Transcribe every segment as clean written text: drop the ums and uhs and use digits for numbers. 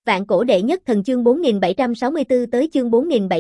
Vạn cổ đệ nhất thần chương 4764 tới chương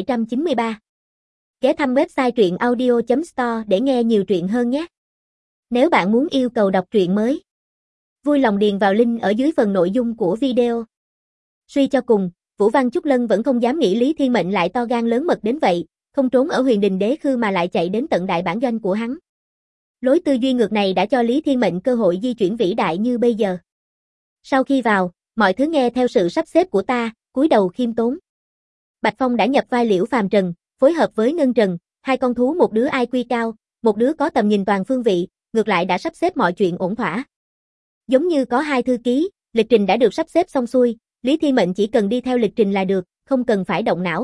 4793. Ghé thăm website truyện audio.store để nghe nhiều truyện hơn nhé. Nếu bạn muốn yêu cầu đọc truyện mới, vui lòng điền vào link ở dưới phần nội dung của video. Suy cho cùng, Vũ Văn Chúc Lân vẫn không dám nghĩ Lý Thiên Mệnh lại to gan lớn mật đến vậy, không trốn ở Huyền Đình Đế Khư mà lại chạy đến tận đại bản doanh của hắn. Lối tư duy ngược này đã cho Lý Thiên Mệnh cơ hội di chuyển vĩ đại như bây giờ. Sau khi vào, mọi thứ nghe theo sự sắp xếp của ta, cúi đầu khiêm tốn. Bạch Phong đã nhập vai Liễu Phàm Trần, phối hợp với Ngân Trần, hai con thú, một đứa IQ cao, một đứa có tầm nhìn toàn phương vị, ngược lại đã sắp xếp mọi chuyện ổn thỏa. Giống như có hai thư ký, lịch trình đã được sắp xếp xong xuôi, Lý Thiên Mệnh chỉ cần đi theo lịch trình là được, không cần phải động não.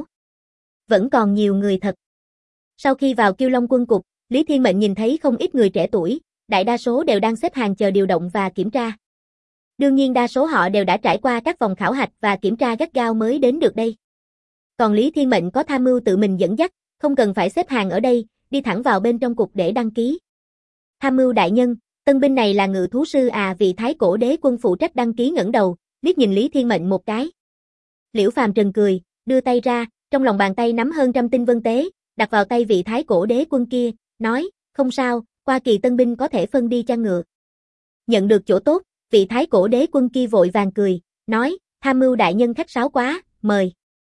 Vẫn còn nhiều người thật. Sau khi vào Kiêu Long quân cục, Lý Thiên Mệnh nhìn thấy không ít người trẻ tuổi, đại đa số đều đang xếp hàng chờ điều động và kiểm tra. Đương nhiên đa số họ đều đã trải qua các vòng khảo hạch và kiểm tra gắt gao mới đến được đây. Còn Lý Thiên Mệnh có tham mưu tự mình dẫn dắt, không cần phải xếp hàng ở đây, đi thẳng vào bên trong cục để đăng ký. Tham mưu đại nhân, tân binh này là ngự thú sư à? Vị Thái Cổ Đế Quân phụ trách đăng ký ngẩng đầu, liếc nhìn Lý Thiên Mệnh một cái. Liễu Phàm Trần cười, đưa tay ra, trong lòng bàn tay nắm hơn 100 tinh vân tế, đặt vào tay vị Thái Cổ Đế Quân kia, nói, không sao, qua kỳ tân binh có thể phân đi chăn ngựa. Nhận được chỗ tốt, vị Thái Cổ Đế Quân kia vội vàng cười, nói, tham mưu đại nhân khách sáo quá, mời.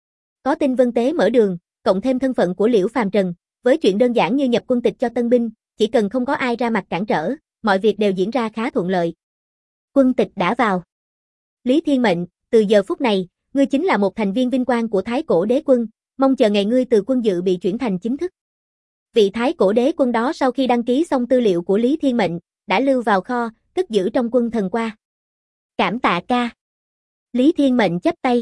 Có tinh vân tế mở đường, cộng thêm thân phận của Liễu Phàm Trần, với chuyện đơn giản như nhập quân tịch cho tân binh, chỉ cần không có ai ra mặt cản trở, mọi việc đều diễn ra khá thuận lợi. Quân tịch đã vào. Lý Thiên Mệnh, từ giờ phút này, ngươi chính là một thành viên vinh quang của Thái Cổ Đế Quân, mong chờ ngày ngươi từ quân dự bị chuyển thành chính thức. Vị Thái Cổ Đế Quân đó sau khi đăng ký xong tư liệu của Lý Thiên Mệnh, đã lưu vào kho, cất giữ trong quân thần qua. Cảm tạ ca. Lý Thiên Mệnh chắp tay.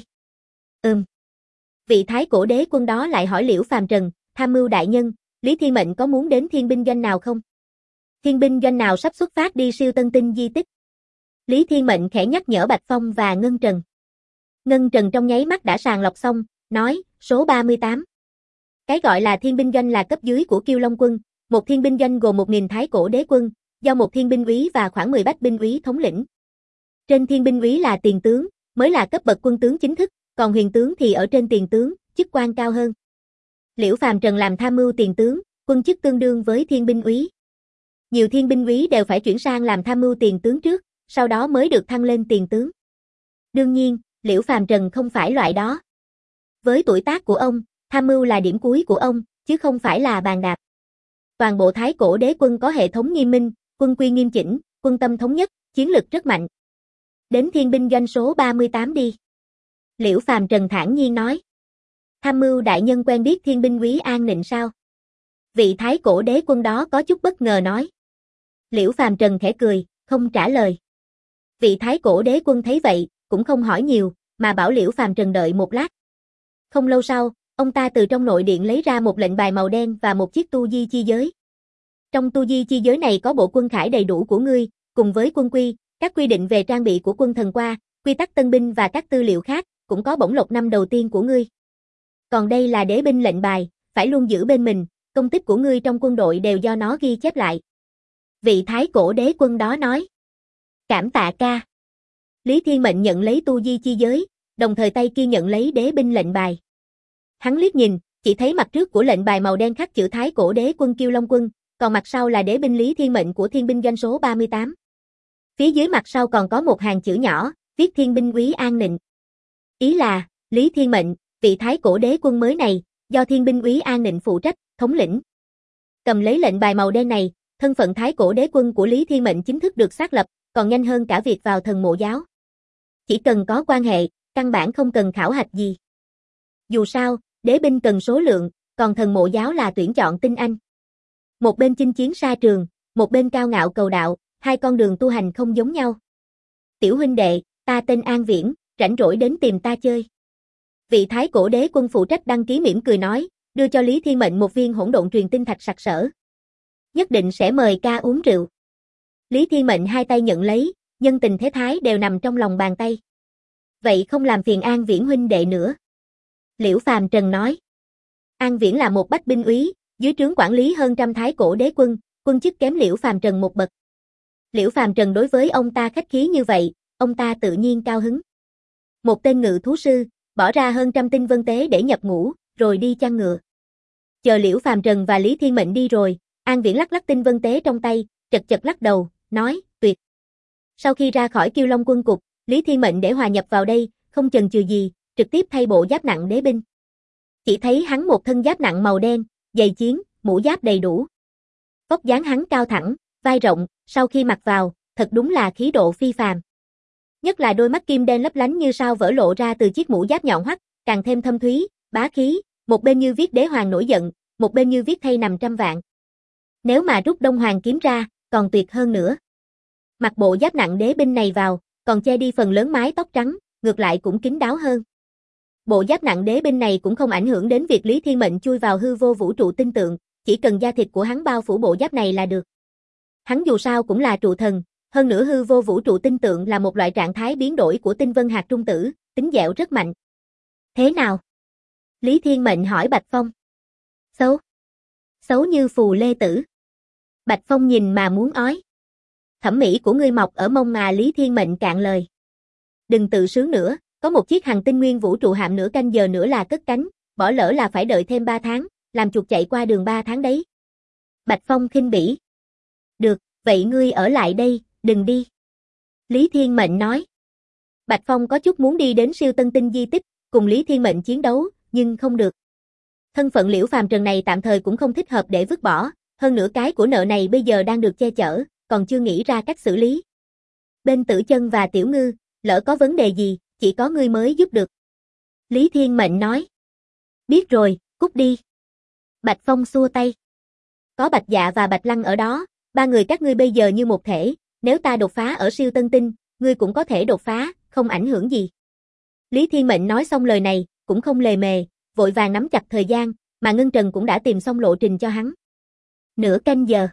Vị Thái Cổ Đế Quân đó lại hỏi Liễu Phàm Trần, tham mưu đại nhân, Lý Thiên Mệnh có muốn đến thiên binh doanh nào không? Thiên binh doanh nào sắp xuất phát đi siêu tân tinh di tích? Lý Thiên Mệnh khẽ nhắc nhở Bạch Phong và Ngân Trần. Ngân Trần trong nháy mắt đã sàng lọc xong, nói, số 38. Cái gọi là thiên binh doanh là cấp dưới của Kiêu Long quân, một thiên binh doanh gồm 1000 Thái Cổ Đế Quân, do một thiên binh úy và khoảng 10 bách binh úy thống lĩnh. Trên thiên binh úy là tiền tướng, mới là cấp bậc quân tướng chính thức, còn huyền tướng thì ở trên tiền tướng, chức quan cao hơn. Liễu Phàm Trần làm tham mưu tiền tướng, quân chức tương đương với thiên binh úy. Nhiều thiên binh úy đều phải chuyển sang làm tham mưu tiền tướng trước, sau đó mới được thăng lên tiền tướng. Đương nhiên, Liễu Phàm Trần không phải loại đó. Với tuổi tác của ông, tham mưu là điểm cuối của ông, chứ không phải là bàn đạp. Toàn bộ Thái Cổ Đế Quân có hệ thống nghiêm minh, quân quy nghiêm chỉnh, quân tâm thống nhất, chiến lực rất mạnh. Đến thiên binh doanh số 38 đi. Liễu Phàm Trần thản nhiên nói. Tham mưu đại nhân quen biết thiên binh úy An Nịnh sao? Vị Thái Cổ Đế Quân đó có chút bất ngờ nói. Liễu Phàm Trần khẽ cười, không trả lời. Vị Thái Cổ Đế Quân thấy vậy, cũng không hỏi nhiều, mà bảo Liễu Phàm Trần đợi một lát. Không lâu sau, ông ta từ trong nội điện lấy ra một lệnh bài màu đen và một chiếc tu di chi giới. Trong tu di chi giới này có bộ quân khải đầy đủ của ngươi, cùng với quân quy, các quy định về trang bị của quân thần qua, quy tắc tân binh và các tư liệu khác, cũng có bổng lộc năm đầu tiên của ngươi. Còn đây là đế binh lệnh bài, phải luôn giữ bên mình, công tích của ngươi trong quân đội đều do nó ghi chép lại. Vị Thái Cổ Đế Quân đó nói. Cảm tạ ca. Lý Thiên Mệnh nhận lấy tu di chi giới, đồng thời tay kia nhận lấy đế binh lệnh bài. Hắn liếc nhìn, chỉ thấy mặt trước của lệnh bài màu đen khắc chữ Thái Cổ Đế Quân Kiêu Long quân, còn mặt sau là đế binh Lý Thiên Mệnh của thiên binh doanh số 38. Phía dưới mặt sau còn có một hàng chữ nhỏ, viết thiên binh úy An Nịnh. Ý là, Lý Thiên Mệnh, vị Thái Cổ Đế Quân mới này, do thiên binh úy An Nịnh phụ trách, thống lĩnh. Cầm lấy lệnh bài màu đen này, thân phận Thái Cổ Đế Quân của Lý Thiên Mệnh chính thức được xác lập, còn nhanh hơn cả việc vào thần mộ giáo. Chỉ cần có quan hệ, căn bản không cần khảo hạch gì. Dù sao, đế binh cần số lượng, còn thần mộ giáo là tuyển chọn tinh anh. Một bên chinh chiến xa trường, một bên cao ngạo cầu đạo, hai con đường tu hành không giống nhau. Tiểu huynh đệ, ta tên An Viễn, rảnh rỗi đến tìm ta chơi. Vị Thái Cổ Đế Quân phụ trách đăng ký mỉm cười nói, đưa cho Lý Thiên Mệnh một viên hỗn độn truyền tinh thạch sặc sỡ. Nhất định sẽ mời ca uống rượu. Lý Thiên Mệnh hai tay nhận lấy, nhân tình thế thái đều nằm trong lòng bàn tay. Vậy không làm phiền An Viễn huynh đệ nữa. Liễu Phàm Trần nói. An Viễn là một bách binh úy, dưới trướng quản lý hơn 100 Thái Cổ Đế Quân, quân chức kém Liễu Phàm Trần một bậc. Liễu Phàm Trần đối với ông ta khách khí như vậy, ông ta tự nhiên cao hứng. một tên ngự thú sư, bỏ ra hơn 100 tinh vân tế để nhập ngũ, rồi đi chăn ngựa. Chờ Liễu Phàm Trần và Lý Thiên Mệnh đi rồi, An Viễn lắc lắc tinh vân tế trong tay, chật chật lắc đầu, nói, tuyệt. Sau khi ra khỏi Kiêu Long quân cục, Lý Thiên Mệnh để hòa nhập vào đây, không chần chừ gì, trực tiếp thay bộ giáp nặng đế binh. Chỉ thấy hắn một thân giáp nặng màu đen, giày chiến, mũ giáp đầy đủ. Vóc dáng hắn cao thẳng, vai rộng, sau khi mặc vào, thật đúng là khí độ phi phàm. Nhất là đôi mắt kim đen lấp lánh như sao vỡ lộ ra từ chiếc mũ giáp nhọn hoắt, càng thêm thâm thúy, bá khí, một bên như viết đế hoàng nổi giận, một bên như viết thay nằm trăm vạn. Nếu mà rút Đông Hoàng kiếm ra, còn tuyệt hơn nữa. Mặc bộ giáp nặng đế binh này vào, còn che đi phần lớn mái tóc trắng, ngược lại cũng kín đáo hơn. Bộ giáp nặng đế binh này cũng không ảnh hưởng đến việc Lý Thiên Mệnh chui vào hư vô vũ trụ tinh tượng, chỉ cần da thịt của hắn bao phủ bộ giáp này là được. Hắn dù sao cũng là trụ thần, hơn nữa hư vô vũ trụ tinh tượng là một loại trạng thái biến đổi của tinh vân hạt trung tử, tính dẻo rất mạnh. Thế nào? Lý Thiên Mệnh hỏi Bạch Phong. Xấu. Xấu như phù lê tử. Bạch Phong nhìn mà muốn ói. Thẩm mỹ của ngươi mọc ở mông mà. Lý Thiên Mệnh cạn lời. Đừng tự sướng nữa, có một chiếc hành tinh nguyên vũ trụ hạm nửa canh giờ nữa là cất cánh, bỏ lỡ là phải đợi thêm 3 tháng, làm chuột chạy qua đường 3 tháng đấy. Bạch Phong khinh bỉ. Được, vậy ngươi ở lại đây, đừng đi. Lý Thiên Mệnh nói. Bạch Phong có chút muốn đi đến siêu tân tinh di tích, cùng Lý Thiên Mệnh chiến đấu, nhưng không được. Thân phận Liễu Phàm Trần này tạm thời cũng không thích hợp để vứt bỏ, hơn nữa cái của nợ này bây giờ đang được che chở, còn chưa nghĩ ra cách xử lý. Bên Tử Chân và Tiểu Ngư, lỡ có vấn đề gì, chỉ có ngươi mới giúp được. Lý Thiên Mệnh nói. Biết rồi, cút đi. Bạch Phong xua tay. Có Bạch Dạ và Bạch Lăng ở đó, ba người các ngươi bây giờ như một thể, nếu ta đột phá ở siêu tân tinh, ngươi cũng có thể đột phá, không ảnh hưởng gì. Lý Thiên Mệnh nói xong lời này, cũng không lề mề, vội vàng nắm chặt thời gian, mà Ngân Trần cũng đã tìm xong lộ trình cho hắn. Nửa canh giờ.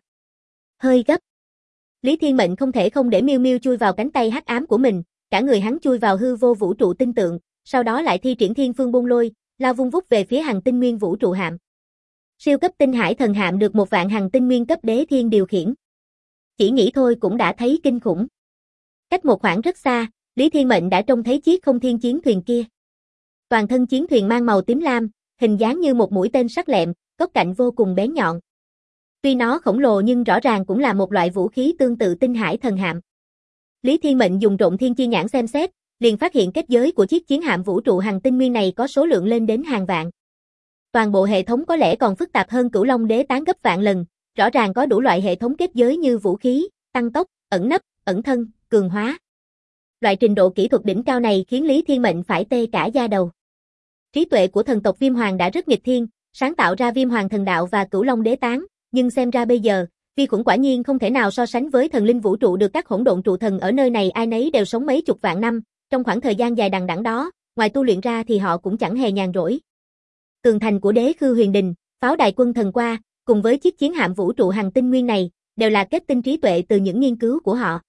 Hơi gấp. Lý Thiên Mệnh không thể không để Miêu Miêu chui vào cánh tay hắc ám của mình, cả người hắn chui vào hư vô vũ trụ tinh tượng, sau đó lại thi triển Thiên Phương Bôn Lôi, lao vung vút về phía hành tinh nguyên vũ trụ hạm. Siêu cấp tinh hải thần hạm được 1 vạn hành tinh nguyên cấp đế thiên điều khiển. Chỉ nghĩ thôi cũng đã thấy kinh khủng. Cách một khoảng rất xa, Lý Thiên Mệnh đã trông thấy chiếc không thiên chiến thuyền kia. Toàn thân chiến thuyền mang màu tím lam, hình dáng như một mũi tên sắc lẹm, cốt cạnh vô cùng bén nhọn. Tuy nó khổng lồ nhưng rõ ràng cũng là một loại vũ khí tương tự tinh hải thần hạm. Lý Thiên Mệnh dùng trộn thiên chi nhãn xem xét, liền phát hiện kết giới của chiếc chiến hạm vũ trụ hành tinh nguyên này có số lượng lên đến hàng vạn. Toàn bộ hệ thống có lẽ còn phức tạp hơn Cửu Long Đế tán gấp vạn lần, rõ ràng có đủ loại hệ thống kết giới như vũ khí, tăng tốc, ẩn nấp, ẩn thân, cường hóa. Loại trình độ kỹ thuật đỉnh cao này khiến Lý Thiên Mệnh phải tê cả da đầu. Trí tuệ của thần tộc Viêm Hoàng đã rất nghịch thiên, sáng tạo ra Viêm Hoàng thần đạo và Cửu Long Đế tán, nhưng xem ra bây giờ, vi khuẩn quả nhiên không thể nào so sánh với thần linh vũ trụ được các hỗn độn trụ thần ở nơi này ai nấy đều sống mấy chục vạn năm, trong khoảng thời gian dài đằng đẵng đó, ngoài tu luyện ra thì họ cũng chẳng hề nhàn rỗi. Tường thành của Đế Khư Huyền Đình, pháo đài quân thần qua, cùng với chiếc chiến hạm vũ trụ hành tinh nguyên này, đều là kết tinh trí tuệ từ những nghiên cứu của họ.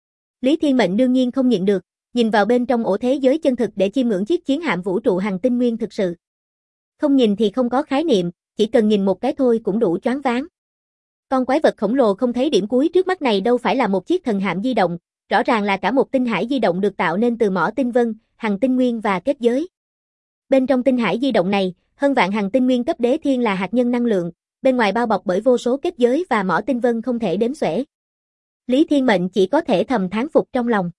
Lý Thiên Mệnh đương nhiên không nhịn được, nhìn vào bên trong ổ thế giới chân thực để chiêm ngưỡng chiếc chiến hạm vũ trụ hành tinh nguyên thực sự. Không nhìn thì không có khái niệm, chỉ cần nhìn một cái thôi cũng đủ choáng váng. Con quái vật khổng lồ không thấy điểm cuối trước mắt này đâu phải là một chiếc thần hạm di động, rõ ràng là cả một tinh hải di động được tạo nên từ mỏ tinh vân, hành tinh nguyên và kết giới. Bên trong tinh hải di động này, hơn vạn hành tinh nguyên cấp đế thiên là hạt nhân năng lượng, bên ngoài bao bọc bởi vô số kết giới và mỏ tinh vân không thể đếm xuể. Lý Thiên Mệnh chỉ có thể thầm thán phục trong lòng.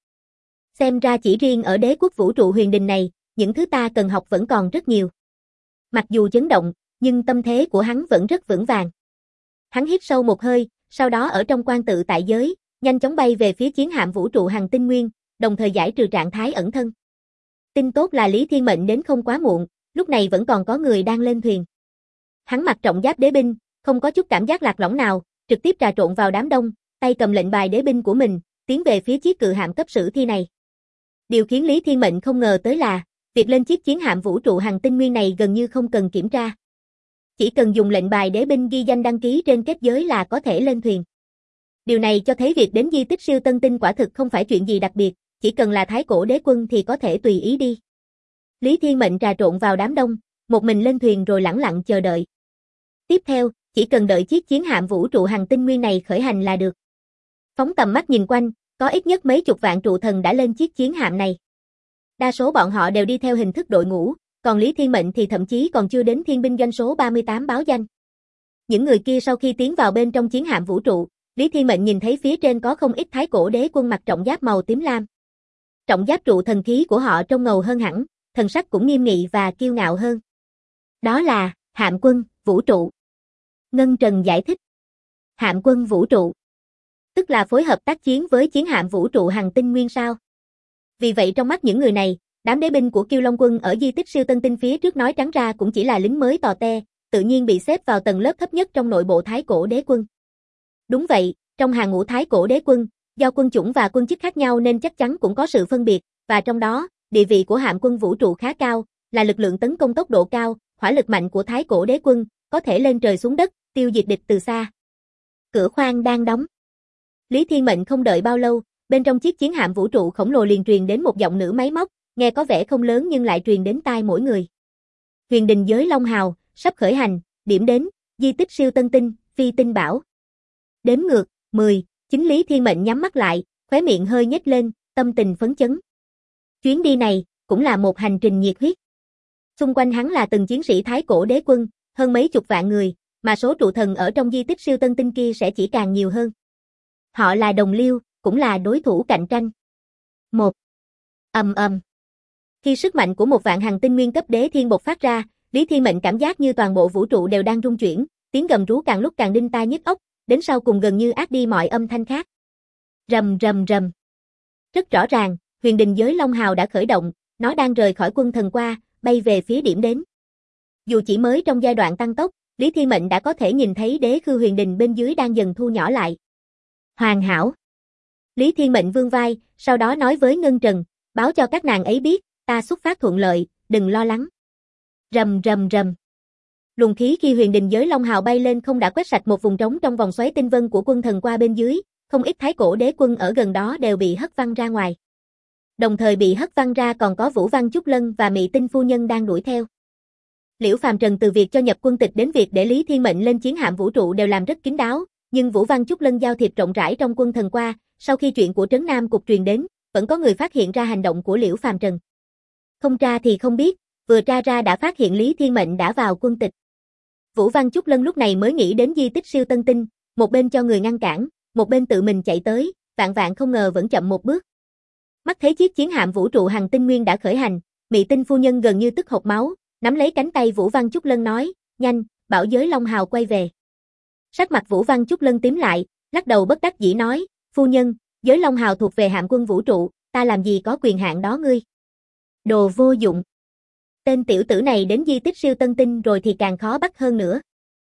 Xem ra chỉ riêng ở đế quốc vũ trụ huyền đình này, những thứ ta cần học vẫn còn rất nhiều. Mặc dù chấn động, nhưng tâm thế của hắn vẫn rất vững vàng. Hắn hít sâu một hơi, sau đó ở trong quan tự tại giới, nhanh chóng bay về phía chiến hạm vũ trụ hành tinh nguyên, đồng thời giải trừ trạng thái ẩn thân. Tin tốt là Lý Thiên Mệnh đến không quá muộn, lúc này vẫn còn có người đang lên thuyền. Hắn mặc trọng giáp đế binh, không có chút cảm giác lạc lõng nào, trực tiếp trà trộn vào đám đông, tay cầm lệnh bài đế binh của mình, tiến về phía chiếc cự hạm cấp sử thi này. Điều khiến Lý Thiên Mệnh không ngờ tới là, việc lên chiếc chiến hạm vũ trụ hành tinh nguyên này gần như không cần kiểm tra. Chỉ cần dùng lệnh bài đế binh ghi danh đăng ký trên kết giới là có thể lên thuyền. Điều này cho thấy việc đến di tích siêu tân tinh quả thực không phải chuyện gì đặc biệt, chỉ cần là thái cổ đế quân thì có thể tùy ý đi. Lý Thiên Mệnh trà trộn vào đám đông, một mình lên thuyền rồi lẳng lặng chờ đợi. Tiếp theo, chỉ cần đợi chiếc chiến hạm vũ trụ hành tinh nguyên này khởi hành là được. Phóng tầm mắt nhìn quanh, có ít nhất mấy chục vạn trụ thần đã lên chiếc chiến hạm này. Đa số bọn họ đều đi theo hình thức đội ngũ, còn Lý Thiên Mệnh thì thậm chí còn chưa đến thiên binh doanh số 38 báo danh. Những người kia sau khi tiến vào bên trong chiến hạm vũ trụ, Lý Thiên Mệnh nhìn thấy phía trên có không ít thái cổ đế quân mặc trọng giáp màu tím lam. Trọng giáp trụ thần khí của họ trông ngầu hơn hẳn, thần sắc cũng nghiêm nghị và kiêu ngạo hơn. Đó là hạm quân vũ trụ. Ngân Trần giải thích. Hạm quân vũ trụ. Tức là phối hợp tác chiến với chiến hạm vũ trụ hành tinh nguyên sao. Vì vậy trong mắt những người này, đám đế binh của Kiêu Long quân ở di tích siêu tân tinh phía trước nói trắng ra cũng chỉ là lính mới tò te, tự nhiên bị xếp vào tầng lớp thấp nhất trong nội bộ thái cổ đế quân. Đúng vậy, trong hàng ngũ thái cổ đế quân, do quân chủng và quân chức khác nhau nên chắc chắn cũng có sự phân biệt, và trong đó, địa vị của hạm quân vũ trụ khá cao, là lực lượng tấn công tốc độ cao, hỏa lực mạnh của thái cổ đế quân, có thể lên trời xuống đất, tiêu diệt địch từ xa. Cửa khoang đang đóng. Lý Thiên Mệnh không đợi bao lâu, bên trong chiếc chiến hạm vũ trụ khổng lồ liền truyền đến một giọng nữ máy móc, nghe có vẻ không lớn nhưng lại truyền đến tai mỗi người. Huyền đình giới Long Hào, sắp khởi hành, điểm đến, di tích siêu tân tinh, phi tinh bảo. Đếm ngược, 10, chính Lý Thiên Mệnh nhắm mắt lại, khóe miệng hơi nhếch lên, tâm tình phấn chấn. Chuyến đi này, cũng là một hành trình nhiệt huyết. Xung quanh hắn là từng chiến sĩ thái cổ đế quân, hơn mấy chục vạn người, mà số trụ thần ở trong di tích siêu tân tinh kia sẽ chỉ càng nhiều hơn. Họ là đồng liêu, cũng là đối thủ cạnh tranh. 1. Ầm ầm. Khi sức mạnh của một vạn hành tinh nguyên cấp đế thiên bộc phát ra, Lý Thiên Mệnh cảm giác như toàn bộ vũ trụ đều đang rung chuyển, tiếng gầm rú càng lúc càng đinh tai nhức óc, đến sau cùng gần như át đi mọi âm thanh khác. Rầm rầm rầm. Rất rõ ràng, huyền đình giới Long Hào đã khởi động, nó đang rời khỏi quân thần qua, bay về phía điểm đến. Dù chỉ mới trong giai đoạn tăng tốc, Lý Thiên Mệnh đã có thể nhìn thấy đế khư huyền đình bên dưới đang dần thu nhỏ lại. Hoàn hảo. Lý Thiên Mệnh vươn vai, sau đó nói với Ngân Trần, báo cho các nàng ấy biết, ta xuất phát thuận lợi, đừng lo lắng. Rầm rầm rầm. Luồng khí khi huyền đình giới Long Hào bay lên không đã quét sạch một vùng trống trong vòng xoáy tinh vân của quân thần qua bên dưới, không ít thái cổ đế quân ở gần đó đều bị hất văng ra ngoài. Đồng thời bị hất văng ra còn có Vũ Văn Chúc Lân và Mị Tinh phu nhân đang đuổi theo. Liễu Phàm Trần từ việc cho nhập quân tịch đến việc để Lý Thiên Mệnh lên chiến hạm vũ trụ đều làm rất kín đáo, nhưng Vũ Văn Chúc Lân giao thiệp rộng rãi trong quân thần qua, sau khi chuyện của Trấn Nam Cục truyền đến, vẫn có người phát hiện ra hành động của Liễu Phàm Trần. Không tra thì không biết, vừa tra ra đã phát hiện Lý Thiên Mệnh đã vào quân tịch. Vũ Văn Chúc Lân lúc này mới nghĩ đến di tích siêu tân tinh, một bên cho người ngăn cản, một bên tự mình chạy tới, vạn vạn không ngờ vẫn chậm một bước. Mắt thấy chiếc chiến hạm vũ trụ hành tinh nguyên đã khởi hành, Mị Tinh phu nhân gần như tức hộc máu, nắm lấy cánh tay Vũ Văn Chúc Lân nói, nhanh, bảo giới Long Hào quay về. Sắc mặt Vũ Văn Chúc Lân tím lại, lắc đầu bất đắc dĩ nói, phu nhân, giới Long Hào thuộc về hạm quân vũ trụ, ta làm gì có quyền hạn đó ngươi. Đồ vô dụng. Tên tiểu tử này đến di tích siêu tân tinh rồi thì càng khó bắt hơn nữa.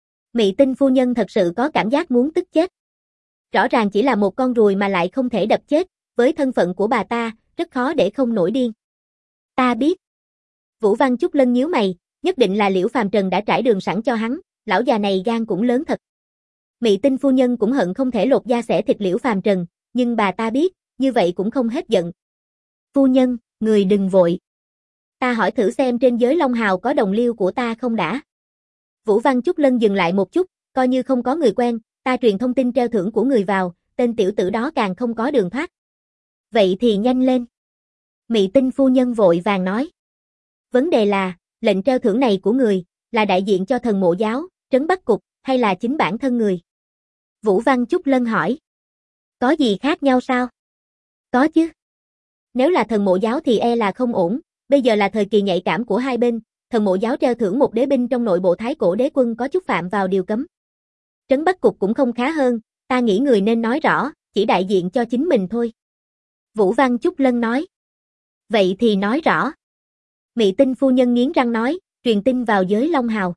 Mị Tinh phu nhân thật sự có cảm giác muốn tức chết. Rõ ràng chỉ là một con ruồi mà lại không thể đập chết, với thân phận của bà ta, rất khó để không nổi điên. Ta biết. Vũ Văn Chúc Lân nhíu mày, nhất định là Liễu Phàm Trần đã trải đường sẵn cho hắn, lão già này gan cũng lớn thật. Mị Tinh phu nhân cũng hận không thể lột da xẻ thịt Liễu Phàm Trần, nhưng bà ta biết, như vậy cũng không hết giận. Phu nhân, người đừng vội. Ta hỏi thử xem trên giới Long Hào có đồng liêu của ta không đã. Vũ Văn Chúc Lân dừng lại một chút, coi như không có người quen, ta truyền thông tin treo thưởng của người vào, tên tiểu tử đó càng không có đường thoát. Vậy thì nhanh lên. Mị Tinh phu nhân vội vàng nói. Vấn đề là, lệnh treo thưởng này của người, là đại diện cho thần mộ giáo, trấn Bắc Cục, hay là chính bản thân người? Vũ Văn Chúc Lân hỏi. Có gì khác nhau sao? Có chứ. Nếu là thần mộ giáo thì e là không ổn, bây giờ là thời kỳ nhạy cảm của hai bên, thần mộ giáo treo thưởng một đế binh trong nội bộ thái cổ đế quân có chút phạm vào điều cấm. Trấn Bắc Cục cũng không khá hơn, ta nghĩ người nên nói rõ, chỉ đại diện cho chính mình thôi. Vũ Văn Chúc Lân nói. Vậy thì nói rõ. Mị Tinh phu nhân nghiến răng nói, truyền tin vào giới Long Hào.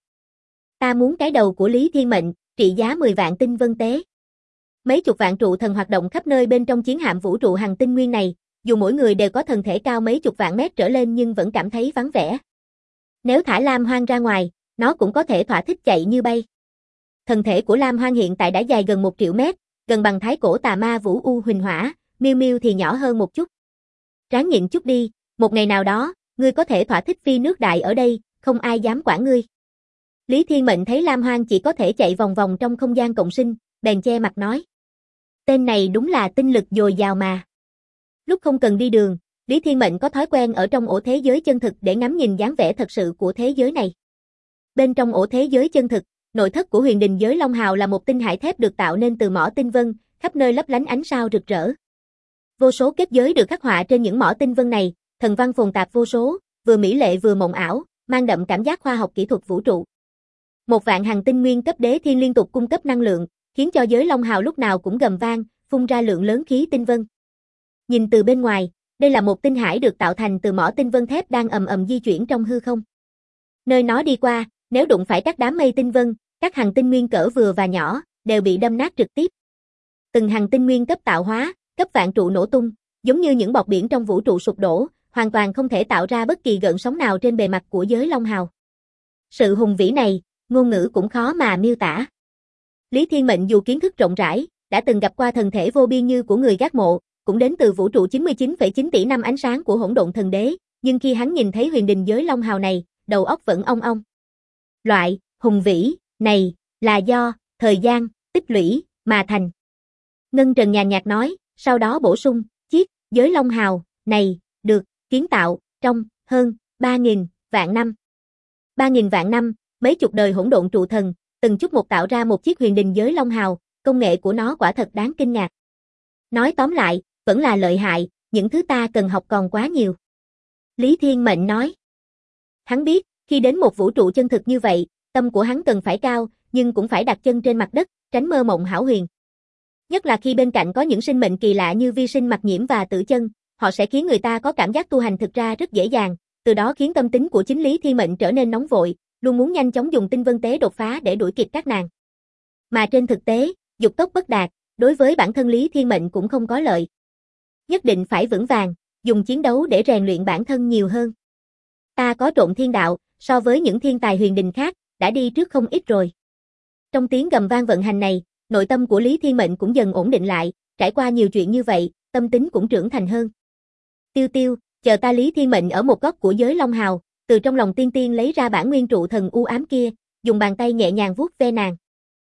Ta muốn cái đầu của Lý Thiên Mệnh, trị giá 10 vạn tinh vân tế. Mấy chục vạn trụ thần hoạt động khắp nơi bên trong chiến hạm vũ trụ hành tinh nguyên này, dù mỗi người đều có thần thể cao mấy chục vạn mét trở lên nhưng vẫn cảm thấy vắng vẻ. Nếu thả Lam Hoang ra ngoài, nó cũng có thể thỏa thích chạy như bay. Thần thể của Lam Hoang hiện tại đã dài gần 1 triệu mét, gần bằng thái cổ tà ma Vũ U Huỳnh Hỏa, Miêu Miêu thì nhỏ hơn một chút. Ráng nhịn chút đi, một ngày nào đó, ngươi có thể thỏa thích phi nước đại ở đây, không ai dám quản ngươi. Lý Thiên Mệnh thấy Lam Hoang chỉ có thể chạy vòng vòng trong không gian cộng sinh, bèn che mặt nói. Tên này đúng là tinh lực dồi dào mà. Lúc không cần đi đường, Lý Thiên Mệnh có thói quen ở trong ổ thế giới chân thực để ngắm nhìn dáng vẻ thật sự của thế giới này. Bên trong ổ thế giới chân thực, nội thất của huyền đình giới Long Hào là một tinh hải thép được tạo nên từ mỏ tinh vân, khắp nơi lấp lánh ánh sao rực rỡ. Vô số kết giới được khắc họa trên những mỏ tinh vân này, thần văn phồn tạp vô số, vừa mỹ lệ vừa mộng ảo, mang đậm cảm giác khoa học kỹ thuật vũ trụ. 1.000 hành tinh nguyên cấp đế thiên liên tục cung cấp năng lượng, khiến cho giới Long Hào lúc nào cũng gầm vang, phun ra lượng lớn khí tinh vân. Nhìn từ bên ngoài, đây là một tinh hải được tạo thành từ mỏ tinh vân thép đang ầm ầm di chuyển trong hư không. Nơi nó đi qua, nếu đụng phải các đám mây tinh vân, các hành tinh nguyên cỡ vừa và nhỏ, đều bị đâm nát trực tiếp. Từng hành tinh nguyên cấp tạo hóa, cấp vạn trụ nổ tung, giống như những bọt biển trong vũ trụ sụp đổ, hoàn toàn không thể tạo ra bất kỳ gợn sóng nào trên bề mặt của giới Long Hào. Sự hùng vĩ này, ngôn ngữ cũng khó mà miêu tả. Lý Thiên Mệnh dù kiến thức rộng rãi, đã từng gặp qua thần thể vô biên như của người gác mộ, cũng đến từ vũ trụ 99,9 tỷ năm ánh sáng của hỗn độn thần đế, nhưng khi hắn nhìn thấy huyền đình giới Long Hào này, đầu óc vẫn ong ong. Loại hùng vĩ này là do thời gian tích lũy mà thành. Ngân Trần nhàn nhạt nói, sau đó bổ sung, chiếc giới Long Hào này được kiến tạo trong hơn 3.000 vạn năm. 3.000 vạn năm, mấy chục đời hỗn độn trụ thần, từng chút một tạo ra một chiếc huyền đình giới Long Hào, công nghệ của nó quả thật đáng kinh ngạc. Nói tóm lại, vẫn là lợi hại, những thứ ta cần học còn quá nhiều. Lý Thiên Mệnh nói. Hắn biết, khi đến một vũ trụ chân thực như vậy, tâm của hắn cần phải cao, nhưng cũng phải đặt chân trên mặt đất, tránh mơ mộng hão huyền. Nhất là khi bên cạnh có những sinh mệnh kỳ lạ như vi sinh mặc nhiễm và tử chân, họ sẽ khiến người ta có cảm giác tu hành thực ra rất dễ dàng, từ đó khiến tâm tính của chính Lý Thiên Mệnh trở nên nóng vội, luôn muốn nhanh chóng dùng tinh vân tế đột phá để đuổi kịp các nàng. Mà trên thực tế, dục tốc bất đạt, đối với bản thân Lý Thiên Mệnh cũng không có lợi. Nhất định phải vững vàng, dùng chiến đấu để rèn luyện bản thân nhiều hơn. Ta có trộn thiên đạo, so với những thiên tài huyền đình khác, đã đi trước không ít rồi. Trong tiếng gầm vang vận hành này, nội tâm của Lý Thiên Mệnh cũng dần ổn định lại, trải qua nhiều chuyện như vậy, tâm tính cũng trưởng thành hơn. Tiêu Tiêu, chờ ta. Lý Thiên Mệnh ở một góc của giới Long Hào, từ trong lòng Tiên Tiên lấy ra bản nguyên trụ thần u ám kia, dùng bàn tay nhẹ nhàng vuốt ve nàng.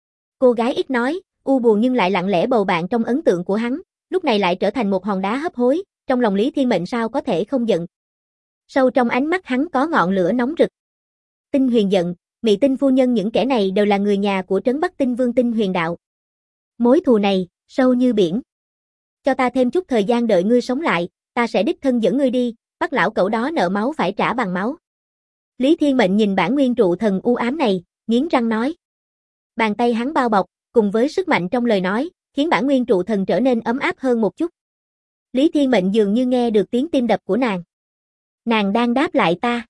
Cô gái ít nói, u buồn nhưng lại lặng lẽ bầu bạn trong ấn tượng của hắn, lúc này lại trở thành một hòn đá hấp hối, trong lòng Lý Thiên Mệnh sao có thể không giận. Sâu trong ánh mắt hắn có ngọn lửa nóng rực. Tinh Huyền giận, Mị Tinh phu nhân những kẻ này đều là người nhà của trấn Bắc Tinh Vương Tinh Huyền đạo. Mối thù này, sâu như biển. Cho ta thêm chút thời gian đợi ngươi sống lại, ta sẽ đích thân dẫn ngươi đi, bắt lão cẩu đó nợ máu phải trả bằng máu. Lý Thiên Mệnh nhìn bản nguyên trụ thần u ám này, nghiến răng nói. Bàn tay hắn bao bọc, cùng với sức mạnh trong lời nói, khiến bản nguyên trụ thần trở nên ấm áp hơn một chút. Lý Thiên Mệnh dường như nghe được tiếng tim đập của nàng. Nàng đang đáp lại ta.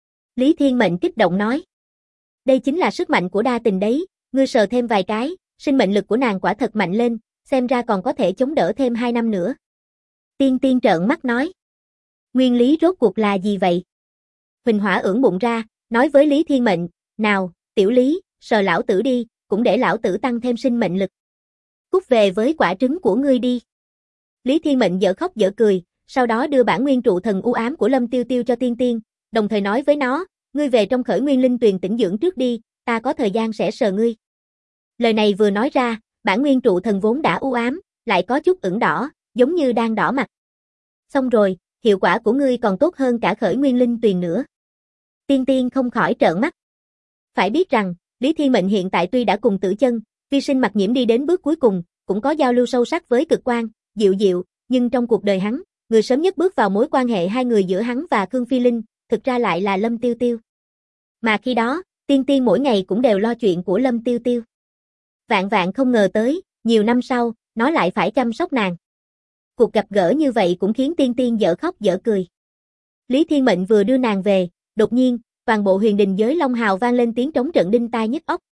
Lý Thiên Mệnh kích động nói. Đây chính là sức mạnh của đa tình đấy, ngươi sờ thêm vài cái, sinh mệnh lực của nàng quả thật mạnh lên, xem ra còn có thể chống đỡ thêm 2 năm nữa. Tiên Tiên trợn mắt nói. Nguyên lý rốt cuộc là gì vậy? Huỳnh Hỏa ưỡn bụng ra, nói với Lý Thiên Mệnh, nào, tiểu Lý, sờ lão tử đi, cũng để lão tử tăng thêm sinh mệnh lực. Cút về với quả trứng của ngươi đi. Lý Thiên Mệnh dở khóc dở cười, sau đó đưa bản nguyên trụ thần u ám của Lâm Tiêu Tiêu cho Tiên Tiên, đồng thời nói với nó, ngươi về trong Khởi Nguyên Linh Tuyền tĩnh dưỡng trước đi, ta có thời gian sẽ sờ ngươi. Lời này vừa nói ra, bản nguyên trụ thần vốn đã u ám, lại có chút ửng đỏ, giống như đang đỏ mặt. Xong rồi, hiệu quả của ngươi còn tốt hơn cả Khởi Nguyên Linh Tuyền nữa. Tiên Tiên không khỏi trợn mắt. Phải biết rằng, Lý Thiên Mệnh hiện tại tuy đã cùng Tử Chân, Vi Sinh mặc nhiễm đi đến bước cuối cùng, cũng có giao lưu sâu sắc với Cực Quang, Diệu Diệu, nhưng trong cuộc đời hắn, người sớm nhất bước vào mối quan hệ hai người giữa hắn và Khương Phi Linh, thực ra lại là Lâm Tiêu Tiêu. Mà khi đó, Tiên Tiên mỗi ngày cũng đều lo chuyện của Lâm Tiêu Tiêu. Vạn vạn không ngờ tới, nhiều năm sau, nó lại phải chăm sóc nàng. Cuộc gặp gỡ như vậy cũng khiến Tiên Tiên dở khóc dở cười. Lý Thiên Mệnh vừa đưa nàng về, đột nhiên, toàn bộ huyền đình giới Long Hào vang lên tiếng trống trận đinh tai nhức óc.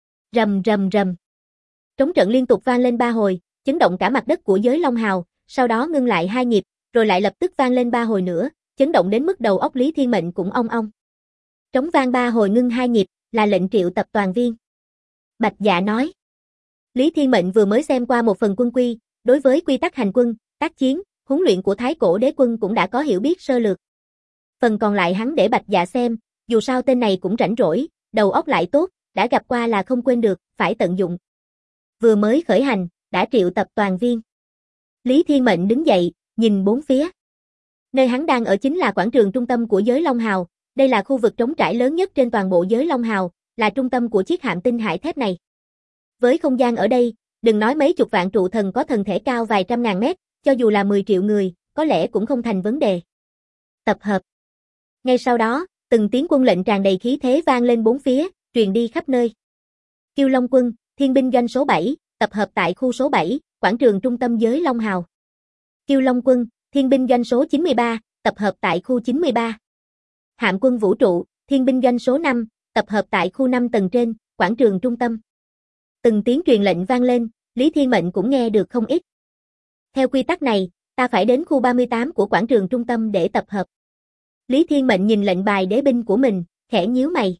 Rầm rầm rầm. Trống trận liên tục vang lên 3 hồi, chấn động cả mặt đất của giới Long Hào, sau đó ngưng lại 2 nhịp, rồi lại lập tức vang lên 3 hồi nữa, chấn động đến mức đầu óc Lý Thiên Mệnh cũng ong ong. Trống vang 3 hồi ngưng 2 nhịp, là lệnh triệu tập toàn viên. Bạch Dạ nói. Lý Thiên Mệnh vừa mới xem qua một phần quân quy, đối với quy tắc hành quân, tác chiến, huấn luyện của Thái Cổ Đế Quân cũng đã có hiểu biết sơ lược. Phần còn lại hắn để Bạch Dạ xem, dù sao tên này cũng rảnh rỗi, đầu óc lại tốt, đã gặp qua là không quên được, phải tận dụng. Vừa mới khởi hành, đã triệu tập toàn viên. Lý Thiên Mệnh đứng dậy, nhìn bốn phía. Nơi hắn đang ở chính là quảng trường trung tâm của giới Long Hào, đây là khu vực trống trải lớn nhất trên toàn bộ giới Long Hào, là trung tâm của chiếc hạm tinh hải thép này. Với không gian ở đây, đừng nói mấy chục vạn trụ thần có thần thể cao vài trăm ngàn mét, cho dù là 10 triệu người, có lẽ cũng không thành vấn đề. Tập hợp. Ngay sau đó, từng tiếng quân lệnh tràn đầy khí thế vang lên bốn phía, truyền đi khắp nơi. Kiêu Long quân, Thiên binh doanh số 7, tập hợp tại khu số 7, quảng trường trung tâm giới Long Hào. Kiêu Long quân, Thiên binh doanh số 93, tập hợp tại khu 93. Hạm quân vũ trụ, Thiên binh doanh số 5, tập hợp tại khu 5 tầng trên, quảng trường trung tâm. Từng tiếng truyền lệnh vang lên, Lý Thiên Mệnh cũng nghe được không ít. Theo quy tắc này, ta phải đến khu 38 của quảng trường trung tâm để tập hợp. Lý Thiên Mệnh nhìn lệnh bài đế binh của mình, khẽ nhíu mày.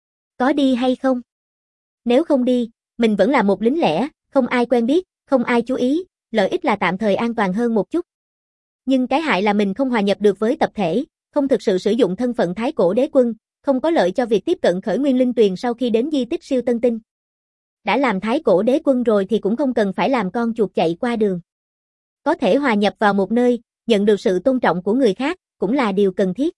Có đi hay không? Nếu không đi, mình vẫn là một lính lẻ, không ai quen biết, không ai chú ý, lợi ích là tạm thời an toàn hơn một chút. Nhưng cái hại là mình không hòa nhập được với tập thể, không thực sự sử dụng thân phận Thái Cổ Đế Quân, không có lợi cho việc tiếp cận khởi nguyên linh tuyền sau khi đến di tích siêu tân tinh. Đã làm Thái Cổ Đế Quân rồi thì cũng không cần phải làm con chuột chạy qua đường. Có thể hòa nhập vào một nơi, nhận được sự tôn trọng của người khác, cũng là điều cần thiết.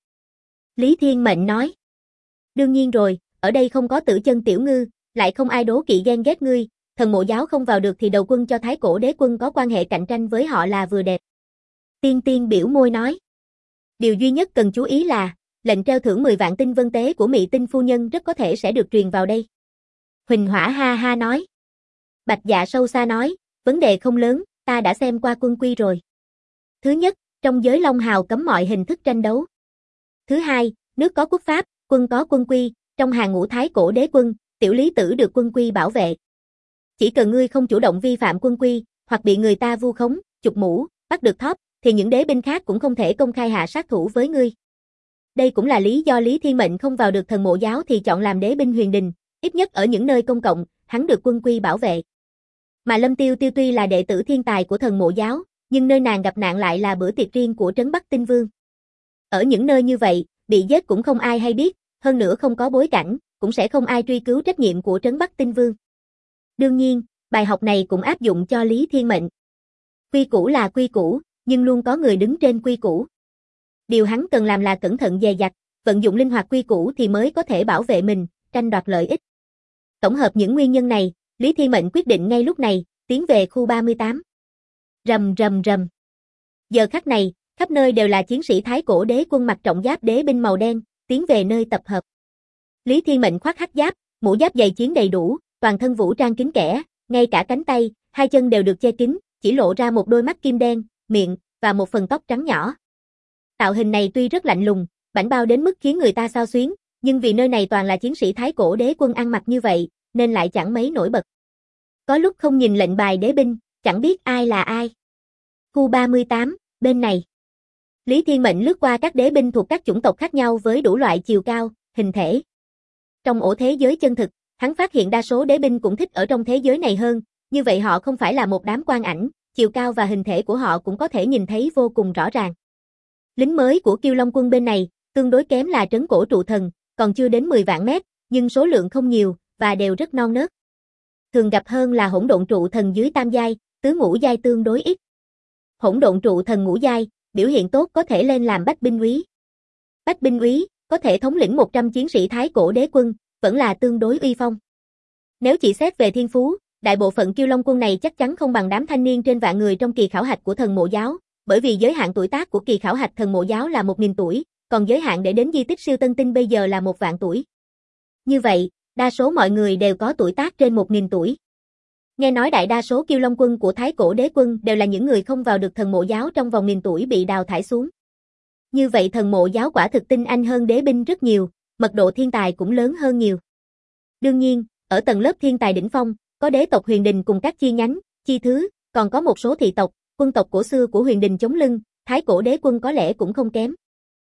Lý Thiên Mệnh nói. Đương nhiên rồi, ở đây không có Tử Chân tiểu ngư, lại không ai đố kỵ ghen ghét ngươi, thần mộ giáo không vào được thì đầu quân cho Thái Cổ Đế Quân có quan hệ cạnh tranh với họ là vừa đẹp. Tiên Tiên biểu môi nói. Điều duy nhất cần chú ý là, lệnh treo thưởng 10 vạn tinh vân tế của Mị Tinh phu nhân rất có thể sẽ được truyền vào đây. Huỳnh Hỏa ha ha nói. Bạch Dạ sâu xa nói, vấn đề không lớn, ta đã xem qua quân quy rồi. Thứ nhất, trong giới Long Hào cấm mọi hình thức tranh đấu. Thứ hai, nước có quốc pháp, quân có quân quy, trong hàng ngũ Thái Cổ Đế Quân, tiểu lý tử được quân quy bảo vệ. Chỉ cần ngươi không chủ động vi phạm quân quy, hoặc bị người ta vu khống, chụp mũ, bắt được thóp, thì những đế binh khác cũng không thể công khai hạ sát thủ với ngươi. Đây cũng là lý do Lý Thiên Mệnh không vào được thần mộ giáo thì chọn làm đế binh huyền đình, ít nhất ở những nơi công cộng, hắn được quân quy bảo vệ. Mà Lâm Tiêu Tiêu tuy là đệ tử thiên tài của thần mộ giáo, nhưng nơi nàng gặp nạn lại là bữa tiệc riêng của Trấn Bắc Tinh Vương. Ở những nơi như vậy, bị giết cũng không ai hay biết, hơn nữa không có bối cảnh, cũng sẽ không ai truy cứu trách nhiệm của Trấn Bắc Tinh Vương. Đương nhiên, bài học này cũng áp dụng cho Lý Thiên Mệnh. Quy củ là quy củ, nhưng luôn có người đứng trên quy củ. Điều hắn cần làm là cẩn thận dè dặt, vận dụng linh hoạt quy củ thì mới có thể bảo vệ mình, tranh đoạt lợi ích. Tổng hợp những nguyên nhân này, Lý Thiên Mệnh quyết định ngay lúc này, tiến về khu 38. Rầm rầm rầm. Giờ khắc này, khắp nơi đều là chiến sĩ Thái Cổ Đế Quân mặc trọng giáp đế binh màu đen, tiến về nơi tập hợp. Lý Thiên Mệnh khoác hắc giáp, mũ giáp dày chiến đầy đủ, toàn thân vũ trang kín kẽ, ngay cả cánh tay, hai chân đều được che kín, chỉ lộ ra một đôi mắt kim đen, miệng và một phần tóc trắng nhỏ. Tạo hình này tuy rất lạnh lùng, bảnh bao đến mức khiến người ta xao xuyến, nhưng vì nơi này toàn là chiến sĩ Thái Cổ Đế Quân ăn mặc như vậy, nên lại chẳng mấy nổi bật. Có lúc không nhìn lệnh bài đế binh, chẳng biết ai là ai. Khu 38, bên này. Lý Thiên Mệnh lướt qua các đế binh thuộc các chủng tộc khác nhau với đủ loại chiều cao, hình thể. Trong ổ thế giới chân thực, hắn phát hiện đa số đế binh cũng thích ở trong thế giới này hơn, như vậy họ không phải là một đám quang ảnh, chiều cao và hình thể của họ cũng có thể nhìn thấy vô cùng rõ ràng. Lính mới của Kiêu Long quân bên này, tương đối kém là trấn cổ trụ thần, còn chưa đến 10 vạn mét, nhưng số lượng không nhiều, và đều rất non nớt. Thường gặp hơn là hỗn độn trụ thần dưới tam giai, tứ ngũ giai tương đối ít. Hỗn độn trụ thần ngũ giai, biểu hiện tốt có thể lên làm bách binh úy. Bách binh úy, có thể thống lĩnh 100 chiến sĩ Thái Cổ Đế Quân, vẫn là tương đối uy phong. Nếu chỉ xét về thiên phú, đại bộ phận Kiêu Long quân này chắc chắn không bằng đám thanh niên trên vạn người trong kỳ khảo hạch của thần mộ giáo, bởi vì giới hạn tuổi tác của kỳ khảo hạch thần mộ giáo là 1000 tuổi, còn giới hạn để đến di tích siêu tân tinh bây giờ là 1 vạn tuổi. Như vậy, đa số mọi người đều có tuổi tác trên 1000 tuổi. Nghe nói đại đa số Kiêu Long quân của Thái Cổ Đế Quân đều là những người không vào được thần mộ giáo trong vòng 1000 tuổi bị đào thải xuống. Như vậy thần mộ giáo quả thực tinh anh hơn đế binh rất nhiều, mật độ thiên tài cũng lớn hơn nhiều. Đương nhiên, ở tầng lớp thiên tài đỉnh phong, có đế tộc Huyền Đình cùng các chi nhánh, chi thứ, còn có một số thị tộc, quân tộc cổ xưa của Huyền Đình chống lưng, Thái Cổ Đế Quân có lẽ cũng không kém.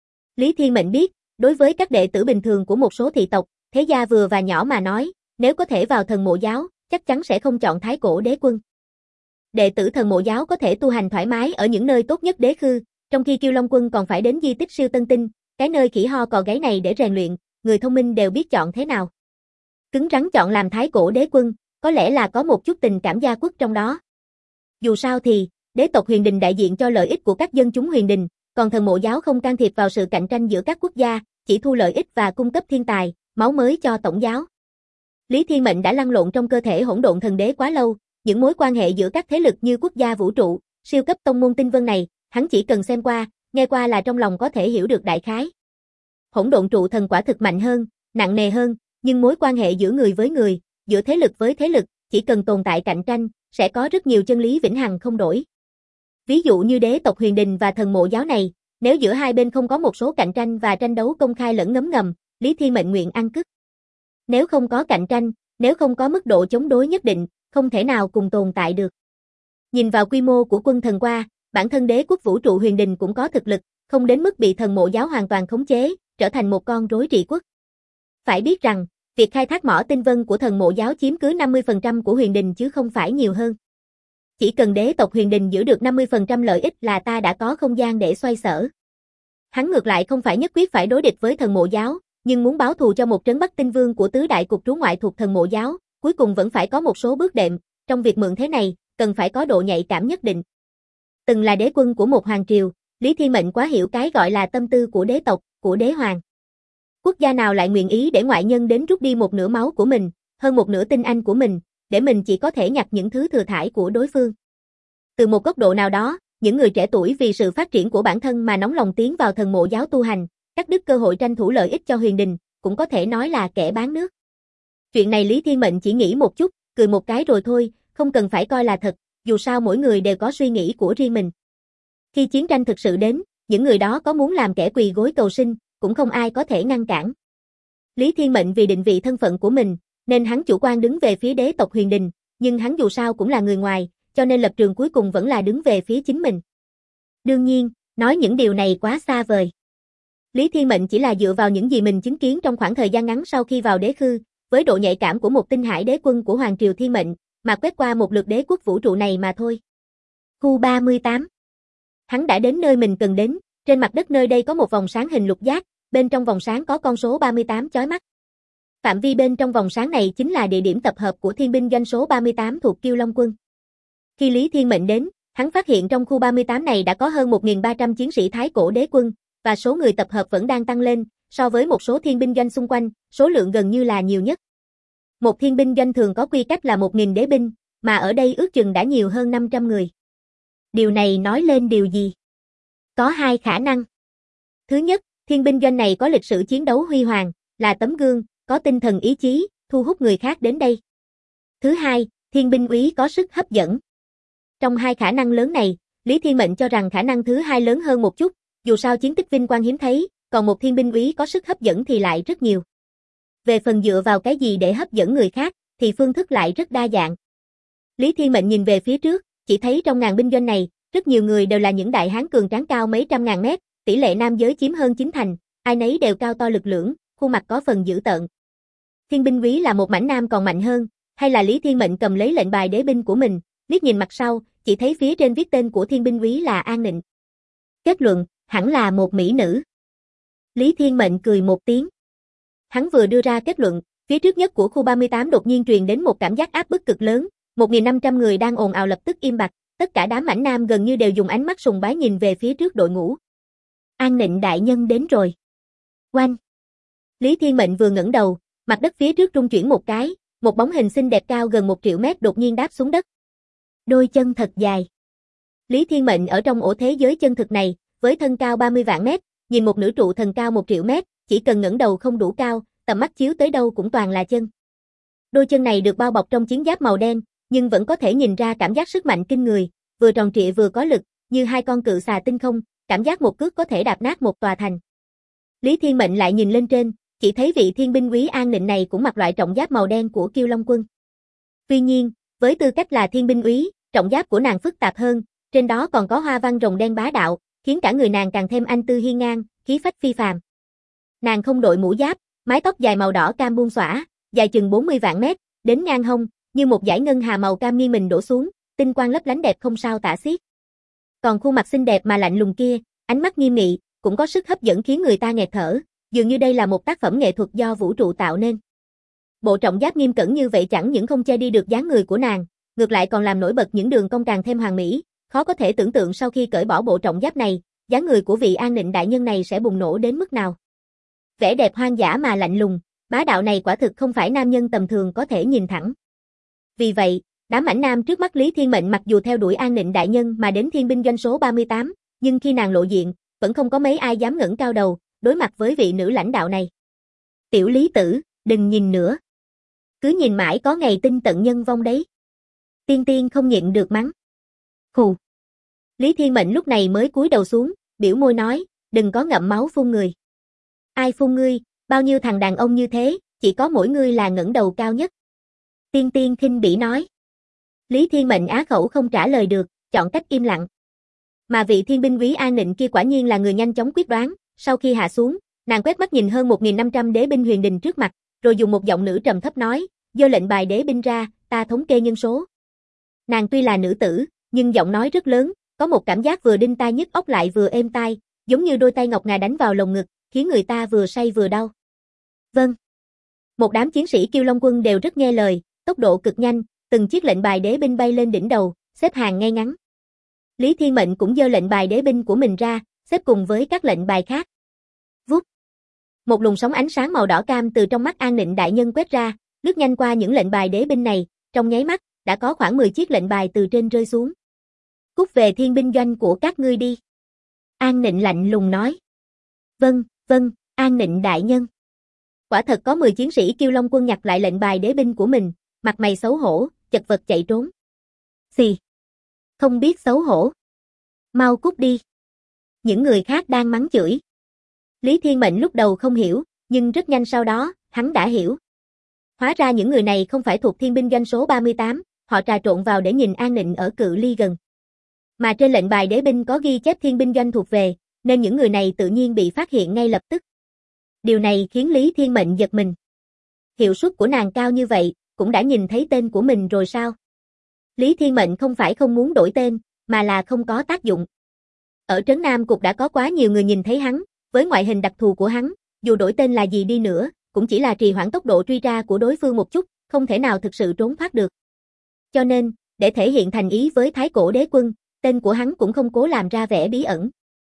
Lý Thiên Mệnh biết, đối với các đệ tử bình thường của một số thị tộc, thế gia vừa và nhỏ mà nói, nếu có thể vào thần mộ giáo, chắc chắn sẽ không chọn Thái Cổ Đế Quân. Đệ tử thần mộ giáo có thể tu hành thoải mái ở những nơi tốt nhất đế khư, trong khi Kiêu Long quân còn phải đến di tích siêu tân tinh, cái nơi khỉ ho cò gáy này để rèn luyện, người thông minh đều biết chọn thế nào. Cứng rắn chọn làm Thái Cổ Đế Quân, có lẽ là có một chút tình cảm gia quốc trong đó. Dù sao thì, đế tộc Huyền Đình đại diện cho lợi ích của các dân chúng Huyền Đình, còn thần mộ giáo không can thiệp vào sự cạnh tranh giữa các quốc gia, chỉ thu lợi ích và cung cấp thiên tài, máu mới cho tổng giáo. Lý Thiên Mệnh đã lăn lộn trong cơ thể hỗn độn thần đế quá lâu, những mối quan hệ giữa các thế lực như quốc gia vũ trụ, siêu cấp tông môn tinh vân này, hắn chỉ cần xem qua, nghe qua là trong lòng có thể hiểu được đại khái. Hỗn độn trụ thần quả thực mạnh hơn, nặng nề hơn, nhưng mối quan hệ giữa người với người, giữa thế lực với thế lực, chỉ cần tồn tại cạnh tranh, sẽ có rất nhiều chân lý vĩnh hằng không đổi. Ví dụ như đế tộc Huyền Đình và thần mộ giáo này, nếu giữa hai bên không có một số cạnh tranh và tranh đấu công khai lẫn ngấm ngầm, Lý Thiên Mệnh nguyện ăn cứt. Nếu không có cạnh tranh, nếu không có mức độ chống đối nhất định, không thể nào cùng tồn tại được. Nhìn vào quy mô của quân thần qua, bản thân đế quốc vũ trụ Huyền Đình cũng có thực lực, không đến mức bị thần mộ giáo hoàn toàn khống chế, trở thành một con rối trị quốc. Phải biết rằng, việc khai thác mỏ tinh vân của thần mộ giáo chiếm cứ 50% của Huyền Đình chứ không phải nhiều hơn. Chỉ cần đế tộc Huyền Đình giữ được 50% lợi ích là ta đã có không gian để xoay sở. Hắn ngược lại không phải nhất quyết phải đối địch với thần mộ giáo, nhưng muốn báo thù cho một trấn Bắc Tinh Vương của tứ đại cục trú ngoại thuộc thần mộ giáo, cuối cùng vẫn phải có một số bước đệm, trong việc mượn thế này, cần phải có độ nhạy cảm nhất định. Từng là đế quân của một hoàng triều, Lý Thiên Mệnh quá hiểu cái gọi là tâm tư của đế tộc, của đế hoàng. Quốc gia nào lại nguyện ý để ngoại nhân đến rút đi một nửa máu của mình, hơn một nửa tinh anh của mình, để mình chỉ có thể nhặt những thứ thừa thãi của đối phương. Từ một góc độ nào đó, những người trẻ tuổi vì sự phát triển của bản thân mà nóng lòng tiến vào thần mộ giáo tu hành, cắt đứt cơ hội tranh thủ lợi ích cho Huyền Đình, cũng có thể nói là kẻ bán nước. Chuyện này Lý Thiên Mệnh chỉ nghĩ một chút, cười một cái rồi thôi, không cần phải coi là thật, dù sao mỗi người đều có suy nghĩ của riêng mình. Khi chiến tranh thực sự đến, những người đó có muốn làm kẻ quỳ gối cầu sinh, cũng không ai có thể ngăn cản. Lý Thiên Mệnh vì định vị thân phận của mình, nên hắn chủ quan đứng về phía đế tộc Huyền Đình, nhưng hắn dù sao cũng là người ngoài, cho nên lập trường cuối cùng vẫn là đứng về phía chính mình. Đương nhiên, nói những điều này quá xa vời. Lý Thiên Mệnh chỉ là dựa vào những gì mình chứng kiến trong khoảng thời gian ngắn sau khi vào đế khư, với độ nhạy cảm của một tinh hải đế quân của Hoàng Triều Thiên Mệnh, mà quét qua một lượt đế quốc vũ trụ này mà thôi. Khu 38. Hắn đã đến nơi mình cần đến, trên mặt đất nơi đây có một vòng sáng hình lục giác, bên trong vòng sáng có con số 38 chói mắt. Phạm vi bên trong vòng sáng này chính là địa điểm tập hợp của thiên binh doanh số 38 thuộc Kiêu Long quân. Khi Lý Thiên Mệnh đến, hắn phát hiện trong khu 38 này đã có hơn 1.300 chiến sĩ Thái Cổ đế quân, và số người tập hợp vẫn đang tăng lên, so với một số thiên binh doanh xung quanh, số lượng gần như là nhiều nhất. Một thiên binh doanh thường có quy cách là 1.000 đế binh, mà ở đây ước chừng đã nhiều hơn 500 người. Điều này nói lên điều gì? Có hai khả năng. Thứ nhất, thiên binh doanh này có lịch sử chiến đấu huy hoàng, là tấm gương, có tinh thần ý chí, thu hút người khác đến đây. Thứ hai, thiên binh úy có sức hấp dẫn. Trong hai khả năng lớn này, Lý Thiên Mệnh cho rằng khả năng thứ hai lớn hơn một chút, dù sao chiến tích vinh quang hiếm thấy, còn một thiên binh úy có sức hấp dẫn thì lại rất nhiều. Về phần dựa vào cái gì để hấp dẫn người khác, thì phương thức lại rất đa dạng. Lý Thiên Mệnh nhìn về phía trước, chỉ thấy trong ngàn binh doanh này, rất nhiều người đều là những đại hán cường tráng cao mấy trăm ngàn mét, tỷ lệ nam giới chiếm hơn 9thành, ai nấy đều cao to lực lưỡng, khuôn mặt có phần dữ tợn. Thiên binh úy là một mảnh nam còn mạnh hơn, hay là Lý Thiên Mệnh cầm lấy lệnh bài đế binh của mình, liếc nhìn mặt sau, chỉ thấy phía trên viết tên của thiên binh úy là An Nịnh. Kết luận, hẳn là một mỹ nữ. Lý Thiên Mệnh cười một tiếng. Hắn vừa đưa ra kết luận, phía trước nhất của khu 38 đột nhiên truyền đến một cảm giác áp bức cực lớn, 1.500 người đang ồn ào lập tức im bặt, tất cả đám mãnh nam gần như đều dùng ánh mắt sùng bái nhìn về phía trước đội ngũ. An Nịnh đại nhân đến rồi. Oanh! Lý Thiên Mệnh vừa ngẩng đầu, mặt đất phía trước rung chuyển một cái, một bóng hình xinh đẹp cao gần 1 triệu mét đột nhiên đáp xuống đất. Đôi chân thật dài. Lý Thiên Mệnh ở trong ổ thế giới chân thực này, với thân cao 30 vạn mét, nhìn một nữ trụ thần cao 1 triệu mét, chỉ cần ngẩng đầu không đủ cao, tầm mắt chiếu tới đâu cũng toàn là chân. Đôi chân này được bao bọc trong chiến giáp màu đen, nhưng vẫn có thể nhìn ra cảm giác sức mạnh kinh người, vừa tròn trịa vừa có lực, như hai con cự xà tinh không, cảm giác một cước có thể đạp nát một tòa thành. Lý Thiên Mệnh lại nhìn lên trên, chỉ thấy vị thiên binh úy An Nịnh này cũng mặc loại trọng giáp màu đen của Kiêu Long quân. Tuy nhiên, với tư cách là thiên binh úy, trọng giáp của nàng phức tạp hơn, trên đó còn có hoa văn rồng đen bá đạo, khiến cả người nàng càng thêm anh tư hiên ngang, khí phách phi phàm. Nàng không đội mũ giáp, mái tóc dài màu đỏ cam buông xõa, dài chừng 40 vạn mét, đến ngang hông, như một dải ngân hà màu cam nghiêng mình đổ xuống, tinh quang lấp lánh đẹp không sao tả xiết. Còn khuôn mặt xinh đẹp mà lạnh lùng kia, ánh mắt nghiêm nghị, cũng có sức hấp dẫn khiến người ta nghẹt thở, dường như đây là một tác phẩm nghệ thuật do vũ trụ tạo nên. Bộ trọng giáp nghiêm cẩn như vậy chẳng những không che đi được dáng người của nàng, ngược lại còn làm nổi bật những đường cong càng thêm hoàn mỹ, khó có thể tưởng tượng sau khi cởi bỏ bộ trọng giáp này, dáng người của vị An Nịnh đại nhân này sẽ bùng nổ đến mức nào. Vẻ đẹp hoang dã mà lạnh lùng, bá đạo này quả thực không phải nam nhân tầm thường có thể nhìn thẳng. Vì vậy, đám mãnh nam trước mắt Lý Thiên Mệnh mặc dù theo đuổi An Nịnh đại nhân mà đến Thiên binh doanh số 38, nhưng khi nàng lộ diện, vẫn không có mấy ai dám ngẩng cao đầu, đối mặt với vị nữ lãnh đạo này. Tiểu Lý tử, đừng nhìn nữa. Cứ nhìn mãi có ngày tinh tận nhân vong đấy. Tiên Tiên không nhịn được mắng. Hù. Lý Thiên Mệnh lúc này mới cúi đầu xuống, biểu môi nói, đừng có ngậm máu phun người. Ai phun ngươi, bao nhiêu thằng đàn ông như thế, chỉ có mỗi ngươi là ngẩng đầu cao nhất. Tiên Tiên khinh bỉ nói. Lý Thiên Mệnh á khẩu không trả lời được, chọn cách im lặng. Mà vị thiên binh úy An Nịnh kia quả nhiên là người nhanh chóng quyết đoán, sau khi hạ xuống, nàng quét mắt nhìn hơn 1.500 đế binh huyền đình trước mặt, rồi dùng một giọng nữ trầm thấp nói, giơ lệnh bài đế binh ra, ta thống kê nhân số. Nàng tuy là nữ tử, nhưng giọng nói rất lớn, có một cảm giác vừa đinh tai nhức óc lại vừa êm tai, giống như đôi tay ngọc ngà đánh vào lồng ngực, khiến người ta vừa say vừa đau. Vâng. Một đám chiến sĩ Kiêu Long quân đều rất nghe lời, tốc độ cực nhanh, từng chiếc lệnh bài đế binh bay lên đỉnh đầu, xếp hàng ngay ngắn. Lý Thiên Mệnh cũng giơ lệnh bài đế binh của mình ra, xếp cùng với các lệnh bài khác. Vút. Một luồng sóng ánh sáng màu đỏ cam từ trong mắt An Nịnh đại nhân quét ra, lướt nhanh qua những lệnh bài đế binh này, trong nháy mắt, đã có khoảng 10 chiếc lệnh bài từ trên rơi xuống. Cút về thiên binh doanh của các ngươi đi. An Nịnh lạnh lùng nói. Vâng, vâng, An Nịnh đại nhân. Quả thật có 10 chiến sĩ Kiêu Long quân nhặt lại lệnh bài đế binh của mình, mặt mày xấu hổ, chật vật chạy trốn. Xì. Không biết xấu hổ. Mau cút đi. Những người khác đang mắng chửi. Lý Thiên Mệnh lúc đầu không hiểu, nhưng rất nhanh sau đó, hắn đã hiểu. Hóa ra những người này không phải thuộc thiên binh doanh số 38, họ trà trộn vào để nhìn An Nịnh ở cự ly gần. Mà trên lệnh bài đế binh có ghi chép thiên binh doanh thuộc về, nên những người này tự nhiên bị phát hiện ngay lập tức. Điều này khiến Lý Thiên Mệnh giật mình. Hiệu suất của nàng cao như vậy, cũng đã nhìn thấy tên của mình rồi sao? Lý Thiên Mệnh không phải không muốn đổi tên, mà là không có tác dụng. Ở Trấn Nam Cục đã có quá nhiều người nhìn thấy hắn, với ngoại hình đặc thù của hắn, dù đổi tên là gì đi nữa, cũng chỉ là trì hoãn tốc độ truy ra của đối phương một chút, không thể nào thực sự trốn thoát được. Cho nên, để thể hiện thành ý với Thái Cổ Đế Quân, tên của hắn cũng không cố làm ra vẻ bí ẩn.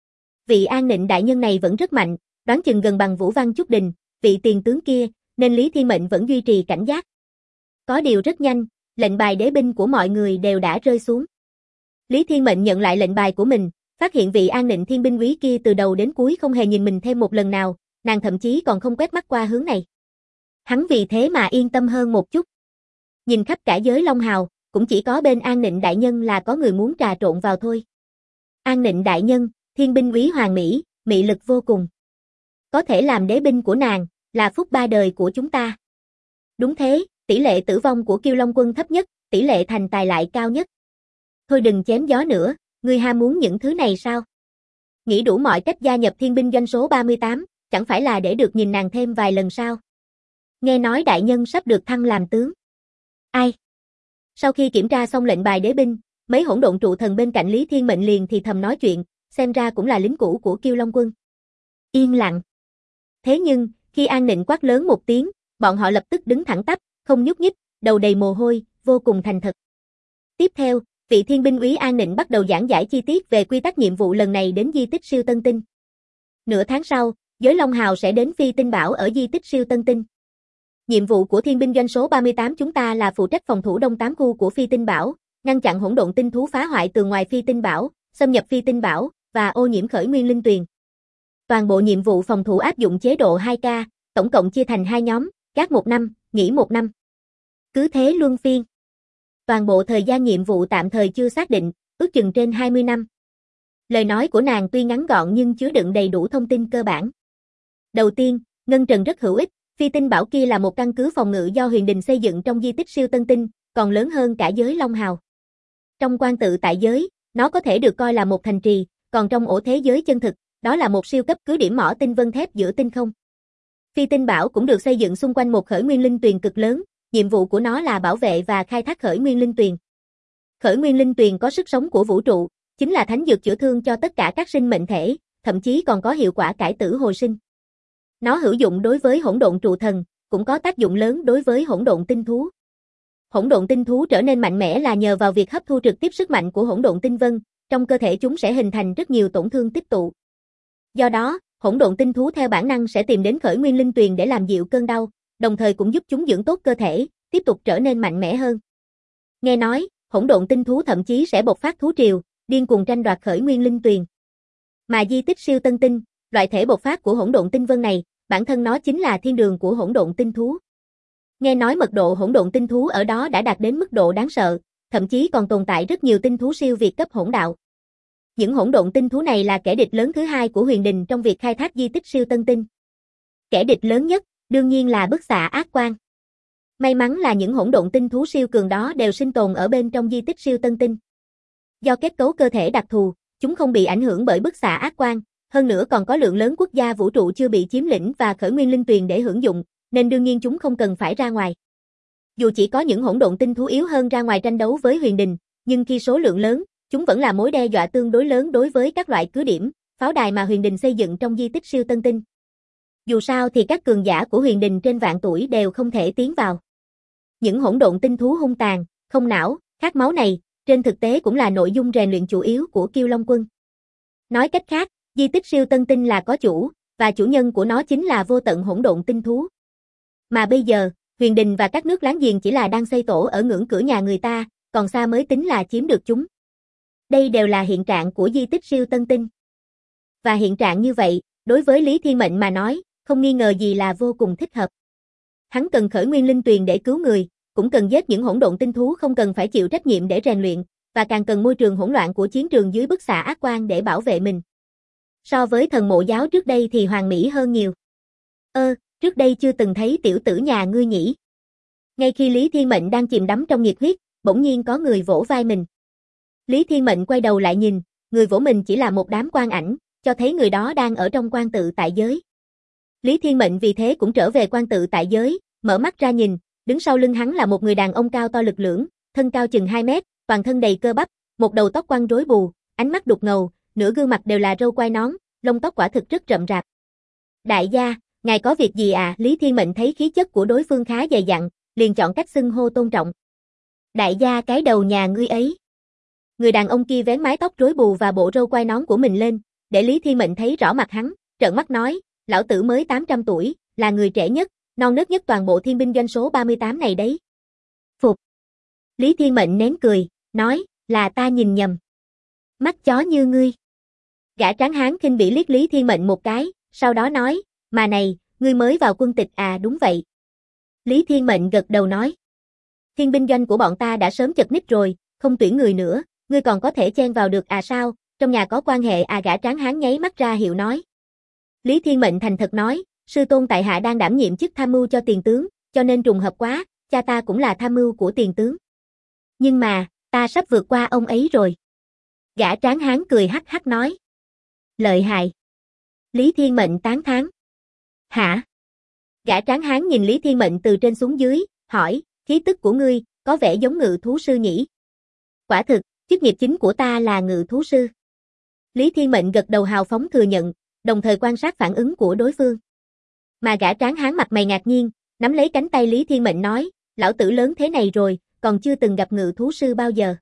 Vị An Nịnh đại nhân này vẫn rất mạnh, đoán chừng gần bằng Vũ Văn Chúc Đình, vị tiền tướng kia, nên Lý Thiên Mệnh vẫn duy trì cảnh giác. Có điều rất nhanh, lệnh bài đế binh của mọi người đều đã rơi xuống. Lý Thiên Mệnh nhận lại lệnh bài của mình, phát hiện vị An Nịnh thiên binh úy kia từ đầu đến cuối không hề nhìn mình thêm một lần nào, nàng thậm chí còn không quét mắt qua hướng này. Hắn vì thế mà yên tâm hơn một chút. Nhìn khắp cả giới Long Hào, cũng chỉ có bên An Nịnh đại nhân là có người muốn trà trộn vào thôi. An Nịnh đại nhân, thiên binh úy Hoàng Mỹ, mị lực vô cùng. Có thể làm đế binh của nàng, là phúc ba đời của chúng ta. Đúng thế, tỷ lệ tử vong của Kiêu Long quân thấp nhất, tỷ lệ thành tài lại cao nhất. Thôi đừng chém gió nữa, ngươi ham muốn những thứ này sao? Nghĩ đủ mọi cách gia nhập thiên binh doanh số 38, chẳng phải là để được nhìn nàng thêm vài lần sao? Nghe nói đại nhân sắp được thăng làm tướng. Ai? Sau khi kiểm tra xong lệnh bài đế binh, mấy hỗn độn trụ thần bên cạnh Lý Thiên Mệnh liền thì thầm nói chuyện, xem ra cũng là lính cũ của Kiêu Long quân. Yên lặng. Thế nhưng, khi An Nịnh quát lớn một tiếng, bọn họ lập tức đứng thẳng tắp, không nhúc nhích, đầu đầy mồ hôi, vô cùng thành thật. Tiếp theo, vị thiên binh úy An Nịnh bắt đầu giảng giải chi tiết về quy tắc nhiệm vụ lần này đến di tích siêu tân tinh. Nửa tháng sau, giới Long Hào sẽ đến Phi Tinh Bảo ở di tích siêu tân tinh. Nhiệm vụ của thiên binh doanh số 38 chúng ta là phụ trách phòng thủ đông 8 khu của Phi Tinh Bảo, ngăn chặn hỗn độn tinh thú phá hoại tường ngoài Phi Tinh Bảo, xâm nhập Phi Tinh Bảo và ô nhiễm khởi nguyên linh tuyền. Toàn bộ nhiệm vụ phòng thủ áp dụng chế độ 2K, tổng cộng chia thành 2 nhóm, gác 1 năm, nghỉ 1 năm. Cứ thế luân phiên. Toàn bộ thời gian nhiệm vụ tạm thời chưa xác định, ước chừng trên 20 năm. Lời nói của nàng tuy ngắn gọn nhưng chứa đựng đầy đủ thông tin cơ bản. Đầu tiên, Ngân Trần rất hữu ích, Phi Tinh Bảo kia là một căn cứ phòng ngự do Huyền Đình xây dựng trong di tích siêu tân tinh, còn lớn hơn cả giới Long Hào. Trong quan tự tại giới, nó có thể được coi là một thành trì, còn trong ổ thế giới chân thực, đó là một siêu cấp cứ điểm mỏ tinh vân thép giữa tinh không. Phi Tinh Bảo cũng được xây dựng xung quanh một khởi nguyên linh tuyền cực lớn, nhiệm vụ của nó là bảo vệ và khai thác khởi nguyên linh tuyền. Khởi nguyên linh tuyền có sức sống của vũ trụ, chính là thánh dược chữa thương cho tất cả các sinh mệnh thể, thậm chí còn có hiệu quả cải tử hồi sinh. Nó hữu dụng đối với hỗn độn trụ thần, cũng có tác dụng lớn đối với hỗn độn tinh thú. Hỗn độn tinh thú trở nên mạnh mẽ là nhờ vào việc hấp thu trực tiếp sức mạnh của hỗn độn tinh vân, Trong cơ thể chúng sẽ hình thành rất nhiều tổn thương tích tụ. Do đó, hỗn độn tinh thú theo bản năng sẽ tìm đến khởi nguyên linh tuyền để làm dịu cơn đau, đồng thời cũng giúp chúng dưỡng tốt cơ thể, tiếp tục trở nên mạnh mẽ hơn. Nghe nói, hỗn độn tinh thú thậm chí sẽ bộc phát thú triều, điên cuồng tranh đoạt khởi nguyên linh tuyền. Mà di tích siêu tân tinh, loại thể bộc phát của hỗn độn tinh vân này, bản thân nó chính là thiên đường của hỗn độn tinh thú. Nghe nói mật độ hỗn độn tinh thú ở đó đã đạt đến mức độ đáng sợ, thậm chí còn tồn tại rất nhiều tinh thú siêu việt cấp hỗn đạo. Những hỗn độn tinh thú này là kẻ địch lớn thứ hai của Huyền Đình trong việc khai thác di tích siêu tân tinh. Kẻ địch lớn nhất, đương nhiên là bức xạ ác quang. May mắn là những hỗn độn tinh thú siêu cường đó đều sinh tồn ở bên trong di tích siêu tân tinh. Do kết cấu cơ thể đặc thù, chúng không bị ảnh hưởng bởi bức xạ ác quang, hơn nữa còn có lượng lớn quốc gia vũ trụ chưa bị chiếm lĩnh và khởi nguyên linh tuyền để hưởng dụng, nên đương nhiên chúng không cần phải ra ngoài. Dù chỉ có những hỗn độn tinh thú yếu hơn ra ngoài tranh đấu với Huyền Đình, nhưng khi số lượng lớn, chúng vẫn là mối đe dọa tương đối lớn đối với các loại cứ điểm, pháo đài mà Huyền Đình xây dựng trong di tích siêu tân tinh. Dù sao thì các cường giả của Huyền Đình trên vạn tuổi đều không thể tiến vào. Những hỗn độn tinh thú hung tàn, không não, khát máu này, trên thực tế cũng là nội dung rèn luyện chủ yếu của Kiêu Long Quân. Nói cách khác, di tích siêu tân tinh là có chủ, và chủ nhân của nó chính là vô tận hỗn độn tinh thú. Mà bây giờ, Huyền Đình và các nước láng giềng chỉ là đang xây tổ ở ngưỡng cửa nhà người ta, còn xa mới tính là chiếm được chúng. Đây đều là hiện trạng của di tích siêu tân tinh. Và hiện trạng như vậy, đối với Lý Thiên Mệnh mà nói, không nghi ngờ gì là vô cùng thích hợp. Hắn cần khởi nguyên linh tuyền để cứu người, cũng cần giết những hỗn độn tinh thú không cần phải chịu trách nhiệm để rèn luyện, và càng cần môi trường hỗn loạn của chiến trường dưới bức xạ ác quang để bảo vệ mình. So với thần mộ giáo trước đây thì hoàn mỹ hơn nhiều. Trước đây chưa từng thấy tiểu tử nhà ngươi nhỉ? Ngay khi Lý Thiên Mệnh đang chìm đắm trong nhiệt huyết, bỗng nhiên có người vỗ vai mình. Lý Thiên Mệnh quay đầu lại nhìn, người vỗ mình chỉ là một đám quan ảnh, cho thấy người đó đang ở trong quan tự tại giới. Lý Thiên Mệnh vì thế cũng trở về quan tự tại giới, mở mắt ra nhìn, đứng sau lưng hắn là một người đàn ông cao to lực lưỡng, thân cao chừng 2 mét, toàn thân đầy cơ bắp, một đầu tóc quăn rối bù, ánh mắt đục ngầu, nửa gương mặt đều là râu quai nón, lông tóc quả thực rất rậm rạp. Đại gia, ngài có việc gì à? Lý Thiên Mệnh thấy khí chất của đối phương khá dày dặn, liền chọn cách xưng hô tôn trọng. Đại gia cái đầu nhà ngươi ấy. Người đàn ông kia vén mái tóc rối bù và bộ râu quai nón của mình lên, để Lý Thiên Mệnh thấy rõ mặt hắn, trợn mắt nói, lão tử mới 800 tuổi, là người trẻ nhất, non nớt nhất toàn bộ thiên binh doanh số 38 này đấy. Phục. Lý Thiên Mệnh nén cười, nói, là ta nhìn nhầm. Mắt chó như ngươi. Gã tráng hán khinh bỉ liếc Lý Thiên Mệnh một cái, sau đó nói, mà này, ngươi mới vào quân tịch à? Đúng vậy. Lý Thiên Mệnh gật đầu nói. Thiên binh doanh của bọn ta đã sớm chật ních rồi, không tuyển người nữa, ngươi còn có thể chen vào được à? Sao, trong nhà có quan hệ à? Gã tráng hán nháy mắt ra hiệu nói. Lý Thiên Mệnh thành thật nói, sư tôn tại hạ đang đảm nhiệm chức tham mưu cho tiền tướng, cho nên trùng hợp quá, cha ta cũng là tham mưu của tiền tướng. Nhưng mà, ta sắp vượt qua ông ấy rồi. Gã tráng hán cười hắc hắc nói. Lợi hại. Lý Thiên Mệnh tán thán. Hả? Gã tráng hán nhìn Lý Thiên Mệnh từ trên xuống dưới, hỏi, khí tức của ngươi, có vẻ giống ngự thú sư nhỉ? Quả thực, chức nghiệp chính của ta là ngự thú sư. Lý Thiên Mệnh gật đầu hào phóng thừa nhận, đồng thời quan sát phản ứng của đối phương. Mà gã tráng hán mặt mày ngạc nhiên, nắm lấy cánh tay Lý Thiên Mệnh nói, lão tử lớn thế này rồi, còn chưa từng gặp ngự thú sư bao giờ.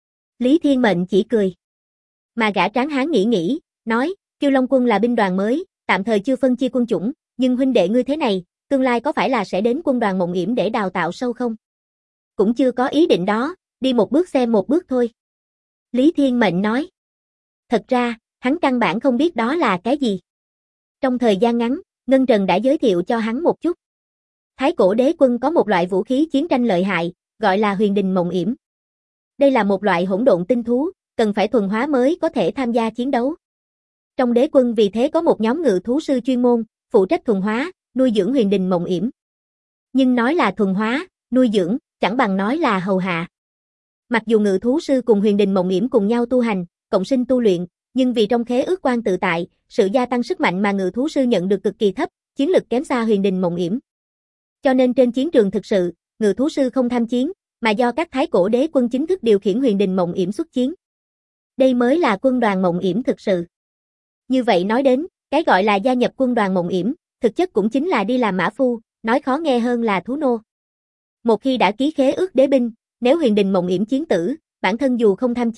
Lý Thiên Mệnh chỉ cười. Mà gã tráng hán nghĩ, nói, Kiêu Long Quân là binh đoàn mới, tạm thời chưa phân chia quân chủng, nhưng huynh đệ ngươi thế này, tương lai có phải là sẽ đến quân đoàn Mộng Yểm để đào tạo sâu không? Cũng chưa có ý định đó, đi một bước xem một bước thôi. Lý Thiên Mệnh nói. Thật ra, hắn căn bản không biết đó là cái gì. Trong thời gian ngắn, Ngân Trần đã giới thiệu cho hắn một chút. Thái cổ đế quân có một loại vũ khí chiến tranh lợi hại, gọi là Huyền Đình Mộng Yểm. Đây là một loại hỗn độn tinh thú, cần phải thuần hóa mới có thể tham gia chiến đấu. Trong đế quân vì thế có một nhóm ngự thú sư chuyên môn, phụ trách thuần hóa, nuôi dưỡng Huyền Đình Mộng Yểm. Nhưng nói là thuần hóa, nuôi dưỡng, chẳng bằng nói là hầu hạ. Mặc dù ngự thú sư cùng Huyền Đình Mộng Yểm cùng nhau tu hành, cộng sinh tu luyện, nhưng vì trong khế ước quan tự tại, sự gia tăng sức mạnh mà ngự thú sư nhận được cực kỳ thấp, chiến lực kém xa Huyền Đình Mộng Yểm. Cho nên trên chiến trường thực sự, ngự thú sư không tham chiến, mà do các thái cổ đế quân chính thức điều khiển Huyền Đình Mộng Yểm xuất chiến. Đây mới là quân đoàn Mộng Yểm thực sự. Như vậy nói đến, cái gọi là gia nhập quân đoàn Mộng Yểm, thực chất cũng chính là đi làm mã phu, nói khó nghe hơn là thú nô. Một khi đã ký khế ước đế binh, nếu Huyền Đình Mộng Yểm chiến tử, bản thân dù không tham chiến,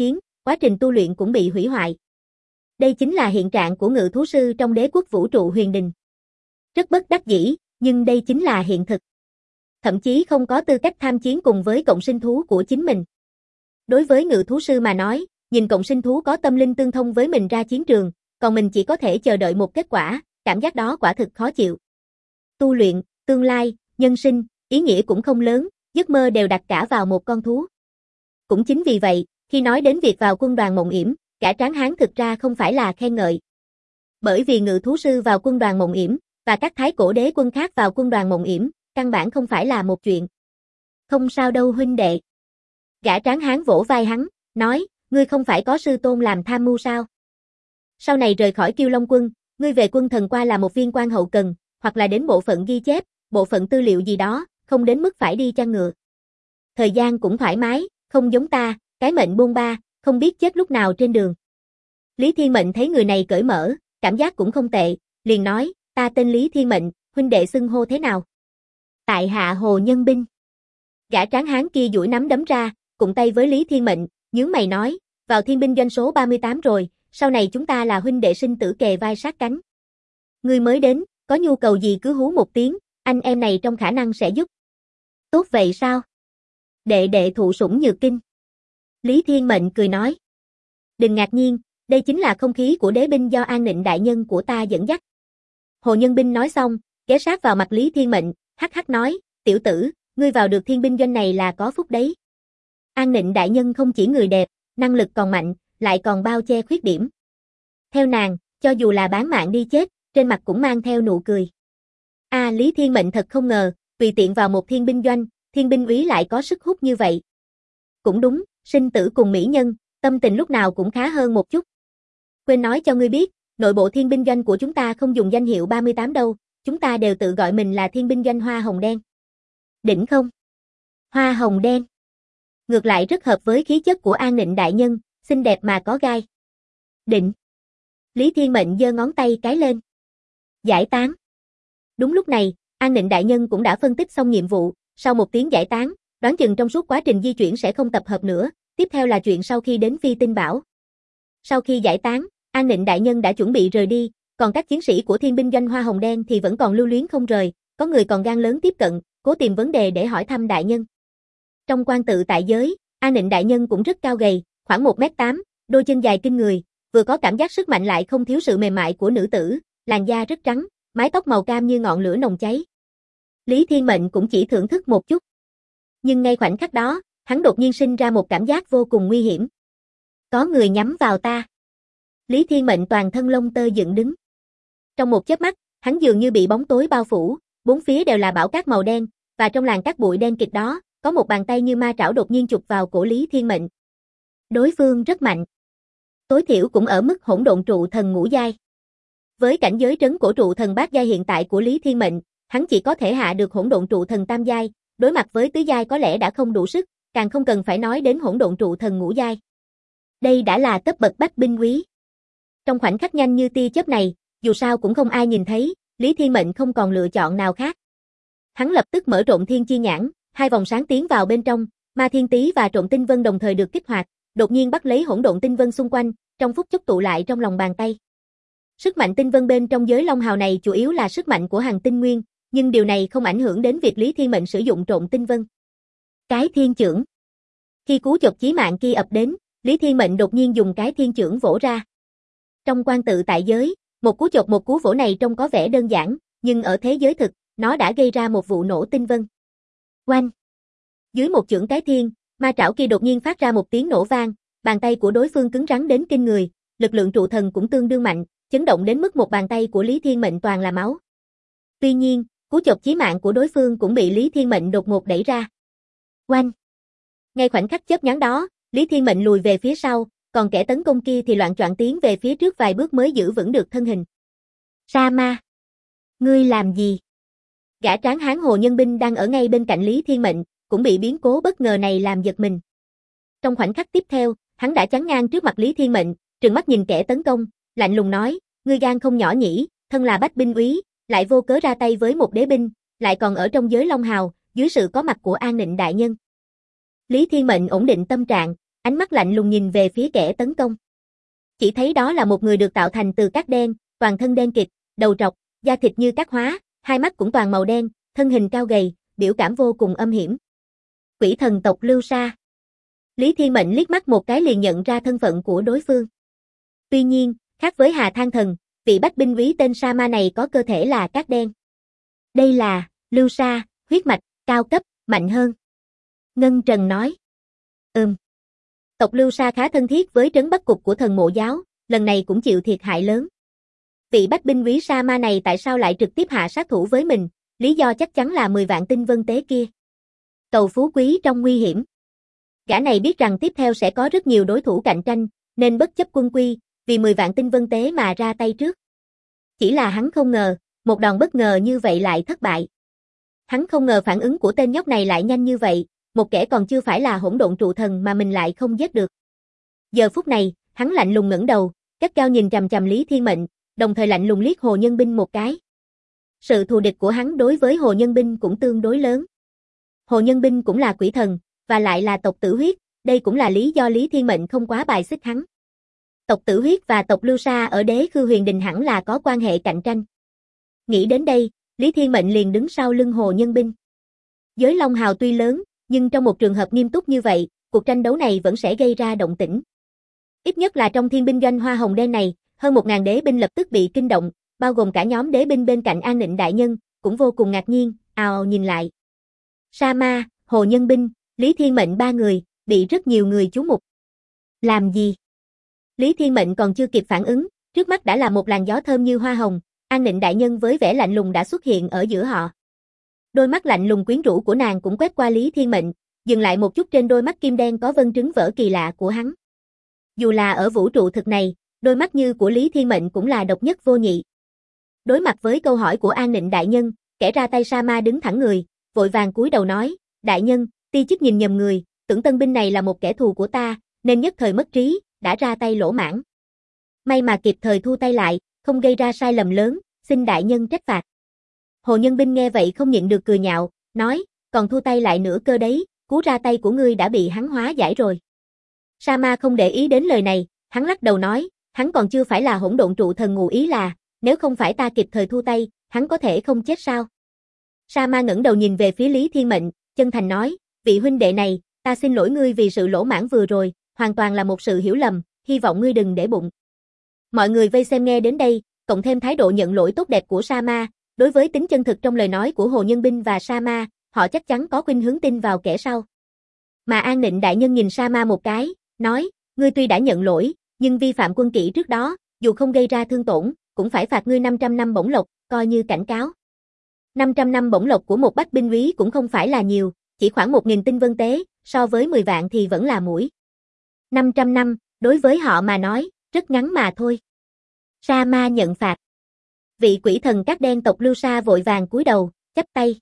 quá trình tu luyện cũng bị hủy hoại. Đây chính là hiện trạng của ngự thú sư trong đế quốc vũ trụ huyền đình. Rất bất đắc dĩ, nhưng đây chính là hiện thực. Thậm chí không có tư cách tham chiến cùng với cộng sinh thú của chính mình. Đối với ngự thú sư mà nói, nhìn cộng sinh thú có tâm linh tương thông với mình ra chiến trường, còn mình chỉ có thể chờ đợi một kết quả, cảm giác đó quả thực khó chịu. Tu luyện, tương lai, nhân sinh, ý nghĩa cũng không lớn, giấc mơ đều đặt cả vào một con thú. Cũng chính vì vậy, khi nói đến việc vào quân đoàn Mộng Yểm, Gã Tráng Hán thực ra không phải là khen ngợi. Bởi vì ngự thú sư vào quân đoàn Mộng Yểm, và các thái cổ đế quân khác vào quân đoàn Mộng Yểm, căn bản không phải là một chuyện. Không sao đâu huynh đệ. Gã Tráng Hán vỗ vai hắn, nói, ngươi không phải có sư tôn làm tham mưu sao? Sau này rời khỏi Kiêu Long quân, ngươi về quân thần qua là một viên quan hậu cần, hoặc là đến bộ phận ghi chép, bộ phận tư liệu gì đó, không đến mức phải đi chăn ngựa. Thời gian cũng thoải mái, không giống ta, cái mệnh bôn ba, không biết chết lúc nào trên đường. Lý Thiên Mệnh thấy người này cởi mở, cảm giác cũng không tệ, liền nói, ta tên Lý Thiên Mệnh, huynh đệ xưng hô thế nào? Tại hạ Hồ Nhân Binh. Gã Tráng Hán kia duỗi nắm đấm ra, cụng tay với Lý Thiên Mệnh, nhướng mày nói, vào thiên binh doanh số 38 rồi, sau này chúng ta là huynh đệ sinh tử kề vai sát cánh. Ngươi mới đến, có nhu cầu gì cứ hú một tiếng, anh em này trong khả năng sẽ giúp. Tốt vậy sao? Đệ đệ thụ sủng nhược kinh. Lý Thiên Mệnh cười nói. Đừng ngạc nhiên, đây chính là không khí của đế binh do An Nịnh đại nhân của ta dẫn dắt. Hồ Nhân Binh nói xong, ghé sát vào mặt Lý Thiên Mệnh, hắc hắc nói, tiểu tử, ngươi vào được thiên binh doanh này là có phúc đấy. An Nịnh đại nhân không chỉ người đẹp, năng lực còn mạnh, lại còn bao che khuyết điểm. Theo nàng, cho dù là bán mạng đi chết, trên mặt cũng mang theo nụ cười. Lý Thiên Mệnh thật không ngờ, tùy tiện vào một thiên binh doanh, thiên binh úy lại có sức hút như vậy. Cũng đúng, sinh tử cùng mỹ nhân, tâm tình lúc nào cũng khá hơn một chút. Quên nói cho ngươi biết, nội bộ thiên binh doanh của chúng ta không dùng danh hiệu 38 đâu, chúng ta đều tự gọi mình là thiên binh doanh Hoa Hồng Đen. Đỉnh không? Hoa Hồng Đen. Ngược lại rất hợp với khí chất của An Nịnh đại nhân, xinh đẹp mà có gai. Định. Lý Thiên Mệnh giơ ngón tay cái lên. Giải tán. Đúng lúc này, An Nịnh đại nhân cũng đã phân tích xong nhiệm vụ, sau một tiếng giải tán, đoán chừng trong suốt quá trình di chuyển sẽ không tập hợp nữa, tiếp theo là chuyện sau khi đến Phi Tinh Bảo. Sau khi giải tán, An Nịnh đại nhân đã chuẩn bị rời đi, còn các chiến sĩ của thiên binh doanh Hoa Hồng Đen thì vẫn còn lưu luyến không rời, có người còn gan lớn tiếp cận, cố tìm vấn đề để hỏi thăm đại nhân. Trong quan tự tại giới, An Nịnh đại nhân cũng rất cao gầy, khoảng 1m8, đôi chân dài kinh người, vừa có cảm giác sức mạnh lại không thiếu sự mềm mại của nữ tử, làn da rất trắng, mái tóc màu cam như ngọn lửa nồng cháy. Lý Thiên Mệnh cũng chỉ thưởng thức một chút. Nhưng ngay khoảnh khắc đó, hắn đột nhiên sinh ra một cảm giác vô cùng nguy hiểm. Có người nhắm vào ta. Lý Thiên Mệnh toàn thân lông tơ dựng đứng. Trong một chớp mắt, hắn dường như bị bóng tối bao phủ, bốn phía đều là bão cát màu đen, và trong làn cát bụi đen kịt đó, có một bàn tay như ma trảo đột nhiên chụp vào cổ Lý Thiên Mệnh. Đối phương rất mạnh. Tối thiểu cũng ở mức hỗn độn trụ thần ngũ giai. Với cảnh giới trấn cổ trụ thần bát giai hiện tại của Lý Thiên Mệnh, hắn chỉ có thể hạ được hỗn độn trụ thần tam giai, đối mặt với tứ giai có lẽ đã không đủ sức, càng không cần phải nói đến hỗn độn trụ thần ngũ giai. Đây đã là cấp bậc bách binh quý. Trong khoảnh khắc nhanh như tia chớp này, dù sao cũng không ai nhìn thấy, Lý Thiên Mệnh không còn lựa chọn nào khác. Hắn lập tức mở Trộn Thiên Chi Nhãn, hai vòng sáng tiến vào bên trong, Ma Thiên Tý và Trộn Tinh Vân đồng thời được kích hoạt, đột nhiên bắt lấy hỗn độn tinh vân xung quanh, trong phút chốc tụ lại trong lòng bàn tay. Sức mạnh tinh vân bên trong giới Long Hào này chủ yếu là sức mạnh của Hằng Tinh Nguyên, nhưng điều này không ảnh hưởng đến việc Lý Thiên Mệnh sử dụng Trộn Tinh Vân. Cái thiên chưởng. Khi cú chộp chí mạng kia ập đến, Lý Thiên Mệnh đột nhiên dùng cái thiên chưởng vỗ ra. Trong quan tự tại giới, một cú chộp một cú vỗ này trông có vẻ đơn giản, nhưng ở thế giới thực, nó đã gây ra một vụ nổ tinh vân. Oanh! Dưới một chưởng cái thiên, ma trảo kia đột nhiên phát ra một tiếng nổ vang, bàn tay của đối phương cứng rắn đến kinh người, lực lượng trụ thần cũng tương đương mạnh, chấn động đến mức một bàn tay của Lý Thiên Mệnh toàn là máu. Tuy nhiên, cú chộp chí mạng của đối phương cũng bị Lý Thiên Mệnh đột ngột đẩy ra. Oanh! Ngay khoảnh khắc chớp nhoáng đó, Lý Thiên Mệnh lùi về phía sau, còn kẻ tấn công kia thì loạng choạng tiến về phía trước vài bước mới giữ vững được thân hình. Sa Ma! Ngươi làm gì? Gã Tráng Hán Hồ Nhân Binh đang ở ngay bên cạnh Lý Thiên Mệnh, cũng bị biến cố bất ngờ này làm giật mình. Trong khoảnh khắc tiếp theo, hắn đã chắn ngang trước mặt Lý Thiên Mệnh, trừng mắt nhìn kẻ tấn công, lạnh lùng nói, ngươi gan không nhỏ nhỉ, thân là bách binh úy, lại vô cớ ra tay với một đế binh, lại còn ở trong giới Long Hào, dưới sự có mặt của An Nịnh đại nhân. Lý Thiên Mệnh ổn định tâm trạng, ánh mắt lạnh lùng nhìn về phía kẻ tấn công. Chỉ thấy đó là một người được tạo thành từ cát đen, toàn thân đen kịt, đầu trọc, da thịt như cát hóa, hai mắt cũng toàn màu đen, thân hình cao gầy, biểu cảm vô cùng âm hiểm. Quỷ thần tộc Lưu Sa. Lý Thiên Mệnh liếc mắt một cái liền nhận ra thân phận của đối phương. Tuy nhiên, khác với Hà Thang Thần, vị bách binh úy tên Sa Ma này có cơ thể là cát đen. Đây là Lưu Sa, huyết mạch, cao cấp, mạnh hơn. Ngân Trần nói. Tộc Lưu Sa khá thân thiết với trấn Bắc Cục của thần mộ giáo, lần này cũng chịu thiệt hại lớn. Vị bách binh úy Sa Ma này tại sao lại trực tiếp hạ sát thủ với mình, lý do chắc chắn là 10 vạn tinh vân tế kia. Cầu phú quý trong nguy hiểm. Gã này biết rằng tiếp theo sẽ có rất nhiều đối thủ cạnh tranh, nên bất chấp quân quy, vì 10 vạn tinh vân tế mà ra tay trước. Chỉ là hắn không ngờ, một đòn bất ngờ như vậy lại thất bại. Hắn không ngờ phản ứng của tên nhóc này lại nhanh như vậy, một kẻ còn chưa phải là hỗn độn trụ thần mà mình lại không giết được. Giờ phút này, hắn lạnh lùng ngẩng đầu, gắt gao nhìn chằm chằm Lý Thiên Mệnh, đồng thời lạnh lùng liếc Hồ Nhân Binh một cái. Sự thù địch của hắn đối với Hồ Nhân Binh cũng tương đối lớn. Hồ Nhân Binh cũng là quỷ thần, và lại là tộc Tử Huyết, đây cũng là lý do Lý Thiên Mệnh không quá bài xích hắn. Tộc Tử Huyết và tộc Lưu Sa ở Đế Khư Huyền Đình hẳn là có quan hệ cạnh tranh. Nghĩ đến đây, Lý Thiên Mệnh liền đứng sau lưng Hồ Nhân Binh. Giới Long Hào tuy lớn, nhưng trong một trường hợp nghiêm túc như vậy, cuộc tranh đấu này vẫn sẽ gây ra động tĩnh. Ít nhất là trong thiên binh doanh Hoa Hồng Đen này, hơn 1000 đế binh lập tức bị kinh động, bao gồm cả nhóm đế binh bên cạnh An Nịnh đại nhân, cũng vô cùng ngạc nhiên, ào nhìn lại. Sa Ma, Hồ Nhân Binh, Lý Thiên Mệnh ba người, bị rất nhiều người chú mục. Làm gì? Lý Thiên Mệnh còn chưa kịp phản ứng, trước mắt đã là một làn gió thơm như hoa hồng, An Nịnh đại nhân với vẻ lạnh lùng đã xuất hiện ở giữa họ. Đôi mắt lạnh lùng quyến rũ của nàng cũng quét qua Lý Thiên Mệnh, dừng lại một chút trên đôi mắt kim đen có vân trứng vỡ kỳ lạ của hắn. Dù là ở vũ trụ thực này, đôi mắt như của Lý Thiên Mệnh cũng là độc nhất vô nhị. Đối mặt với câu hỏi của An Nịnh đại nhân, kẻ ra tay Sa Ma đứng thẳng người, vội vàng cúi đầu nói, đại nhân, ti chức nhìn nhầm người, tưởng tân binh này là một kẻ thù của ta, nên nhất thời mất trí, đã ra tay lỗ mãng. May mà kịp thời thu tay lại, không gây ra sai lầm lớn, xin đại nhân trách phạt. Hồ Nhân Binh nghe vậy không nhịn được cười nhạo, nói, còn thu tay lại nữa cơ đấy, cú ra tay của ngươi đã bị hắn hóa giải rồi. Sa Ma không để ý đến lời này, hắn lắc đầu nói, hắn còn chưa phải là hỗn độn trụ thần, ngụ ý là, nếu không phải ta kịp thời thu tay, hắn có thể không chết sao? Sa Ma ngẩng đầu nhìn về phía Lý Thiên Mệnh, chân thành nói, vị huynh đệ này, ta xin lỗi ngươi vì sự lỗ mãng vừa rồi, hoàn toàn là một sự hiểu lầm, hy vọng ngươi đừng để bụng. Mọi người vây xem nghe đến đây, cộng thêm thái độ nhận lỗi tốt đẹp của Sa Ma, đối với tính chân thực trong lời nói của Hồ Nhân Binh và Sa Ma, họ chắc chắn có khuynh hướng tin vào kẻ sau. Mà An Nịnh đại nhân nhìn Sa Ma một cái, nói, ngươi tuy đã nhận lỗi, nhưng vi phạm quân kỷ trước đó, dù không gây ra thương tổn, cũng phải phạt ngươi 500 năm bổng lộc, coi như cảnh cáo. 500 năm bổng lộc của một bách binh úy cũng không phải là nhiều, chỉ khoảng 1000 tinh vân tế, so với 10 vạn thì vẫn là muỗi. 500 năm, đối với họ mà nói, rất ngắn mà thôi. Sa Ma nhận phạt. Vị quỷ thần cát đen tộc Lưu Sa vội vàng cúi đầu, chắp tay.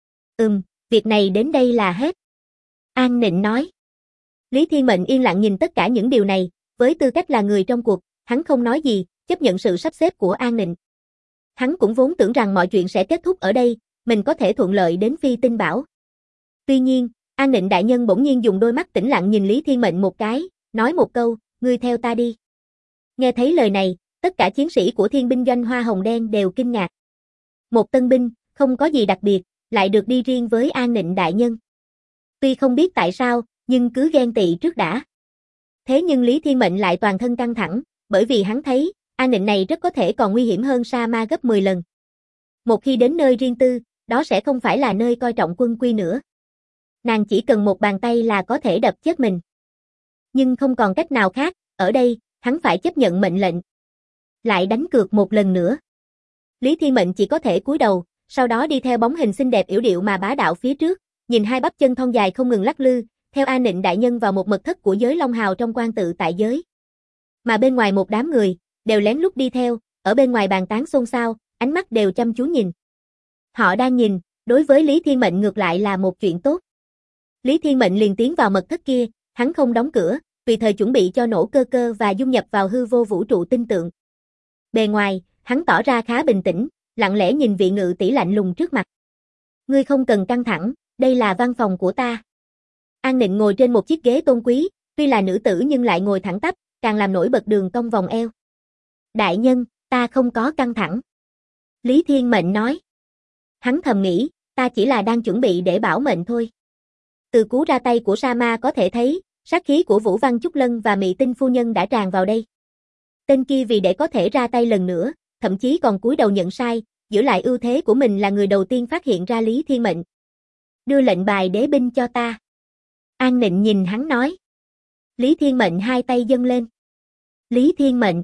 Việc này đến đây là hết. An Nịnh nói. Lý Thiên Mệnh yên lặng nhìn tất cả những điều này, với tư cách là người trong cuộc, hắn không nói gì, chấp nhận sự sắp xếp của An Nịnh. Hắn cũng vốn tưởng rằng mọi chuyện sẽ kết thúc ở đây, mình có thể thuận lợi đến Phi Tinh Bảo. Tuy nhiên, An Nịnh đại nhân bỗng nhiên dùng đôi mắt tĩnh lặng nhìn Lý Thiên Mệnh một cái, nói một câu, ngươi theo ta đi. Nghe thấy lời này, tất cả chiến sĩ của thiên binh doanh Hoa Hồng Đen đều kinh ngạc. Một tân binh, không có gì đặc biệt, lại được đi riêng với An Nịnh đại nhân. Tuy không biết tại sao, nhưng cứ ghen tị trước đã. Thế nhưng Lý Thiên Mệnh lại toàn thân căng thẳng, bởi vì hắn thấy, An Nịnh này rất có thể còn nguy hiểm hơn Sa Ma gấp 10 lần. Một khi đến nơi riêng tư, đó sẽ không phải là nơi coi trọng quân quy nữa. Nàng chỉ cần một bàn tay là có thể đập chết mình. Nhưng không còn cách nào khác, ở đây, hắn phải chấp nhận mệnh lệnh. Lại đánh cược một lần nữa. Lý Thiên Mệnh chỉ có thể cúi đầu, sau đó đi theo bóng hình xinh đẹp yểu điệu mà bá đạo phía trước, nhìn hai bắp chân thon dài không ngừng lắc lư, theo An Nịnh đại nhân vào một mật thất của giới Long Hào trong quan tự tại giới. Mà bên ngoài một đám người, đều lén lút đi theo, ở bên ngoài bàn tán xôn xao, ánh mắt đều chăm chú nhìn. Họ đang nhìn, đối với Lý Thiên Mệnh ngược lại là một chuyện tốt. Lý Thiên Mệnh liền tiến vào mật thất kia, hắn không đóng cửa, tùy thời chuẩn bị cho nổ cơ cơ và dung nhập vào hư vô vũ trụ tinh tượng. Bề ngoài, hắn tỏ ra khá bình tĩnh, lặng lẽ nhìn vị ngự tỷ lạnh lùng trước mặt. Ngươi không cần căng thẳng, đây là văn phòng của ta. An Nịnh ngồi trên một chiếc ghế tôn quý, Tuy là nữ tử nhưng lại ngồi thẳng tắp, càng làm nổi bật đường cong vòng eo. Đại nhân, ta không có căng thẳng. Lý Thiên Mệnh nói. Hắn thầm nghĩ, ta chỉ là đang chuẩn bị để bảo mệnh thôi. Từ cú ra tay của Sa Ma có thể thấy, sát khí của Vũ Văn Chúc Lân và Mị Tinh phu nhân đã tràn vào đây. Tên kia vì để có thể ra tay lần nữa, thậm chí còn cúi đầu nhận sai, giữ lại ưu thế của mình là người đầu tiên phát hiện ra Lý Thiên Mệnh. Đưa lệnh bài đế binh cho ta. An Nịnh nhìn hắn nói. Lý Thiên Mệnh hai tay dâng lên. Lý Thiên Mệnh.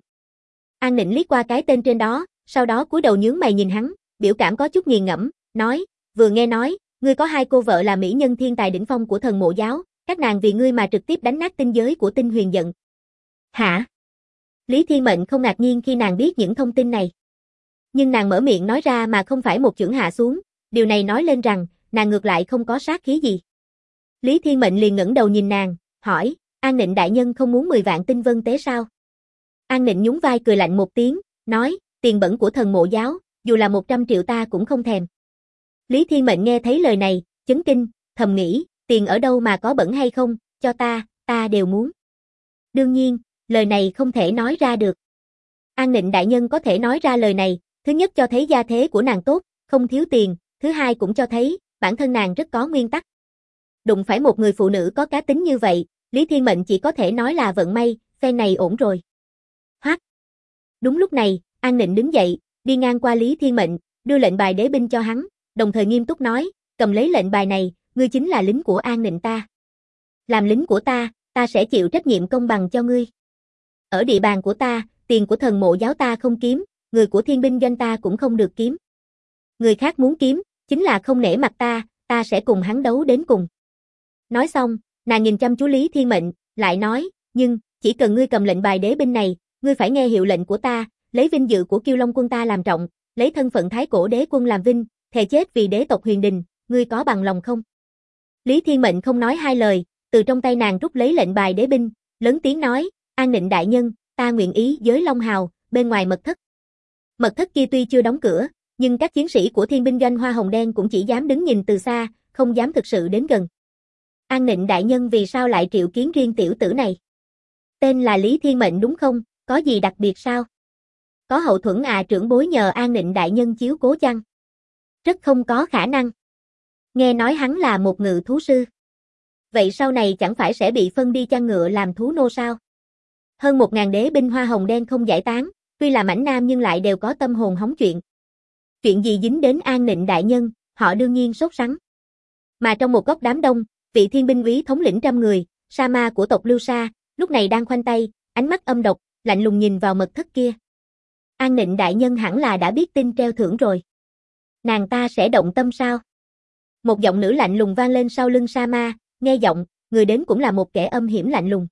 An Nịnh liếc qua cái tên trên đó, sau đó cúi đầu nhướng mày nhìn hắn, biểu cảm có chút nghiền ngẫm, nói, vừa nghe nói, ngươi có hai cô vợ là mỹ nhân thiên tài đỉnh phong của thần mộ giáo, các nàng vì ngươi mà trực tiếp đánh nát tinh giới của Tinh Huyền Giận. Hả? Lý Thiên Mệnh không ngạc nhiên khi nàng biết những thông tin này. Nhưng nàng mở miệng nói ra mà không phải một chưởng hạ xuống, điều này nói lên rằng, nàng ngược lại không có sát khí gì. Lý Thiên Mệnh liền ngẩng đầu nhìn nàng, hỏi, An Nịnh đại nhân không muốn 10 vạn tinh vân tế sao? An Nịnh nhún vai cười lạnh một tiếng, nói, tiền bẩn của thần mộ giáo, dù là 100 triệu ta cũng không thèm. Lý Thiên Mệnh nghe thấy lời này, chấn kinh, thầm nghĩ, tiền ở đâu mà có bẩn hay không, cho ta đều muốn. Đương nhiên, lời này không thể nói ra được. An Nịnh đại nhân có thể nói ra lời này, thứ nhất cho thấy gia thế của nàng tốt, không thiếu tiền, thứ hai cũng cho thấy, bản thân nàng rất có nguyên tắc. Đụng phải một người phụ nữ có cá tính như vậy, Lý Thiên Mệnh chỉ có thể nói là vận may, phe này ổn rồi. Hoắc. Đúng lúc này, An Nịnh đứng dậy, đi ngang qua Lý Thiên Mệnh, đưa lệnh bài đế binh cho hắn, đồng thời nghiêm túc nói, cầm lấy lệnh bài này, ngươi chính là lính của An Nịnh ta. Làm lính của ta sẽ chịu trách nhiệm công bằng cho ngươi. Ở địa bàn của ta, tiền của thần mộ giáo ta không kiếm, người của thiên binh doanh ta cũng không được kiếm. Người khác muốn kiếm, chính là không nể mặt ta sẽ cùng hắn đấu đến cùng. Nói xong, nàng nhìn chăm chú Lý Thiên Mệnh, lại nói, nhưng, chỉ cần ngươi cầm lệnh bài đế binh này, ngươi phải nghe hiệu lệnh của ta, lấy vinh dự của Kiêu Long quân ta làm trọng, lấy thân phận Thái Cổ đế quân làm vinh, thề chết vì đế tộc Huyền Đình, ngươi có bằng lòng không? Lý Thiên Mệnh không nói hai lời, từ trong tay nàng rút lấy lệnh bài đế binh, lớn tiếng nói, An Nịnh đại nhân, ta nguyện ý giới Long Hào, bên ngoài mật thất. Mật thất kia tuy chưa đóng cửa, nhưng các chiến sĩ của thiên binh doanh Hoa Hồng Đen cũng chỉ dám đứng nhìn từ xa, không dám thực sự đến gần. An Nịnh đại nhân vì sao lại triệu kiến riêng tiểu tử này? Tên là Lý Thiên Mệnh đúng không, có gì đặc biệt sao? Có hậu thuẫn trưởng bối nhờ An Nịnh đại nhân chiếu cố chăng? Rất không có khả năng. Nghe nói hắn là một ngự thú sư. Vậy sau này chẳng phải sẽ bị phân đi chăn ngựa làm thú nô sao? Hơn 1000 đế binh Hoa Hồng Đen không giải tán, tuy là mãnh nam nhưng lại đều có tâm hồn hóng chuyện. Chuyện gì dính đến An Nịnh đại nhân, họ đương nhiên sốt sắng. Mà trong một góc đám đông, vị thiên binh úy thống lĩnh 100 người, Sa Ma của tộc Lưu Sa, lúc này đang khoanh tay, ánh mắt âm độc, lạnh lùng nhìn vào mật thất kia. An Nịnh đại nhân hẳn là đã biết tin treo thưởng rồi. Nàng ta sẽ động tâm sao? Một giọng nữ lạnh lùng vang lên sau lưng Sa Ma, nghe giọng, người đến cũng là một kẻ âm hiểm lạnh lùng.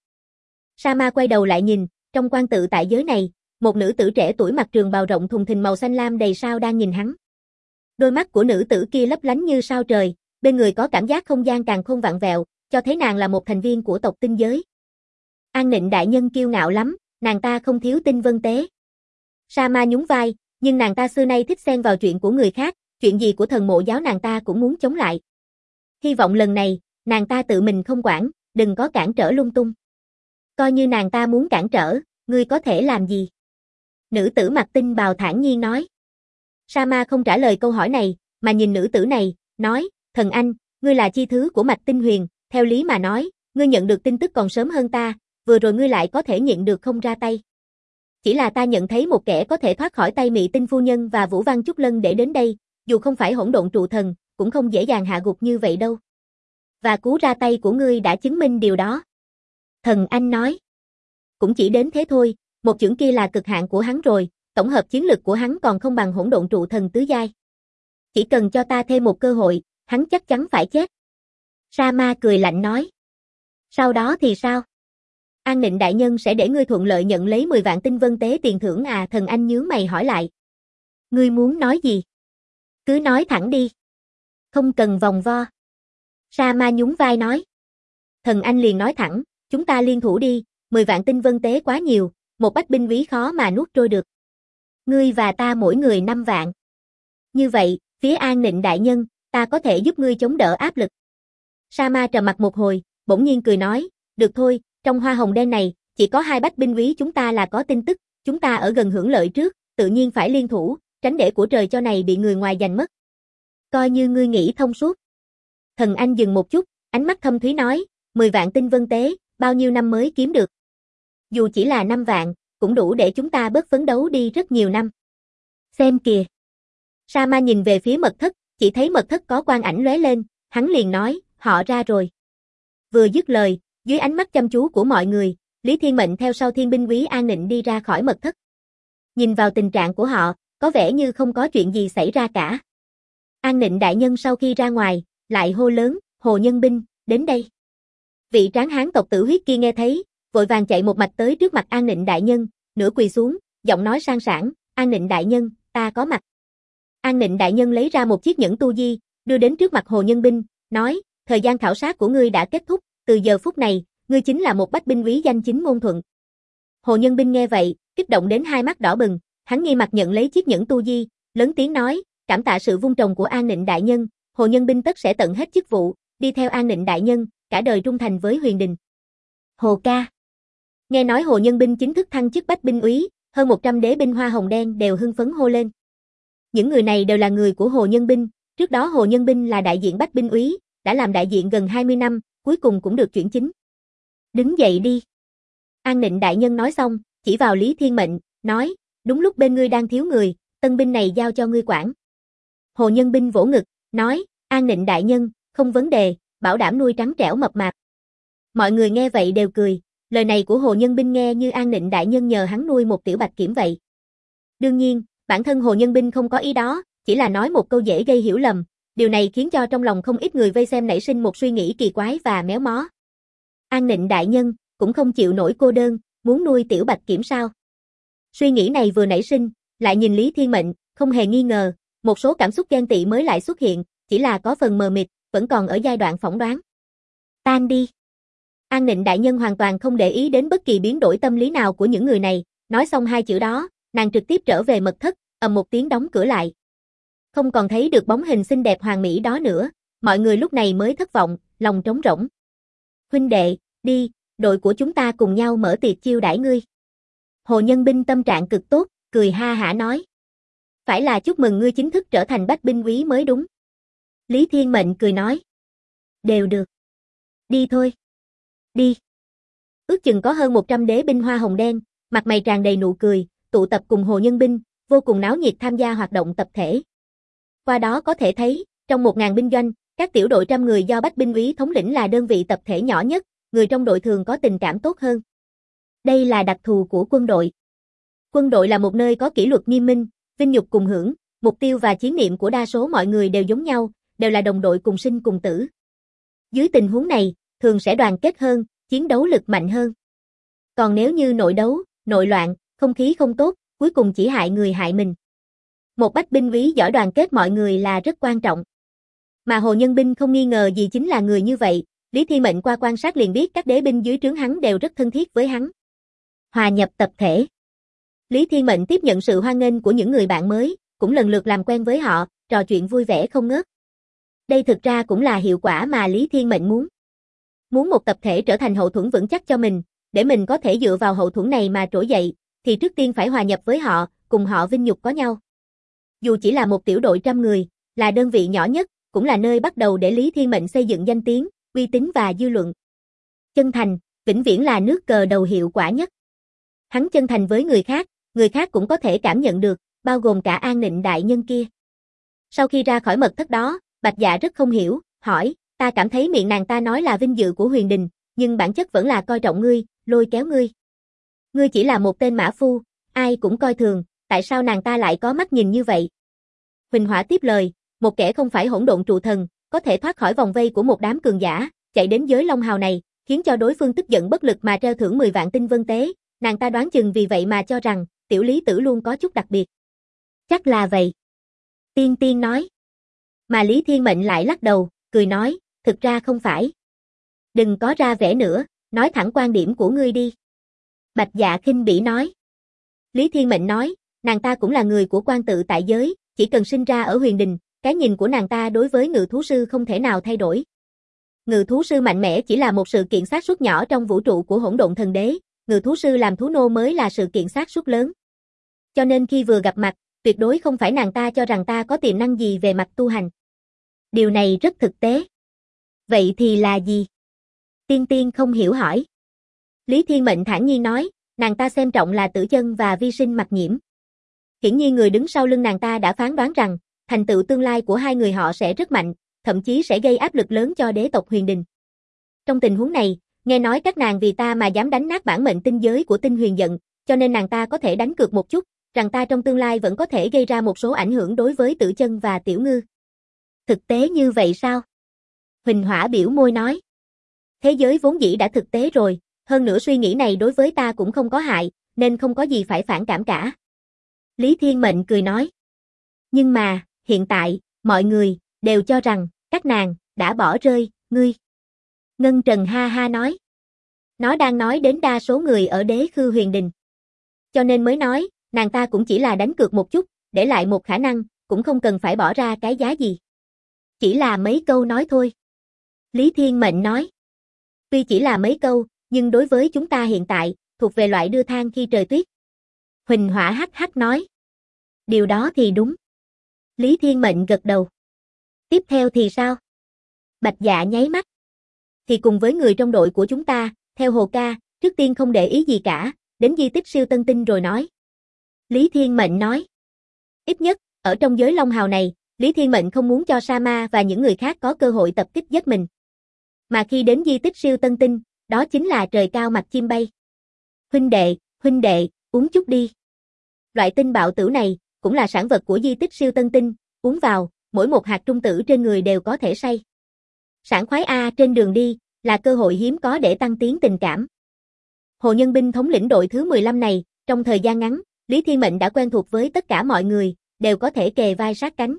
Sa Ma quay đầu lại nhìn, trong quan tự tại giới này, một nữ tử trẻ tuổi mặc trường bào rộng thùng thình màu xanh lam đầy sao đang nhìn hắn. Đôi mắt của nữ tử kia lấp lánh như sao trời, bên người có cảm giác không gian càng khôn vặn vẹo, cho thấy nàng là một thành viên của tộc tinh giới. An Nịnh đại nhân kiêu ngạo lắm, nàng ta không thiếu tinh vân tế. Sa Ma nhún vai, nhưng nàng ta xưa nay thích xen vào chuyện của người khác, chuyện gì của thần mộ giáo nàng ta cũng muốn chống lại. Hy vọng lần này, nàng ta tự mình không quản, đừng có cản trở lung tung. Coi như nàng ta muốn cản trở, ngươi có thể làm gì? Nữ tử mặc tinh bào thản nhiên nói. Sa Ma không trả lời câu hỏi này, mà nhìn nữ tử này, nói, thần anh, ngươi là chi thứ của Mạch Tinh Huyền, theo lý mà nói, ngươi nhận được tin tức còn sớm hơn ta, vừa rồi ngươi lại có thể nhận được không ra tay. Chỉ là ta nhận thấy một kẻ có thể thoát khỏi tay Mị Tinh phu nhân và Vũ Văn Chúc Lân để đến đây, dù không phải hỗn độn trụ thần, cũng không dễ dàng hạ gục như vậy đâu. Và cú ra tay của ngươi đã chứng minh điều đó. Thần anh nói. Cũng chỉ đến thế thôi, một chưởng kia là cực hạn của hắn rồi, tổng hợp chiến lực của hắn còn không bằng hỗn độn trụ thần tứ giai. Chỉ cần cho ta thêm một cơ hội, hắn chắc chắn phải chết. Sa Ma cười lạnh nói. Sau đó thì sao? An Nịnh đại nhân sẽ để ngươi thuận lợi nhận lấy 10 vạn tinh vân tế tiền thưởng à? Thần anh nhướng mày hỏi lại. Ngươi muốn nói gì? Cứ nói thẳng đi. Không cần vòng vo. Sa Ma nhún vai nói. Thần anh liền nói thẳng, chúng ta liên thủ đi, 10 vạn tinh vân tế quá nhiều, một bách binh úy khó mà nuốt trôi được. Ngươi và ta mỗi người 5 vạn. Như vậy, phía An Nịnh đại nhân, ta có thể giúp ngươi chống đỡ áp lực. Sa Ma trầm mặt một hồi, bỗng nhiên cười nói, được thôi, Trong hoa hồng đen này, chỉ có 2 bách binh úy chúng ta là có tin tức, chúng ta ở gần hưởng lợi trước, tự nhiên phải liên thủ, tránh để của trời cho này bị người ngoài giành mất. Coi như ngươi nghĩ thông suốt. Thần Anh dừng một chút, ánh mắt thâm thúy nói, 10 vạn tinh vân tế, bao nhiêu năm mới kiếm được. Dù chỉ là 5 vạn, cũng đủ để chúng ta bớt phấn đấu đi rất nhiều năm. Xem kìa. Sa Ma nhìn về phía mật thất, chỉ thấy mật thất có quang ảnh lóe lên, hắn liền nói, họ ra rồi. Vừa dứt lời, dưới ánh mắt chăm chú của mọi người, Lý Thiên Mệnh theo sau thiên binh úy An Nịnh đi ra khỏi mật thất. Nhìn vào tình trạng của họ, có vẻ như không có chuyện gì xảy ra cả. An Nịnh đại nhân sau khi ra ngoài, lại hô lớn, Hồ Nhân Binh, đến đây. Vị tráng hán tộc Tử Huyết kia nghe thấy, vội vàng chạy một mạch tới trước mặt An Nịnh đại nhân, nửa quỳ xuống, giọng nói sang sảng, An Nịnh đại nhân, ta có mặt. An Nịnh đại nhân lấy ra một chiếc nhẫn tu di, đưa đến trước mặt Hồ Nhân Binh, nói, thời gian khảo sát của ngươi đã kết thúc, từ giờ phút này, ngươi chính là một bách binh úy danh chính ngôn thuận. Hồ Nhân Binh nghe vậy, kích động đến hai mắt đỏ bừng, hắn nghi mặt nhận lấy chiếc nhẫn tu di, lớn tiếng nói, cảm tạ sự vun trồng của An Nịnh đại nhân, Hồ Nhân Binh tất sẽ tận hết chức vụ, đi theo An Nịnh đại nhân, cả đời trung thành với Huyền Đình. Hồ ca. Nghe nói Hồ Nhân Binh chính thức thăng chức bách binh úy, hơn 100 đế binh hoa hồng đen đều hưng phấn hô lên. Những người này đều là người của Hồ Nhân Binh, trước đó Hồ Nhân Binh là đại diện bách binh úy, đã làm đại diện gần 20 năm, cuối cùng cũng được chuyển chính. Đứng dậy đi. An Nịnh đại nhân nói xong, chỉ vào Lý Thiên Mệnh, nói, đúng lúc bên ngươi đang thiếu người, tân binh này giao cho ngươi quản. Hồ Nhân Binh vỗ ngực, nói, An Nịnh đại nhân, không vấn đề, bảo đảm nuôi trắng trẻo mập mạp. Mọi người nghe vậy đều cười, lời này của Hồ Nhân Binh nghe như An Nịnh đại nhân nhờ hắn nuôi một tiểu bạch kiểm vậy. Đương nhiên, bản thân Hồ Nhân Binh không có ý đó, chỉ là nói một câu dễ gây hiểu lầm, điều này khiến cho trong lòng không ít người vây xem nảy sinh một suy nghĩ kỳ quái và méo mó. An Nịnh đại nhân, cũng không chịu nổi cô đơn, muốn nuôi tiểu bạch kiểm sao? Suy nghĩ này vừa nảy sinh, lại nhìn Lý Thiên Mệnh, không hề nghi ngờ, một số cảm xúc ghen tị mới lại xuất hiện, chỉ là có phần mờ mịt, vẫn còn ở giai đoạn phỏng đoán. Tan đi. An Nịnh đại nhân hoàn toàn không để ý đến bất kỳ biến đổi tâm lý nào của những người này, nói xong hai chữ đó, nàng trực tiếp trở về mật thất, ầm một tiếng đóng cửa lại. Không còn thấy được bóng hình xinh đẹp hoàn mỹ đó nữa, mọi người lúc này mới thất vọng, lòng trống rỗng. Huynh đệ, đi, đội của chúng ta cùng nhau mở tiệc chiêu đãi ngươi. Hồ Nhân Binh tâm trạng cực tốt, cười ha hả nói. Phải là chúc mừng ngươi chính thức trở thành bách binh úy mới đúng. Lý Thiên Mệnh cười nói. Đều được. Đi thôi. Đi. Ước chừng có hơn 100 đế binh hoa hồng đen, mặt mày tràn đầy nụ cười, tụ tập cùng Hồ Nhân Binh, vô cùng náo nhiệt tham gia hoạt động tập thể. Qua đó có thể thấy, trong 1000 binh doanh, các tiểu đội trăm người do bách binh úy thống lĩnh là đơn vị tập thể nhỏ nhất, người trong đội thường có tình cảm tốt hơn. Đây là đặc thù của quân đội. Quân đội là một nơi có kỷ luật nghiêm minh, vinh nhục cùng hưởng, mục tiêu và chiến niệm của đa số mọi người đều giống nhau, đều là đồng đội cùng sinh cùng tử. Dưới tình huống này, thường sẽ đoàn kết hơn, chiến đấu lực mạnh hơn. Còn nếu như nội đấu, nội loạn, không khí không tốt, cuối cùng chỉ hại người hại mình. Một bách binh úy giỏi đoàn kết mọi người là rất quan trọng. Mà Hồ Nhân Binh không nghi ngờ gì chính là người như vậy, Lý Thiên Mệnh qua quan sát liền biết các đế binh dưới trướng hắn đều rất thân thiết với hắn. Hòa nhập tập thể. Lý Thiên Mệnh tiếp nhận sự hoan nghênh của những người bạn mới, cũng lần lượt làm quen với họ, trò chuyện vui vẻ không ngớt. Đây thực ra cũng là hiệu quả mà Lý Thiên Mệnh muốn. Muốn một tập thể trở thành hậu thuẫn vững chắc cho mình, để mình có thể dựa vào hậu thuẫn này mà trỗi dậy, thì trước tiên phải hòa nhập với họ, cùng họ vinh nhục có nhau. Dù chỉ là một tiểu đội trăm người, là đơn vị nhỏ nhất, cũng là nơi bắt đầu để Lý Thiên Mệnh xây dựng danh tiếng, uy tín và dư luận. Chân thành, vĩnh viễn là nước cờ đầu hiệu quả nhất. Hắn chân thành với người khác cũng có thể cảm nhận được, bao gồm cả An Nịnh đại nhân kia. Sau khi ra khỏi mật thất đó, Bạch Dạ rất không hiểu, hỏi, ta cảm thấy miệng nàng ta nói là vinh dự của Huyền Đình, nhưng bản chất vẫn là coi trọng ngươi, lôi kéo ngươi. Ngươi chỉ là một tên mã phu, ai cũng coi thường, tại sao nàng ta lại có mắt nhìn như vậy? Huỳnh Hỏa tiếp lời, một kẻ không phải hỗn độn trụ thần, có thể thoát khỏi vòng vây của một đám cường giả, chạy đến giới Long Hào này, khiến cho đối phương tức giận bất lực mà treo thưởng 10 vạn tinh vân tế, nàng ta đoán chừng vì vậy mà cho rằng, tiểu Lý Tử luôn có chút đặc biệt. Chắc là vậy. Tiên Tiên nói. Mà Lý Thiên Mệnh lại lắc đầu, cười nói, thực ra không phải. Đừng có ra vẻ nữa, nói thẳng quan điểm của ngươi đi. Bạch Dạ khinh bỉ nói. Lý Thiên Mệnh nói, nàng ta cũng là người của quan tự tại giới, chỉ cần sinh ra ở Huyền Đình, cái nhìn của nàng ta đối với ngự thú sư không thể nào thay đổi. Ngự thú sư mạnh mẽ chỉ là một sự kiện xác suất nhỏ trong vũ trụ của hỗn độn thần đế, ngự thú sư làm thú nô mới là sự kiện xác suất lớn. Cho nên khi vừa gặp mặt, tuyệt đối không phải nàng ta cho rằng ta có tiềm năng gì về mặt tu hành. Điều này rất thực tế. Vậy thì là gì? Tiên Tiên không hiểu hỏi. Lý Thiên Mệnh thản nhiên nói, nàng ta xem trọng là Tử Chân và Vi Sinh Mặc Nhiễm. Hiển nhiên người đứng sau lưng nàng ta đã phán đoán rằng, thành tựu tương lai của hai người họ sẽ rất mạnh, thậm chí sẽ gây áp lực lớn cho đế tộc Huyền Đình. Trong tình huống này, nghe nói các nàng vì ta mà dám đánh nát bản mệnh tinh giới của Tinh Huyền Giận, cho nên nàng ta có thể đánh cược một chút, rằng ta trong tương lai vẫn có thể gây ra một số ảnh hưởng đối với Tử Chân và Tiểu Ngư. Thực tế như vậy sao? Huỳnh Hỏa biểu môi nói. Thế giới vốn dĩ đã thực tế rồi, hơn nữa suy nghĩ này đối với ta cũng không có hại, nên không có gì phải phản cảm cả. Lý Thiên Mệnh cười nói. Nhưng mà, hiện tại, mọi người đều cho rằng các nàng đã bỏ rơi ngươi. Ngân Trần ha ha nói. Nó đang nói đến đa số người ở Đế Khư Huyền Đình. Cho nên mới nói, nàng ta cũng chỉ là đánh cược một chút, để lại một khả năng, cũng không cần phải bỏ ra cái giá gì. Chỉ là mấy câu nói thôi. Lý Thiên Mệnh nói. Tuy chỉ là mấy câu, nhưng đối với chúng ta hiện tại, thuộc về loại đưa than khi trời tuyết. Huỳnh Hỏa hắc hắc nói. Điều đó thì đúng. Lý Thiên Mệnh gật đầu. Tiếp theo thì sao? Bạch Dạ nháy mắt. Thì cùng với người trong đội của chúng ta, theo Hồ ca, trước tiên không để ý gì cả, đến di tích siêu tân tinh rồi nói. Lý Thiên Mệnh nói. Ít nhất, ở trong giới Long Hào này, Lý Thiên Mệnh không muốn cho Sama và những người khác có cơ hội tập kích giết mình. Mà khi đến di tích siêu tân tinh, đó chính là trời cao mặt chim bay. Huynh đệ, uống chút đi. Loại tinh bạo tử này, cũng là sản vật của di tích siêu tân tinh, uống vào, mỗi một hạt trung tử trên người đều có thể say. Sảng khoái trên đường đi, là cơ hội hiếm có để tăng tiến tình cảm. Hồ Nhân Binh thống lĩnh đội thứ 15 này, trong thời gian ngắn, Lý Thiên Mệnh đã quen thuộc với tất cả mọi người, đều có thể kề vai sát cánh.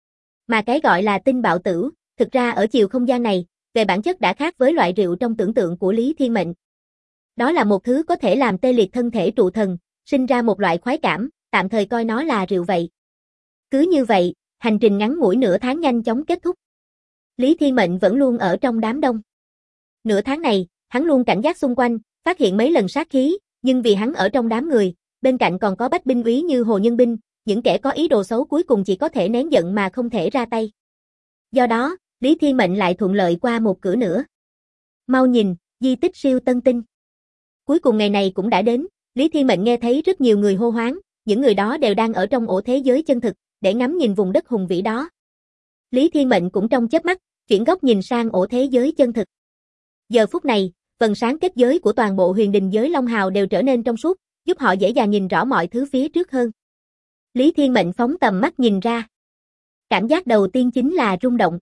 Mà cái gọi là tinh bạo tử, thực ra ở chiều không gian này, về bản chất đã khác với loại rượu trong tưởng tượng của Lý Thiên Mệnh. Đó là một thứ có thể làm tê liệt thân thể trụ thần, sinh ra một loại khoái cảm, tạm thời coi nó là rượu vậy. Cứ như vậy, hành trình ngắn ngủi nửa tháng nhanh chóng kết thúc. Lý Thiên Mệnh vẫn luôn ở trong đám đông. Nửa tháng này, hắn luôn cảnh giác xung quanh, phát hiện mấy lần sát khí, nhưng vì hắn ở trong đám người, bên cạnh còn có bách binh úy như Hồ Nhân Binh, những kẻ có ý đồ xấu cuối cùng chỉ có thể nén giận mà không thể ra tay. Do đó, Lý Thiên Mệnh lại thuận lợi qua một cửa nữa. Mau nhìn, di tích siêu tân tinh. Cuối cùng ngày này cũng đã đến, Lý Thiên Mệnh nghe thấy rất nhiều người hô hoáng, những người đó đều đang ở trong ổ thế giới chân thực, để ngắm nhìn vùng đất hùng vĩ đó. Lý Thiên Mệnh cũng trong chớp mắt, chuyển góc nhìn sang ổ thế giới chân thực. Giờ phút này, vầng sáng kết giới của toàn bộ huyền đình giới Long Hào đều trở nên trong suốt, giúp họ dễ dàng nhìn rõ mọi thứ phía trước hơn. Lý Thiên Mệnh phóng tầm mắt nhìn ra. Cảm giác đầu tiên chính là rung động.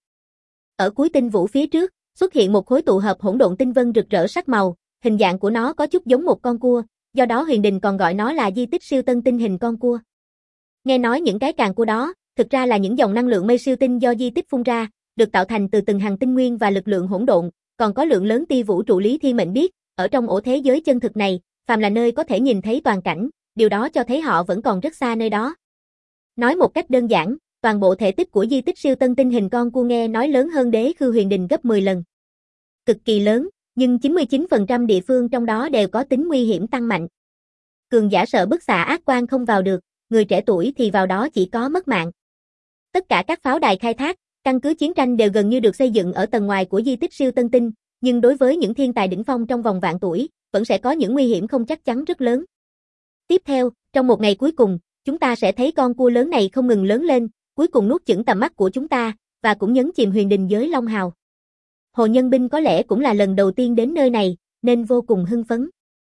Ở cuối tinh vũ phía trước, xuất hiện một khối tụ hợp hỗn độn tinh vân rực rỡ sắc màu, hình dạng của nó có chút giống một con cua, do đó huyền đình còn gọi nó là di tích siêu tân tinh hình con cua. Nghe nói những cái càng cua đó, thực ra là những dòng năng lượng mây siêu tinh do di tích phun ra, được tạo thành từ từng hàng tinh nguyên và lực lượng hỗn độn, còn có lượng lớn tia vũ trụ. Lý Thiên Mệnh biết, ở trong ổ thế giới chân thực này, phàm là nơi có thể nhìn thấy toàn cảnh, điều đó cho thấy họ vẫn còn rất xa nơi đó. Nói một cách đơn giản, toàn bộ thể tích của di tích siêu tân tinh hình con cua nghe nói lớn hơn Đế Khư Huyền Đình gấp 10 lần. Cực kỳ lớn, nhưng 99% địa phương trong đó đều có tính nguy hiểm tăng mạnh. Cường giả sợ bức xạ ác quan không vào được, người trẻ tuổi thì vào đó chỉ có mất mạng. Tất cả các pháo đài khai thác, căn cứ chiến tranh đều gần như được xây dựng ở tầng ngoài của di tích siêu tân tinh, nhưng đối với những thiên tài đỉnh phong trong vòng vạn tuổi, vẫn sẽ có những nguy hiểm không chắc chắn rất lớn. Tiếp theo, trong một ngày cuối cùng, chúng ta sẽ thấy con cua lớn này không ngừng lớn lên, cuối cùng nuốt chửng tầm mắt của chúng ta, và cũng nhấn chìm huyền đình giới Long Hào. Hồ Nhân Binh có lẽ cũng là lần đầu tiên đến nơi này, nên vô cùng hưng phấn.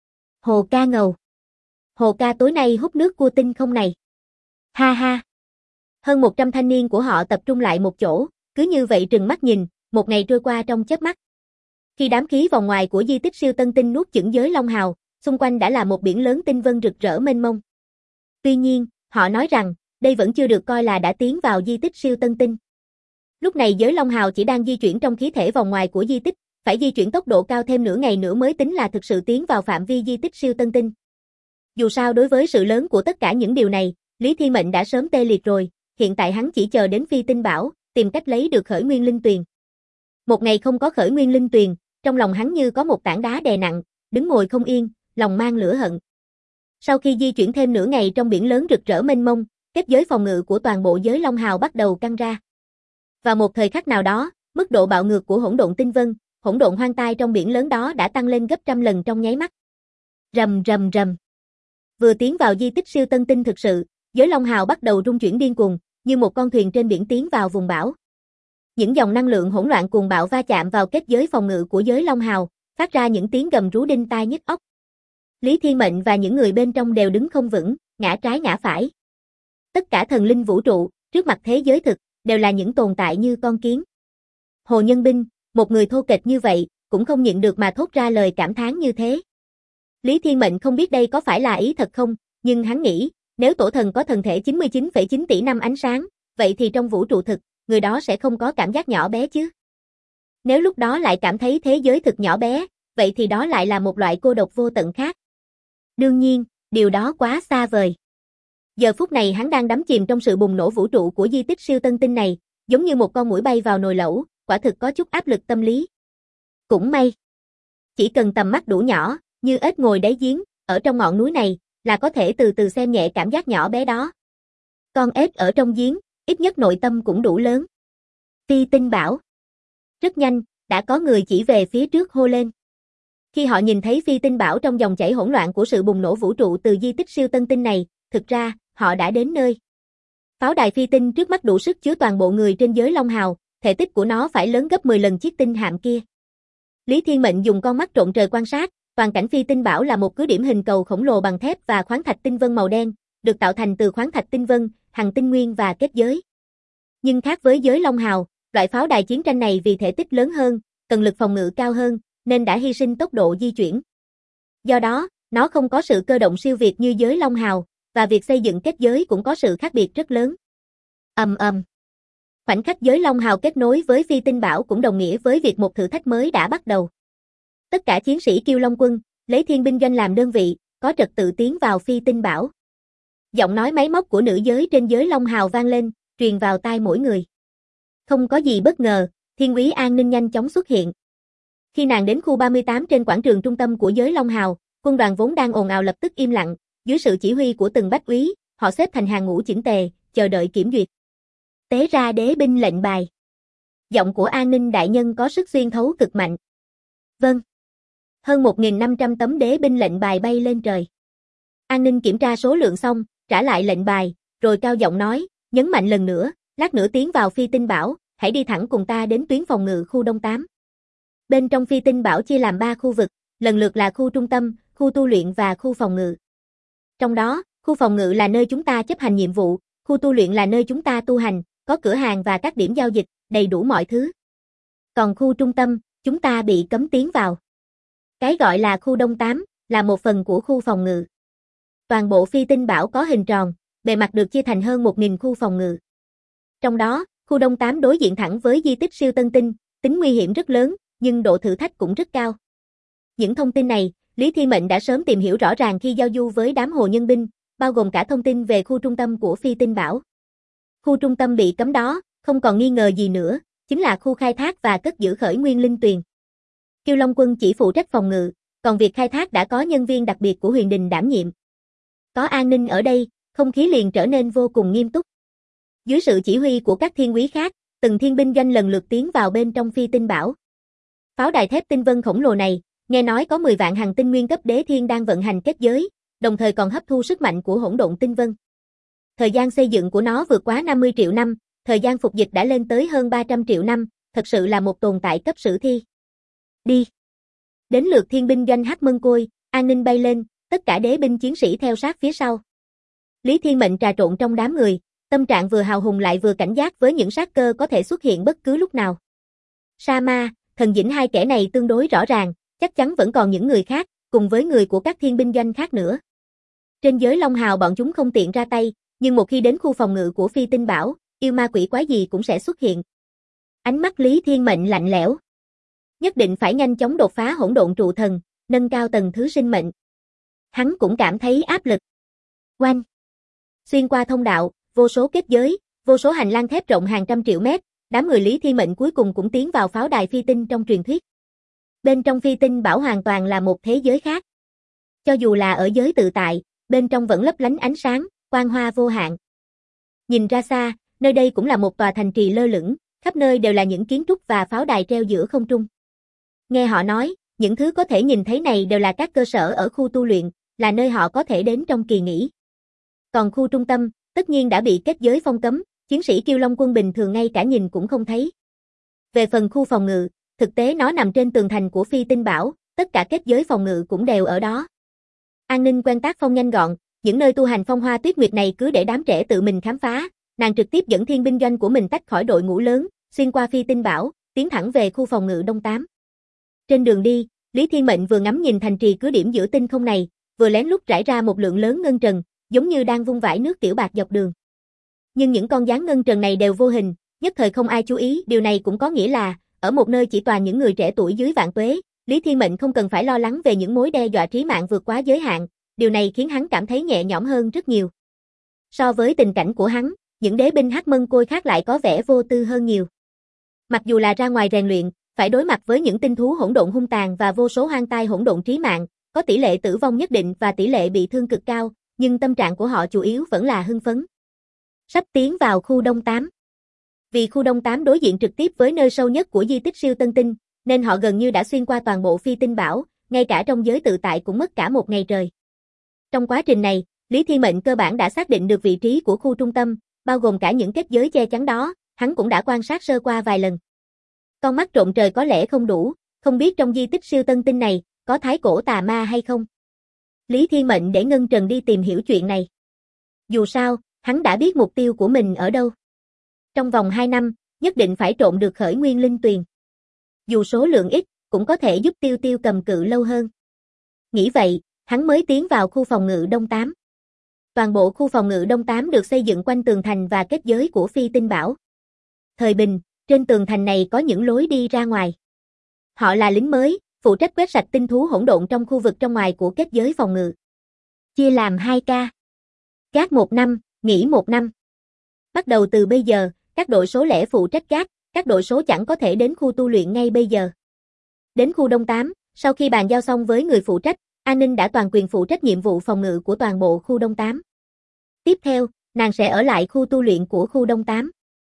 Hồ ca ngầu. Hồ ca tối nay hút nước cua tinh không này? Ha ha. Hơn 100 thanh niên của họ tập trung lại một chỗ, cứ như vậy trừng mắt nhìn, một ngày trôi qua trong chớp mắt. Khi đám khí vòng ngoài của di tích siêu tân tinh nuốt chửng giới Long Hào, xung quanh đã là một biển lớn tinh vân rực rỡ mênh mông. Tuy nhiên, họ nói rằng, đây vẫn chưa được coi là đã tiến vào di tích siêu tân tinh. Lúc này giới Long Hào chỉ đang di chuyển trong khí thể vòng ngoài của di tích, phải di chuyển tốc độ cao thêm nửa ngày nữa mới tính là thực sự tiến vào phạm vi di tích siêu tân tinh. Dù sao đối với sự lớn của tất cả những điều này, Lý Thiên Mệnh đã sớm tê liệt rồi, hiện tại hắn chỉ chờ đến phi tinh bảo, tìm cách lấy được khởi nguyên linh tuyền. Một ngày không có khởi nguyên linh tuyền, trong lòng hắn như có một tảng đá đè nặng, đứng ngồi không yên, lòng mang lửa hận. Sau khi di chuyển thêm nửa ngày trong biển lớn rực rỡ mênh mông, kết giới phòng ngự của toàn bộ giới Long Hào bắt đầu căng ra. Vào một thời khắc nào đó, mức độ bạo ngược của hỗn độn tinh vân, hỗn độn hoang tai trong biển lớn đó đã tăng lên gấp trăm lần trong nháy mắt. Rầm rầm rầm. Vừa tiến vào di tích siêu tân tinh thực sự, giới Long Hào bắt đầu rung chuyển điên cuồng, như một con thuyền trên biển tiến vào vùng bão. Những dòng năng lượng hỗn loạn cuồng bạo va chạm vào kết giới phòng ngự của giới Long Hào, phát ra những tiếng gầm rú đinh tai nhức óc. Lý Thiên Mệnh và những người bên trong đều đứng không vững, ngã trái ngã phải. Tất cả thần linh vũ trụ, trước mặt thế giới thực, đều là những tồn tại như con kiến. Hồ Nhân Binh, một người thô kệch như vậy, cũng không nhịn được mà thốt ra lời cảm thán như thế. Lý Thiên Mệnh không biết đây có phải là ý thật không, nhưng hắn nghĩ, nếu tổ thần có thần thể 99,9 tỷ năm ánh sáng, vậy thì trong vũ trụ thực, người đó sẽ không có cảm giác nhỏ bé chứ. Nếu lúc đó lại cảm thấy thế giới thực nhỏ bé, vậy thì đó lại là một loại cô độc vô tận khác. Đương nhiên, điều đó quá xa vời. Giờ phút này hắn đang đắm chìm trong sự bùng nổ vũ trụ của di tích siêu tân tinh này, giống như một con muỗi bay vào nồi lẩu, quả thực có chút áp lực tâm lý. Cũng may, chỉ cần tầm mắt đủ nhỏ, như ếch ngồi đáy giếng, ở trong ngọn núi này, là có thể từ từ xem nhẹ cảm giác nhỏ bé đó. Con ếch ở trong giếng, ít nhất nội tâm cũng đủ lớn. Phi tinh bảo. Rất nhanh, đã có người chỉ về phía trước hô lên. Khi họ nhìn thấy phi tinh bảo trong dòng chảy hỗn loạn của sự bùng nổ vũ trụ từ di tích siêu tân tinh này, thực ra, họ đã đến nơi. Pháo đài phi tinh trước mắt đủ sức chứa toàn bộ người trên giới Long Hào, thể tích của nó phải lớn gấp 10 lần chiếc tinh hạm kia. Lý Thiên Mệnh dùng con mắt trộn trời quan sát, toàn cảnh phi tinh bảo là một cứ điểm hình cầu khổng lồ bằng thép và khoáng thạch tinh vân màu đen, được tạo thành từ khoáng thạch tinh vân, hằng tinh nguyên và kết giới. Nhưng khác với giới Long Hào, loại pháo đài chiến tranh này vì thể tích lớn hơn, cần lực phòng ngự cao hơn, nên đã hy sinh tốc độ di chuyển. Do đó, nó không có sự cơ động siêu việt như giới Long Hào, và việc xây dựng kết giới cũng có sự khác biệt rất lớn. Ầm ầm. Khoảnh khắc giới Long Hào kết nối với phi tinh bảo cũng đồng nghĩa với việc một thử thách mới đã bắt đầu. Tất cả chiến sĩ Kiêu Long quân, lấy thiên binh doanh làm đơn vị, có trật tự tiến vào phi tinh bảo. Giọng nói máy móc của nữ giới trên giới Long Hào vang lên, truyền vào tai mỗi người. Không có gì bất ngờ, Thiên úy An Ninh nhanh chóng xuất hiện. Khi nàng đến khu 38 trên quảng trường trung tâm của giới Long Hào, quân đoàn vốn đang ồn ào lập tức im lặng, dưới sự chỉ huy của từng bách úy, họ xếp thành hàng ngũ chỉnh tề, chờ đợi kiểm duyệt. Tế ra đế binh lệnh bài. Giọng của An Ninh đại nhân có sức xuyên thấu cực mạnh. Vâng. Hơn 1.500 tấm đế binh lệnh bài bay lên trời. An Ninh kiểm tra số lượng xong, trả lại lệnh bài, rồi cao giọng nói, nhấn mạnh lần nữa, lát nữa tiến vào phi tinh bảo, hãy đi thẳng cùng ta đến tuyến phòng ngự khu Đông 8. Bên trong phi tinh bảo chia làm 3 khu vực, lần lượt là khu trung tâm, khu tu luyện và khu phòng ngự. Trong đó, khu phòng ngự là nơi chúng ta chấp hành nhiệm vụ, khu tu luyện là nơi chúng ta tu hành, có cửa hàng và các điểm giao dịch, đầy đủ mọi thứ. Còn khu trung tâm, chúng ta bị cấm tiến vào. Cái gọi là khu Đông 8, là một phần của khu phòng ngự. Toàn bộ phi tinh bảo có hình tròn, bề mặt được chia thành hơn 1.000 khu phòng ngự. Trong đó, khu Đông 8 đối diện thẳng với di tích siêu tân tinh, tính nguy hiểm rất lớn, nhưng độ thử thách cũng rất cao. Những thông tin này, Lý Thiên Mệnh đã sớm tìm hiểu rõ ràng khi giao du với đám hồ nhân binh, bao gồm cả thông tin về khu trung tâm của phi tinh bảo. Khu trung tâm bị cấm đó, không còn nghi ngờ gì nữa, chính là khu khai thác và cất giữ khởi nguyên linh tuyền. Kiêu Long quân chỉ phụ trách phòng ngự, còn việc khai thác đã có nhân viên đặc biệt của Huyền Đình đảm nhiệm. Có An Ninh ở đây, không khí liền trở nên vô cùng nghiêm túc. Dưới sự chỉ huy của các thiên úy khác, từng thiên binh doanh lần lượt tiến vào bên trong phi tinh bảo. Pháo đài thép tinh vân khổng lồ này, nghe nói có 10 vạn hằng tinh nguyên cấp đế thiên đang vận hành kết giới, đồng thời còn hấp thu sức mạnh của hỗn độn tinh vân. Thời gian xây dựng của nó vượt quá 50 triệu năm, thời gian phục dịch đã lên tới hơn 300 triệu năm, thật sự là một tồn tại cấp sử thi. Đi. Đến lượt thiên binh doanh Hắc Mân Côi, An Ninh bay lên, tất cả đế binh chiến sĩ theo sát phía sau. Lý Thiên Mệnh trà trộn trong đám người, tâm trạng vừa hào hùng lại vừa cảnh giác với những sát cơ có thể xuất hiện bất cứ lúc nào. Sa Ma, Thần Dĩnh hai kẻ này tương đối rõ ràng, chắc chắn vẫn còn những người khác, cùng với người của các thiên binh doanh khác nữa. Trên giới Long Hào bọn chúng không tiện ra tay, nhưng một khi đến khu phòng ngự của phi tinh bảo, yêu ma quỷ quái gì cũng sẽ xuất hiện. Ánh mắt Lý Thiên Mệnh lạnh lẽo. Nhất định phải nhanh chóng đột phá hỗn độn trụ thần, nâng cao tầng thứ sinh mệnh. Hắn cũng cảm thấy áp lực. Oanh! Xuyên qua thông đạo, vô số kết giới, vô số hành lang thép rộng hàng trăm triệu mét, đám người Lý Thiên Mệnh cuối cùng cũng tiến vào pháo đài phi tinh trong truyền thuyết. Bên trong phi tinh bảo hoàn toàn là một thế giới khác. Cho dù là ở giới tự tại, bên trong vẫn lấp lánh ánh sáng, quang hoa vô hạn. Nhìn ra xa, nơi đây cũng là một tòa thành trì lơ lửng, khắp nơi đều là những kiến trúc và pháo đài treo giữa không trung. Nghe họ nói, những thứ có thể nhìn thấy này đều là các cơ sở ở khu tu luyện, là nơi họ có thể đến trong kỳ nghỉ. Còn khu trung tâm, tất nhiên đã bị kết giới phong cấm, chiến sĩ Kiêu Long quân bình thường ngay cả nhìn cũng không thấy. Về phần khu phòng ngự, thực tế nó nằm trên tường thành của phi tinh bảo, tất cả kết giới phòng ngự cũng đều ở đó. An Ninh quen tác phong nhanh gọn, những nơi tu hành phong hoa tuyết nguyệt này cứ để đám trẻ tự mình khám phá, nàng trực tiếp dẫn thiên binh doanh của mình tách khỏi đội ngũ lớn, xuyên qua phi tinh bảo, tiến thẳng về khu phòng ngự Đông 8. Trên đường đi, Lý Thiên Mệnh vừa ngắm nhìn thành trì cứ điểm giữa tinh không này, vừa lén lút trải ra một lượng lớn ngân trần, giống như đang vung vãi nước tiểu bạc dọc đường. Nhưng những con gián ngân trần này đều vô hình, nhất thời không ai chú ý, điều này cũng có nghĩa là, ở một nơi chỉ toàn những người trẻ tuổi dưới vạn tuế, Lý Thiên Mệnh không cần phải lo lắng về những mối đe dọa trí mạng vượt quá giới hạn, điều này khiến hắn cảm thấy nhẹ nhõm hơn rất nhiều. So với tình cảnh của hắn, những đế binh Hắc Mân Côi khác lại có vẻ vô tư hơn nhiều. Mặc dù là ra ngoài rèn luyện, phải đối mặt với những tinh thú hỗn độn hung tàn và vô số hoang tai hỗn độn trí mạng, có tỷ lệ tử vong nhất định và tỷ lệ bị thương cực cao, nhưng tâm trạng của họ chủ yếu vẫn là hưng phấn. Sắp tiến vào khu Đông 8. Vì khu Đông 8 đối diện trực tiếp với nơi sâu nhất của di tích siêu tân tinh, nên họ gần như đã xuyên qua toàn bộ phi tinh bảo, ngay cả trong giới tự tại cũng mất cả một ngày trời. Trong quá trình này, Lý Thiên Mệnh cơ bản đã xác định được vị trí của khu trung tâm, bao gồm cả những kết giới che chắn đó, hắn cũng đã quan sát sơ qua vài lần. Con mắt trộm trời có lẽ không đủ, không biết trong di tích siêu tân tinh này, có thái cổ tà ma hay không? Lý Thiên Mệnh để Ngân Trần đi tìm hiểu chuyện này. Dù sao, hắn đã biết mục tiêu của mình ở đâu. Trong vòng 2 năm, nhất định phải trộn được khởi nguyên linh tuyền. Dù số lượng ít, cũng có thể giúp Tiêu Tiêu cầm cự lâu hơn. Nghĩ vậy, hắn mới tiến vào khu phòng ngự Đông 8. Toàn bộ khu phòng ngự Đông 8 được xây dựng quanh tường thành và kết giới của phi tinh bảo. Thời bình, trên tường thành này có những lối đi ra ngoài. Họ là lính mới, phụ trách quét sạch tinh thú hỗn độn trong khu vực trong ngoài của kết giới phòng ngự. Chia làm 2 ca. Gác 1 năm, nghỉ 1 năm. Bắt đầu từ bây giờ, các đội số lẻ phụ trách gác, các đội số chẳng có thể đến khu tu luyện ngay bây giờ. Đến khu Đông 8, sau khi bàn giao xong với người phụ trách, An Ninh đã toàn quyền phụ trách nhiệm vụ phòng ngự của toàn bộ khu Đông 8. Tiếp theo, nàng sẽ ở lại khu tu luyện của khu Đông 8.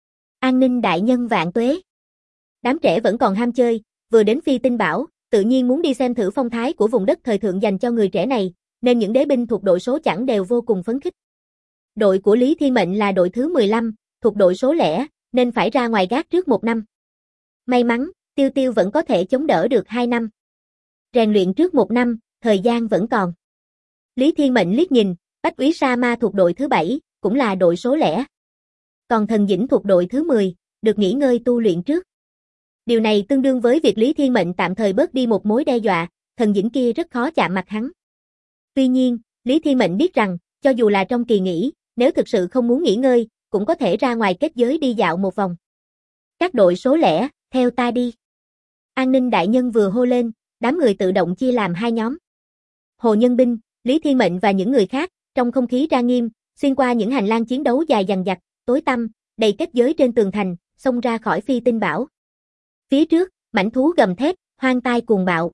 An Ninh đại nhân vạn tuế. Đám trẻ vẫn còn ham chơi, vừa đến phi tinh bảo, tự nhiên muốn đi xem thử phong thái của vùng đất thời thượng dành cho người trẻ này, nên những đế binh thuộc đội số chẵn đều vô cùng phấn khích. Đội của Lý Thiên Mệnh là đội thứ 15, thuộc đội số lẻ, nên phải ra ngoài gác trước 1 năm. May mắn, Tiêu Tiêu vẫn có thể chống đỡ được 2 năm. Rèn luyện trước 1 năm, thời gian vẫn còn. Lý Thiên Mệnh liếc nhìn, Bách úy Sa Ma thuộc đội thứ 7, cũng là đội số lẻ. Còn Thần Dĩnh thuộc đội thứ 10, được nghỉ ngơi tu luyện trước. Điều này tương đương với việc Lý Thiên Mệnh tạm thời bớt đi một mối đe dọa, Thần Dĩnh kia rất khó chạm mặt hắn. Tuy nhiên, Lý Thiên Mệnh biết rằng, cho dù là trong kỳ nghỉ, nếu thực sự không muốn nghỉ ngơi, cũng có thể ra ngoài kết giới đi dạo một vòng. Các đội số lẻ, theo ta đi. An Ninh đại nhân vừa hô lên, đám người tự động chia làm 2 nhóm. Hồ Nhân Binh, Lý Thiên Mệnh và những người khác, trong không khí trang nghiêm, xuyên qua những hành lang chiến đấu dài dằng dặc, tối tăm, đầy kết giới trên tường thành, xông ra khỏi phi tinh bảo. Phía trước, mãnh thú gầm thét, hoang tai cuồng bạo.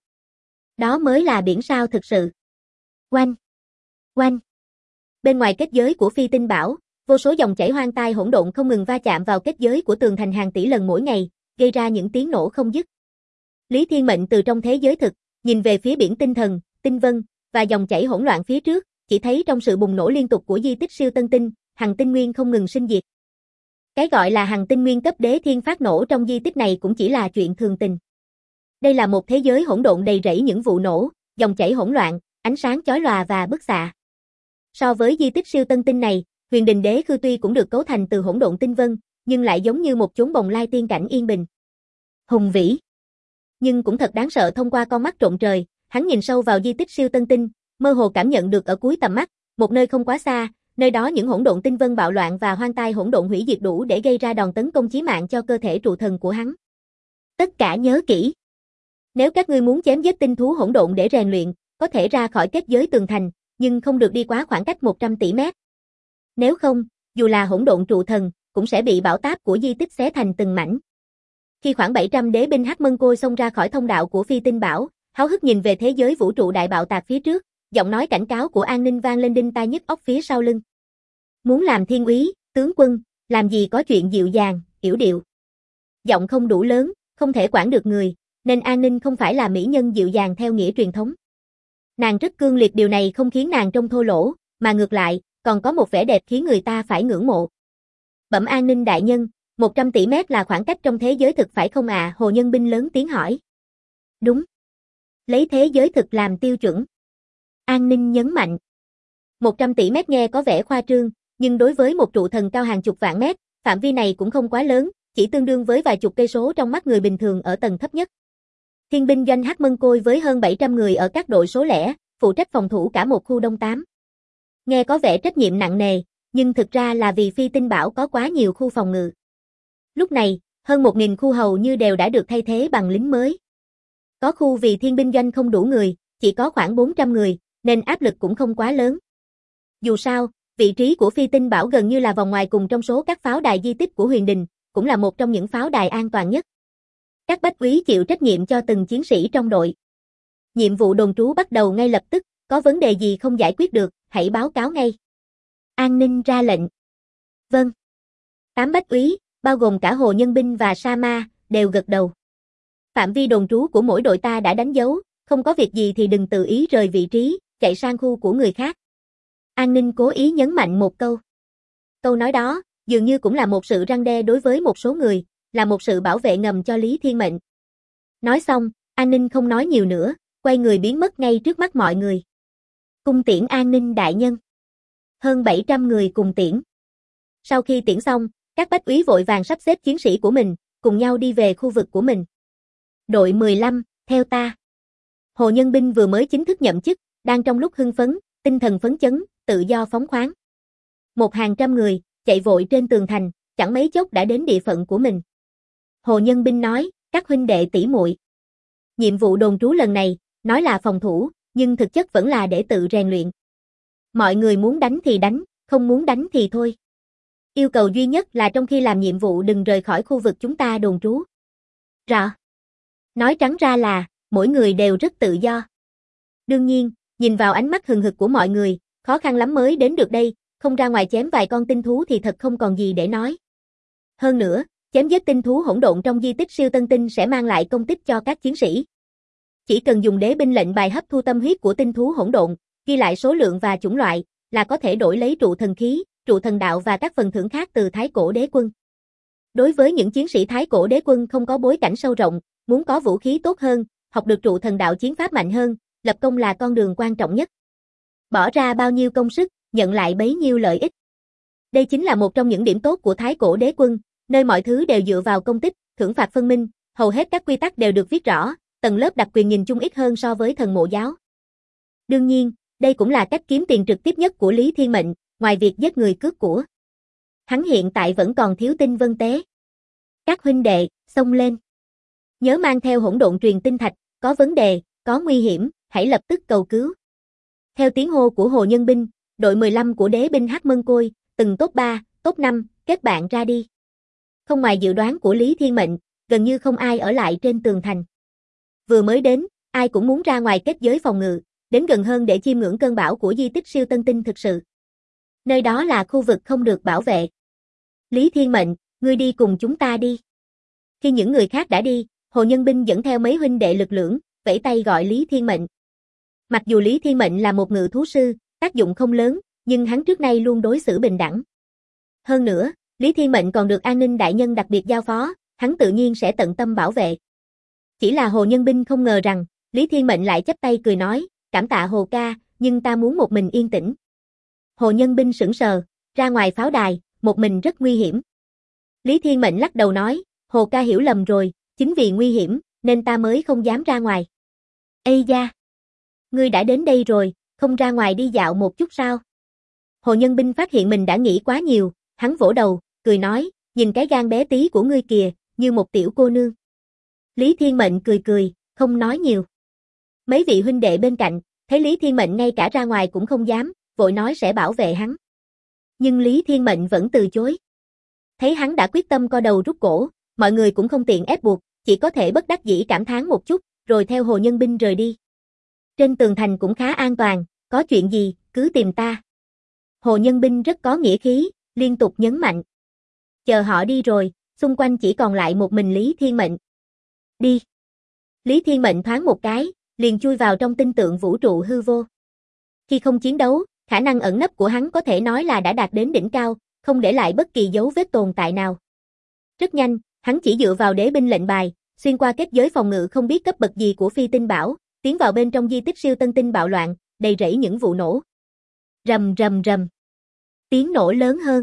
Đó mới là biển sao thực sự. Oanh! Oanh! Bên ngoài kết giới của phi tinh bảo, vô số dòng chảy hoang tai hỗn độn không ngừng va chạm vào kết giới của tường thành hàng tỷ lần mỗi ngày, gây ra những tiếng nổ không dứt. Lý Thiên Mệnh từ trong thế giới thực, nhìn về phía biển tinh thần, tinh vân, và dòng chảy hỗn loạn phía trước, chỉ thấy trong sự bùng nổ liên tục của di tích siêu tân tinh, hằng tinh nguyên không ngừng sinh diệt. Cái gọi là hằng tinh nguyên cấp đế thiên phát nổ trong di tích này cũng chỉ là chuyện thường tình. Đây là một thế giới hỗn độn đầy rẫy những vụ nổ, dòng chảy hỗn loạn, ánh sáng chói lòa và bức xạ. So với di tích siêu tân tinh này, Huyền Đình Đế Khư tuy cũng được cấu thành từ hỗn độn tinh vân, nhưng lại giống như một chốn bồng lai tiên cảnh yên bình. Hùng vĩ. Nhưng cũng thật đáng sợ. Thông qua con mắt trộm trời, hắn nhìn sâu vào di tích siêu tân tinh, mơ hồ cảm nhận được ở cuối tầm mắt, một nơi không quá xa, nơi đó những hỗn độn tinh vân bạo loạn và hoang tai hỗn độn hủy diệt đủ để gây ra đòn tấn công chí mạng cho cơ thể trụ thần của hắn. Tất cả nhớ kỹ. Nếu các ngươi muốn chém giết tinh thú hỗn độn để rèn luyện, có thể ra khỏi kết giới tường thành, nhưng không được đi quá khoảng cách 100 tỷ mét. Nếu không, dù là hỗn độn trụ thần, cũng sẽ bị bão táp của di tích xé thành từng mảnh. Khi khoảng 700 đế binh Hắc Mân Côi xông ra khỏi thông đạo của Phi Tinh Bảo, háo hức nhìn về thế giới vũ trụ đại bạo tạc phía trước, giọng nói cảnh cáo của An Ninh vang lên đinh tai nhức óc phía sau lưng. Muốn làm thiên úy, tướng quân, làm gì có chuyện dịu dàng, yểu điệu. Giọng không đủ lớn, không thể quản được người, nên An Ninh không phải là mỹ nhân dịu dàng theo nghĩa truyền thống. Nàng rất cương liệt, điều này không khiến nàng trông thô lỗ, mà ngược lại, còn có một vẻ đẹp khiến người ta phải ngưỡng mộ. Bẩm An Ninh đại nhân, 100 tỷ mét là khoảng cách trong thế giới thực phải không ạ? Hồ Nhân Binh lớn tiếng hỏi. Đúng. Lấy thế giới thực làm tiêu chuẩn. An Ninh nhấn mạnh. 100 tỷ mét nghe có vẻ khoa trương, nhưng đối với một trụ thần cao hàng chục vạn mét, phạm vi này cũng không quá lớn, chỉ tương đương với vài chục cây số trong mắt người bình thường ở tầng thấp nhất. Thiên binh doanh Hắc Mân Côi với hơn 700 người ở các đội số lẻ, phụ trách phòng thủ cả một khu Đông 8. Nghe có vẻ trách nhiệm nặng nề, nhưng thực ra là vì Phi Tinh Bảo có quá nhiều khu phòng ngự. Lúc này, hơn 1.000 khu hầu như đều đã được thay thế bằng lính mới. Có khu vì thiên binh doanh không đủ người, chỉ có khoảng 400 người, nên áp lực cũng không quá lớn. Dù sao, vị trí của Phi Tinh Bảo gần như là vòng ngoài cùng trong số các pháo đài di tích của Huyền Đình, cũng là một trong những pháo đài an toàn nhất. Các bách úy chịu trách nhiệm cho từng chiến sĩ trong đội. Nhiệm vụ đồn trú bắt đầu ngay lập tức, có vấn đề gì không giải quyết được, hãy báo cáo ngay. An Ninh ra lệnh. Vâng. 8 bách úy, bao gồm cả Hồ Nhân Binh và Sa Ma, đều gật đầu. Phạm vi đồn trú của mỗi đội ta đã đánh dấu, không có việc gì thì đừng tự ý rời vị trí, chạy sang khu của người khác. An Ninh cố ý nhấn mạnh một câu. Câu nói đó, dường như cũng là một sự răn đe đối với một số người, là một sự bảo vệ ngầm cho Lý Thiên Mệnh. Nói xong, An Ninh không nói nhiều nữa, quay người biến mất ngay trước mắt mọi người. Cung tiễn An Ninh đại nhân. Hơn 700 người cùng tiễn. Sau khi tiễn xong, các bách úy vội vàng sắp xếp chiến sĩ của mình, cùng nhau đi về khu vực của mình. Đội 15, theo ta. Hồ Nhân Binh vừa mới chính thức nhậm chức, đang trong lúc hưng phấn, tinh thần phấn chấn, tự do phóng khoáng. Một hàng trăm người, chạy vội trên tường thành, chẳng mấy chốc đã đến địa phận của mình. Hồ Nhân Binh nói, các huynh đệ tỷ muội. Nhiệm vụ đồn trú lần này, nói là phòng thủ, nhưng thực chất vẫn là để tự rèn luyện. Mọi người muốn đánh thì đánh, không muốn đánh thì thôi. Yêu cầu duy nhất là trong khi làm nhiệm vụ đừng rời khỏi khu vực chúng ta đồn trú. Rõ. Nói trắng ra là, mỗi người đều rất tự do. Đương nhiên, nhìn vào ánh mắt hừng hực của mọi người, khó khăn lắm mới đến được đây, không ra ngoài chém vài con tinh thú thì thật không còn gì để nói. Hơn nữa, chém giết tinh thú hỗn độn trong di tích siêu tân tinh sẽ mang lại công tích cho các chiến sĩ. Chỉ cần dùng đế binh lệnh bài hấp thu tâm huyết của tinh thú hỗn độn, ghi lại số lượng và chủng loại, là có thể đổi lấy trụ thần khí, trụ thần đạo và các phần thưởng khác từ Thái Cổ Đế Quân. Đối với những chiến sĩ Thái Cổ Đế Quân không có bối cảnh sâu rộng, muốn có vũ khí tốt hơn, học được trụ thần đạo chiến pháp mạnh hơn, lập công là con đường quan trọng nhất. Bỏ ra bao nhiêu công sức, nhận lại bấy nhiêu lợi ích. Đây chính là một trong những điểm tốt của Thái Cổ Đế Quân, nơi mọi thứ đều dựa vào công tích, thưởng phạt phân minh, hầu hết các quy tắc đều được viết rõ, tầng lớp đặc quyền nhìn chung ít hơn so với thần mộ giáo. Đương nhiên, đây cũng là cách kiếm tiền trực tiếp nhất của Lý Thiên Mệnh, ngoài việc giết người cướp của. Hắn hiện tại vẫn còn thiếu tinh vân tế. Các huynh đệ, xông lên. Nhớ mang theo hỗn độn truyền tinh thạch, có vấn đề, có nguy hiểm, hãy lập tức cầu cứu. Theo tiếng hô của Hồ Nhân Binh, đội 15 của đế binh Hắc Mân Côi, từng top 3, top 5, kết bạn ra đi. Không ngoài dự đoán của Lý Thiên Mệnh, gần như không ai ở lại trên tường thành. Vừa mới đến, ai cũng muốn ra ngoài kết giới phòng ngự, đến gần hơn để chiêm ngưỡng cơn bão của di tích siêu tân tinh thực sự. Nơi đó là khu vực không được bảo vệ. Lý Thiên Mệnh, ngươi đi cùng chúng ta đi. Khi những người khác đã đi, Hồ Nhân Binh dẫn theo mấy huynh đệ lực lưỡng, vẫy tay gọi Lý Thiên Mệnh. Mặc dù Lý Thiên Mệnh là một ngự thú sư, tác dụng không lớn, nhưng hắn trước nay luôn đối xử bình đẳng. Hơn nữa, Lý Thiên Mệnh còn được An Ninh đại nhân đặc biệt giao phó, hắn tự nhiên sẽ tận tâm bảo vệ. Chỉ là Hồ Nhân Binh không ngờ rằng, Lý Thiên Mệnh lại chắp tay cười nói, cảm tạ Hồ ca, nhưng ta muốn một mình yên tĩnh. Hồ Nhân Binh sững sờ, ra ngoài pháo đài, một mình rất nguy hiểm. Lý Thiên Mệnh lắc đầu nói, Hồ ca hiểu lầm rồi, chính vì nguy hiểm, nên ta mới không dám ra ngoài. Ây da! Ngươi đã đến đây rồi, không ra ngoài đi dạo một chút sao? Hồ Nhân Binh phát hiện mình đã nghĩ quá nhiều, hắn vỗ đầu, cười nói, nhìn cái gan bé tí của ngươi kìa, như một tiểu cô nương. Lý Thiên Mệnh cười cười, không nói nhiều. Mấy vị huynh đệ bên cạnh, thấy Lý Thiên Mệnh ngay cả ra ngoài cũng không dám, vội nói sẽ bảo vệ hắn. Nhưng Lý Thiên Mệnh vẫn từ chối. Thấy hắn đã quyết tâm co đầu rút cổ, mọi người cũng không tiện ép buộc, chỉ có thể bất đắc dĩ cảm thán một chút, rồi theo Hồ Nhân Binh rời đi. Trên tường thành cũng khá an toàn, có chuyện gì, cứ tìm ta. Hồ Nhân Binh rất có nghĩa khí, liên tục nhấn mạnh. Chờ họ đi rồi, xung quanh chỉ còn lại một mình Lý Thiên Mệnh. Đi. Lý Thiên Mệnh thoáng một cái, liền chui vào trong tinh tượng vũ trụ hư vô. Khi không chiến đấu, khả năng ẩn nấp của hắn có thể nói là đã đạt đến đỉnh cao, không để lại bất kỳ dấu vết tồn tại nào. Rất nhanh, hắn chỉ dựa vào đế binh lệnh bài, xuyên qua kết giới phòng ngự không biết cấp bậc gì của Phi Tinh Bảo, tiến vào bên trong di tích siêu tân tinh bạo loạn, đầy rẫy những vụ nổ. Rầm rầm rầm. Tiếng nổ lớn hơn.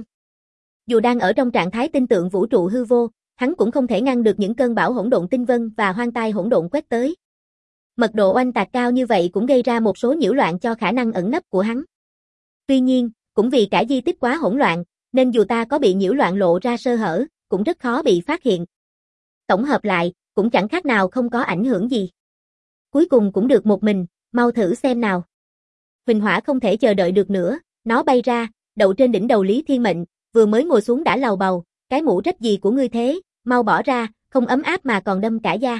Dù đang ở trong trạng thái tinh tượng vũ trụ hư vô, hắn cũng không thể ngăn được những cơn bão hỗn độn tinh vân và hoang tai hỗn độn quét tới. Mật độ oanh tạc cao như vậy cũng gây ra một số nhiễu loạn cho khả năng ẩn nấp của hắn. Tuy nhiên, cũng vì cả di tích quá hỗn loạn, nên dù ta có bị nhiễu loạn lộ ra sơ hở, cũng rất khó bị phát hiện. Tổng hợp lại, cũng chẳng khác nào không có ảnh hưởng gì. Cuối cùng cũng được một mình, mau thử xem nào. Huỳnh Hỏa không thể chờ đợi được nữa, nó bay ra, đậu trên đỉnh đầu Lý Thiên Mệnh, vừa mới ngồi xuống đã lầu bầu, cái mũ rách gì của ngươi thế, mau bỏ ra, không ấm áp mà còn đâm cả da.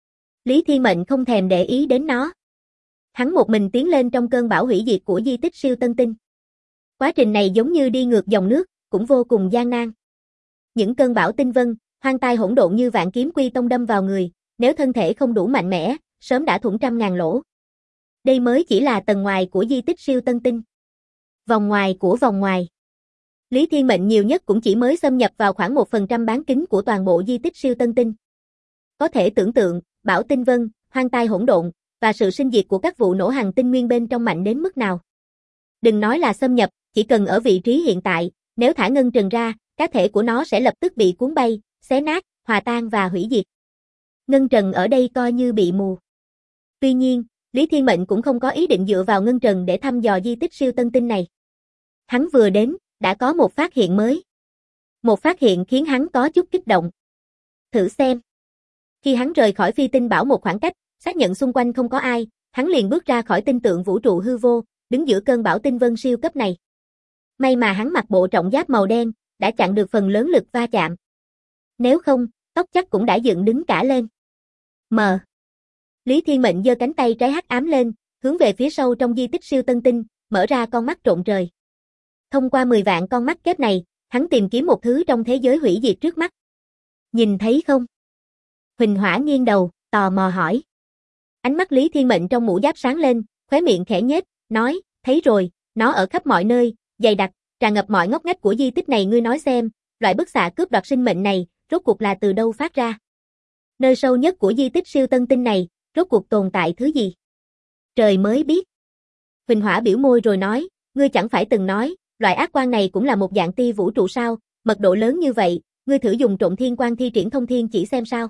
Lý Thiên Mệnh không thèm để ý đến nó. Hắn một mình tiến lên trong cơn bão hủy diệt của di tích siêu tân tinh. Quá trình này giống như đi ngược dòng nước, cũng vô cùng gian nan. Những cơn bão tinh vân, hoang tai hỗn độn như vạn kiếm quy tông đâm vào người, nếu thân thể không đủ mạnh mẽ, sớm đã thủng trăm ngàn lỗ. Đây mới chỉ là tầng ngoài của di tích siêu tân tinh. Vòng ngoài của vòng ngoài. Lý Thiên Mệnh nhiều nhất cũng chỉ mới xâm nhập vào khoảng 1% bán kính của toàn bộ di tích siêu tân tinh. Có thể tưởng tượng, bão tinh vân, hoang tai hỗn độn, và sự sinh diệt của các vụ nổ hành tinh nguyên bên trong mạnh đến mức nào. Đừng nói là xâm nhập, chỉ cần ở vị trí hiện tại, nếu thả ngân trần ra, cá thể của nó sẽ lập tức bị cuốn bay, xé nát, hòa tan và hủy diệt. Ngân trần ở đây coi như bị mù. Tuy nhiên, Lý Thiên Mệnh cũng không có ý định dựa vào ngân trần để thăm dò di tích siêu tân tinh này. Hắn vừa đến, đã có một phát hiện mới. Một phát hiện khiến hắn có chút kích động. Thử xem. Khi hắn rời khỏi Phi Tinh Bảo một khoảng cách, xác nhận xung quanh không có ai, hắn liền bước ra khỏi tinh tượng vũ trụ hư vô, đứng giữa cơn bão tinh vân siêu cấp này. May mà hắn mặc bộ trọng giáp màu đen, đã chặn được phần lớn lực va chạm. Nếu không, tóc chắc cũng đã dựng đứng cả lên. Mờ. Lý Thiên Mệnh giơ cánh tay trái hắc ám lên, hướng về phía sâu trong di tích siêu tân tinh, mở ra con mắt trộn trời. Thông qua 10 vạn con mắt kép này, hắn tìm kiếm một thứ trong thế giới hủy diệt trước mắt. Nhìn thấy không? Huỳnh Hỏa nghiêng đầu, tò mò hỏi. Ánh mắt Lý Thiên Mệnh trong mũ giáp sáng lên, khóe miệng khẽ nhếch, nói, thấy rồi, nó ở khắp mọi nơi, dày đặc, tràn ngập mọi ngóc ngách của di tích này. Ngươi nói xem, loại bức xạ cướp đoạt sinh mệnh này, rốt cuộc là từ đâu phát ra? Nơi sâu nhất của di tích siêu tân tinh này, rốt cuộc tồn tại thứ gì? Trời mới biết. Huỳnh Hỏa biểu môi rồi nói, ngươi chẳng phải từng nói, loại ác quang này cũng là một dạng tia vũ trụ sao, mật độ lớn như vậy, ngươi thử dùng Trộm Thiên Quang thi triển thông thiên chỉ xem sao.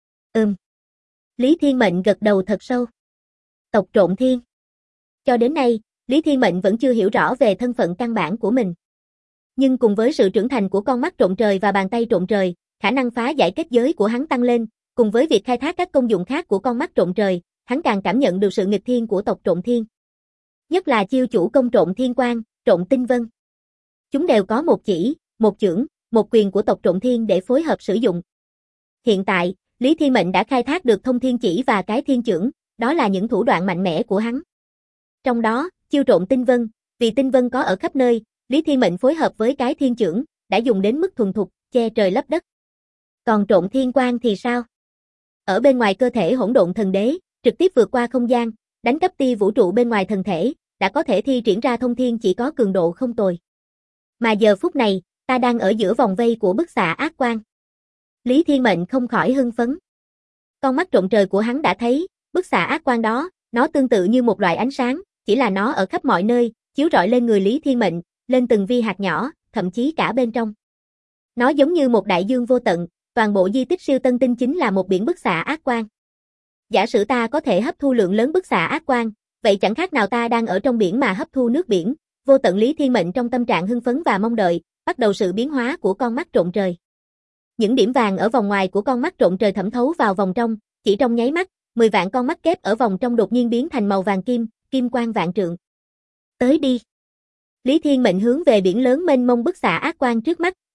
Lý Thiên Mệnh gật đầu thật sâu. Tộc Trộm Thiên. Cho đến nay, Lý Thiên Mệnh vẫn chưa hiểu rõ về thân phận căn bản của mình. Nhưng cùng với sự trưởng thành của con mắt trộm trời và bàn tay trộm trời, khả năng phá giải kết giới của hắn tăng lên, cùng với việc khai thác các công dụng khác của con mắt trộm trời, hắn càng cảm nhận được sự nghịch thiên của tộc Trộm Thiên. Nhất là chiêu chủ công Trộm Thiên Quang, Trộm Tinh Vân. Chúng đều có một chỉ, một chưởng, một quyền của tộc Trộm Thiên để phối hợp sử dụng. Hiện tại, Lý Thiên Mệnh đã khai thác được thông thiên chỉ và cái thiên chưởng, đó là những thủ đoạn mạnh mẽ của hắn. Trong đó, chiêu Trộm Tinh Vân, vì tinh vân có ở khắp nơi, Lý Thiên Mệnh phối hợp với cái thiên chưởng, đã dùng đến mức thuần thục, che trời lấp đất. Còn Trộm Thiên Quang thì sao? Ở bên ngoài cơ thể hỗn độn thần đế, trực tiếp vượt qua không gian, đánh cắp tia vũ trụ bên ngoài thần thể, đã có thể thi triển ra thông thiên chỉ có cường độ không tồi. Mà giờ phút này, ta đang ở giữa vòng vây của bức xạ ác quang. Lý Thiên Mệnh không khỏi hưng phấn. Con mắt trộm trời của hắn đã thấy, bức xạ ác quang đó, nó tương tự như một loại ánh sáng, chỉ là nó ở khắp mọi nơi, chiếu rọi lên người Lý Thiên Mệnh, lên từng vi hạt nhỏ, thậm chí cả bên trong. Nó giống như một đại dương vô tận, toàn bộ di tích siêu tân tinh chính là một biển bức xạ ác quang. Giả sử ta có thể hấp thu lượng lớn bức xạ ác quang, vậy chẳng khác nào ta đang ở trong biển mà hấp thu nước biển. Vô tận Lý Thiên Mệnh trong tâm trạng hưng phấn và mong đợi, bắt đầu sự biến hóa của con mắt trộm trời. Những điểm vàng ở vòng ngoài của con mắt trộm trời thẩm thấu vào vòng trong, chỉ trong nháy mắt, 10 vạn con mắt kép ở vòng trong đột nhiên biến thành màu vàng kim, kim quang vạn trượng. Tới đi. Lý Thiên Mệnh hướng về biển lớn mênh mông bức xạ ác quang trước mắt,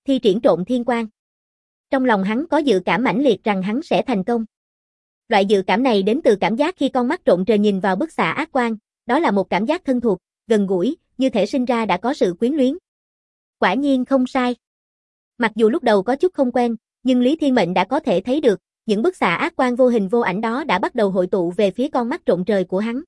thi triển Trộm Thiên Quang. Trong lòng hắn có dự cảm mãnh liệt rằng hắn sẽ thành công. Loại dự cảm này đến từ cảm giác khi con mắt trộm trời nhìn vào bức xạ ác quang, đó là một cảm giác thân thuộc, gần gũi, như thể sinh ra đã có sự quyến luyến. Quả nhiên không sai. Mặc dù lúc đầu có chút không quen, nhưng Lý Thiên Mệnh đã có thể thấy được, những bức xạ ác quang vô hình vô ảnh đó đã bắt đầu hội tụ về phía con mắt trộm trời của hắn.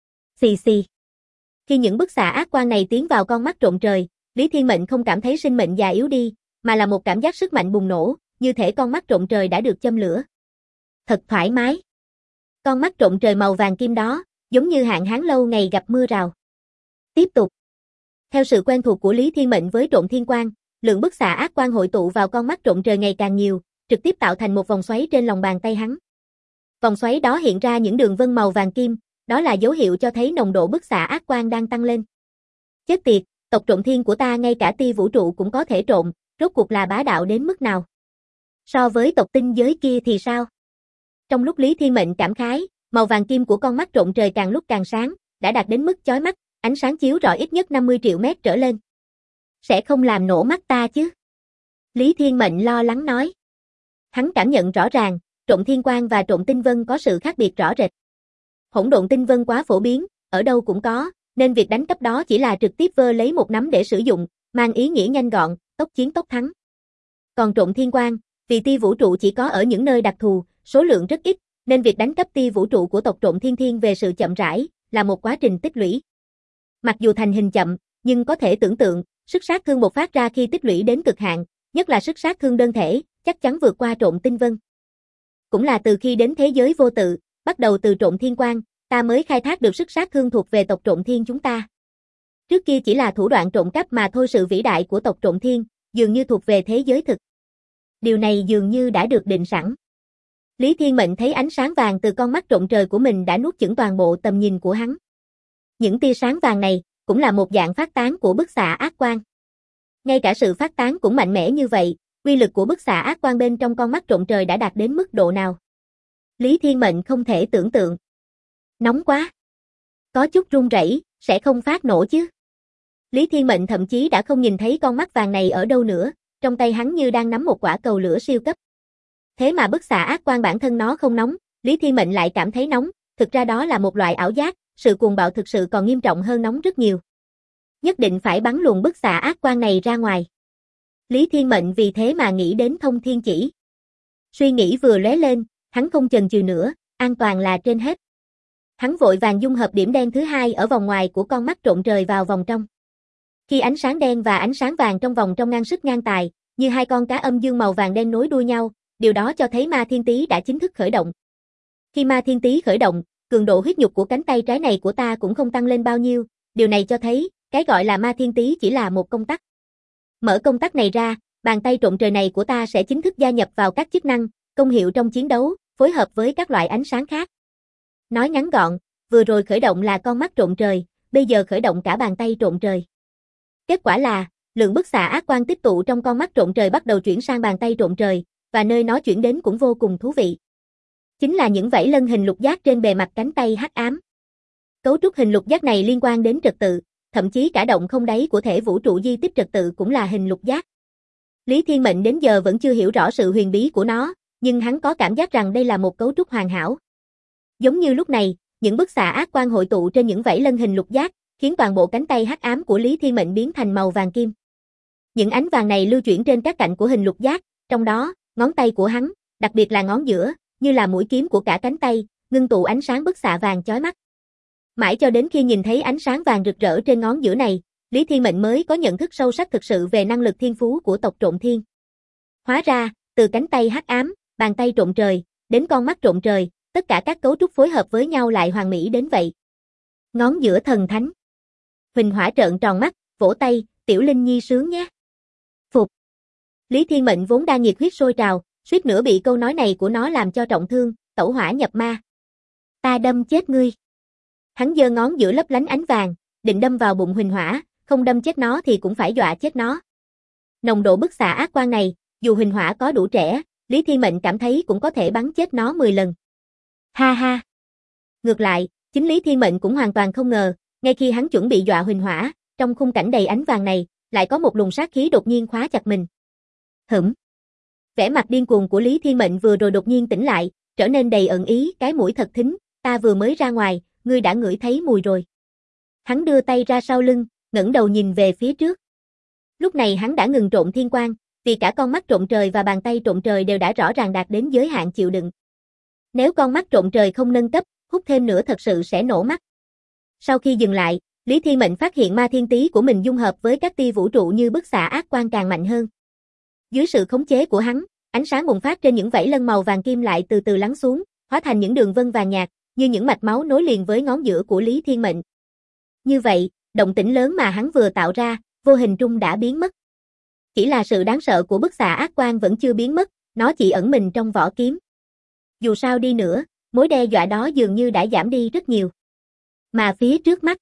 Xì xì. Khi những bức xạ ác quang này tiến vào con mắt trộm trời, Lý Thiên Mệnh không cảm thấy sinh mệnh già yếu đi, mà là một cảm giác sức mạnh bùng nổ, như thể con mắt trộm trời đã được châm lửa. Thật thoải mái. Con mắt trộm trời màu vàng kim đó, giống như hạn hán lâu ngày gặp mưa rào. Tiếp tục. Theo sự quen thuộc của Lý Thiên Mệnh với Trộm Thiên Quang, lượng bức xạ ác quang hội tụ vào con mắt trộm trời ngày càng nhiều, trực tiếp tạo thành một vòng xoáy trên lòng bàn tay hắn. Vòng xoáy đó hiện ra những đường vân màu vàng kim, đó là dấu hiệu cho thấy nồng độ bức xạ ác quang đang tăng lên. Chết tiệt, tộc Trộm Thiên của ta ngay cả tia vũ trụ cũng có thể trộm, rốt cuộc là bá đạo đến mức nào? So với tộc tinh giới kia thì sao? Trong lúc Lý Thiên Mệnh cảm khái, màu vàng kim của con mắt trộm trời càng lúc càng sáng, đã đạt đến mức chói mắt, ánh sáng chiếu rọi ít nhất 50 triệu mét trở lên. Sẽ không làm nổ mắt ta chứ? Lý Thiên Mệnh lo lắng nói. Hắn cảm nhận rõ ràng, Trộm Thiên Quang và Trộm Tinh Vân có sự khác biệt rõ rệt. Hỗn độn tinh vân quá phổ biến, ở đâu cũng có, nên việc đánh cắp đó chỉ là trực tiếp vơ lấy một nắm để sử dụng, mang ý nghĩa nhanh gọn, tốc chiến tốc thắng. Còn Trộm Thiên Quang, vì tia vũ trụ chỉ có ở những nơi đặc thù, số lượng rất ít, nên việc đánh cắp tia vũ trụ của tộc Trộm Thiên thiên về sự chậm rãi, là một quá trình tích lũy. Mặc dù thành hình chậm, nhưng có thể tưởng tượng, sức sát thương bộc phát ra khi tích lũy đến cực hạn, nhất là sức sát thương đơn thể, chắc chắn vượt qua Trộm Tinh Vân. Cũng là từ khi đến thế giới vô tự, bắt đầu từ Trộm Thiên Quang, ta mới khai thác được sức sát thương thuộc về tộc Trộm Thiên chúng ta. Trước kia chỉ là thủ đoạn trộm cắp mà thôi, sự vĩ đại của tộc Trộm Thiên, dường như thuộc về thế giới thực. Điều này dường như đã được định sẵn. Lý Thiên Mệnh thấy ánh sáng vàng từ con mắt trộm trời của mình đã nuốt chửng toàn bộ tầm nhìn của hắn. Những tia sáng vàng này, cũng là một dạng phát tán của bức xạ ác quang. Ngay cả sự phát tán cũng mạnh mẽ như vậy, uy lực của bức xạ ác quang bên trong con mắt trộm trời đã đạt đến mức độ nào? Lý Thiên Mệnh không thể tưởng tượng. Nóng quá. Có chút run rẩy, sẽ không phát nổ chứ? Lý Thiên Mệnh thậm chí đã không nhìn thấy con mắt vàng này ở đâu nữa, trong tay hắn như đang nắm một quả cầu lửa siêu cấp. Thế mà bức xạ ác quang bản thân nó không nóng, Lý Thiên Mệnh lại cảm thấy nóng, thực ra đó là một loại ảo giác, sự cuồng bạo thực sự còn nghiêm trọng hơn nóng rất nhiều. Nhất định phải bắn luồng bức xạ ác quang này ra ngoài. Lý Thiên Mệnh vì thế mà nghĩ đến Thông Thiên Chỉ. Suy nghĩ vừa lóe lên, hắn không chần chừ nữa, an toàn là trên hết. Hắn vội vàng dung hợp điểm đen thứ hai ở vòng ngoài của con mắt trộm trời vào vòng trong. Khi ánh sáng đen và ánh sáng vàng trong vòng trong ngang sức ngang tài, như hai con cá âm dương màu vàng đen nối đuôi nhau, điều đó cho thấy Ma Thiên Tý đã chính thức khởi động. Khi Ma Thiên Tý khởi động, cường độ huyết nhục của cánh tay trái này của ta cũng không tăng lên bao nhiêu, điều này cho thấy, cái gọi là Ma Thiên Tý chỉ là một công tắc. Mở công tắc này ra, bàn tay trộm trời này của ta sẽ chính thức gia nhập vào các chức năng, công hiệu trong chiến đấu, phối hợp với các loại ánh sáng khác. Nói ngắn gọn, vừa rồi khởi động là con mắt trộm trời, bây giờ khởi động cả bàn tay trộm trời. Kết quả là, lượng bức xạ ác quang tích tụ trong con mắt trộm trời bắt đầu chuyển sang bàn tay trộm trời, và nơi nó chuyển đến cũng vô cùng thú vị. Chính là những vảy lân hình lục giác trên bề mặt cánh tay hắc ám. Cấu trúc hình lục giác này liên quan đến trật tự, thậm chí cả động không đáy của thể vũ trụ di tích trật tự cũng là hình lục giác. Lý Thiên Mệnh đến giờ vẫn chưa hiểu rõ sự huyền bí của nó, nhưng hắn có cảm giác rằng đây là một cấu trúc hoàn hảo. Giống như lúc này, những bức xạ ác quang hội tụ trên những vảy lân hình lục giác, khiến toàn bộ cánh tay hắc ám của Lý Thiên Mệnh biến thành màu vàng kim. Những ánh vàng này lưu chuyển trên các cạnh của hình lục giác, trong đó, ngón tay của hắn, đặc biệt là ngón giữa, như là mũi kiếm của cả cánh tay, ngưng tụ ánh sáng bức xạ vàng chói mắt. Mãi cho đến khi nhìn thấy ánh sáng vàng rực rỡ trên ngón giữa này, Lý Thiên Mệnh mới có nhận thức sâu sắc thực sự về năng lực thiên phú của tộc Trộm Thiên. Hóa ra, từ cánh tay hắc ám, bàn tay trộm trời, đến con mắt trộm trời, tất cả các cấu trúc phối hợp với nhau lại hoàn mỹ đến vậy. Ngón giữa thần thánh. Huỳnh Hỏa trợn tròn mắt, vỗ tay, Tiểu Linh Nhi sướng nhé. Phục. Lý Thiên Mệnh vốn đang nhiệt huyết sôi trào, suýt nữa bị câu nói này của nó làm cho trọng thương, tẩu hỏa nhập ma. Ta đâm chết ngươi. Hắn giơ ngón giữa lấp lánh ánh vàng, định đâm vào bụng Huỳnh Hỏa, không đâm chết nó thì cũng phải dọa chết nó. Nồng độ bức xạ ác quang này, dù Huỳnh Hỏa có đủ trẻ, Lý Thiên Mệnh cảm thấy cũng có thể bắn chết nó 10 lần. Ha ha. Ngược lại, chính Lý Thiên Mệnh cũng hoàn toàn không ngờ, ngay khi hắn chuẩn bị dọa Huỳnh Hỏa, trong khung cảnh đầy ánh vàng này, lại có một luồng sát khí đột nhiên khóa chặt mình. Hửm. Vẻ mặt điên cuồng của Lý Thiên Mệnh vừa rồi đột nhiên tỉnh lại, trở nên đầy ẩn ý, cái mũi thật thính, ta vừa mới ra ngoài, ngươi đã ngửi thấy mùi rồi. Hắn đưa tay ra sau lưng, ngẩng đầu nhìn về phía trước. Lúc này hắn đã ngừng trộn thiên quang, vì cả con mắt trộn trời và bàn tay trộn trời đều đã rõ ràng đạt đến giới hạn chịu đựng. Nếu con mắt trộn trời không nâng cấp, hút thêm nữa thật sự sẽ nổ mắt. Sau khi dừng lại, Lý Thiên Mệnh phát hiện ma thiên tý của mình dung hợp với các tia vũ trụ như bức xạ ác quang càng mạnh hơn. Dưới sự khống chế của hắn, ánh sáng bùng phát trên những vảy lân màu vàng kim lại từ từ lắng xuống, hóa thành những đường vân vàng nhạt, như những mạch máu nối liền với ngón giữa của Lý Thiên Mệnh. Như vậy, động tĩnh lớn mà hắn vừa tạo ra, vô hình trung đã biến mất. Chỉ là sự đáng sợ của bức xạ ác quang vẫn chưa biến mất, nó chỉ ẩn mình trong vỏ kiếm. Dù sao đi nữa, mối đe dọa đó dường như đã giảm đi rất nhiều. Mà phía trước mắt,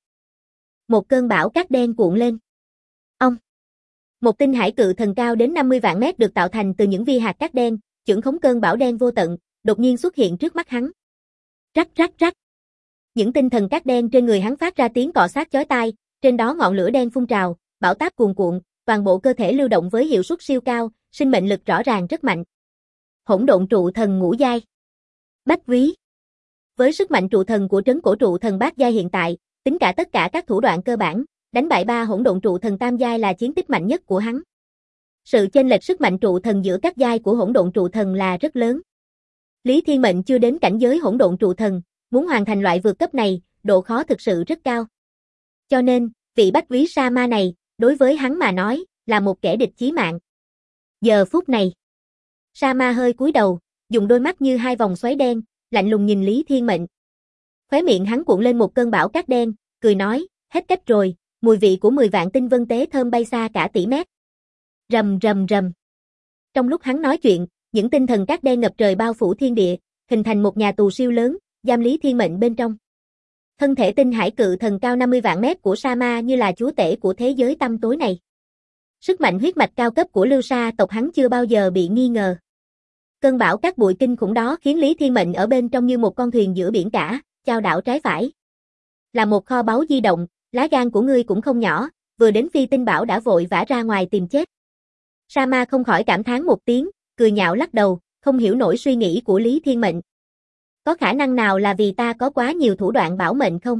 một cơn bão cát đen cuộn lên. Ông. Một tinh hải cự thần cao đến 50 vạn mét được tạo thành từ những vi hạt cát đen, chưởng khống cơn bão đen vô tận, đột nhiên xuất hiện trước mắt hắn. Rắc rắc rắc. Những tinh thần cát đen trên người hắn phát ra tiếng cọ xát chói tai, trên đó ngọn lửa đen phun trào, bão táp cuồn cuộn, toàn bộ cơ thể lưu động với hiệu suất siêu cao, sinh mệnh lực rõ ràng rất mạnh. Hỗn độn trụ thần ngũ giai. Bách quý. Với sức mạnh trụ thần của trấn cổ trụ thần bát giai hiện tại, tính cả tất cả các thủ đoạn cơ bản, đánh bại 3 hỗn độn trụ thần tam giai là chiến tích mạnh nhất của hắn. Sự chênh lệch sức mạnh trụ thần giữa các giai của hỗn độn trụ thần là rất lớn. Lý Thiên Mệnh chưa đến cảnh giới hỗn độn trụ thần, muốn hoàn thành loại vượt cấp này, độ khó thực sự rất cao. Cho nên, vị bách quý sa ma này, đối với hắn mà nói, là một kẻ địch chí mạng. Giờ phút này, sa ma hơi cúi đầu, dùng đôi mắt như 2 vòng xoáy đen, lạnh lùng nhìn Lý Thiên Mệnh. Khóe miệng hắn cuộn lên một cơn bão cát đen, cười nói, hết cách rồi, mùi vị của 10 vạn tinh vân tế thơm bay xa cả tỷ mét. Rầm rầm rầm. Trong lúc hắn nói chuyện, những tinh thần cát đen ngập trời bao phủ thiên địa, hình thành một nhà tù siêu lớn, giam Lý Thiên Mệnh bên trong. Thân thể tinh hải cự thần cao 50 vạn mét của Sa Ma như là chúa tể của thế giới tăm tối này. Sức mạnh huyết mạch cao cấp của Lưu Sa tộc hắn chưa bao giờ bị nghi ngờ. Cơn bão cát bụi kinh khủng đó khiến Lý Thiên Mệnh ở bên trong như một con thuyền giữa biển cả, chao đảo trái phải. Là một kho báu di động, lá gan của ngươi cũng không nhỏ, vừa đến phi tinh bảo đã vội vã ra ngoài tìm chết. Sa Ma không khỏi cảm thán một tiếng, cười nhạo lắc đầu, không hiểu nổi suy nghĩ của Lý Thiên Mệnh. Có khả năng nào là vì ta có quá nhiều thủ đoạn bảo mệnh không?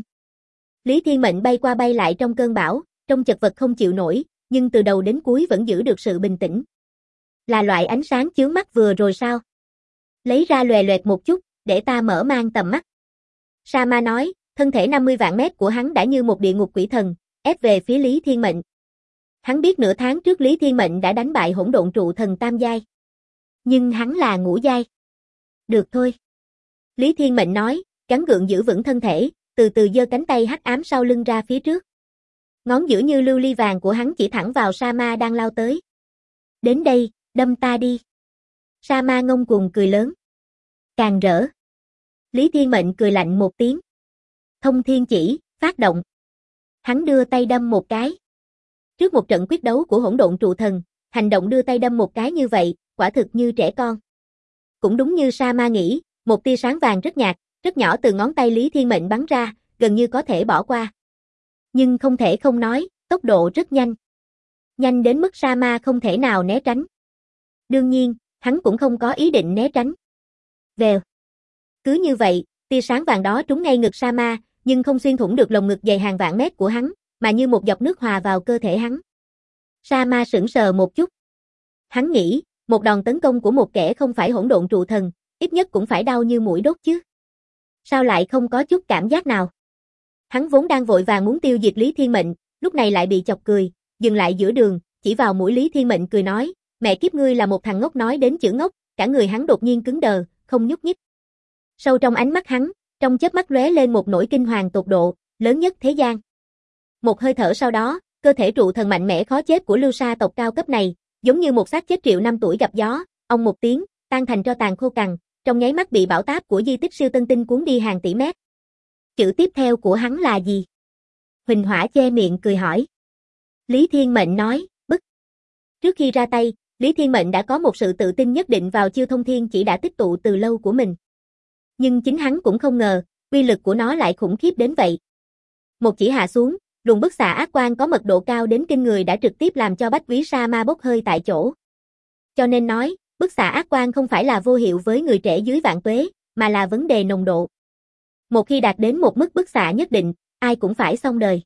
Lý Thiên Mệnh bay qua bay lại trong cơn bão, trông chật vật không chịu nổi, nhưng từ đầu đến cuối vẫn giữ được sự bình tĩnh. Là loại ánh sáng chướng mắt vừa rồi sao? Lấy ra lòe loẹt một chút, để ta mở mang tầm mắt. Sa Ma nói, thân thể 50 vạn mét của hắn đã như một địa ngục quỷ thần, ép về phía Lý Thiên Mệnh. Hắn biết nửa tháng trước Lý Thiên Mệnh đã đánh bại hỗn độn trụ thần tam giai. Nhưng hắn là ngũ giai. Được thôi. Lý Thiên Mệnh nói, gắng gượng giữ vững thân thể, từ từ giơ cánh tay hắc ám sau lưng ra phía trước. Ngón giữa như lưu ly vàng của hắn chỉ thẳng vào Sa Ma đang lao tới. Đến đây, đâm ta đi. Sa Ma ngông cuồng cười lớn. Càng rỡ. Lý Thiên Mệnh cười lạnh một tiếng. Thông thiên chỉ, phát động. Hắn đưa tay đâm một cái. Trước một trận quyết đấu của hỗn độn trụ thần, hành động đưa tay đâm một cái như vậy, quả thực như trẻ con. Cũng đúng như Sa Ma nghĩ, một tia sáng vàng rất nhạt, rất nhỏ từ ngón tay Lý Thiên Mệnh bắn ra, gần như có thể bỏ qua. Nhưng không thể không nói, tốc độ rất nhanh. Nhanh đến mức Sa Ma không thể nào né tránh. Đương nhiên, hắn cũng không có ý định né tránh. Vèo. Cứ như vậy, tia sáng vàng đó trúng ngay ngực Sa Ma, nhưng không xuyên thủng được lồng ngực dày hàng vạn mét của hắn, mà như một giọt nước hòa vào cơ thể hắn. Sa Ma sững sờ một chút. Hắn nghĩ, một đòn tấn công của một kẻ không phải hỗn độn trụ thần, ít nhất cũng phải đau như mũi đốt chứ. Sao lại không có chút cảm giác nào? Hắn vốn đang vội vàng muốn tiêu diệt Lý Thiên Mệnh, lúc này lại bị chọc cười, dừng lại giữa đường, chỉ vào mũi Lý Thiên Mệnh cười nói, mẹ kiếp ngươi là một thằng ngốc. Nói đến chữ ngốc, cả người hắn đột nhiên cứng đờ, không nhúc nhích. Sâu trong ánh mắt hắn, trong chớp mắt lóe lên một nỗi kinh hoàng tột độ, lớn nhất thế gian. Một hơi thở sau đó, cơ thể trụ thần mạnh mẽ khó chết của Lưu Sa tộc cao cấp này, giống như một xác chết triệu năm tuổi gặp gió, ong một tiếng, tan thành tro tàn khô cằn, trong nháy mắt bị bão táp của di tích siêu tân tinh cuốn đi hàng tỷ mét. Chữ tiếp theo của hắn là gì? Huỳnh Hỏa che miệng cười hỏi. Lý Thiên Mệnh nói, bức. Trước khi ra tay, Lý Thiên Mệnh đã có một sự tự tin nhất định vào chiêu thông thiên chỉ đã tích tụ từ lâu của mình. Nhưng chính hắn cũng không ngờ, uy lực của nó lại khủng khiếp đến vậy. Một chỉ hạ xuống, luồng bức xạ ác quang có mật độ cao đến kinh người đã trực tiếp làm cho Bách Quý Sa Ma bốc hơi tại chỗ. Cho nên nói, bức xạ ác quang không phải là vô hiệu với người trẻ dưới vạn tuế, mà là vấn đề nồng độ. Một khi đạt đến một mức bức xạ nhất định, ai cũng phải xong đời.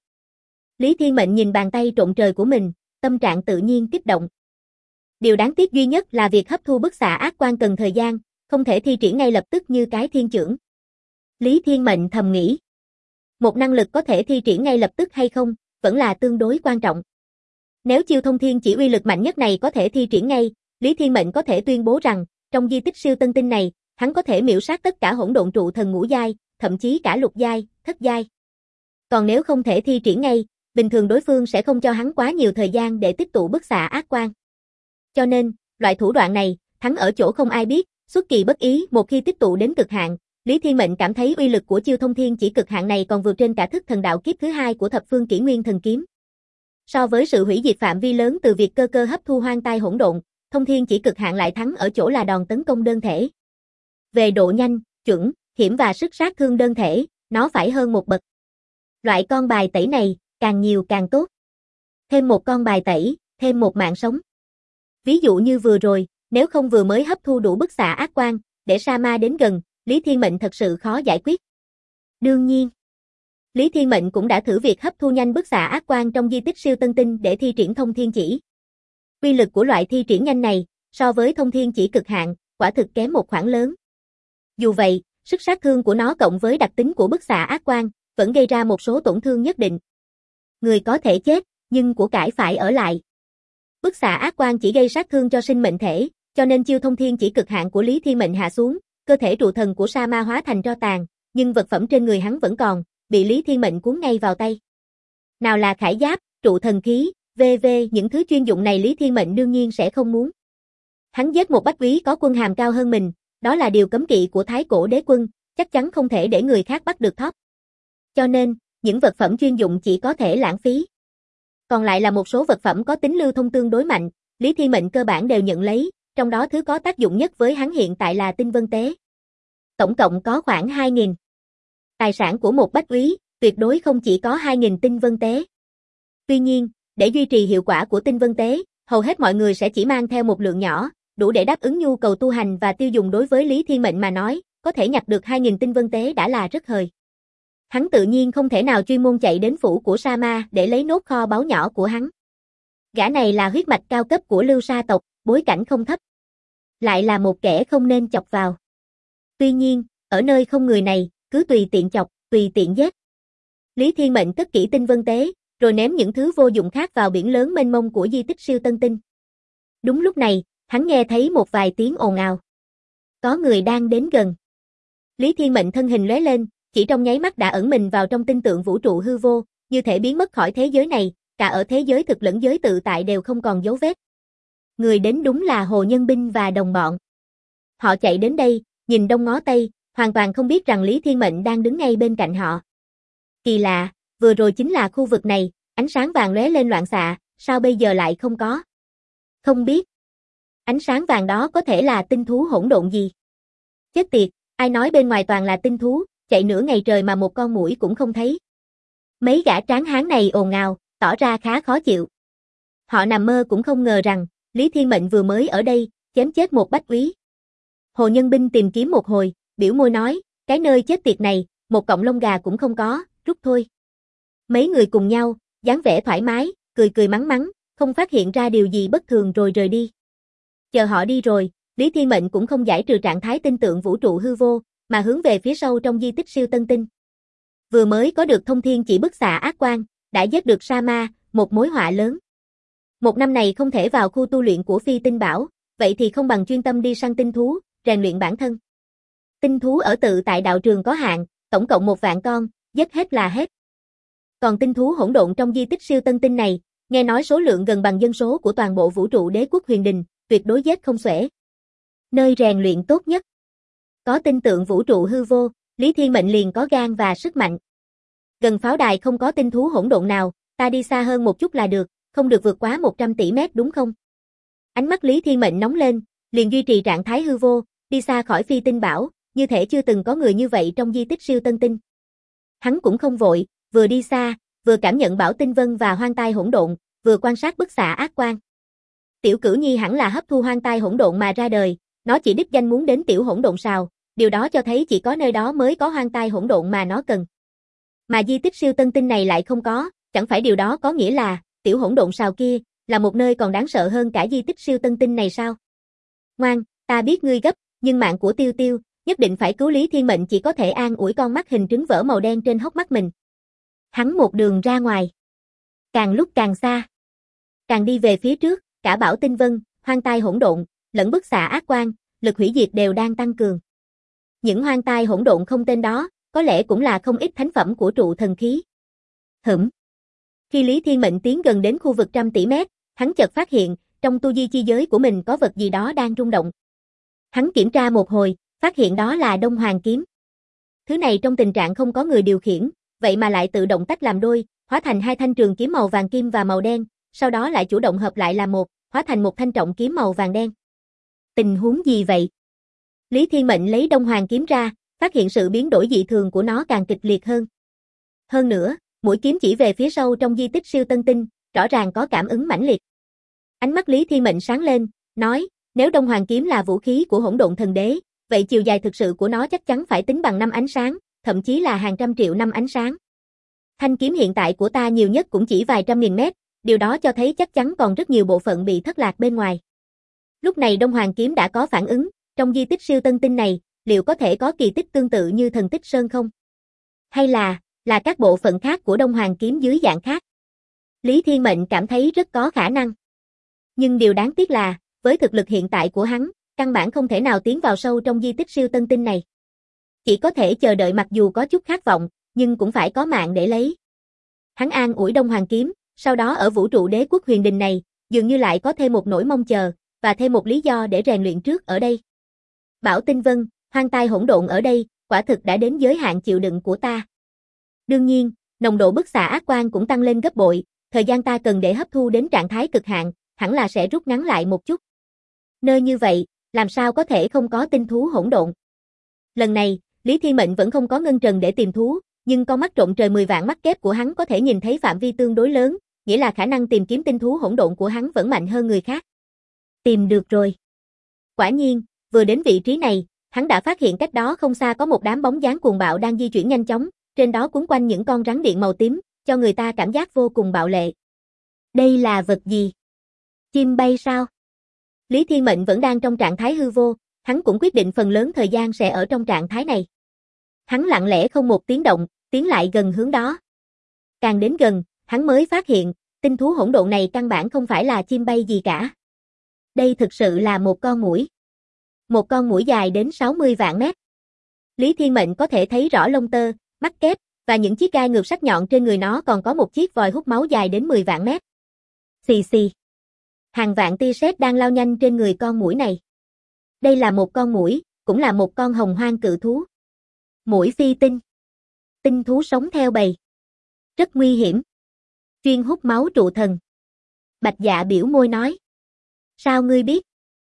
Lý Thiên Mệnh nhìn bàn tay trộn trời của mình, tâm trạng tự nhiên kích động. Điều đáng tiếc duy nhất là việc hấp thu bức xạ ác quang cần thời gian, không thể thi triển ngay lập tức như cái thiên chưởng. Lý Thiên Mệnh thầm nghĩ. Một năng lực có thể thi triển ngay lập tức hay không, vẫn là tương đối quan trọng. Nếu chiêu thông thiên chỉ uy lực mạnh nhất này có thể thi triển ngay, Lý Thiên Mệnh có thể tuyên bố rằng, trong di tích siêu tân tinh này, hắn có thể miểu sát tất cả hỗn độn trụ thần ngũ giai, thậm chí cả lục giai, thất giai. Còn nếu không thể thi triển ngay, bình thường đối phương sẽ không cho hắn quá nhiều thời gian để tích tụ bức xạ ác quang. Cho nên, loại thủ đoạn này, thắng ở chỗ không ai biết, xuất kỳ bất ý một khi tích tụ đến cực hạn, Lý Thiên Mệnh cảm thấy uy lực của chiêu thông thiên chỉ cực hạn này còn vượt trên cả thức thần đạo kiếp thứ hai của thập phương kỷ nguyên thần kiếm. So với sự hủy diệt phạm vi lớn từ việc cơ cơ hấp thu hoang tai hỗn độn, thông thiên chỉ cực hạn lại thắng ở chỗ là đòn tấn công đơn thể. Về độ nhanh, chuẩn, hiểm và sức sát thương đơn thể, nó phải hơn một bậc. Loại con bài tẩy này, càng nhiều càng tốt. Thêm một con bài tẩy, thêm một mạng sống. Ví dụ như vừa rồi, nếu không vừa mới hấp thu đủ bức xạ ác quang, để sa ma đến gần, Lý Thiên Mệnh thật sự khó giải quyết. Đương nhiên, Lý Thiên Mệnh cũng đã thử việc hấp thu nhanh bức xạ ác quang trong di tích siêu tân tinh để thi triển thông thiên chỉ. Uy lực của loại thi triển nhanh này, so với thông thiên chỉ cực hạn, quả thực kém một khoảng lớn. Dù vậy, sức sát thương của nó cộng với đặc tính của bức xạ ác quang, vẫn gây ra một số tổn thương nhất định. Người có thể chết, nhưng của cải phải ở lại. Bức xạ ác quang chỉ gây sát thương cho sinh mệnh thể, cho nên chiêu thông thiên chỉ cực hạn của Lý Thiên Mệnh hạ xuống, cơ thể trụ thần của sa ma hóa thành tro tàn, nhưng vật phẩm trên người hắn vẫn còn, bị Lý Thiên Mệnh cuốn ngay vào tay. Nào là khải giáp, trụ thần khí, v.v. những thứ chuyên dụng này Lý Thiên Mệnh đương nhiên sẽ không muốn. Hắn giết một bách úy có quân hàm cao hơn mình, đó là điều cấm kỵ của Thái Cổ Đế Quân, chắc chắn không thể để người khác bắt được thóp. Cho nên, những vật phẩm chuyên dụng chỉ có thể lãng phí. Còn lại là một số vật phẩm có tính lưu thông tương đối mạnh, Lý Thiên Mệnh cơ bản đều nhận lấy, trong đó thứ có tác dụng nhất với hắn hiện tại là tinh vân tế. Tổng cộng có khoảng 2.000. Tài sản của một bách úy, tuyệt đối không chỉ có 2.000 tinh vân tế. Tuy nhiên, để duy trì hiệu quả của tinh vân tế, hầu hết mọi người sẽ chỉ mang theo một lượng nhỏ, đủ để đáp ứng nhu cầu tu hành và tiêu dùng. Đối với Lý Thiên Mệnh mà nói, có thể nhặt được 2.000 tinh vân tế đã là rất hời. Hắn tự nhiên không thể nào chuyên môn chạy đến phủ của sa ma để lấy nốt kho báu nhỏ của hắn. Gã này là huyết mạch cao cấp của Lưu Sa tộc, bối cảnh không thấp. Lại là một kẻ không nên chọc vào. Tuy nhiên, ở nơi không người này, cứ tùy tiện chọc, tùy tiện giết. Lý Thiên Mệnh cất kỹ tinh vân tế, rồi ném những thứ vô dụng khác vào biển lớn mênh mông của di tích siêu tân tinh. Đúng lúc này, hắn nghe thấy một vài tiếng ồn ào. Có người đang đến gần. Lý Thiên Mệnh thân hình lóe lên, chỉ trong nháy mắt đã ẩn mình vào trong tinh tượng vũ trụ hư vô, như thể biến mất khỏi thế giới này, cả ở thế giới thực lẫn giới tự tại đều không còn dấu vết. Người đến đúng là Hồ Nhân Binh và đồng bọn. Họ chạy đến đây, nhìn đông ngó tây, hoàn toàn không biết rằng Lý Thiên Mệnh đang đứng ngay bên cạnh họ. Kỳ lạ, vừa rồi chính là khu vực này, ánh sáng vàng lóe lên loạn xạ, sao bây giờ lại không có? Không biết. Ánh sáng vàng đó có thể là tinh thú hỗn độn gì? Chết tiệt, ai nói bên ngoài toàn là tinh thú, chạy nửa ngày trời mà một con muỗi cũng không thấy. Mấy gã tráng hán này ồn ào, tỏ ra khá khó chịu. Họ nằm mơ cũng không ngờ rằng, Lý Thiên Mệnh vừa mới ở đây, chém chết một bách úy. Hồ Nhân Binh tìm kiếm một hồi, biểu môi nói, cái nơi chết tiệt này, một cọng lông gà cũng không có, rút thôi. Mấy người cùng nhau, dáng vẻ thoải mái, cười cười mắng mắng, không phát hiện ra điều gì bất thường rồi rời đi. Chờ họ đi rồi, Lý Thiên Mệnh cũng không giải trừ trạng thái tinh tượng vũ trụ hư vô, mà hướng về phía sâu trong di tích siêu tân tinh. Vừa mới có được thông thiên chỉ bức xạ ác quang, đã giết được sa ma, một mối họa lớn. Một năm này không thể vào khu tu luyện của Phi Tinh Bảo, vậy thì không bằng chuyên tâm đi săn tinh thú, rèn luyện bản thân. Tinh thú ở tự tại đạo trường có hạn, tổng cộng 1.000 con, giết hết là hết. Còn tinh thú hỗn độn trong di tích siêu tân tinh này, nghe nói số lượng gần bằng dân số của toàn bộ vũ trụ đế quốc huyền đình, tuyệt đối giết không xuể. Nơi rèn luyện tốt nhất. Có tinh tượng vũ trụ hư vô, Lý Thiên Mệnh liền có gan và sức mạnh. Gần pháo đài không có tinh thú hỗn độn nào, ta đi xa hơn một chút là được, không được vượt quá 100 tỷ mét đúng không? Ánh mắt Lý Thiên Mệnh nóng lên, liền duy trì trạng thái hư vô, đi xa khỏi Phi Tinh Bảo, như thể chưa từng có người như vậy trong di tích siêu tân tinh. Hắn cũng không vội, vừa đi xa, vừa cảm nhận bảo tinh vân và hoang tai hỗn độn, vừa quan sát bức xạ ác quang. Tiểu Cửu Nhi hẳn là hấp thu hoang tai hỗn độn mà ra đời, nó chỉ đích danh muốn đến tiểu hỗn độn sào, điều đó cho thấy chỉ có nơi đó mới có hoang tai hỗn độn mà nó cần. Mà di tích siêu tân tinh này lại không có, chẳng phải điều đó có nghĩa là tiểu hỗn độn sào kia là một nơi còn đáng sợ hơn cả di tích siêu tân tinh này sao? Ngoan, ta biết ngươi gấp, nhưng mạng của Tiêu Tiêu, nhất định phải cứu Lý Thiên Mệnh chỉ có thể an ủi con mắt hình trứng vỡ màu đen trên hốc mắt mình. Hắn một đường ra ngoài, càng lúc càng xa, càng đi về phía trước, cả Bảo Tinh Vân, hoang tai hỗn độn, lẫn bức xạ ác quang, lực hủy diệt đều đang tăng cường. Những hoang tai hỗn độn không tên đó, có lẽ cũng là không ít thánh phẩm của trụ thần khí. Khi Lý Thiên Mệnh tiến gần đến khu vực 100 tỷ mét, hắn chợt phát hiện, trong tu di chi giới của mình có vật gì đó đang rung động. Hắn kiểm tra một hồi, phát hiện đó là Đông Hoàng kiếm. Thứ này trong tình trạng không có người điều khiển, vậy mà lại tự động tách làm đôi, hóa thành hai thanh trường kiếm màu vàng kim và màu đen, sau đó lại chủ động hợp lại làm một, hóa thành một thanh trọng kiếm màu vàng đen. Tình huống gì vậy? Lý Thiên Mệnh lấy Đông Hoàng kiếm ra, phát hiện sự biến đổi dị thường của nó càng kịch liệt hơn. Hơn nữa, mũi kiếm chỉ về phía sâu trong di tích siêu tân tinh, rõ ràng có cảm ứng mãnh liệt. Ánh mắt Lý Thiên Mệnh sáng lên, nói, nếu Đông Hoàng kiếm là vũ khí của Hỗn Độn Thần Đế, vậy chiều dài thực sự của nó chắc chắn phải tính bằng năm ánh sáng, thậm chí là hàng trăm triệu năm ánh sáng. Thanh kiếm hiện tại của ta nhiều nhất cũng chỉ vài trăm nghìn mét, điều đó cho thấy chắc chắn còn rất nhiều bộ phận bị thất lạc bên ngoài. Lúc này Đông Hoàng kiếm đã có phản ứng, trong di tích siêu tân tinh này, liệu có thể có kỳ tích tương tự như Thần Tích Sơn không? Hay là các bộ phận khác của Đông Hoàng kiếm dưới dạng khác? Lý Thiên Mệnh cảm thấy rất có khả năng. Nhưng điều đáng tiếc là, với thực lực hiện tại của hắn, căn bản không thể nào tiến vào sâu trong di tích siêu tân tinh này. Chỉ có thể chờ đợi, mặc dù có chút khát vọng, nhưng cũng phải có mạng để lấy. Hắn an ủi Đông Hoàng kiếm, sau đó ở vũ trụ đế quốc huyền đình này, dường như lại có thêm một nỗi mong chờ, và thêm một lý do để rèn luyện trước ở đây. Bảo Tinh Vân, hoang tai hỗn độn ở đây, quả thực đã đến giới hạn chịu đựng của ta. Đương nhiên, nồng độ bức xạ ác quang cũng tăng lên gấp bội, thời gian ta cần để hấp thu đến trạng thái cực hạn, hẳn là sẽ rút ngắn lại một chút. Nơi như vậy, làm sao có thể không có tinh thú hỗn độn? Lần này, Lý Thiên Mệnh vẫn không có ngân trần để tìm thú, nhưng con mắt trộn trời 10 vạn mắt kép của hắn có thể nhìn thấy phạm vi tương đối lớn, nghĩa là khả năng tìm kiếm tinh thú hỗn độn của hắn vẫn mạnh hơn người khác. Tìm được rồi. Quả nhiên, vừa đến vị trí này, hắn đã phát hiện cách đó không xa có một đám bóng dáng cuồng bạo đang di chuyển nhanh chóng, trên đó quấn quanh những con rắn điện màu tím, cho người ta cảm giác vô cùng bạo lệ. Đây là vật gì? Chim bay sao? Lý Thiên Mệnh vẫn đang trong trạng thái hư vô, hắn cũng quyết định phần lớn thời gian sẽ ở trong trạng thái này. Hắn lặng lẽ không một tiếng động, tiến lại gần hướng đó. Càng đến gần, hắn mới phát hiện, tinh thú hỗn độn này căn bản không phải là chim bay gì cả. Đây thực sự là một con muỗi. Một con muỗi dài đến 60 vạn mét. Lý Thiên Mệnh có thể thấy rõ lông tơ, mắt kép, và những chiếc gai ngược sắc nhọn trên người nó, còn có một chiếc vòi hút máu dài đến 10 vạn mét. Xì xì. Hàng vạn tia sét đang lao nhanh trên người con muỗi này. Đây là một con muỗi, cũng là một con hồng hoang cự thú. Muỗi phi tinh. Tinh thú sống theo bầy. Rất nguy hiểm. Chuyên hút máu trụ thần. Bạch Dạ biểu môi nói. Sao ngươi biết?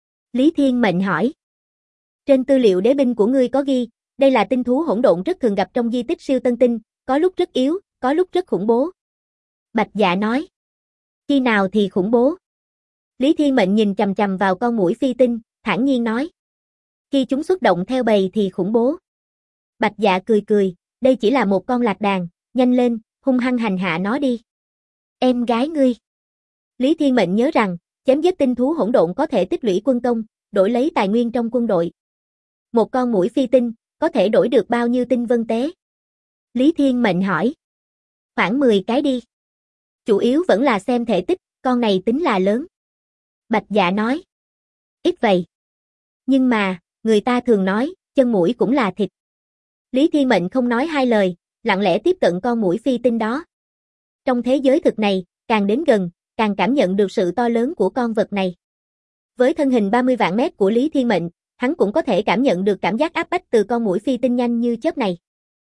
Lý Thiên Mệnh hỏi. Trên tư liệu đế binh của ngươi có ghi, đây là tinh thú hỗn độn rất thường gặp trong di tích siêu tân tinh, có lúc rất yếu, có lúc rất khủng bố. Bạch Dạ nói. Khi nào thì khủng bố? Lý Thiên Mệnh nhìn chằm chằm vào con muỗi phi tinh, thản nhiên nói. Khi chúng xuất động theo bầy thì khủng bố. Bạch Dạ cười cười, đây chỉ là một con lạc đàn, nhanh lên, hung hăng hành hạ nó đi. Em gái ngươi. Lý Thiên Mệnh nhớ rằng, chém giết tinh thú hỗn độn có thể tích lũy quân công, đổi lấy tài nguyên trong quân đội. Một con muỗi phi tinh, có thể đổi được bao nhiêu tinh vân tế? Lý Thiên Mệnh hỏi. Khoảng 10 cái đi. Chủ yếu vẫn là xem thể tích, con này tính là lớn. Bạch Dạ nói. Ít vậy. Nhưng mà, người ta thường nói, chân muỗi cũng là thịt. Lý Thiên Mệnh không nói hai lời, lặng lẽ tiếp cận con muỗi phi tinh đó. Trong thế giới thực này, càng đến gần, càng cảm nhận được sự to lớn của con vật này. Với thân hình 30 vạn mét của Lý Thiên Mệnh, hắn cũng có thể cảm nhận được cảm giác áp bách từ con muỗi phi tinh nhanh như chớp này.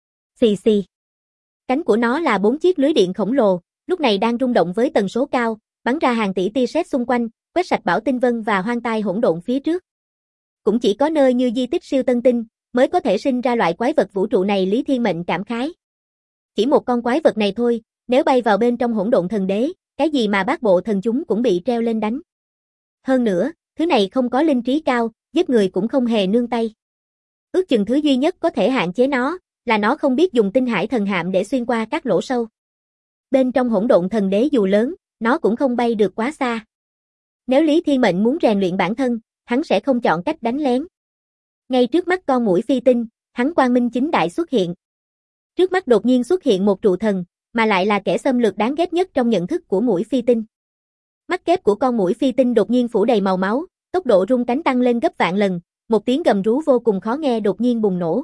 Xì xì. Cánh của nó là 4 chiếc lưới điện khổng lồ, lúc này đang rung động với tần số cao, bắn ra hàng tỷ tia sét xung quanh, quét sạch Bảo Tinh Vân và hoang tai hỗn độn phía trước. Cũng chỉ có nơi như di tích siêu tân tinh mới có thể sinh ra loại quái vật vũ trụ này. Lý Thiên Mệnh cảm khái. Chỉ một con quái vật này thôi, nếu bay vào bên trong Hỗn Độn Thần Đế, cái gì mà bát bộ thần chúng cũng bị treo lên đánh. Hơn nữa, thứ này không có linh trí cao, giết người cũng không hề nương tay. Ước chừng thứ duy nhất có thể hạn chế nó, là nó không biết dùng tinh hải thần hạm để xuyên qua các lỗ sâu. Bên trong hỗn độn thần đế dù lớn, nó cũng không bay được quá xa. Nếu Lý Thiên Mệnh muốn rèn luyện bản thân, hắn sẽ không chọn cách đánh lén. Ngay trước mắt con muỗi phi tinh, hắn quang minh chính đại xuất hiện. Trước mắt đột nhiên xuất hiện một trụ thần, mà lại là kẻ xâm lược đáng ghét nhất trong nhận thức của muỗi phi tinh. Mắt kép của con muỗi phi tinh đột nhiên phủ đầy màu máu, tốc độ rung cánh tăng lên gấp vạn lần, một tiếng gầm rú vô cùng khó nghe đột nhiên bùng nổ.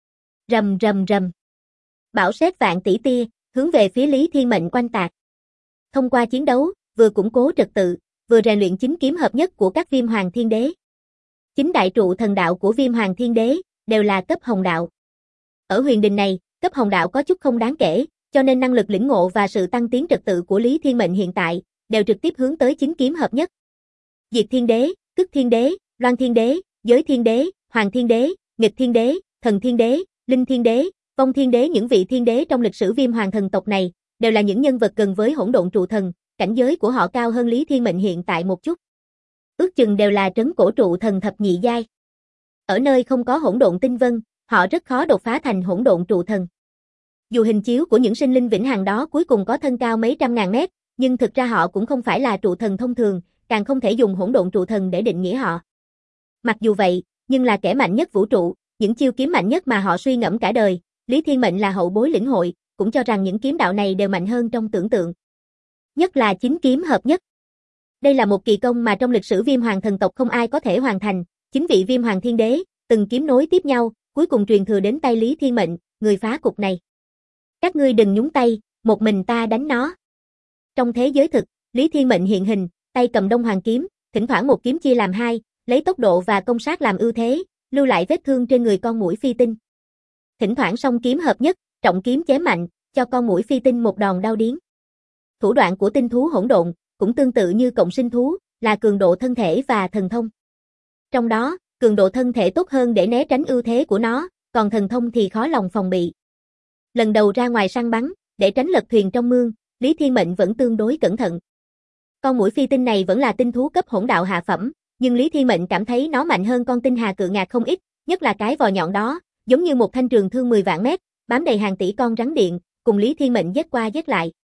Rầm rầm rầm. Bão sét vạn tỷ tia, hướng về phía Lý Thiên Mệnh oanh tạc. Thông qua chiến đấu, vừa củng cố trật tự, vừa rèn luyện chính kiếm hợp nhất của các Viêm Hoàng Thiên Đế. Chính đại trụ thần đạo của Viêm Hoàng Thiên Đế đều là cấp hồng đạo. Ở huyền đình này, cấp hồng đạo có chút không đáng kể, cho nên năng lực lĩnh ngộ và sự tăng tiến trật tự của Lý Thiên Mệnh hiện tại đều trực tiếp hướng tới chính kiếm hợp nhất. Diệt Thiên Đế, Tức Thiên Đế, Loan Thiên Đế, Giới Thiên Đế, Hoàng Thiên Đế, Nghịch Thiên Đế, Thần Thiên Đế, Linh Thiên Đế, Vong Thiên Đế, những vị thiên đế trong lịch sử Viêm Hoàng thần tộc này đều là những nhân vật gần với hỗn độn trụ thần, cảnh giới của họ cao hơn Lý Thiên Mệnh hiện tại một chút. Ước chừng đều là trấn cổ trụ thần thập nhị giai. Ở nơi không có hỗn độn tinh vân, họ rất khó đột phá thành hỗn độn trụ thần. Dù hình chiếu của những sinh linh vĩnh hằng đó cuối cùng có thân cao mấy trăm ngàn mét, nhưng thực ra họ cũng không phải là trụ thần thông thường, càng không thể dùng hỗn độn trụ thần để định nghĩa họ. Mặc dù vậy, nhưng là kẻ mạnh nhất vũ trụ, những chiêu kiếm mạnh nhất mà họ suy ngẫm cả đời, Lý Thiên Mệnh là hậu bối lĩnh hội, cũng cho rằng những kiếm đạo này đều mạnh hơn trong tưởng tượng. Nhất là chính kiếm hợp nhất. Đây là một kỳ công mà trong lịch sử Viêm Hoàng thần tộc không ai có thể hoàn thành, chính vị Viêm Hoàng Thiên Đế, từng kiếm nối tiếp nhau, cuối cùng truyền thừa đến tay Lý Thiên Mệnh, người phá cục này. Các ngươi đừng nhúng tay, một mình ta đánh nó. Trong thế giới thực, Lý Thiên Mệnh hiện hình, tay cầm Đông Hoàng kiếm, thỉnh thoảng một kiếm chia làm hai, lấy tốc độ và công sát làm ưu thế, lưu lại vết thương trên người con muỗi phi tinh. Thỉnh thoảng song kiếm hợp nhất, trọng kiếm chém mạnh, cho con muỗi phi tinh một đòn đau điếng. Thủ đoạn của tinh thú hỗn độn cũng tương tự như cộng sinh thú, là cường độ thân thể và thần thông. Trong đó, cường độ thân thể tốt hơn để né tránh ưu thế của nó, còn thần thông thì khó lòng phòng bị. Lần đầu ra ngoài săn bắn, để tránh lật thuyền trong mương, Lý Thiên Mệnh vẫn tương đối cẩn thận. Con muỗi phi tinh này vẫn là tinh thú cấp hỗn đạo hạ phẩm, nhưng Lý Thiên Mệnh cảm thấy nó mạnh hơn con tinh hà cự ngạc không ít, nhất là cái vò nhọn đó, giống như một thanh trường thương 10 vạn mét, bám đầy hàng tỷ con rắn điện, cùng Lý Thiên Mệnh giết qua giết lại.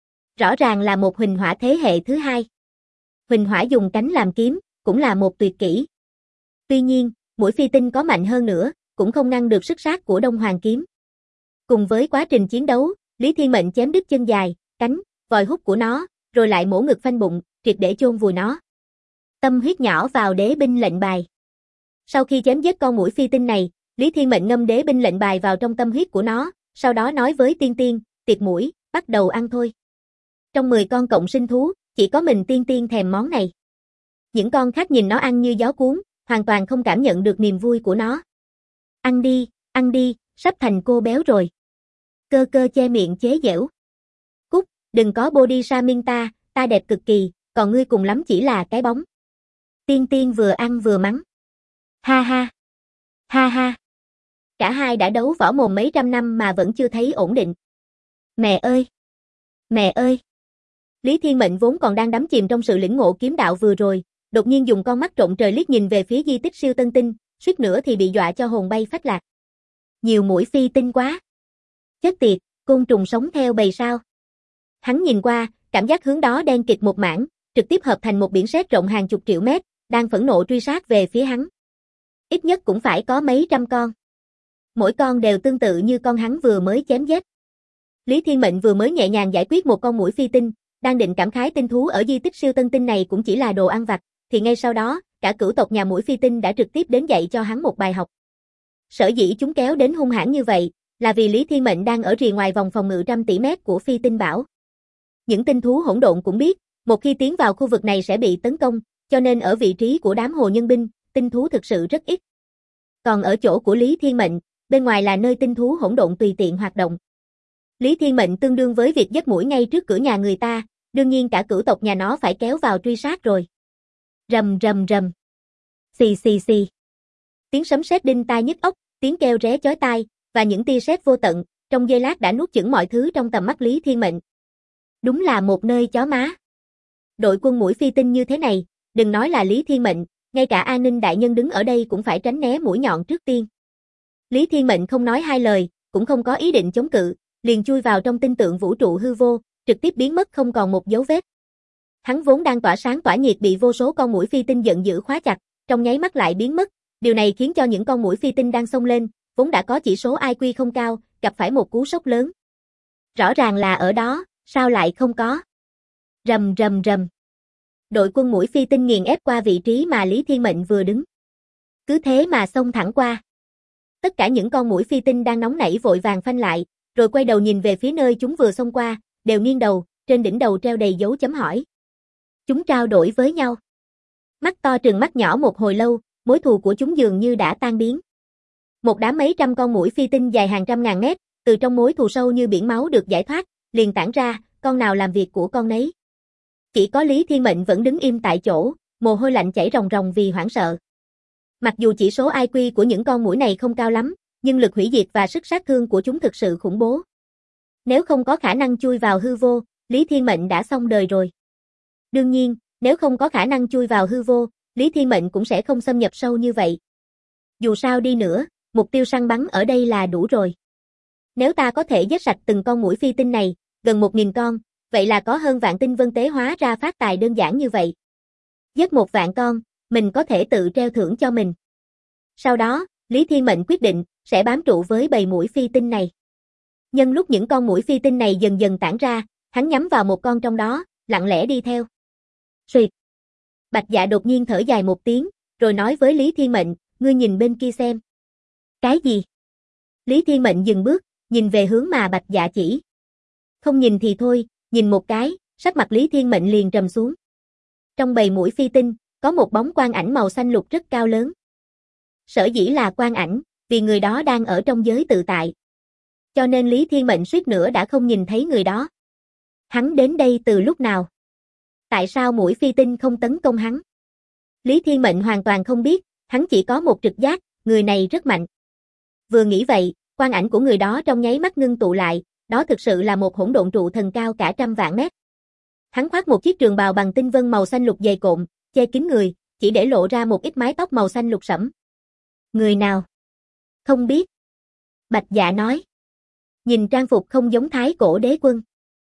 Rõ ràng là một huỳnh hỏa thế hệ thứ hai. Huỳnh hỏa dùng cánh làm kiếm, cũng là một tuyệt kỹ. Tuy nhiên, muỗi phi tinh có mạnh hơn nữa, cũng không ngăn được sức sát của Đông Hoàng kiếm. Cùng với quá trình chiến đấu, Lý Thiên Mệnh chém đứt chân dài, cánh, vòi hút của nó, rồi lại mổ ngực phanh bụng, triệt để chôn vùi nó. Tâm huyết nhỏ vào đế binh lệnh bài. Sau khi chém giết con muỗi phi tinh này, Lý Thiên Mệnh ngâm đế binh lệnh bài vào trong tâm huyết của nó, sau đó nói với Tiên Tiên, tiệt muỗi, bắt đầu ăn thôi. Trong 10 con cộng sinh thú, chỉ có mình Tiên Tiên thèm món này. Những con khác nhìn nó ăn như gió cuốn, hoàn toàn không cảm nhận được niềm vui của nó. Ăn đi, sắp thành cô béo rồi. Cơ cơ che miệng chế giễu. Cút, đừng có body shaming ta đẹp cực kỳ, còn ngươi cùng lắm chỉ là cái bóng. Tiên Tiên vừa ăn vừa mắng. Ha ha. Ha ha. Cả hai đã đấu võ mồm mấy trăm năm mà vẫn chưa thấy ổn định. Mẹ ơi! Mẹ ơi! Lý Thiên Mệnh vốn còn đang đắm chìm trong sự lĩnh ngộ kiếm đạo vừa rồi, đột nhiên dùng con mắt trộm trời liếc nhìn về phía di tích siêu tân tinh, suýt nữa thì bị dọa cho hồn bay phách lạc. Nhiều muỗi phi tinh quá! Chết tiệt, côn trùng sống theo bầy sao? Hắn nhìn qua, cảm giác hướng đó đen kịt một mảng, trực tiếp hợp thành một biển sét rộng hàng chục triệu mét, đang phẫn nộ truy sát về phía hắn. Ít nhất cũng phải có mấy trăm con. Mỗi con đều tương tự như con hắn vừa mới chém giết. Lý Thiên Mệnh vừa mới nhẹ nhàng giải quyết một con muỗi phi tinh, đang định cảm khái tinh thú ở di tích siêu tân tinh này cũng chỉ là đồ ăn vặt, thì ngay sau đó, cả cửu tộc nhà muỗi phi tinh đã trực tiếp đến dạy cho hắn một bài học. Sở dĩ chúng kéo đến hung hãn như vậy, là vì Lý Thiên Mệnh đang ở rìa ngoài vòng phòng ngự trăm tỷ mét của phi tinh bảo. Những tinh thú hỗn độn cũng biết, một khi tiến vào khu vực này sẽ bị tấn công, cho nên ở vị trí của đám hồ nhân binh, tinh thú thực sự rất ít. Còn ở chỗ của Lý Thiên Mệnh, bên ngoài là nơi tinh thú hỗn độn tùy tiện hoạt động. Lý Thiên Mệnh tương đương với việc giết muỗi ngay trước cửa nhà người ta, đương nhiên cả cửu tộc nhà nó phải kéo vào truy sát rồi. Rầm rầm rầm. Xì xì xì. Tiếng sấm sét đinh tai nhức óc, tiếng kêu ré chói tai, và những tia sét vô tận, trong giây lát đã nuốt chửng mọi thứ trong tầm mắt Lý Thiên Mệnh. Đúng là một nơi chó má. Đội quân muỗi phi tinh như thế này, Đừng nói là Lý Thiên Mệnh, ngay cả An Ninh đại nhân đứng ở đây cũng phải tránh né mũi nhọn trước tiên. Lý Thiên Mệnh không nói hai lời, cũng không có ý định chống cự, liền chui vào trong tinh tượng vũ trụ hư vô, trực tiếp biến mất không còn một dấu vết. Hắn vốn đang tỏa sáng tỏa nhiệt bị vô số con muỗi phi tinh giận dữ khóa chặt, trong nháy mắt lại biến mất, điều này khiến cho những con muỗi phi tinh đang xông lên, vốn đã có chỉ số IQ không cao, gặp phải một cú sốc lớn. Rõ ràng là ở đó, sao lại không có? Rầm rầm rầm. Đội quân muỗi phi tinh nghiền ép qua vị trí mà Lý Thiên Mệnh vừa đứng. Cứ thế mà xông thẳng qua. Tất cả những con muỗi phi tinh đang nóng nảy vội vàng phanh lại, rồi quay đầu nhìn về phía nơi chúng vừa xông qua, đều nghiêng đầu, trên đỉnh đầu treo đầy dấu chấm hỏi. Chúng trao đổi với nhau. Mắt to trừng mắt nhỏ một hồi lâu, mối thù của chúng dường như đã tan biến. Một đám mấy trăm con muỗi phi tinh dài hàng trăm ngàn mét, từ trong mối thù sâu như biển máu được giải thoát, liền tản ra, con nào làm việc của con nấy. Chỉ có Lý Thiên Mệnh vẫn đứng im tại chỗ, mồ hôi lạnh chảy ròng ròng vì hoảng sợ. Mặc dù chỉ số IQ của những con muỗi này không cao lắm, nhưng lực hủy diệt và sức sát thương của chúng thực sự khủng bố. Nếu không có khả năng chui vào hư vô, Lý Thiên Mệnh đã xong đời rồi. Đương nhiên, nếu không có khả năng chui vào hư vô, Lý Thiên Mệnh cũng sẽ không xâm nhập sâu như vậy. Dù sao đi nữa, mục tiêu săn bắn ở đây là đủ rồi. Nếu ta có thể giết sạch từng con muỗi phi tinh này, gần 1000 con, vậy là có hơn vạn tinh vân tế hóa ra phát tài đơn giản như vậy. Giết 1 vạn con, mình có thể tự treo thưởng cho mình. Sau đó, Lý Thiên Mệnh quyết định sẽ bám trụ với bầy muỗi phi tinh này. Nhân lúc những con muỗi phi tinh này dần dần tản ra, hắn nhắm vào một con trong đó, lặng lẽ đi theo. Xuyệt. Bạch Dạ đột nhiên thở dài một tiếng, rồi nói với Lý Thiên Mệnh, ngươi nhìn bên kia xem. Cái gì? Lý Thiên Mệnh dừng bước, nhìn về hướng mà Bạch Dạ chỉ. Không nhìn thì thôi, nhìn một cái, sắc mặt Lý Thiên Mệnh liền trầm xuống. Trong bầy muỗi phi tinh, có một bóng quang ảnh màu xanh lục rất cao lớn. Sở dĩ là quang ảnh, vì người đó đang ở trong giới tự tại. Cho nên Lý Thiên Mệnh suýt nữa đã không nhìn thấy người đó. Hắn đến đây từ lúc nào? Tại sao muỗi phi tinh không tấn công hắn? Lý Thiên Mệnh hoàn toàn không biết, hắn chỉ có một trực giác, người này rất mạnh. Vừa nghĩ vậy, quang ảnh của người đó trong nháy mắt ngưng tụ lại, đó thực sự là một hỗn độn trụ thần cao cả trăm vạn mét. Hắn khoác một chiếc trường bào bằng tinh vân màu xanh lục dày cộm, che kín người, chỉ để lộ ra một ít mái tóc màu xanh lục sẫm. Người nào? Không biết. Bạch Dạ nói. Nhìn trang phục không giống Thái Cổ Đế Quân.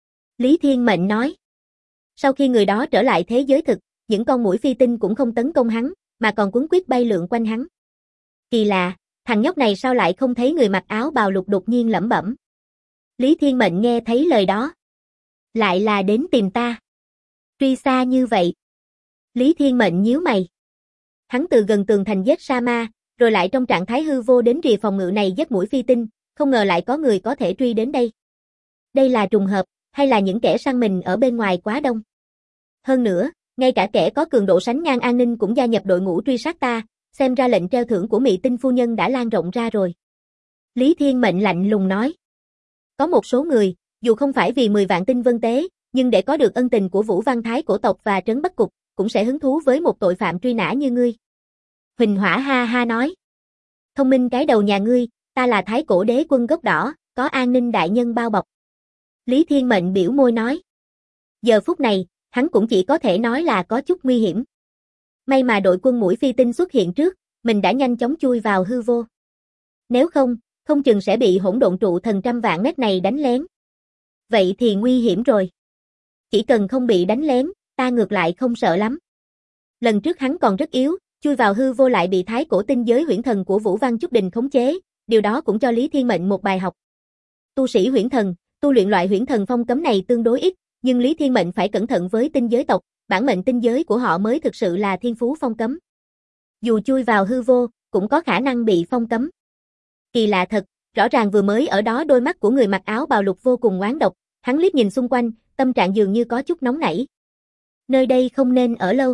Lý Thiên Mệnh nói. Sau khi người đó trở lại thế giới thực, những con muỗi phi tinh cũng không tấn công hắn, mà còn quấn quýt bay lượn quanh hắn. Kỳ lạ, thằng nhóc này sao lại không thấy người mặc áo bào lục đột nhiên lẩm bẩm. Lý Thiên Mệnh nghe thấy lời đó. Lại là đến tìm ta. Truy xa như vậy. Lý Thiên Mệnh nhíu mày. Hắn từ gần tường thành giết sa ma, rồi lại trong trạng thái hư vô đến rìa phòng ngự này giết muỗi phi tinh, không ngờ lại có người có thể truy đến đây. Đây là trùng hợp, hay là những kẻ săn mình ở bên ngoài quá đông? Hơn nữa, ngay cả kẻ có cường độ sánh ngang An Ninh cũng gia nhập đội ngũ truy sát ta, xem ra lệnh treo thưởng của Mị Tinh phu nhân đã lan rộng ra rồi. Lý Thiên Mệnh lạnh lùng nói. Có một số người, dù không phải vì 10 vạn tinh vân tế, nhưng để có được ân tình của Vũ Văn Thái cổ tộc và Trấn Bắc Cục, cũng sẽ hứng thú với một tội phạm truy nã như ngươi. Huỳnh Hỏa ha ha nói. Thông minh cái đầu nhà ngươi, ta là Thái Cổ Đế Quân gốc đỏ, có An Ninh đại nhân bao bọc. Lý Thiên Mệnh biểu môi nói. Giờ phút này, hắn cũng chỉ có thể nói là có chút nguy hiểm. May mà đội quân muỗi phi tinh xuất hiện trước, mình đã nhanh chóng chui vào hư vô. Nếu không, không chừng sẽ bị hỗn độn trụ thần trăm vạn mét này đánh lén. Vậy thì nguy hiểm rồi. Chỉ cần không bị đánh lén, ta ngược lại không sợ lắm. Lần trước hắn còn rất yếu, chui vào hư vô lại bị Thái Cổ tinh giới huyễn thần của Vũ Văn Chúc Đình khống chế, điều đó cũng cho Lý Thiên Mệnh một bài học. Tu sĩ huyễn thần, tu luyện loại huyễn thần phong cấm này tương đối ít, nhưng Lý Thiên Mệnh phải cẩn thận với tinh giới tộc, bản mệnh tinh giới của họ mới thực sự là thiên phú phong cấm. Dù chui vào hư vô, cũng có khả năng bị phong cấm. Kỳ lạ thật, rõ ràng vừa mới ở đó đôi mắt của người mặc áo bào lục vô cùng oán độc, hắn liếc nhìn xung quanh, tâm trạng dường như có chút nóng nảy. Nơi đây không nên ở lâu.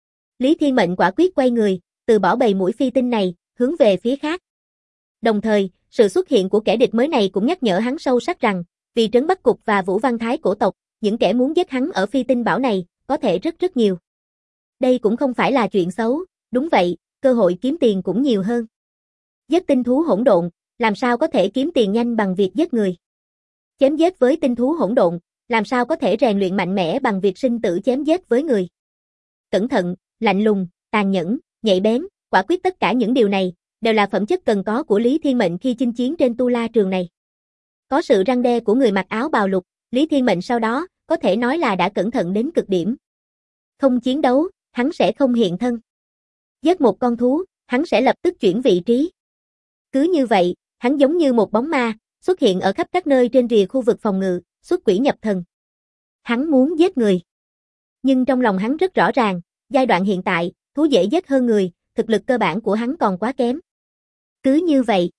Lý Thiên Mệnh quả quyết quay người, từ bỏ bầy muỗi phi tinh này, hướng về phía khác. Đồng thời, sự xuất hiện của kẻ địch mới này cũng nhắc nhở hắn sâu sắc rằng, vì Trấn Bắc Cục và Vũ Văn Thái cổ tộc, những kẻ muốn giết hắn ở phi tinh bảo này, có thể rất nhiều. Đây cũng không phải là chuyện xấu, đúng vậy, cơ hội kiếm tiền cũng nhiều hơn. Giết tinh thú hỗn độn, làm sao có thể kiếm tiền nhanh bằng việc giết người? Chém giết với tinh thú hỗn độn, làm sao có thể rèn luyện mạnh mẽ bằng việc sinh tử chém giết với người? Cẩn thận, lạnh lùng, tàn nhẫn, nhạy bén, quả quyết, tất cả những điều này đều là phẩm chất cần có của Lý Thiên Mệnh khi chinh chiến trên tu la trường này. Có sự răn đe của người mặc áo bào lục, Lý Thiên Mệnh sau đó có thể nói là đã cẩn thận đến cực điểm. Không chiến đấu, hắn sẽ không hiện thân. Giết một con thú, hắn sẽ lập tức chuyển vị trí. Cứ như vậy, hắn giống như một bóng ma, xuất hiện ở khắp các nơi trên rìa khu vực phòng ngự, xuất quỷ nhập thần. Hắn muốn giết người. Nhưng trong lòng hắn rất rõ ràng, giai đoạn hiện tại, thú dễ giết hơn người, thực lực cơ bản của hắn còn quá kém. Cứ như vậy,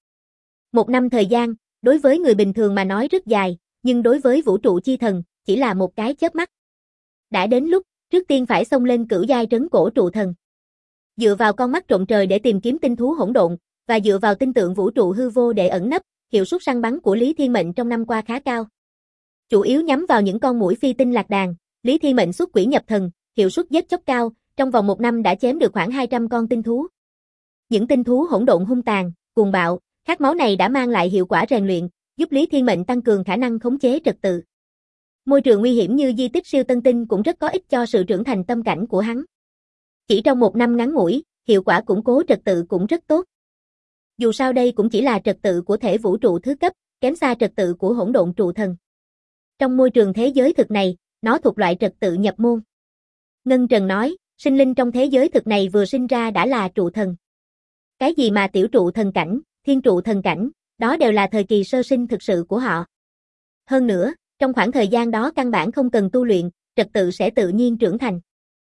1 năm thời gian, đối với người bình thường mà nói rất dài, nhưng đối với vũ trụ chi thần, chỉ là một cái chớp mắt. Đã đến lúc, trước tiên phải xông lên cửu giai trấn cổ trụ thần. Dựa vào con mắt trộm trời để tìm kiếm tinh thú hỗn độn, và dựa vào tinh tượng vũ trụ hư vô để ẩn nấp, hiệu suất săn bắn của Lý Thiên Mệnh trong năm qua khá cao. Chủ yếu nhắm vào những con muỗi phi tinh lạc đàn, Lý Thiên Mệnh xuất quỷ nhập thần, hiệu suất giết chóc cao, trong vòng 1 năm đã chém được khoảng 200 con tinh thú. Những tinh thú hỗn độn hung tàn, cuồng bạo, khát máu này đã mang lại hiệu quả rèn luyện, giúp Lý Thiên Mệnh tăng cường khả năng khống chế trật tự. Môi trường nguy hiểm như di tích siêu tân tinh cũng rất có ích cho sự trưởng thành tâm cảnh của hắn. Chỉ trong 1 năm ngắn ngủi, hiệu quả củng cố trật tự cũng rất tốt. Dù sao đây cũng chỉ là trật tự của thể vũ trụ thứ cấp, kém xa trật tự của hỗn độn trụ thần. Trong môi trường thế giới thực này, nó thuộc loại trật tự nhập môn. Ngân Trần nói, sinh linh trong thế giới thực này vừa sinh ra đã là trụ thần. Cái gì mà tiểu trụ thần cảnh, thiên trụ thần cảnh, đó đều là thời kỳ sơ sinh thực sự của họ. Hơn nữa, trong khoảng thời gian đó căn bản không cần tu luyện, trật tự sẽ tự nhiên trưởng thành.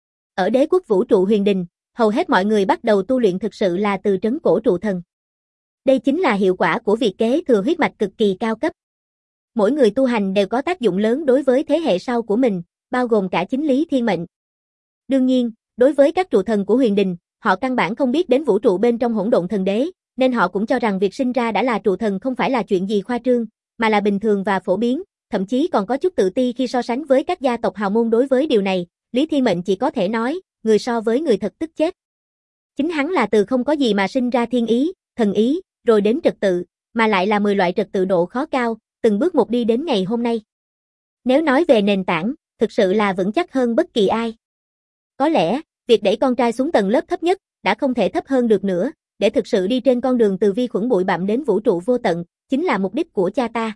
Ở đế quốc vũ trụ huyền đình, hầu hết mọi người bắt đầu tu luyện thực sự là từ trấn cổ trụ thần. Đây chính là hiệu quả của việc kế thừa huyết mạch cực kỳ cao cấp. Mỗi người tu hành đều có tác dụng lớn đối với thế hệ sau của mình, bao gồm cả chính Lý Thiên Mệnh. Đương nhiên, đối với các trụ thần của huyền đình, họ căn bản không biết đến vũ trụ bên trong hỗn độn thần đế, nên họ cũng cho rằng việc sinh ra đã là trụ thần không phải là chuyện gì khoa trương, mà là bình thường và phổ biến, thậm chí còn có chút tự ti khi so sánh với các gia tộc hào môn. Đối với điều này, Lý Thiên Mệnh chỉ có thể nói, người so với người thật tức chết. Chính hắn là từ không có gì mà sinh ra thiên ý, thần ý, rồi đến trật tự, mà lại là 10 loại trật tự độ khó cao, từng bước một đi đến ngày hôm nay. Nếu nói về nền tảng, thực sự là vững chắc hơn bất kỳ ai. Có lẽ, việc đẩy con trai xuống tầng lớp thấp nhất, đã không thể thấp hơn được nữa, để thực sự đi trên con đường từ vi khuẩn bụi bặm đến vũ trụ vô tận, chính là mục đích của cha ta.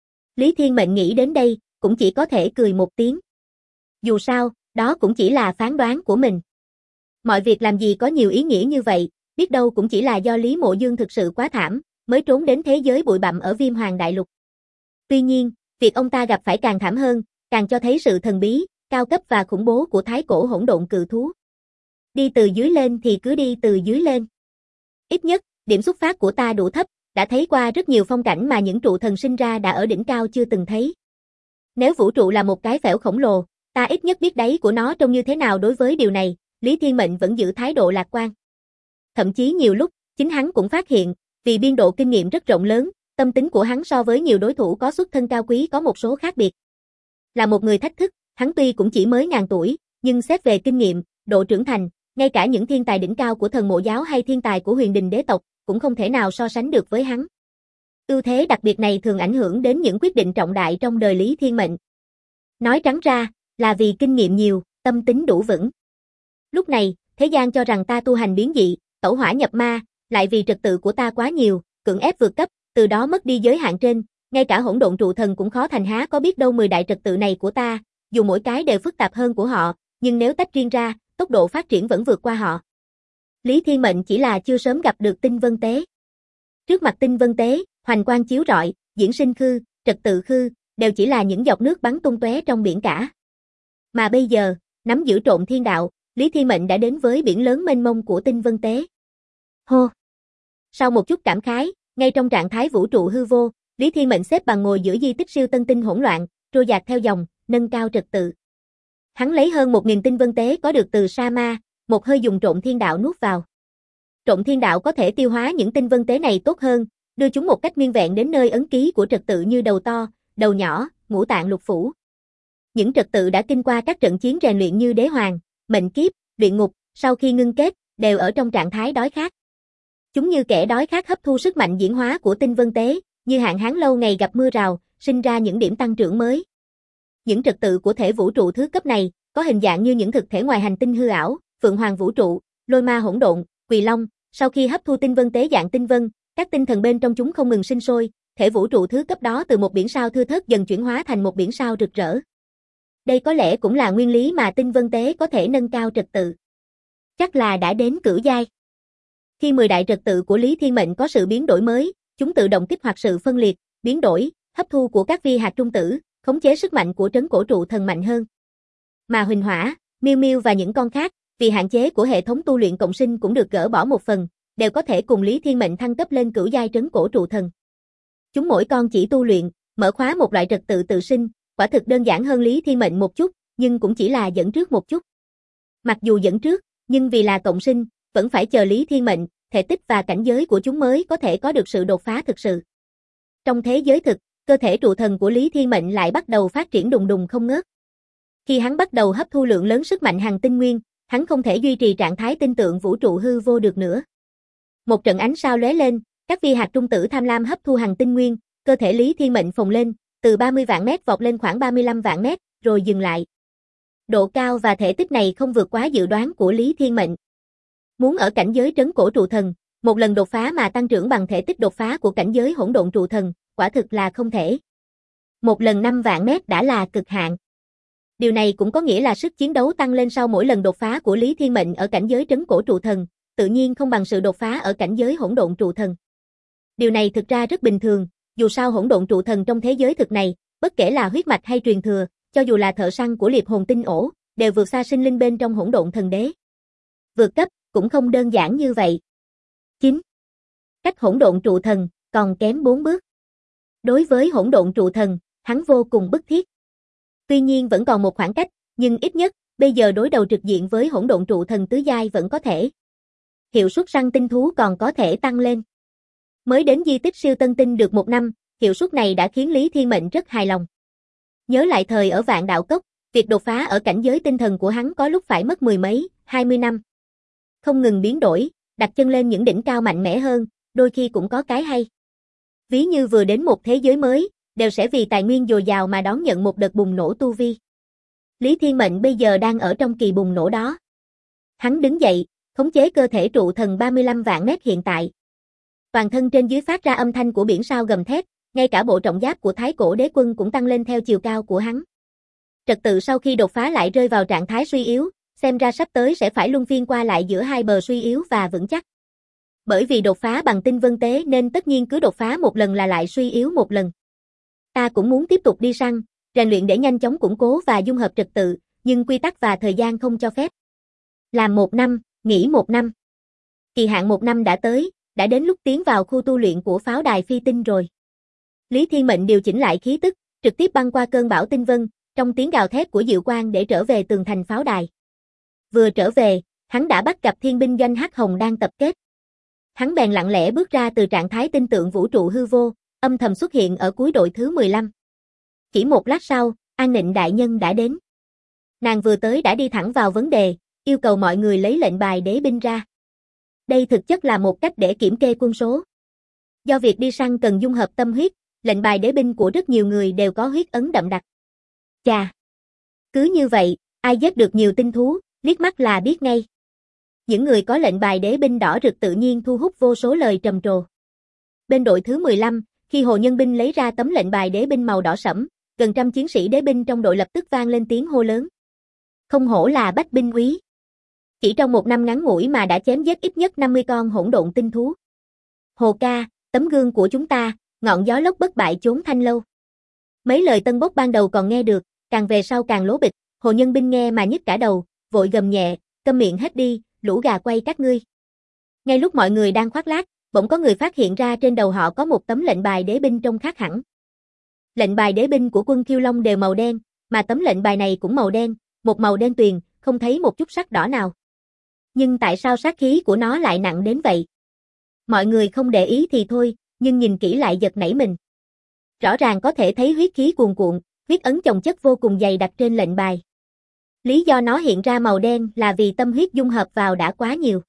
Lý Thiên Mệnh nghĩ đến đây, cũng chỉ có thể cười một tiếng. Dù sao, đó cũng chỉ là phán đoán của mình. Mọi việc làm gì có nhiều ý nghĩa như vậy, biết đâu cũng chỉ là do Lý Mộ Dương thực sự quá thảm, mới trốn đến thế giới bụi bặm ở Viêm Hoàng Đại Lục. Tuy nhiên, việc ông ta gặp phải càng thảm hơn, càng cho thấy sự thần bí, cao cấp và khủng bố của thái cổ hỗn độn cự thú. Đi từ dưới lên thì cứ đi từ dưới lên. Ít nhất, điểm xuất phát của ta đủ thấp, đã thấy qua rất nhiều phong cảnh mà những trụ thần sinh ra đã ở đỉnh cao chưa từng thấy. Nếu vũ trụ là một cái phễu khổng lồ, ta ít nhất biết đáy của nó trông như thế nào. Đối với điều này, Lý Thiên Mệnh vẫn giữ thái độ lạc quan. Thậm chí nhiều lúc, chính hắn cũng phát hiện, vì biên độ kinh nghiệm rất rộng lớn, tâm tính của hắn so với nhiều đối thủ có xuất thân cao quý có một số khác biệt. Là một người thách thức, hắn tuy cũng chỉ mới ngàn tuổi, nhưng xét về kinh nghiệm, độ trưởng thành, ngay cả những thiên tài đỉnh cao của thần mộ giáo hay thiên tài của huyền đình đế tộc, cũng không thể nào so sánh được với hắn. Ưu thế đặc biệt này thường ảnh hưởng đến những quyết định trọng đại trong đời Lý Thiên Mệnh. Nói trắng ra, là vì kinh nghiệm nhiều, tâm tính đủ vững. Lúc này, thế gian cho rằng ta tu hành biến dị, tẩu hỏa nhập ma, lại vì trật tự của ta quá nhiều, cưỡng ép vượt cấp, từ đó mất đi giới hạn trên, ngay cả hỗn độn trụ thần cũng khó thành. Há có biết đâu 10 đại trật tự này của ta, dù mỗi cái đều phức tạp hơn của họ, nhưng nếu tách riêng ra, tốc độ phát triển vẫn vượt qua họ. Lý Thiên Mệnh chỉ là chưa sớm gặp được tinh vân tế. Trước mặt tinh vân tế, hoành quang chiếu rọi, diễn sinh khư, trật tự khư, đều chỉ là những giọt nước bắn tung tóe trong biển cả. Mà bây giờ, nắm giữ trộn thiên đạo, Lý Thiên Mệnh đã đến với biển lớn mênh mông của tinh vân tế. Hô! Sau một chút cảm khái, ngay trong trạng thái vũ trụ hư vô, Lý Thiên Mệnh xếp bằng ngồi giữa di tích siêu tân tinh hỗn loạn, trôi dạt theo dòng, nâng cao trật tự. Hắn lấy hơn 1000 tinh vân tế có được từ Sa Ma, một hơi dùng trộn thiên đạo nuốt vào. Trộn thiên đạo có thể tiêu hóa những tinh vân tế này tốt hơn, đưa chúng một cách nguyên vẹn đến nơi ấn ký của trật tự như đầu to, đầu nhỏ, ngũ tạng lục phủ. Những trật tự đã kinh qua các trận chiến rèn luyện như đế hoàng, mệnh kiếp, luyện ngục, sau khi ngưng kết, đều ở trong trạng thái đói khát. Chúng như kẻ đói khát hấp thu sức mạnh diễn hóa của tinh vân tế, như hạn hán lâu ngày gặp mưa rào, sinh ra những điểm tăng trưởng mới. Những trật tự của thể vũ trụ thứ cấp này, có hình dạng như những thực thể ngoài hành tinh hư ảo, Phượng Hoàng Vũ Trụ, Lôi Ma Hỗn Độn, Quỳ Long, sau khi hấp thu tinh vân tế dạng tinh vân, các tinh thần bên trong chúng không ngừng sinh sôi, thể vũ trụ thứ cấp đó từ một biển sao thưa thớt dần chuyển hóa thành một biển sao rực rỡ. Đây có lẽ cũng là nguyên lý mà tinh vân tế có thể nâng cao trật tự. Chắc là đã đến cửu giai. Khi 10 đại trật tự của Lý Thiên Mệnh có sự biến đổi mới, chúng tự động kích hoạt sự phân liệt, biến đổi, hấp thu của các vi hạt trung tử, khống chế sức mạnh của trấn cổ trụ thần mạnh hơn. Mà Huỳnh Hỏa, Miêu Miêu và những con khác, vì hạn chế của hệ thống tu luyện cộng sinh cũng được gỡ bỏ một phần, đều có thể cùng Lý Thiên Mệnh thăng cấp lên cửu giai trấn cổ trụ thần. Chúng mỗi con chỉ tu luyện, mở khóa một loại trật tự tự sinh, quả thực đơn giản hơn Lý Thiên Mệnh một chút, nhưng cũng chỉ là dẫn trước một chút. Mặc dù dẫn trước, nhưng vì là cộng sinh, vẫn phải chờ Lý Thiên Mệnh, thể tích và cảnh giới của chúng mới có thể có được sự đột phá thực sự. Trong thế giới thực, cơ thể trụ thần của Lý Thiên Mệnh lại bắt đầu phát triển đùng đùng không ngớt. Khi hắn bắt đầu hấp thu lượng lớn sức mạnh hằng tinh nguyên, hắn không thể duy trì trạng thái tinh tượng vũ trụ hư vô được nữa. Một trận ánh sao lóe lên, các vi hạt trung tử tham lam hấp thu hằng tinh nguyên, cơ thể Lý Thiên Mệnh phồng lên, từ 30 vạn mét vọt lên khoảng 35 vạn mét, rồi dừng lại. Độ cao và thể tích này không vượt quá dự đoán của Lý Thiên Mệnh. Muốn ở cảnh giới trấn cổ trụ thần, một lần đột phá mà tăng trưởng bằng thể tích đột phá của cảnh giới hỗn độn trụ thần, quả thực là không thể. Một lần 5 vạn mét đã là cực hạn. Điều này cũng có nghĩa là sức chiến đấu tăng lên sau mỗi lần đột phá của Lý Thiên Mệnh ở cảnh giới trấn cổ trụ thần, tự nhiên không bằng sự đột phá ở cảnh giới hỗn độn trụ thần. Điều này thực ra rất bình thường, dù sao hỗn độn trụ thần trong thế giới thực này, bất kể là huyết mạch hay truyền thừa, cho dù là thợ săn của liệp hồn tinh ổ, đều vượt xa sinh linh bên trong hỗn độn thần đế. Vượt cấp cũng không đơn giản như vậy. 9. Cách hỗn độn trụ thần còn kém 4 bước. Đối với hỗn độn trụ thần, hắn vô cùng bức thiết. Tuy nhiên vẫn còn một khoảng cách, nhưng ít nhất, bây giờ đối đầu trực diện với hỗn độn trụ thần tứ giai vẫn có thể. Hiệu suất săn tinh thú còn có thể tăng lên. Mới đến di tích siêu tân tinh được 1 năm, hiệu suất này đã khiến Lý Thiên Mệnh rất hài lòng. Nhớ lại thời ở Vạn Đạo Cốc, việc đột phá ở cảnh giới tinh thần của hắn có lúc phải mất 10 mấy, 20 năm. Không ngừng biến đổi, đặt chân lên những đỉnh cao mạnh mẽ hơn, đôi khi cũng có cái hay. Ví như vừa đến một thế giới mới, đều sẽ vì tài nguyên dồi dào mà đón nhận một đợt bùng nổ tu vi. Lý Thiên Mệnh bây giờ đang ở trong kỳ bùng nổ đó. Hắn đứng dậy, khống chế cơ thể trụ thần 35 vạn mét hiện tại. Toàn thân trên dưới phát ra âm thanh của biển sao gầm thét, ngay cả bộ trọng giáp của Thái Cổ Đế Quân cũng tăng lên theo chiều cao của hắn. Trật tự sau khi đột phá lại rơi vào trạng thái suy yếu, xem ra sắp tới sẽ phải luân phiên qua lại giữa hai bờ suy yếu và vững chắc. Bởi vì đột phá bằng tinh vân tế nên tất nhiên cứ đột phá một lần là lại suy yếu một lần. Ta cũng muốn tiếp tục đi săn, rèn luyện để nhanh chóng củng cố và dung hợp trật tự, nhưng quy tắc và thời gian không cho phép. Làm 1 năm, nghỉ 1 năm. Kỳ hạn 1 năm đã tới, đã đến lúc tiến vào khu tu luyện của pháo đài phi tinh rồi. Lý Thiên Mệnh điều chỉnh lại khí tức, trực tiếp băng qua cơn bão tinh vân, trong tiếng gào thét của Diệu Quang để trở về tường thành pháo đài. Vừa trở về, hắn đã bắt gặp thiên binh doanh Hắc Hồng đang tập kết. Hắn bèn lặng lẽ bước ra từ trạng thái tinh tượng vũ trụ hư vô, âm thầm xuất hiện ở cuối đội thứ 15. Chỉ một lát sau, An Nịnh đại nhân đã đến. Nàng vừa tới đã đi thẳng vào vấn đề, yêu cầu mọi người lấy lệnh bài đế binh ra. Đây thực chất là một cách để kiểm kê quân số. Do việc đi săn cần dung hợp tâm huyết, lệnh bài đế binh của rất nhiều người đều có huyết ấn đậm đặc. Chà! Cứ như vậy, ai giết được nhiều tinh thú, liếc mắt là biết ngay. Những người có lệnh bài đế binh đỏ rực tự nhiên thu hút vô số lời trầm trồ. Bên đội thứ 15, khi Hồ Nhân Binh lấy ra tấm lệnh bài đế binh màu đỏ sẫm, gần trăm chiến sĩ đế binh trong đội lập tức vang lên tiếng hô lớn. Không hổ là Bách binh úy. Chỉ trong 1 năm ngắn ngủi mà đã chém giết ít nhất 50 con hỗn độn tinh thú. Hồ ca, tấm gương của chúng ta, ngọn gió lốc bất bại chốn thanh lâu. Mấy lời tân bốc ban đầu còn nghe được, càng về sau càng lố bịch, Hồ Nhân Binh nghe mà nhức cả đầu, vội gầm nhẹ, câm miệng hết đi, lũ gà quay các ngươi. Ngay lúc mọi người đang khoác lác, bỗng có người phát hiện ra trên đầu họ có một tấm lệnh bài đế binh trông khác hẳn. Lệnh bài đế binh của quân Kiêu Long đều màu đen, mà tấm lệnh bài này cũng màu đen, một màu đen tuyền, không thấy một chút sắc đỏ nào. Nhưng tại sao sát khí của nó lại nặng đến vậy? Mọi người không để ý thì thôi, nhưng nhìn kỹ lại giật nảy mình. Rõ ràng có thể thấy huyết khí cuồn cuộn, huyết ấn chồng chất vô cùng dày đặc trên lệnh bài. Lý do nó hiện ra màu đen là vì tâm huyết dung hợp vào đã quá nhiều.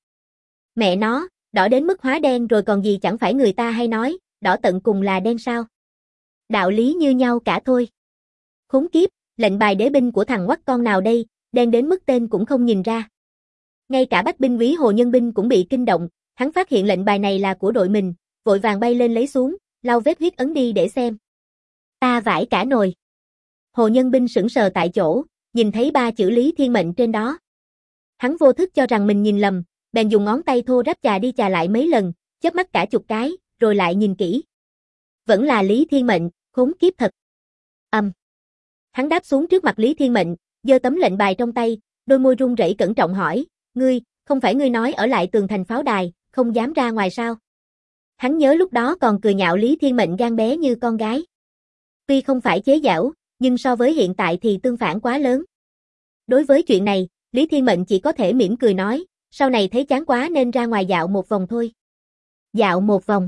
Mẹ nó, đỏ đến mức hóa đen rồi còn gì, chẳng phải người ta hay nói, đỏ tận cùng là đen sao? Đạo lý như nhau cả thôi. Khốn kiếp, lệnh bài đế binh của thằng quắc con nào đây, đen đến mức tên cũng không nhìn ra. Ngay cả Bách binh úy Hồ Nhân Binh cũng bị kinh động, hắn phát hiện lệnh bài này là của đội mình, vội vàng bay lên lấy xuống, lau vết huyết ấn đi để xem. Ta vãi cả nồi. Hồ Nhân Binh sững sờ tại chỗ, nhìn thấy 3 chữ Lý Thiên Mệnh trên đó. Hắn vô thức cho rằng mình nhìn lầm, bèn dùng ngón tay thô ráp chà đi chà lại mấy lần, chớp mắt cả chục cái, rồi lại nhìn kỹ. Vẫn là Lý Thiên Mệnh, khốn kiếp thật. Hắn đáp xuống trước mặt Lý Thiên Mệnh, giơ tấm lệnh bài trong tay, đôi môi run rẩy cẩn trọng hỏi, ngươi, không phải ngươi nói ở lại tường thành pháo đài, không dám ra ngoài sao? Hắn nhớ lúc đó còn cười nhạo Lý Thiên Mệnh gan bé như con gái. Tuy không phải chế giễu, nhưng so với hiện tại thì tương phản quá lớn. Đối với chuyện này, Lý Thiên Mệnh chỉ có thể mỉm cười nói, sau này thấy chán quá nên ra ngoài dạo một vòng thôi. Dạo một vòng.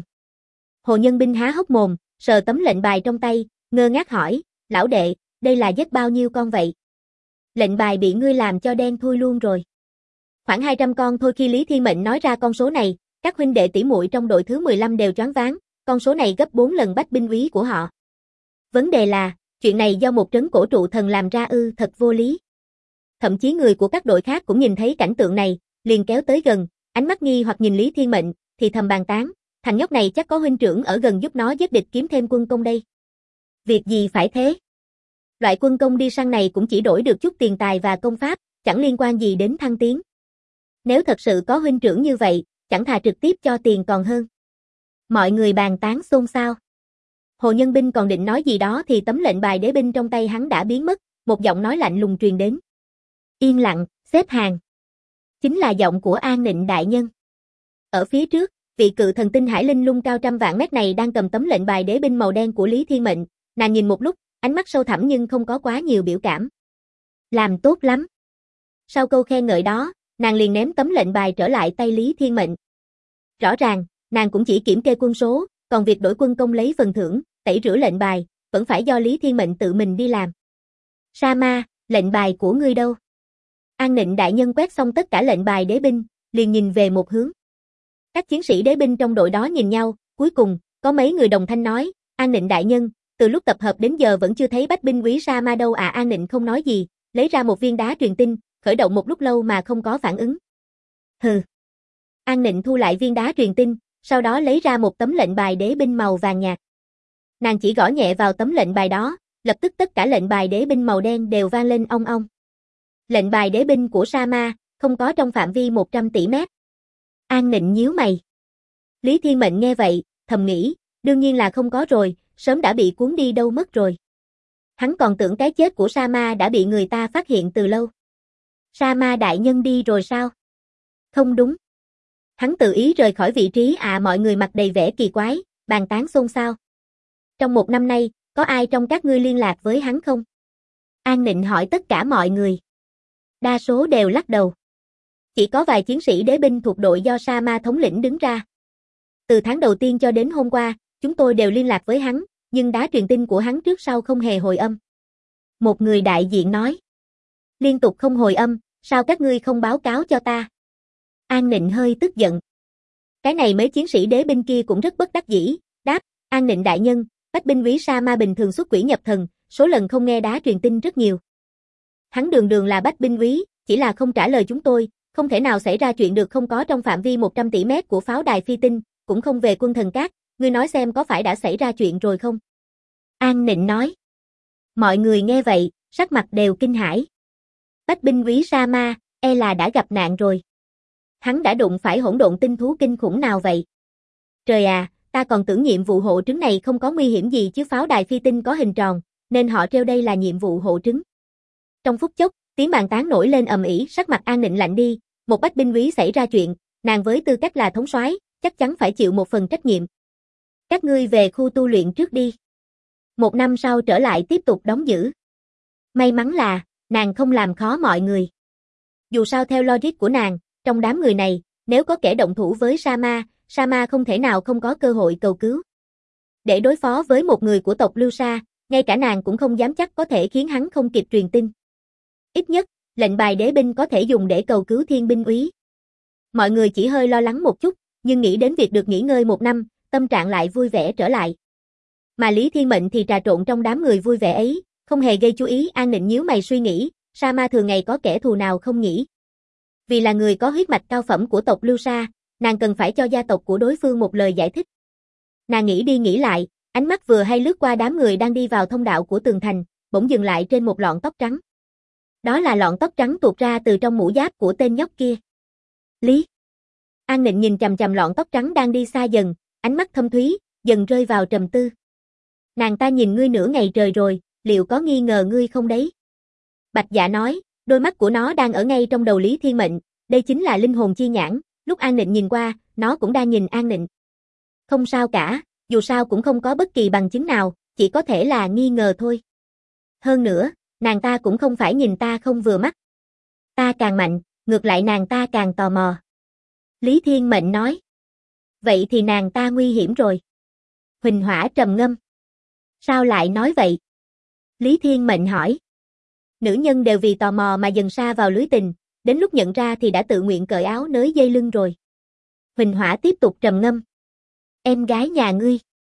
Hồ Nhân Binh há hốc mồm, sờ tấm lệnh bài trong tay, ngơ ngác hỏi, lão đệ, đây là giết bao nhiêu con vậy? Lệnh bài bị ngươi làm cho đen thui luôn rồi. Khoảng 200 con thôi. Khi Lý Thiên Mệnh nói ra con số này, các huynh đệ tỷ muội trong đội thứ 15 đều choáng váng, con số này gấp 4 lần Bách binh úy của họ. Vấn đề là, chuyện này do một trấn cổ trụ thần làm ra ư? Thật vô lý. Thậm chí người của các đội khác cũng nhìn thấy cảnh tượng này, liền kéo tới gần, ánh mắt nghi hoặc nhìn Lý Thiên Mệnh, thì thầm bàn tán, thằng nhóc này chắc có huynh trưởng ở gần giúp nó giết địch kiếm thêm quân công đây. Việc gì phải thế? Loại quân công đi săn này cũng chỉ đổi được chút tiền tài và công pháp, chẳng liên quan gì đến thăng tiến. Nếu thật sự có huynh trưởng như vậy, chẳng thà trực tiếp cho tiền còn hơn. Mọi người bàn tán xôn xao. Hồ Nhân Binh còn định nói gì đó thì tấm lệnh bài đế binh trong tay hắn đã biến mất, một giọng nói lạnh lùng truyền đến. Yên lặng, xếp hàng. Chính là giọng của An Nịnh đại nhân. Ở phía trước, vị cự thần tinh hải linh lung cao trăm vạn mét này đang cầm tấm lệnh bài đế binh màu đen của Lý Thiên Mệnh, nàng nhìn một lúc, ánh mắt sâu thẳm nhưng không có quá nhiều biểu cảm. Làm tốt lắm. Sau câu khen ngợi đó, nàng liền ném tấm lệnh bài trở lại tay Lý Thiên Mệnh. Rõ ràng, nàng cũng chỉ kiểm kê quân số, còn việc đổi quân công lấy phần thưởng, tẩy rửa lệnh bài, vẫn phải do Lý Thiên Mệnh tự mình đi làm. Sa Ma, lệnh bài của ngươi đâu? An Nịnh đại nhân quét xong tất cả lệnh bài đế binh, liền nhìn về một hướng. Các chiến sĩ đế binh trong đội đó nhìn nhau, cuối cùng, có mấy người đồng thanh nói, An Nịnh đại nhân, từ lúc tập hợp đến giờ vẫn chưa thấy Bách binh úy Sa Ma đâu à? An Nịnh không nói gì, lấy ra một viên đá truyền tin, khởi động một lúc lâu mà không có phản ứng. Hừ. An Nịnh thu lại viên đá truyền tin, sau đó lấy ra một tấm lệnh bài đế binh màu vàng nhạt. Nàng chỉ gõ nhẹ vào tấm lệnh bài đó, lập tức tất cả lệnh bài đế binh màu đen đều vang lên ong ong. Lệnh bài đế binh của Sa Ma, không có trong phạm vi 100 tỷ mét. An Nịnh nhíu mày. Lý Thiên Mệnh nghe vậy, thầm nghĩ, đương nhiên là không có rồi, sớm đã bị cuốn đi đâu mất rồi. Hắn còn tưởng cái chết của Sa Ma đã bị người ta phát hiện từ lâu. Sa Ma đại nhân đi rồi sao? Không đúng. Hắn tự ý rời khỏi vị trí à? Mọi người mặt đầy vẻ kỳ quái, bàn tán xôn xao. Trong một năm nay, có ai trong các ngươi liên lạc với hắn không? An Nịnh hỏi tất cả mọi người. Đa số đều lắc đầu. Chỉ có vài chiến sĩ đế binh thuộc đội do Sa Ma thống lĩnh đứng ra. Từ tháng đầu tiên cho đến hôm qua, chúng tôi đều liên lạc với hắn, nhưng đá truyền tin của hắn trước sau không hề hồi âm. Một người đại diện nói. Liên tục không hồi âm, sao các ngươi không báo cáo cho ta? An Nịnh hơi tức giận. Cái này mấy chiến sĩ đế binh kia cũng rất bất đắc dĩ, đáp, An Nịnh đại nhân, Bách binh úy Sa Ma bình thường xuất quỷ nhập thần, số lần không nghe đá truyền tin rất nhiều. Hắn đường đường là Bách binh úy, chỉ là không trả lời chúng tôi, không thể nào xảy ra chuyện được, không có trong phạm vi 100 tỷ mét của pháo đài phi tinh, cũng không về quân thần cát, ngươi nói xem có phải đã xảy ra chuyện rồi không? An Nịnh nói. Mọi người nghe vậy, sắc mặt đều kinh hãi. Bách binh úy Sa Ma, e là đã gặp nạn rồi. Hắn đã đụng phải hỗn độn tinh thú kinh khủng nào vậy? Trời à, ta còn tưởng nhiệm vụ hộ trứng này không có nguy hiểm gì chứ, pháo đài phi tinh có hình tròn, nên họ treo đây là nhiệm vụ hộ trứng. Trong phút chốc, tiếng bàn tán nổi lên ầm ĩ, sắc mặt An Nịnh lạnh đi, một bách binh úy xảy ra chuyện, nàng với tư cách là thống soái, chắc chắn phải chịu một phần trách nhiệm. Các ngươi về khu tu luyện trước đi. Một năm sau trở lại tiếp tục đóng giữ. May mắn là, nàng không làm khó mọi người. Dù sao theo logic của nàng, trong đám người này, nếu có kẻ động thủ với Sa Ma không thể nào không có cơ hội cầu cứu. Để đối phó với một người của tộc Lưu Sa, ngay cả nàng cũng không dám chắc có thể khiến hắn không kịp truyền tin. Ít nhất, lệnh bài đế binh có thể dùng để cầu cứu thiên binh úy. Mọi người chỉ hơi lo lắng một chút, nhưng nghĩ đến việc được nghỉ ngơi một năm, tâm trạng lại vui vẻ trở lại. Mà Lý Thiên Mệnh thì trà trộn trong đám người vui vẻ ấy, không hề gây chú ý. An Nịnh nhíu mày suy nghĩ, Sa Ma thường ngày có kẻ thù nào không nhỉ? Vì là người có huyết mạch cao phẩm của tộc Lưu Sa, nàng cần phải cho gia tộc của đối phương một lời giải thích. Nàng nghĩ đi nghĩ lại, ánh mắt vừa hay lướt qua đám người đang đi vào thông đạo của tường thành, bỗng dừng lại trên một lọn tóc trắng. Đó là lọn tóc trắng tuột ra từ trong mũ giáp của tên nhóc kia. Lý An Nịnh nhìn chằm chằm lọn tóc trắng đang đi xa dần, ánh mắt thâm thúy, dần rơi vào trầm tư. Nàng ta nhìn ngươi nửa ngày trời rồi, liệu có nghi ngờ ngươi không đấy? Bạch Dạ nói, đôi mắt của nó đang ở ngay trong đầu Lý Thiên Mệnh, đây chính là linh hồn chi nhãn, lúc An Nịnh nhìn qua, nó cũng đang nhìn An Nịnh. Không sao cả, dù sao cũng không có bất kỳ bằng chứng nào, chỉ có thể là nghi ngờ thôi. Hơn nữa, nàng ta cũng không phải nhìn ta không vừa mắt. Ta càng mạnh, ngược lại nàng ta càng tò mò. Lý Thiên Mệnh nói. Vậy thì nàng ta nguy hiểm rồi. Huỳnh Hỏa trầm ngâm. Sao lại nói vậy? Lý Thiên Mệnh hỏi. Nữ nhân đều vì tò mò mà dần sa vào lưới tình, đến lúc nhận ra thì đã tự nguyện cởi áo nới dây lưng rồi. Huỳnh Hỏa tiếp tục trầm ngâm. Em gái nhà ngươi.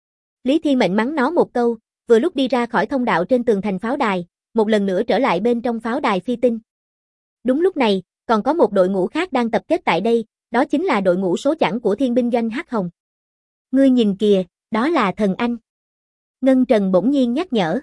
Lý Thiên Mệnh mắng nó một câu, vừa lúc đi ra khỏi thông đạo trên tường thành pháo đài, một lần nữa trở lại bên trong pháo đài phi tinh. Đúng lúc này, còn có một đội ngũ khác đang tập kết tại đây, đó chính là đội ngũ số chẵn của Thiên binh doanh Hắc Hồng. Ngươi nhìn kìa, đó là Thần Anh. Ngân Trần bỗng nhiên nhắc nhở.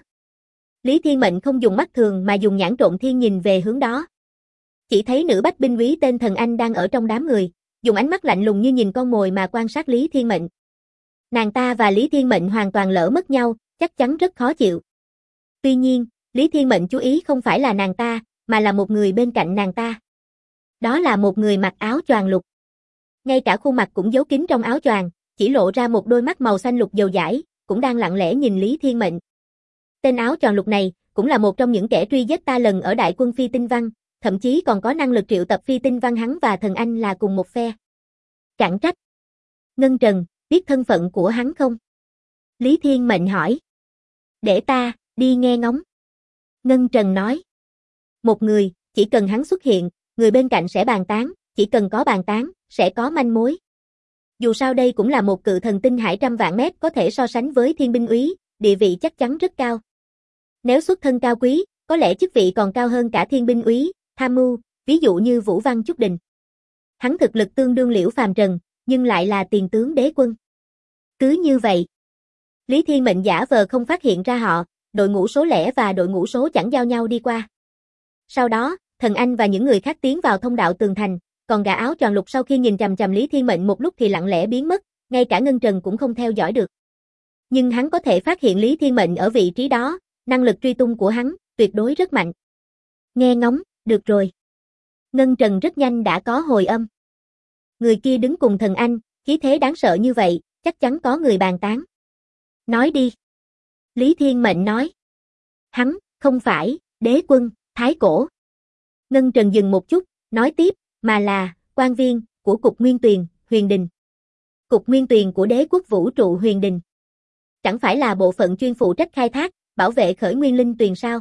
Lý Thiên Mệnh không dùng mắt thường mà dùng nhãn trộn thiên nhìn về hướng đó. Chỉ thấy nữ bách binh úy tên Thần Anh đang ở trong đám người, dùng ánh mắt lạnh lùng như nhìn con mồi mà quan sát Lý Thiên Mệnh. Nàng ta và Lý Thiên Mệnh hoàn toàn lỡ mất nhau, chắc chắn rất khó chịu. Tuy nhiên, Lý Thiên Mệnh chú ý không phải là nàng ta, mà là một người bên cạnh nàng ta. Đó là một người mặc áo choàng lục. Ngay cả khuôn mặt cũng giấu kín trong áo choàng, chỉ lộ ra một đôi mắt màu xanh lục dầu dãi, cũng đang lặng lẽ nhìn Lý Thiên Mệnh. Tên áo choàng lục này, cũng là một trong những kẻ truy giết ta lần ở đại quân phi tinh văn, thậm chí còn có năng lực triệu tập phi tinh văn, hắn và Thần Anh là cùng một phe. Chẳng trách. Ngân Trần, biết thân phận của hắn không? Lý Thiên Mệnh hỏi. Để ta, đi nghe ngóng. Ngân Trần nói. Một người, chỉ cần hắn xuất hiện, người bên cạnh sẽ bàn tán, chỉ cần có bàn tán, sẽ có manh mối. Dù sao đây cũng là một cự thần tinh hải trăm vạn mét có thể so sánh với thiên binh úy, địa vị chắc chắn rất cao. Nếu xuất thân cao quý, có lẽ chức vị còn cao hơn cả thiên binh úy, tham mưu, ví dụ như Vũ Văn Chúc Đình. Hắn thực lực tương đương Liễu Phàm Trần, nhưng lại là tiền tướng đế quân. Cứ như vậy, Lý Thiên Mệnh giả vờ không phát hiện ra họ, đội ngũ số lẻ và đội ngũ số chẳng giao nhau đi qua. Sau đó, Thần Anh và những người khác tiến vào thông đạo tường thành, còn gã áo choàng lục sau khi nhìn chằm chằm Lý Thiên Mệnh một lúc thì lặng lẽ biến mất, ngay cả Ngân Trần cũng không theo dõi được. Nhưng hắn có thể phát hiện Lý Thiên Mệnh ở vị trí đó, năng lực truy tung của hắn tuyệt đối rất mạnh. Nghe ngóng, được rồi. Ngân Trần rất nhanh đã có hồi âm. Người kia đứng cùng Thần Anh, khí thế đáng sợ như vậy, chắc chắn có người bàn tán. Nói đi. Lý Thiên Mệnh nói. Hắn, không phải, đế quân, Thái Cổ. Ngân Trần dừng một chút, nói tiếp, mà là, quan viên, của Cục Nguyên Tuyền, Huyền Đình. Cục Nguyên Tuyền của đế quốc vũ trụ Huyền Đình. Chẳng phải là bộ phận chuyên phụ trách khai thác, bảo vệ khởi nguyên linh tuyền sao?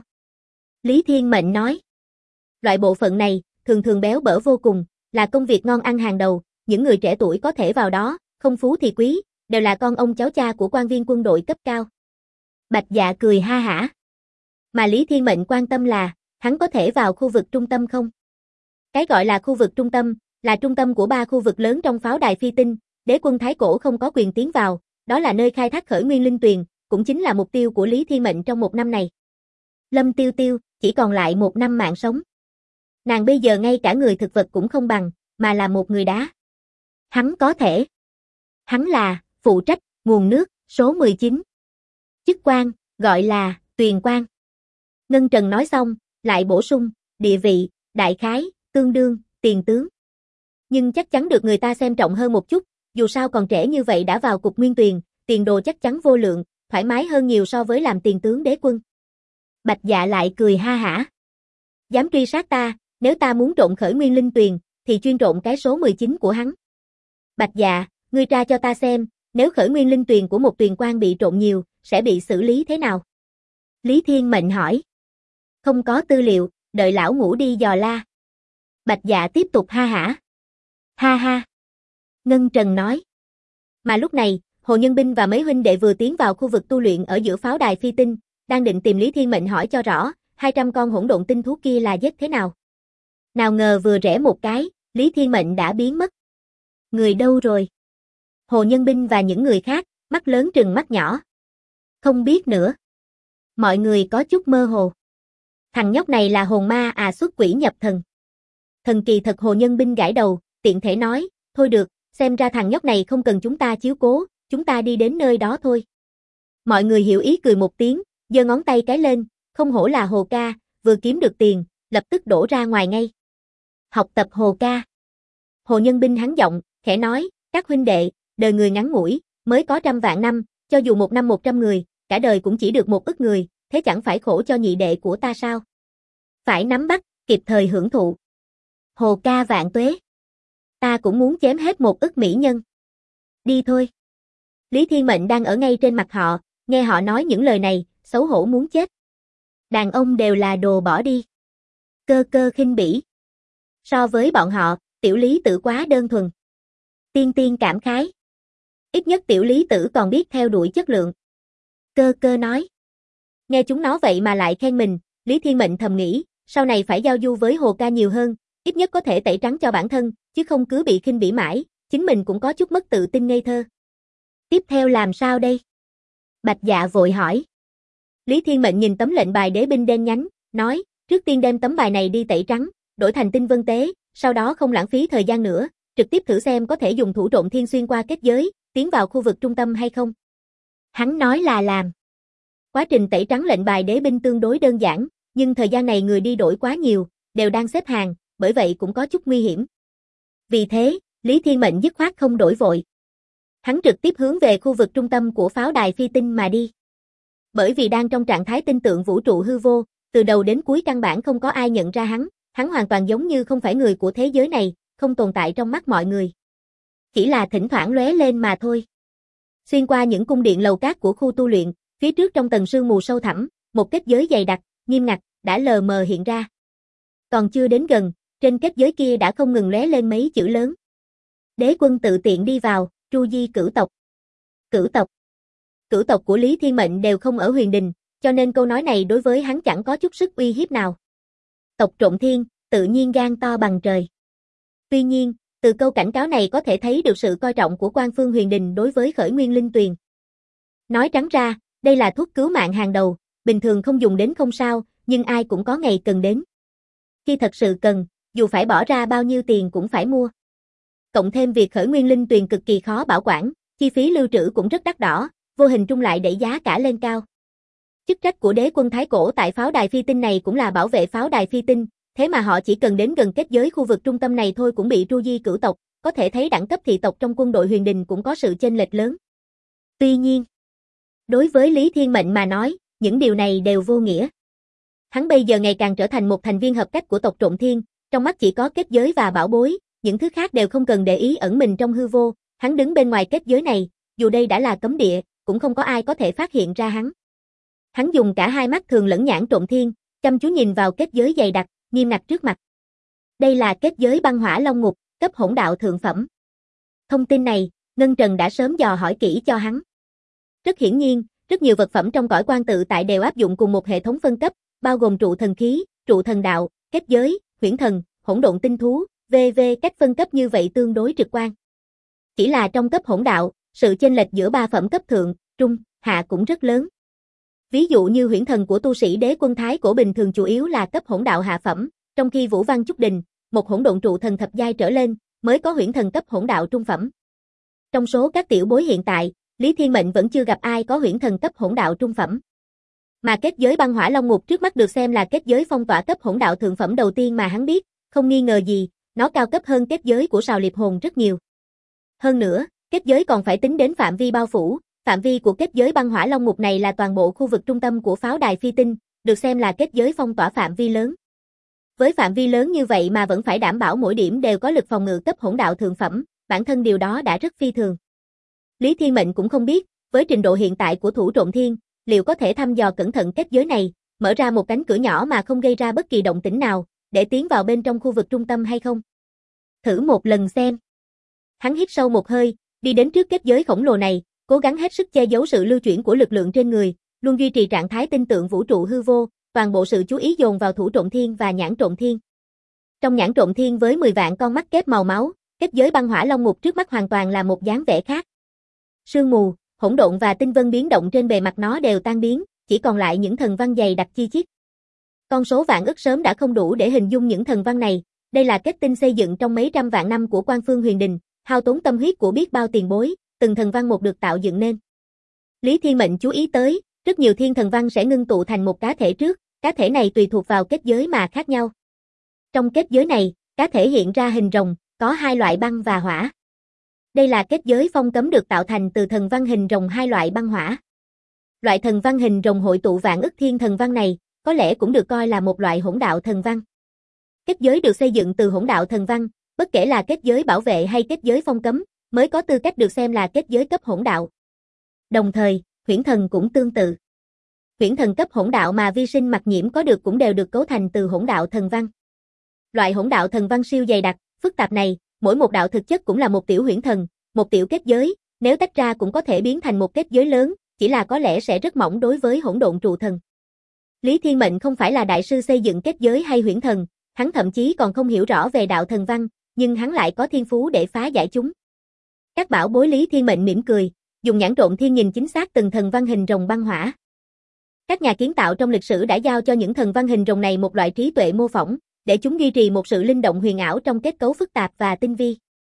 Lý Thiên Mệnh nói. Loại bộ phận này, thường thường béo bở vô cùng, là công việc ngon ăn hàng đầu, những người trẻ tuổi có thể vào đó, không phú thì quý, đều là con ông cháu cha của quan viên quân đội cấp cao. Bạch Dạ cười ha hả. Mà Lý Thiên Mệnh quan tâm là, hắn có thể vào khu vực trung tâm không? Cái gọi là khu vực trung tâm, là trung tâm của 3 khu vực lớn trong pháo đài phi tinh, đế quân Thái Cổ không có quyền tiến vào, đó là nơi khai thác khởi nguyên linh tuyền, cũng chính là mục tiêu của Lý Thiên Mệnh trong một năm này. Lâm Tiêu Tiêu, chỉ còn lại 1 năm mạng sống. Nàng bây giờ ngay cả người thực vật cũng không bằng, mà là một người đá. Hắn có thể. Hắn là, phụ trách, nguồn nước, số 19. Chức quan, gọi là, Tuyền Quan. Ngân Trần nói xong, lại bổ sung, địa vị, đại khái, tương đương, tiền tướng. Nhưng chắc chắn được người ta xem trọng hơn một chút, dù sao còn trẻ như vậy đã vào Cục Nguyên Tuyền, tiền đồ chắc chắn vô lượng, thoải mái hơn nhiều so với làm tiền tướng đế quân. Bạch Dạ lại cười ha hả. Dám truy sát ta, nếu ta muốn trộn khởi nguyên linh tuyền, thì chuyên trộn cái số 19 của hắn. Bạch Dạ, ngươi tra cho ta xem, nếu khởi nguyên linh tuyền của một tuyền quan bị trộn nhiều, sẽ bị xử lý thế nào? Lý Thiên Mệnh hỏi. Không có tư liệu, đợi lão ngủ đi dò la. Bạch Dạ tiếp tục ha hả. Ha ha. Ngân Trần nói. Mà lúc này, Hồ Nhân Binh và mấy huynh đệ vừa tiến vào khu vực tu luyện ở giữa pháo đài phi tinh, đang định tìm Lý Thiên Mệnh hỏi cho rõ, 200 con hỗn độn tinh thú kia là giết thế nào. Nào ngờ vừa rẽ một cái, Lý Thiên Mệnh đã biến mất. Người đâu rồi? Hồ Nhân Binh và những người khác, mắt lớn trừng mắt nhỏ. Không biết nữa. Mọi người có chút mơ hồ. Thằng nhóc này là hồn ma à, xuất quỷ nhập thần. Thần kỳ thật. Hồ Nhân Binh gãi đầu, tiện thể nói, thôi được, xem ra thằng nhóc này không cần chúng ta chiếu cố, chúng ta đi đến nơi đó thôi. Mọi người hiểu ý cười một tiếng, giơ ngón tay cái lên, không hổ là Hồ ca, vừa kiếm được tiền, lập tức đổ ra ngoài ngay. Học tập Hồ ca. Hồ Nhân Binh hắn giọng, khẽ nói, các huynh đệ, đời người ngắn ngủi, mới có 100 vạn năm, cho dù một năm 100 người, cả đời cũng chỉ được 1 ức người, thế chẳng phải khổ cho nhị đệ của ta sao? Phải nắm bắt, kịp thời hưởng thụ. Hồ ca vạn tuế. Ta cũng muốn chém hết 1 ức mỹ nhân. Đi thôi. Lý Thiên Mệnh đang ở ngay trên mặt họ, nghe họ nói những lời này, xấu hổ muốn chết. Đàn ông đều là đồ bỏ đi. Cơ cơ khinh bỉ. So với bọn họ, tiểu lý tử quá đơn thuần. Tiên tiên cảm khái. Ít nhất tiểu lý tử còn biết theo đuổi chất lượng. Cơ cơ nói. Nghe chúng nó vậy mà lại khen mình, Lý Thiên Mệnh thầm nghĩ, sau này phải giao du với Hồ ca nhiều hơn, ít nhất có thể tẩy trắng cho bản thân, chứ không cứ bị khinh bỉ mãi, chính mình cũng có chút mất tự tin ngây thơ. Tiếp theo làm sao đây? Bạch Dạ vội hỏi. Lý Thiên Mệnh nhìn tấm lệnh bài đế binh đen nhánh, nói, trước tiên đem tấm bài này đi tẩy trắng, đổi thành tinh vân tế, sau đó không lãng phí thời gian nữa, trực tiếp thử xem có thể dùng thủ trộm thiên xuyên qua kết giới, tiến vào khu vực trung tâm hay không. Hắn nói là làm. Quá trình tẩy trắng lệnh bài đế binh tương đối đơn giản, nhưng thời gian này người đi đổi quá nhiều, đều đang xếp hàng, bởi vậy cũng có chút nguy hiểm. Vì thế, Lý Thiên Mệnh dứt khoát không đổi vội. Hắn trực tiếp hướng về khu vực trung tâm của pháo đài phi tinh mà đi. Bởi vì đang trong trạng thái tinh tượng vũ trụ hư vô, từ đầu đến cuối căn bản không có ai nhận ra hắn hoàn toàn giống như không phải người của thế giới này, không tồn tại trong mắt mọi người. Chỉ là thỉnh thoảng lóe lên mà thôi. Xuyên qua những cung điện lầu cát của khu tu luyện, phía trước trong tầng sương mù sâu thẳm, một kết giới dày đặc, nghiêm ngặt, đã lờ mờ hiện ra. Còn chưa đến gần, trên kết giới kia đã không ngừng lóe lên mấy chữ lớn. Đế quân tự tiện đi vào, tru di cửu tộc. Cửu tộc. Cửu tộc của Lý Thiên Mệnh đều không ở Huyền Đình, cho nên câu nói này đối với hắn chẳng có chút sức uy hiếp nào. Tộc trộm thiên, tự nhiên gan to bằng trời. Tuy nhiên, từ câu cảnh cáo này có thể thấy được sự coi trọng của Quan Phương Huyền Đình đối với Khởi Nguyên Linh Tuyền. Nói trắng ra, đây là thuốc cứu mạng hàng đầu, bình thường không dùng đến không sao, nhưng ai cũng có ngày cần đến. Khi thật sự cần, dù phải bỏ ra bao nhiêu tiền cũng phải mua. Cộng thêm việc Khởi Nguyên Linh Tuyền cực kỳ khó bảo quản, chi phí lưu trữ cũng rất đắt đỏ, vô hình trung lại đẩy giá cả lên cao. Chức trách của đế quân Thái Cổ tại pháo đài phi tinh này cũng là bảo vệ pháo đài phi tinh, thế mà họ chỉ cần đến gần kết giới khu vực trung tâm này thôi cũng bị tru di cửu tộc, có thể thấy đẳng cấp thị tộc trong quân đội Huyền Đình cũng có sự chênh lệch lớn. Tuy nhiên, đối với Lý Thiên Mệnh mà nói, những điều này đều vô nghĩa. Hắn bây giờ ngày càng trở thành một thành viên hợp cách của tộc trộm thiên, trong mắt chỉ có kết giới và bảo bối, những thứ khác đều không cần để ý, ẩn mình trong hư vô, hắn đứng bên ngoài kết giới này, dù đây đã là cấm địa, cũng không có ai có thể phát hiện ra hắn. Hắn dùng cả hai mắt thường lẫn nhãn trộm thiên, chăm chú nhìn vào kết giới dày đặc, nghiêm ngặt trước mặt. Đây là kết giới băng hỏa long ngục, cấp hỗn đạo thượng phẩm. Thông tin này, Ngân Trần đã sớm dò hỏi kỹ cho hắn. Rất hiển nhiên, rất nhiều vật phẩm trong cõi quan tự tại đều áp dụng cùng một hệ thống phân cấp, bao gồm trụ thần khí, trụ thần đạo, kết giới, huyễn thần, hỗn độn tinh thú, v.v. cách phân cấp như vậy tương đối trực quan. Chỉ là trong cấp hỗn đạo, sự chênh lệch giữa ba phẩm cấp thượng, trung, hạ cũng rất lớn. Ví dụ như huyễn thần của tu sĩ đế quân Thái Cổ bình thường chủ yếu là cấp hỗn đạo hạ phẩm, trong khi Vũ Văn Chúc Đình, một hỗn độn trụ thần thập giai trở lên, mới có huyễn thần cấp hỗn đạo trung phẩm. Trong số các tiểu bối hiện tại, Lý Thiên Mệnh vẫn chưa gặp ai có huyễn thần cấp hỗn đạo trung phẩm. Mà kết giới băng hỏa long ngục trước mắt được xem là kết giới phong tỏa cấp hỗn đạo thượng phẩm đầu tiên mà hắn biết, không nghi ngờ gì, nó cao cấp hơn kết giới của Sào Liệp Hồn rất nhiều. Hơn nữa, kết giới còn phải tính đến phạm vi bao phủ, phạm vi của kết giới băng hỏa long ngục này là toàn bộ khu vực trung tâm của pháo đài phi tinh, được xem là kết giới phong tỏa phạm vi lớn. Với phạm vi lớn như vậy mà vẫn phải đảm bảo mỗi điểm đều có lực phòng ngự cấp hỗn đạo thượng phẩm, bản thân điều đó đã rất phi thường. Lý Thiên Mệnh cũng không biết, với trình độ hiện tại của thủ trộm thiên, liệu có thể thăm dò cẩn thận kết giới này, mở ra một cánh cửa nhỏ mà không gây ra bất kỳ động tĩnh nào, để tiến vào bên trong khu vực trung tâm hay không. Thử một lần xem. Hắn hít sâu một hơi, đi đến trước kết giới khổng lồ này, cố gắng hết sức che giấu sự lưu chuyển của lực lượng trên người, luôn duy trì trạng thái tinh tượng vũ trụ hư vô, toàn bộ sự chú ý dồn vào thủ trộm thiên và nhãn trộm thiên. Trong nhãn trộm thiên với 10 vạn con mắt kép màu máu, kết giới băng hỏa long ngục trước mắt hoàn toàn là một dáng vẻ khác. Sương mù, hỗn độn và tinh vân biến động trên bề mặt nó đều tan biến, chỉ còn lại những thần văn dày đặc chi chít. Con số vạn ức sớm đã không đủ để hình dung những thần văn này, đây là kết tinh xây dựng trong mấy trăm vạn năm của Quan Phương Huyền Đình, hao tốn tâm huyết của biết bao tiền bối, từng thần văn một được tạo dựng nên. Lý Thiên Mệnh chú ý tới, rất nhiều thiên thần văn sẽ ngưng tụ thành một cá thể trước, cá thể này tùy thuộc vào kết giới mà khác nhau. Trong kết giới này, cá thể hiện ra hình rồng, có hai loại băng và hỏa. Đây là kết giới phong cấm được tạo thành từ thần văn hình rồng hai loại băng hỏa. Loại thần văn hình rồng hội tụ vạn ức thiên thần văn này, có lẽ cũng được coi là một loại hỗn đạo thần văn. Kết giới được xây dựng từ hỗn đạo thần văn, bất kể là kết giới bảo vệ hay kết giới phong cấm, mới có tư cách được xem là kết giới cấp hỗn đạo. Đồng thời, huyễn thần cũng tương tự. Huyễn thần cấp hỗn đạo mà vi sinh mặc nhiễm có được cũng đều được cấu thành từ hỗn đạo thần văn. Loại hỗn đạo thần văn siêu dày đặc, phức tạp này, mỗi một đạo thực chất cũng là một tiểu huyễn thần, một tiểu kết giới, nếu tách ra cũng có thể biến thành một kết giới lớn, chỉ là có lẽ sẽ rất mỏng đối với hỗn độn trụ thần. Lý Thiên Mệnh không phải là đại sư xây dựng kết giới hay huyễn thần, hắn thậm chí còn không hiểu rõ về đạo thần văn, nhưng hắn lại có thiên phú để phá giải chúng. Các bảo bối Lý Thiên Mệnh mỉm cười, dùng nhãn trộm thiên nhìn chính xác từng thần văn hình rồng băng hỏa. Các nhà kiến tạo trong lịch sử đã giao cho những thần văn hình rồng này một loại trí tuệ mô phỏng, để chúng duy trì một sự linh động huyền ảo trong kết cấu phức tạp và tinh vi.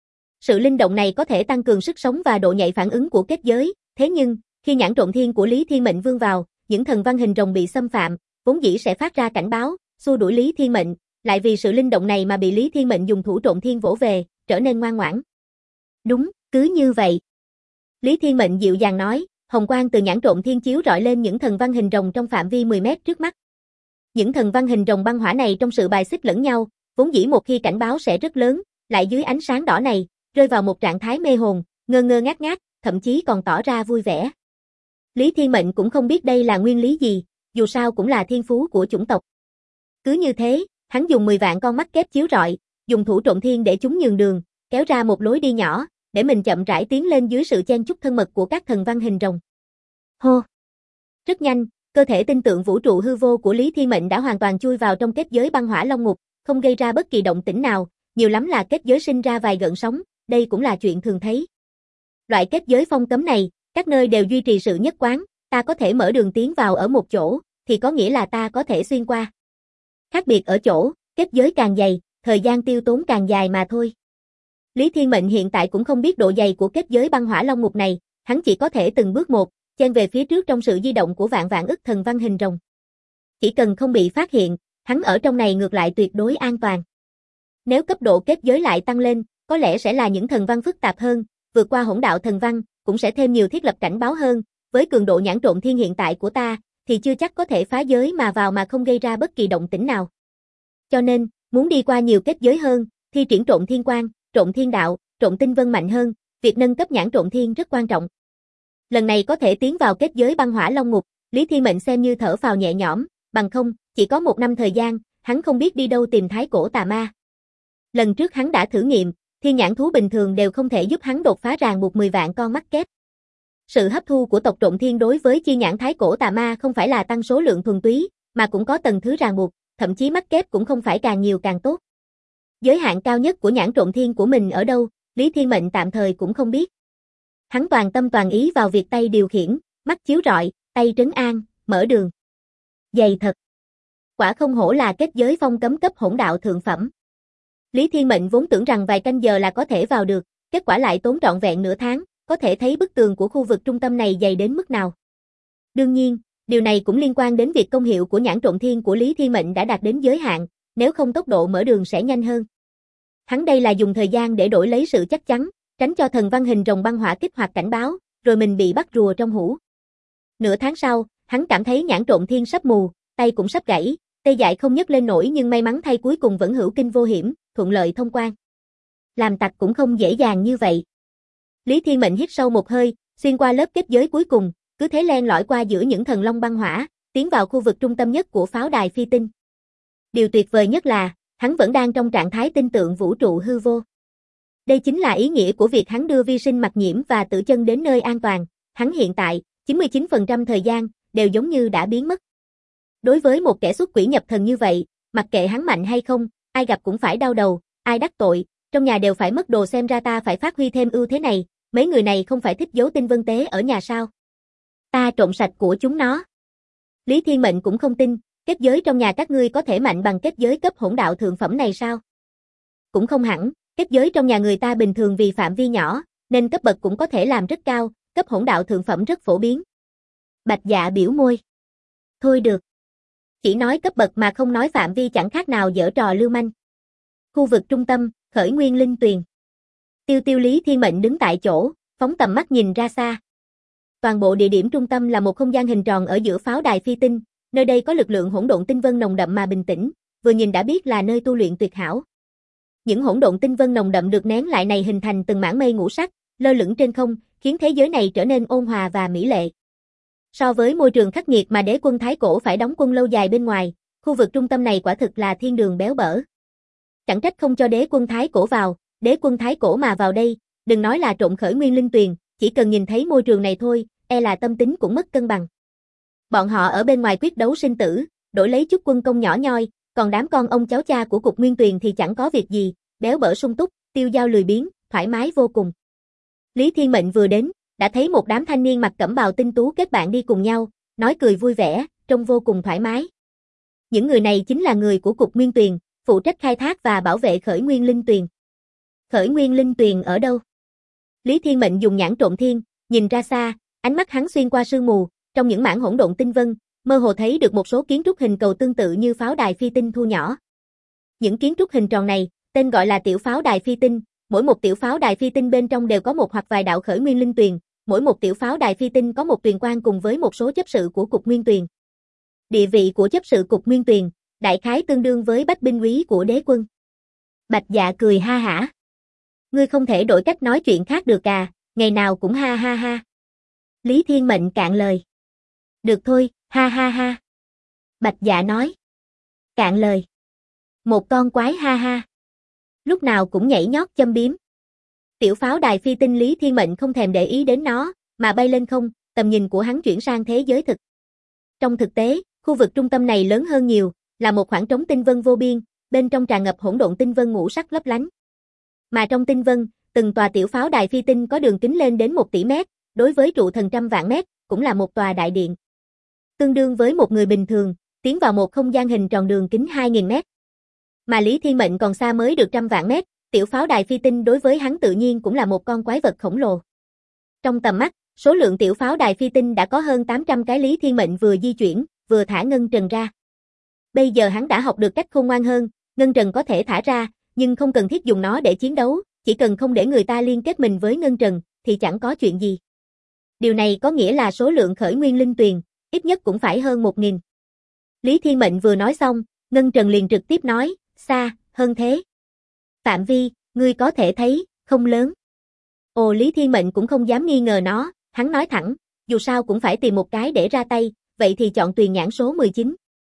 Sự linh động này có thể tăng cường sức sống và độ nhạy phản ứng của kết giới, thế nhưng, khi nhãn trộm thiên của Lý Thiên Mệnh vươn vào, những thần văn hình rồng bị xâm phạm, vốn dĩ sẽ phát ra cảnh báo, xua đuổi Lý Thiên Mệnh, lại vì sự linh động này mà bị Lý Thiên Mệnh dùng thủ trộm thiên vỗ về, trở nên ngoan ngoãn. Đúng, cứ như vậy. Lý Thiên Mệnh dịu dàng nói, hồng quang từ nhãn trộm thiên chiếu rọi lên những thần văn hình rồng trong phạm vi 10 mét trước mắt. Những thần văn hình rồng băng hỏa này trong sự bài xích lẫn nhau, vốn dĩ một khi cảnh báo sẽ rất lớn, lại dưới ánh sáng đỏ này, rơi vào một trạng thái mê hồn, ngơ ngơ ngác ngác, thậm chí còn tỏ ra vui vẻ. Lý Thiên Mệnh cũng không biết đây là nguyên lý gì, dù sao cũng là thiên phú của chủng tộc. Cứ như thế, hắn dùng 10 vạn con mắt kép chiếu rọi, dùng thủ trộm thiên để chúng nhường đường, kéo ra một lối đi nhỏ, để mình chậm rãi tiến lên dưới sự chen chúc thân mật của các thần văn hình rồng. Hô! Rất nhanh, cơ thể tinh tượng vũ trụ hư vô của Lý Thiên Mệnh đã hoàn toàn chui vào trong kết giới băng hỏa long ngục, không gây ra bất kỳ động tĩnh nào, nhiều lắm là kết giới sinh ra vài gợn sóng, đây cũng là chuyện thường thấy. Loại kết giới phong cấm này, các nơi đều duy trì sự nhất quán, ta có thể mở đường tiến vào ở một chỗ, thì có nghĩa là ta có thể xuyên qua. Khác biệt ở chỗ, kết giới càng dày, thời gian tiêu tốn càng dài mà thôi. Lý Thiên Mệnh hiện tại cũng không biết độ dày của kết giới băng hỏa long ngục này, hắn chỉ có thể từng bước một, chen về phía trước trong sự di động của vạn vạn ức thần văn hình rồng. Chỉ cần không bị phát hiện, hắn ở trong này ngược lại tuyệt đối an toàn. Nếu cấp độ kết giới lại tăng lên, có lẽ sẽ là những thần văn phức tạp hơn, vượt qua hỗn đạo thần văn, cũng sẽ thêm nhiều thiết lập cảnh báo hơn, với cường độ nhãn trộm thiên hiện tại của ta, thì chưa chắc có thể phá giới mà vào mà không gây ra bất kỳ động tĩnh nào. Cho nên, muốn đi qua nhiều kết giới hơn, thi triển trộm thiên quang, trộm thiên đạo, trộm tinh vân mạnh hơn, việc nâng cấp nhãn trộm thiên rất quan trọng. Lần này có thể tiến vào kết giới băng hỏa long ngục, Lý Thiên Mệnh xem như thở phào nhẹ nhõm, bằng không, chỉ có 1 năm thời gian, hắn không biết đi đâu tìm thái cổ tà ma. Lần trước hắn đã thử nghiệm, thiên nhãn thú bình thường đều không thể giúp hắn đột phá ràng buộc 10 vạn con mắt kép. Sự hấp thu của tộc trộm thiên đối với chi nhãn thái cổ tà ma không phải là tăng số lượng thuần túy, mà cũng có tầng thứ ràng buộc, thậm chí mắt kép cũng không phải càng nhiều càng tốt. Giới hạn cao nhất của nhãn trộm thiên của mình ở đâu, Lý Thiên Mệnh tạm thời cũng không biết. Hắn toàn tâm toàn ý vào việc tay điều khiển, mắt chiếu rọi, tay trấn an, mở đường. Dày thật. Quả không hổ là kết giới phong cấm cấp hỗn đạo thượng phẩm. Lý Thiên Mệnh vốn tưởng rằng vài canh giờ là có thể vào được, kết quả lại tốn trọn vẹn nửa tháng, có thể thấy bức tường của khu vực trung tâm này dày đến mức nào. Đương nhiên, điều này cũng liên quan đến việc công hiệu của nhãn trộm thiên của Lý Thiên Mệnh đã đạt đến giới hạn, nếu không tốc độ mở đường sẽ nhanh hơn. Hắn đây là dùng thời gian để đổi lấy sự chắc chắn, tránh cho thần văn hình rồng băng hỏa kích hoạt cảnh báo, rồi mình bị bắt rùa trong hũ. Nửa tháng sau, hắn cảm thấy nhãn trộm thiên sắp mù, tay cũng sắp gãy, tê dại không nhấc lên nổi nhưng may mắn thay cuối cùng vẫn hữu kinh vô hiểm, thuận lợi thông quan. Làm tặc cũng không dễ dàng như vậy. Lý Thiên Mệnh hít sâu một hơi, xuyên qua lớp kết giới cuối cùng, cứ thế len lỏi qua giữa những thần long băng hỏa, tiến vào khu vực trung tâm nhất của pháo đài phi tinh. Điều tuyệt vời nhất là, hắn vẫn đang trong trạng thái tinh tượng vũ trụ hư vô. Đây chính là ý nghĩa của việc hắn đưa vi sinh mặc nhiễm và tử chân đến nơi an toàn, hắn hiện tại, 99% thời gian, đều giống như đã biến mất. Đối với một kẻ xuất quỷ nhập thần như vậy, mặc kệ hắn mạnh hay không, ai gặp cũng phải đau đầu, ai đắc tội, trong nhà đều phải mất đồ xem ra ta phải phát huy thêm ưu thế này, mấy người này không phải thích giấu tinh vân tế ở nhà sao? Ta trộm sạch của chúng nó. Lý Thiên Mệnh cũng không tin, kết giới trong nhà các ngươi có thể mạnh bằng kết giới cấp hỗn đạo thượng phẩm này sao? Cũng không hẳn, kết giới trong nhà người ta bình thường vì phạm vi nhỏ, nên cấp bậc cũng có thể làm rất cao, cấp hỗn đạo thượng phẩm rất phổ biến. Bạch Dạ biểu môi. Thôi được. Chỉ nói cấp bậc mà không nói phạm vi chẳng khác nào giở trò lưu manh. Khu vực trung tâm, Khởi Nguyên Linh Tuyền. Tiêu Tiêu Lý Thiên Mệnh đứng tại chỗ, phóng tầm mắt nhìn ra xa. Toàn bộ địa điểm trung tâm là một không gian hình tròn ở giữa pháo đài phi tinh, nơi đây có lực lượng hỗn độn tinh vân nồng đậm mà bình tĩnh, vừa nhìn đã biết là nơi tu luyện tuyệt hảo. Những hỗn độn tinh vân nồng đậm được nén lại này hình thành từng mảng mây ngũ sắc, lơ lửng trên không, khiến thế giới này trở nên ôn hòa và mỹ lệ. So với môi trường khắc nghiệt mà đế quân Thái Cổ phải đóng quân lâu dài bên ngoài, khu vực trung tâm này quả thực là thiên đường béo bở. Chẳng trách không cho đế quân Thái Cổ vào, đế quân Thái Cổ mà vào đây, đừng nói là trộm Khởi Nguyên Linh Tuyền, chỉ cần nhìn thấy môi trường này thôi, e là tâm tính cũng mất cân bằng. Bọn họ ở bên ngoài quyết đấu sinh tử, đổi lấy chút quân công nhỏ nhoi, còn đám con ông cháu cha của cục Nguyên Tuyền thì chẳng có việc gì, béo bở sung túc, tiêu dao lười biếng, thoải mái vô cùng. Lý Thiên Mệnh vừa đến, đã thấy một đám thanh niên mặc cẩm bào tinh tú kết bạn đi cùng nhau, nói cười vui vẻ, trông vô cùng thoải mái. Những người này chính là người của cục Nguyên Tuyền, phụ trách khai thác và bảo vệ Khởi Nguyên Linh Tuyền. Khởi Nguyên Linh Tuyền ở đâu? Lý Thiên Mệnh dùng nhãn trộm thiên, nhìn ra xa, ánh mắt hắn xuyên qua sương mù, trong những mảng hỗn độn tinh vân, mơ hồ thấy được một số kiến trúc hình cầu tương tự như pháo đài phi tinh thu nhỏ. Những kiến trúc hình tròn này, tên gọi là tiểu pháo đài phi tinh, mỗi một tiểu pháo đài phi tinh bên trong đều có một hoặc vài đạo Khởi Nguyên Linh Tuyền, mỗi một tiểu pháo đài phi tinh có một tuyền quan cùng với một số chấp sự của cục Nguyên Tuyền. Địa vị của chấp sự cục Nguyên Tuyền, đại khái tương đương với bách binh úy của đế quân. Bạch Dạ cười ha hả. Ngươi không thể đổi cách nói chuyện khác được à, ngày nào cũng ha ha ha. Lý Thiên Mệnh cạn lời. Được thôi, ha ha ha. Bạch Dạ nói. Cạn lời. Một con quái ha ha. Lúc nào cũng nhảy nhót châm biếm. Tiểu pháo đài phi tinh Lý Thiên Mệnh không thèm để ý đến nó, mà bay lên không, tầm nhìn của hắn chuyển sang thế giới thực. Trong thực tế, khu vực trung tâm này lớn hơn nhiều, là một khoảng trống tinh vân vô biên, bên trong tràn ngập hỗn độn tinh vân ngũ sắc lấp lánh. Mà trong tinh vân, từng tòa tiểu pháo đài phi tinh có đường kính lên đến 1 tỷ mét, đối với trụ thần trăm vạn mét, cũng là một tòa đại điện. Tương đương với một người bình thường, tiến vào một không gian hình tròn đường kính 2.000 mét. Mà Lý Thiên Mệnh còn xa mới được 100 vạn mét, tiểu pháo đài phi tinh đối với hắn tự nhiên cũng là một con quái vật khổng lồ. Trong tầm mắt, số lượng tiểu pháo đài phi tinh đã có hơn 800 cái. Lý Thiên Mệnh vừa di chuyển, vừa thả ngân trần ra. Bây giờ hắn đã học được cách khôn ngoan hơn, ngân trần có thể thả ra, nhưng không cần thiết dùng nó để chiến đấu, chỉ cần không để người ta liên kết mình với ngân trần, thì chẳng có chuyện gì. Điều này có nghĩa là số lượng Khởi Nguyên Linh Tuyền, ít nhất cũng phải hơn 1.000. Lý Thiên Mệnh vừa nói xong, ngân trần liền trực tiếp nói, xa, hơn thế. Phạm vi, ngươi có thể thấy, không lớn. Ồ, Lý Thiên Mệnh cũng không dám nghi ngờ nó, hắn nói thẳng, dù sao cũng phải tìm một cái để ra tay, vậy thì chọn tuyền nhãn số 19.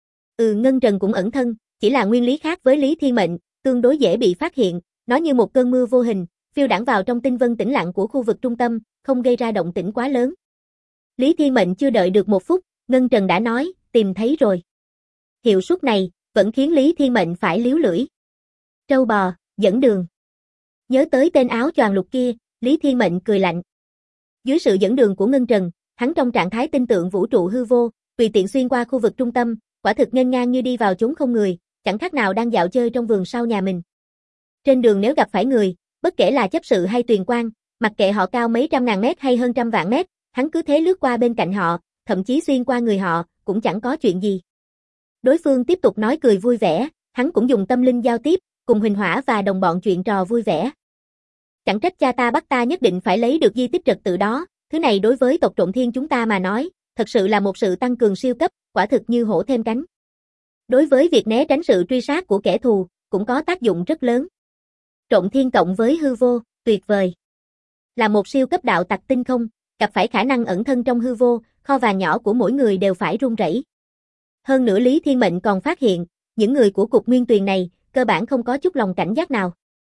Ngân trần cũng ẩn thân, chỉ là nguyên lý khác với Lý Thiên Mệnh, tương đối dễ bị phát hiện, nó như một cơn mưa vô hình, phiêu đãng vào trong tinh vân tĩnh lặng của khu vực trung tâm, không gây ra động tĩnh quá lớn. Lý Thiên Mệnh chưa đợi được 1 phút, ngân trần đã nói, tìm thấy rồi. Hiệu suất này, vẫn khiến Lý Thiên Mệnh phải líu lưỡi. Trâu bò, dẫn đường. Nhớ tới tên áo choàng lục kia, Lý Thiên Mệnh cười lạnh. Dưới sự dẫn đường của ngân trần, hắn trong trạng thái tinh tượng vũ trụ hư vô, tùy tiện xuyên qua khu vực trung tâm, quả thực nghênh ngang như đi vào chốn không người, chẳng khác nào đang dạo chơi trong vườn sau nhà mình. Trên đường nếu gặp phải người, bất kể là chấp sự hay tuyền quan, mặc kệ họ cao mấy trăm ngàn mét hay hơn 100 vạn mét, hắn cứ thế lướt qua bên cạnh họ, thậm chí xuyên qua người họ, cũng chẳng có chuyện gì. Đối phương tiếp tục nói cười vui vẻ, hắn cũng dùng tâm linh giao tiếp, cùng Huỳnh Hỏa và đồng bọn chuyện trò vui vẻ. Chẳng trách cha ta bắt ta nhất định phải lấy được di tích trật tự đó, thứ này đối với tộc Trộm Thiên chúng ta mà nói, thật sự là một sự tăng cường siêu cấp, quả thực như hổ thêm cánh. Đối với việc né tránh sự truy sát của kẻ thù, cũng có tác dụng rất lớn. Trộm Thiên cộng với hư vô, tuyệt vời. Là một siêu cấp đạo tặc tinh không, gặp phải khả năng ẩn thân trong hư vô, kho vàng nhỏ của mỗi người đều phải run rẩy. Hơn nữa Lý Thiên Mệnh còn phát hiện, những người của cục Nguyên Tuyền này, cơ bản không có chút lòng cảnh giác nào.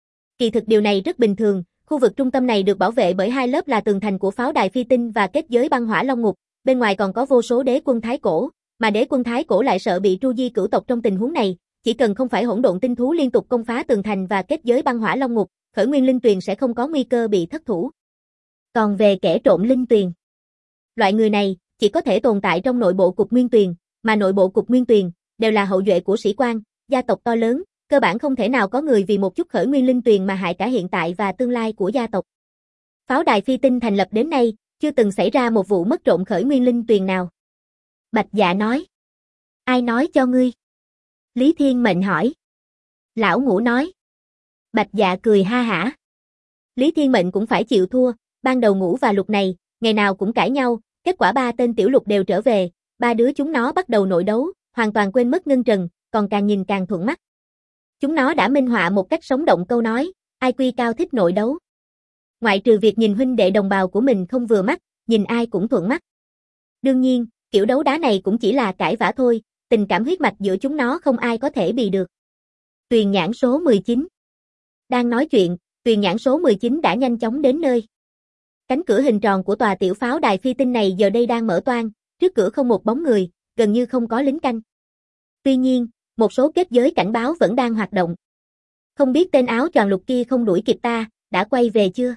Kỳ thực điều này rất bình thường, khu vực trung tâm này được bảo vệ bởi 2 lớp là tường thành của pháo đài phi tinh và kết giới băng hỏa long ngục, bên ngoài còn có vô số đế quân Thái Cổ, mà đế quân Thái Cổ lại sợ bị tru di cửu tộc trong tình huống này, chỉ cần không phải hỗn độn tinh thú liên tục công phá tường thành và kết giới băng hỏa long ngục, Khởi Nguyên Linh Tuyền sẽ không có nguy cơ bị thất thủ. Còn về kẻ trộm linh tuyền, loại người này chỉ có thể tồn tại trong nội bộ cục Nguyên Tuyền, mà nội bộ cục Nguyên Tuyền đều là hậu duệ của sĩ quan, gia tộc to lớn, cơ bản không thể nào có người vì một chút Khởi Nguyên Linh Tuyền mà hại cả hiện tại và tương lai của gia tộc. Pháo đài phi tinh thành lập đến nay, chưa từng xảy ra một vụ mất trộm Khởi Nguyên Linh Tuyền nào. Bạch Dạ nói. Ai nói cho ngươi? Lý Thiên Mệnh hỏi. Lão Ngũ nói. Bạch Dạ cười ha hả. Lý Thiên Mệnh cũng phải chịu thua, ban đầu Ngũ và Lục này, ngày nào cũng cãi nhau, kết quả ba tên tiểu Lục đều trở về, ba đứa chúng nó bắt đầu nội đấu, hoàn toàn quên mất Ngân Trần, còn càng nhìn càng thuận mắt. Chúng nó đã minh họa một cách sống động câu nói, ai quy cao thích nội đấu. Ngoại trừ việc nhìn huynh đệ đồng bào của mình không vừa mắt, nhìn ai cũng thuận mắt. Đương nhiên, kiểu đấu đá này cũng chỉ là cãi vã thôi, tình cảm huyết mạch giữa chúng nó không ai có thể bì được. Tuyền nhãn số 19. Đang nói chuyện, tuyền nhãn số 19 đã nhanh chóng đến nơi. Cánh cửa hình tròn của tòa tiểu pháo đài phi tinh này giờ đây đang mở toang, trước cửa không một bóng người, gần như không có lính canh. Tuy nhiên, một số kết giới cảnh báo vẫn đang hoạt động. Không biết tên áo choàng lục kia không đuổi kịp ta, đã quay về chưa?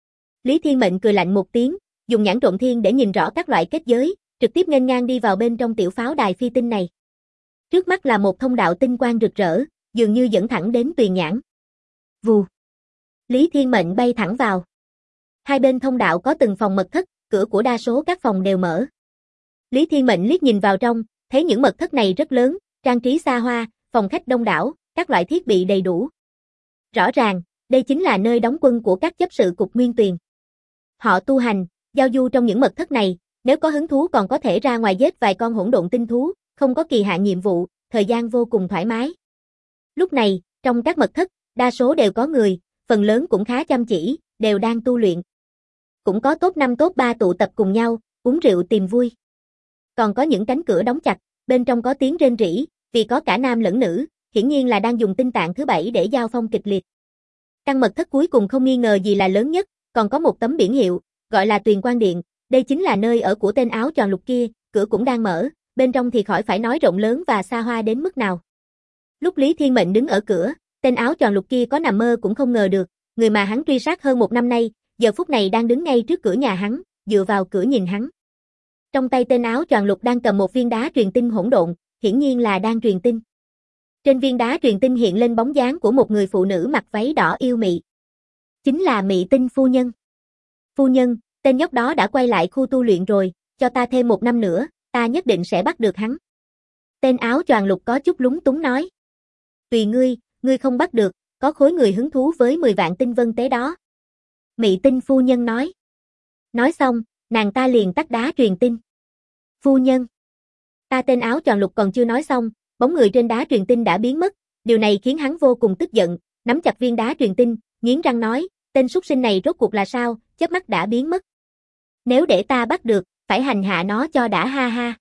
Lý Thiên Mệnh cười lạnh một tiếng, dùng nhãn trộm thiên để nhìn rõ các loại kết giới, trực tiếp nghênh ngang đi vào bên trong tiểu pháo đài phi tinh này. Trước mắt là một thông đạo tinh quang rực rỡ, dường như dẫn thẳng đến tuyền nhãn. Vù. Lý Thiên Mệnh bay thẳng vào. Hai bên thông đạo có từng phòng mật thất, cửa của đa số các phòng đều mở. Lý Thiên Mệnh liếc nhìn vào trong, thấy những mật thất này rất lớn, trang trí xa hoa, phòng khách đông đảo, các loại thiết bị đầy đủ. Rõ ràng, đây chính là nơi đóng quân của các chấp sự cục Nguyên Tuyền. Họ tu hành, giao du trong những mật thất này, nếu có hứng thú còn có thể ra ngoài giết vài con hỗn độn tinh thú, không có kỳ hạn nhiệm vụ, thời gian vô cùng thoải mái. Lúc này, trong các mật thất, đa số đều có người, phần lớn cũng khá chăm chỉ, đều đang tu luyện. Cũng có top 5 top 3 tụ tập cùng nhau, uống rượu tìm vui. Còn có những cánh cửa đóng chặt, bên trong có tiếng rên rỉ, vì có cả nam lẫn nữ, hiển nhiên là đang dùng tinh tạng thứ 7 để giao phong kịch liệt. Căn mật thất cuối cùng không nghi ngờ gì là lớn nhất, còn có một tấm biển hiệu, gọi là Tuyền Quang Điện, đây chính là nơi ở của tên áo choàng lục kia, cửa cũng đang mở, bên trong thì khỏi phải nói rộng lớn và xa hoa đến mức nào. Lúc Lý Thiên Mệnh đứng ở cửa, tên áo choàng lục kia có nằm mơ cũng không ngờ được, người mà hắn truy sát hơn một năm nay, giờ phút này đang đứng ngay trước cửa nhà hắn, dựa vào cửa nhìn hắn. Trong tay tên áo choàng lục đang cầm một viên đá truyền tinh hỗn độn, hiển nhiên là đang truyền tinh. Trên viên đá truyền tinh hiện lên bóng dáng của một người phụ nữ mặc váy đỏ yêu mị. Chính là Mị Tinh phu nhân. Phu nhân, tên nhóc đó đã quay lại khu tu luyện rồi, cho ta thêm 1 năm nữa, ta nhất định sẽ bắt được hắn. Tên áo choàng lục có chút lúng túng nói. Tùy ngươi, ngươi không bắt được, có khối người hứng thú với 10 vạn tinh vân tế đó. Mị Tinh phu nhân nói. Nói xong, nàng ta liền tắt đá truyền tinh. Phu nhân. Ta tên áo choàng lục còn chưa nói xong, bóng người trên đá truyền tinh đã biến mất, điều này khiến hắn vô cùng tức giận, nắm chặt viên đá truyền tinh, nghiến răng nói, tên súc sinh này rốt cuộc là sao, chớp mắt đã biến mất. Nếu để ta bắt được, phải hành hạ nó cho đã ha ha.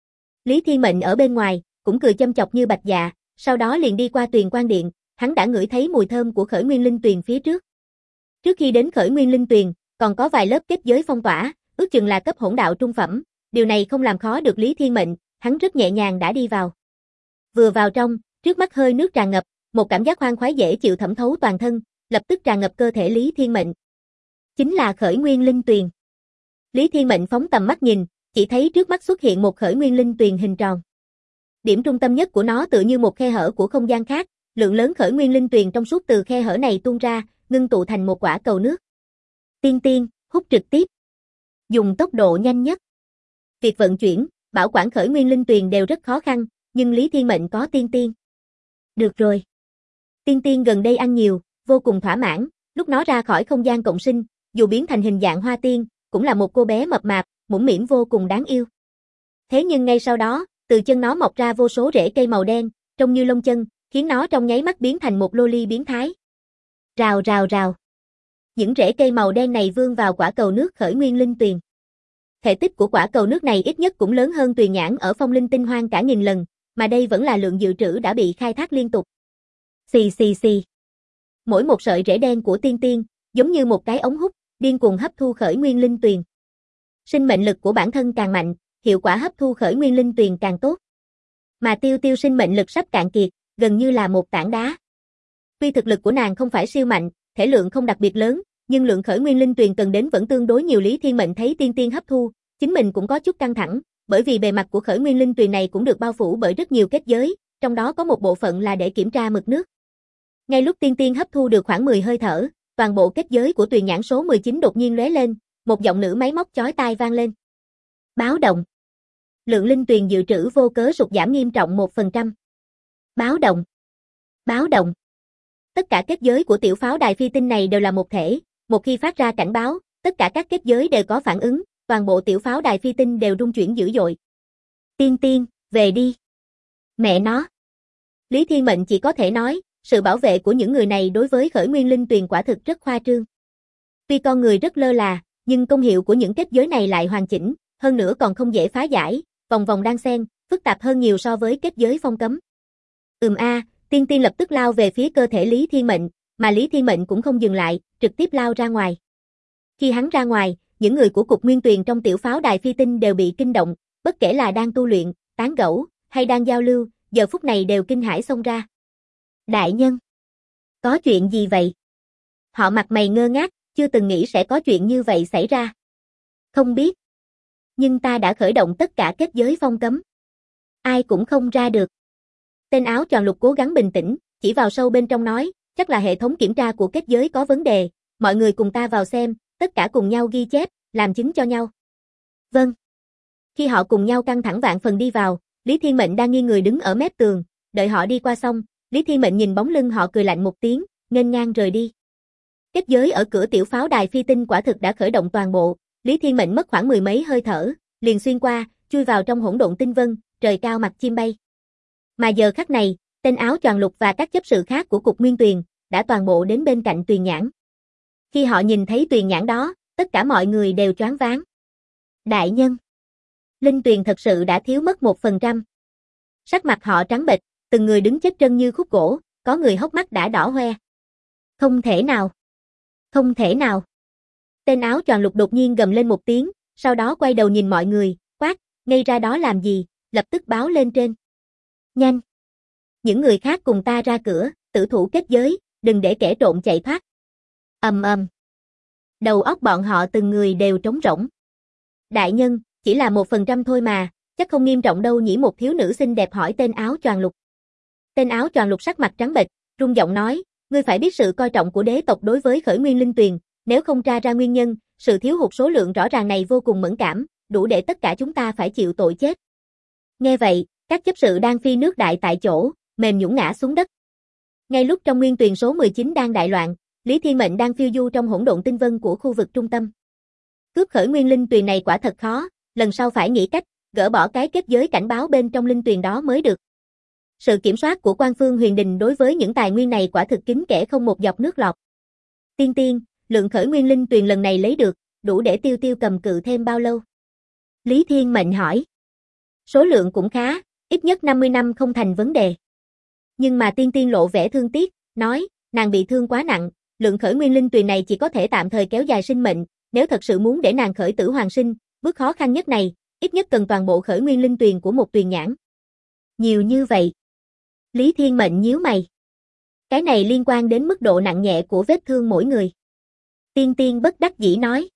Lý Thiên Mệnh ở bên ngoài, cũng cười châm chọc như Bạch Dạ, sau đó liền đi qua Tuyền Quang Điện, hắn đã ngửi thấy mùi thơm của Khởi Nguyên Linh Tuyền phía trước. Trước khi đến Khởi Nguyên Linh Tuyền, còn có vài lớp kết giới phong tỏa, ước chừng là cấp hỗn đạo trung phẩm, điều này không làm khó được Lý Thiên Mệnh, hắn rất nhẹ nhàng đã đi vào. Vừa vào trong, trước mắt hơi nước tràn ngập, một cảm giác khoan khoái dễ chịu thẩm thấu toàn thân, lập tức tràn ngập cơ thể Lý Thiên Mệnh. Chính là Khởi Nguyên Linh Tuyền. Lý Thiên Mệnh phóng tầm mắt nhìn, chỉ thấy trước mắt xuất hiện một Khởi Nguyên Linh Tuyền hình tròn. Điểm trung tâm nhất của nó tựa như một khe hở của không gian khác, lượng lớn Khởi Nguyên Linh Tuyền trong suốt từ khe hở này tuôn ra, ngưng tụ thành một quả cầu nước. Tiên tiên, hút trực tiếp. Dùng tốc độ nhanh nhất. Việc vận chuyển, bảo quản Khởi Nguyên Linh Tuyền đều rất khó khăn, nhưng Lý Thiên Mệnh có tiên tiên. Được rồi. Tiên tiên gần đây ăn nhiều, vô cùng thỏa mãn, lúc nó ra khỏi không gian cộng sinh, dù biến thành hình dạng hoa tiên, cũng là một cô bé mập mạp, mũm mĩm vô cùng đáng yêu. Thế nhưng ngay sau đó, từ chân nó mọc ra vô số rễ cây màu đen, trông như lông chân, khiến nó trong nháy mắt biến thành một loli biến thái. Rào rào rào. Những rễ cây màu đen này vươn vào quả cầu nước Khởi Nguyên Linh Tuyền. Thể tích của quả cầu nước này ít nhất cũng lớn hơn tuyền nhãn ở Phong Linh Tinh Hoang cả 1000 lần, mà đây vẫn là lượng dự trữ đã bị khai thác liên tục. Xì xì xì. Mỗi một sợi rễ đen của tiên tiên, giống như một cái ống hút, điên cuồng hấp thu Khởi Nguyên Linh Tuyền. Sinh mệnh lực của bản thân càng mạnh, hiệu quả hấp thu Khởi Nguyên Linh Tuyền càng tốt. Mà Tiêu Tiêu sinh mệnh lực sắp cạn kiệt, gần như là một tảng đá. Tuy thực lực của nàng không phải siêu mạnh, thể lượng không đặc biệt lớn, nhưng lượng khởi nguyên linh tuyền cần đến vẫn tương đối nhiều. Lý Thiên Mệnh thấy Tiên Tiên hấp thu, chính mình cũng có chút căng thẳng, bởi vì bề mặt của khởi nguyên linh tuyền này cũng được bao phủ bởi rất nhiều kết giới, trong đó có một bộ phận là để kiểm tra mực nước. Ngay lúc Tiên Tiên hấp thu được khoảng 10 hơi thở, toàn bộ kết giới của tuyền nhãn số 19 đột nhiên lóe lên, một giọng nữ máy móc chói tai vang lên. Báo động. Lượng linh tuyền dự trữ vô cớ sụt giảm nghiêm trọng 1%. Báo động. Báo động. Tất cả kết giới của tiểu pháo đài phi tinh này đều là một thể, một khi phát ra cảnh báo, tất cả các kết giới đều có phản ứng, toàn bộ tiểu pháo đài phi tinh đều rung chuyển dữ dội. Tiên Tiên, về đi. Mẹ nó. Lý Thiên Mệnh chỉ có thể nói, sự bảo vệ của những người này đối với khởi nguyên linh tuyền quả thực rất khoa trương. Tuy con người rất lơ là, nhưng công hiệu của những kết giới này lại hoàn chỉnh, hơn nữa còn không dễ phá giải, vòng vòng đan xen, phức tạp hơn nhiều so với kết giới phong cấm. Tiên Tiên lập tức lao về phía cơ thể Lý Thiên Mệnh, mà Lý Thiên Mệnh cũng không dừng lại, trực tiếp lao ra ngoài. Khi hắn ra ngoài, những người của cục nguyên tuyền trong tiểu pháo đài phi tinh đều bị kinh động, bất kể là đang tu luyện, tán gẫu, hay đang giao lưu, giờ phút này đều kinh hãi xông ra. Đại nhân! Có chuyện gì vậy? Họ mặt mày ngơ ngác, chưa từng nghĩ sẽ có chuyện như vậy xảy ra. Không biết. Nhưng ta đã khởi động tất cả kết giới phong cấm. Ai cũng không ra được. Tên áo choàng lục cố gắng bình tĩnh, chỉ vào sâu bên trong nói, chắc là hệ thống kiểm tra của kết giới có vấn đề, mọi người cùng ta vào xem, tất cả cùng nhau ghi chép, làm chứng cho nhau. Vâng. Khi họ cùng nhau căng thẳng vạn phần đi vào, Lý Thiên Mệnh đang nghiêng người đứng ở mép tường, đợi họ đi qua xong, Lý Thiên Mệnh nhìn bóng lưng họ cười lạnh một tiếng, nghênh ngang rời đi. Kết giới ở cửa tiểu pháo đài phi tinh quả thực đã khởi động toàn bộ, Lý Thiên Mệnh mất khoảng 10 mấy hơi thở, liền xuyên qua, chui vào trong hỗn độn tinh vân, trời cao mặt chim bay. Mà giờ khắc này, tên áo choàng lục và các chấp sự khác của cục nguyên tuyền đã toàn bộ đến bên cạnh tuyền nhãn. Khi họ nhìn thấy tuyền nhãn đó, tất cả mọi người đều choáng váng. Đại nhân! Linh tuyền thật sự đã thiếu mất 1%. Sắc mặt họ trắng bệch, từng người đứng chết trân như khúc gỗ, có người hốc mắt đã đỏ hoe. Không thể nào! Không thể nào! Tên áo choàng lục đột nhiên gầm lên một tiếng, sau đó quay đầu nhìn mọi người, quát, ngây ra đó làm gì, lập tức báo lên trên. Nhanh! Những người khác cùng ta ra cửa, tử thủ kết giới, đừng để kẻ trộm chạy thoát. Đầu óc bọn họ từng người đều trống rỗng. Đại nhân, chỉ là 1% thôi mà, chắc không nghiêm trọng đâu nhỉ, một thiếu nữ xinh đẹp hỏi tên áo choàng lục. Tên áo choàng lục sắc mặt trắng bệch, run giọng nói, ngươi phải biết sự coi trọng của đế tộc đối với khởi nguyên linh tuyền, nếu không tra ra nguyên nhân, sự thiếu hụt số lượng rõ ràng này vô cùng mẫn cảm, đủ để tất cả chúng ta phải chịu tội chết. Nghe vậy, các chấp sự đang phi nước đại tại chỗ, mềm nhũn ngã xuống đất. Ngay lúc trong nguyên tuyền số 19 đang đại loạn, Lý Thiên Mệnh đang phiêu du trong hỗn độn tinh vân của khu vực trung tâm. Cướp khởi nguyên linh tuyền này quả thật khó, lần sau phải nghĩ cách, gỡ bỏ cái kết giới cảnh báo bên trong linh tuyền đó mới được. Sự kiểm soát của Quan Phương Huyền Đình đối với những tài nguyên này quả thực kín kẽ không một giọt nước lọt. Tiên Tiên, lượng khởi nguyên linh tuyền lần này lấy được, đủ để Tiêu Tiêu cầm cự thêm bao lâu? Lý Thiên Mệnh hỏi. Số lượng cũng khá, ít nhất 50 năm không thành vấn đề. Nhưng mà Tiên Tiên lộ vẻ thương tiếc, nói, nàng bị thương quá nặng, lượng khởi nguyên linh tuyền này chỉ có thể tạm thời kéo dài sinh mệnh, nếu thật sự muốn để nàng khởi tử hoàng sinh, bước khó khăn nhất này, ít nhất cần toàn bộ khởi nguyên linh tuyền của một tuyền nhãn. Nhiều như vậy. Lý Thiên Mệnh nhíu mày. Cái này liên quan đến mức độ nặng nhẹ của vết thương mỗi người. Tiên Tiên bất đắc dĩ nói.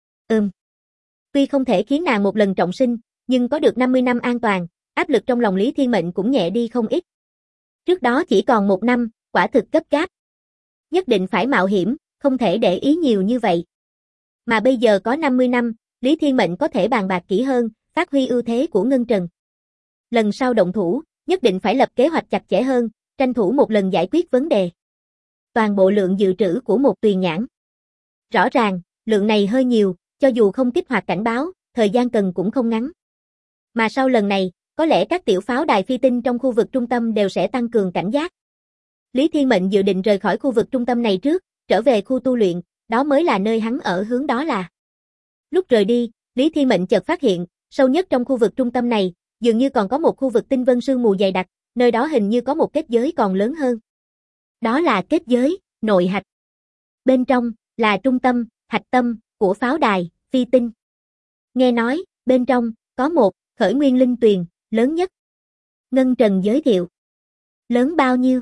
Tuy không thể khiến nàng một lần trọng sinh, nhưng có được 50 năm an toàn, áp lực trong lòng Lý Thiên Mệnh cũng nhẹ đi không ít. Trước đó chỉ còn 1 năm, quả thực gấp gáp. Nhất định phải mạo hiểm, không thể để ý nhiều như vậy. Mà bây giờ có 50 năm, Lý Thiên Mệnh có thể bàn bạc kỹ hơn, phát huy ưu thế của Ngân Trần. Lần sau động thủ, nhất định phải lập kế hoạch chặt chẽ hơn, tranh thủ một lần giải quyết vấn đề. Toàn bộ lượng dự trữ của một tuyền nhãn. Rõ ràng, lượng này hơi nhiều, cho dù không kích hoạt cảnh báo, thời gian cần cũng không ngắn. Mà sau lần này, có lẽ các tiểu pháo đài phi tinh trong khu vực trung tâm đều sẽ tăng cường cảnh giác. Lý Thiên Mệnh dự định rời khỏi khu vực trung tâm này trước, trở về khu tu luyện, đó mới là nơi hắn ở hướng đó là. Lúc rời đi, Lý Thiên Mệnh chợt phát hiện, sâu nhất trong khu vực trung tâm này, dường như còn có một khu vực tinh vân sương mù dày đặc, nơi đó hình như có một kết giới còn lớn hơn. Đó là kết giới, nội hạch. Bên trong, là trung tâm, hạch tâm, của pháo đài, phi tinh. Nghe nói, bên trong, có một, khởi nguyên linh tuyền, lớn nhất. Ngân Trần giới thiệu. Lớn bao nhiêu?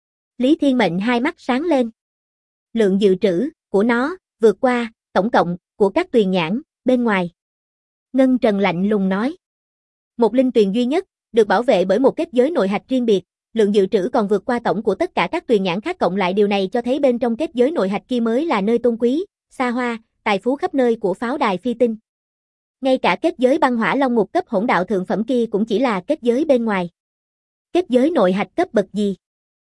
Lý Thiên Mệnh hai mắt sáng lên. Lượng dự trữ của nó vượt qua tổng cộng của các tuyền nhãn bên ngoài. Ngân Trần lạnh lùng nói. Một linh tuyền duy nhất, được bảo vệ bởi một kết giới nội hạch riêng biệt, lượng dự trữ còn vượt qua tổng của tất cả các tuyền nhãn khác cộng lại, điều này cho thấy bên trong kết giới nội hạch kia mới là nơi tôn quý, xa hoa, tài phú khắp nơi của pháo đài phi tinh. Ngay cả kết giới băng hỏa long ngục cấp hỗn đạo thượng phẩm kia cũng chỉ là kết giới bên ngoài. Kết giới nội hạch cấp bậc gì?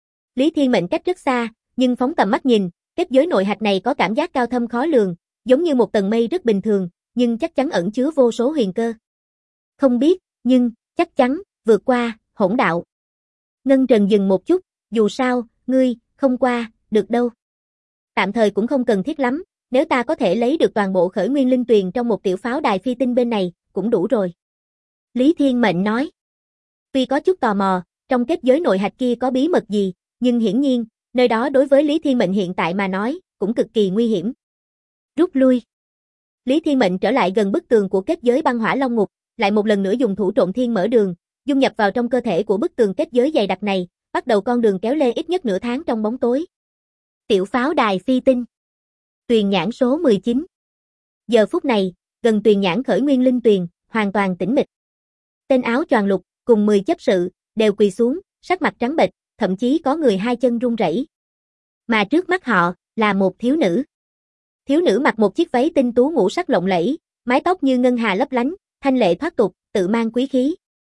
Lý Thiên Mệnh cách rất xa, nhưng phóng tầm mắt nhìn, kết giới nội hạch này có cảm giác cao thâm khó lường, giống như một tầng mây rất bình thường, nhưng chắc chắn ẩn chứa vô số huyền cơ. Không biết, nhưng chắc chắn vượt qua hỗn đạo. Ngân Trần dừng một chút, dù sao, ngươi không qua được đâu. Tạm thời cũng không cần thiết lắm, nếu ta có thể lấy được toàn bộ khởi nguyên linh tuyền trong một tiểu pháo đài phi tinh bên này, cũng đủ rồi. Lý Thiên Mệnh nói. Tuy có chút tò mò, trong kết giới nội hạch kia có bí mật gì, nhưng hiển nhiên, nơi đó đối với Lý Thiên Mệnh hiện tại mà nói, cũng cực kỳ nguy hiểm. Rút lui. Lý Thiên Mệnh trở lại gần bức tường của kết giới băng hỏa long ngục, lại một lần nữa dùng thủ trộn thiên mở đường, dung nhập vào trong cơ thể của bức tường kết giới dày đặc này, bắt đầu con đường kéo lê ít nhất nửa tháng trong bóng tối. Tiểu pháo đài phi tinh. Tuyền nhãn số 19. Giờ phút này, gần tuyền nhãn khởi nguyên linh tuyền, hoàn toàn tĩnh mịch. Tên áo choàng lục, cùng 10 chấp sự, đều quỳ xuống, sắc mặt trắng bệch, thậm chí có người hai chân run rẩy. Mà trước mắt họ, là một thiếu nữ. Thiếu nữ mặc một chiếc váy tinh tú ngũ sắc lộng lẫy, mái tóc như ngân hà lấp lánh, thanh lệ thoát tục, tự mang quý khí.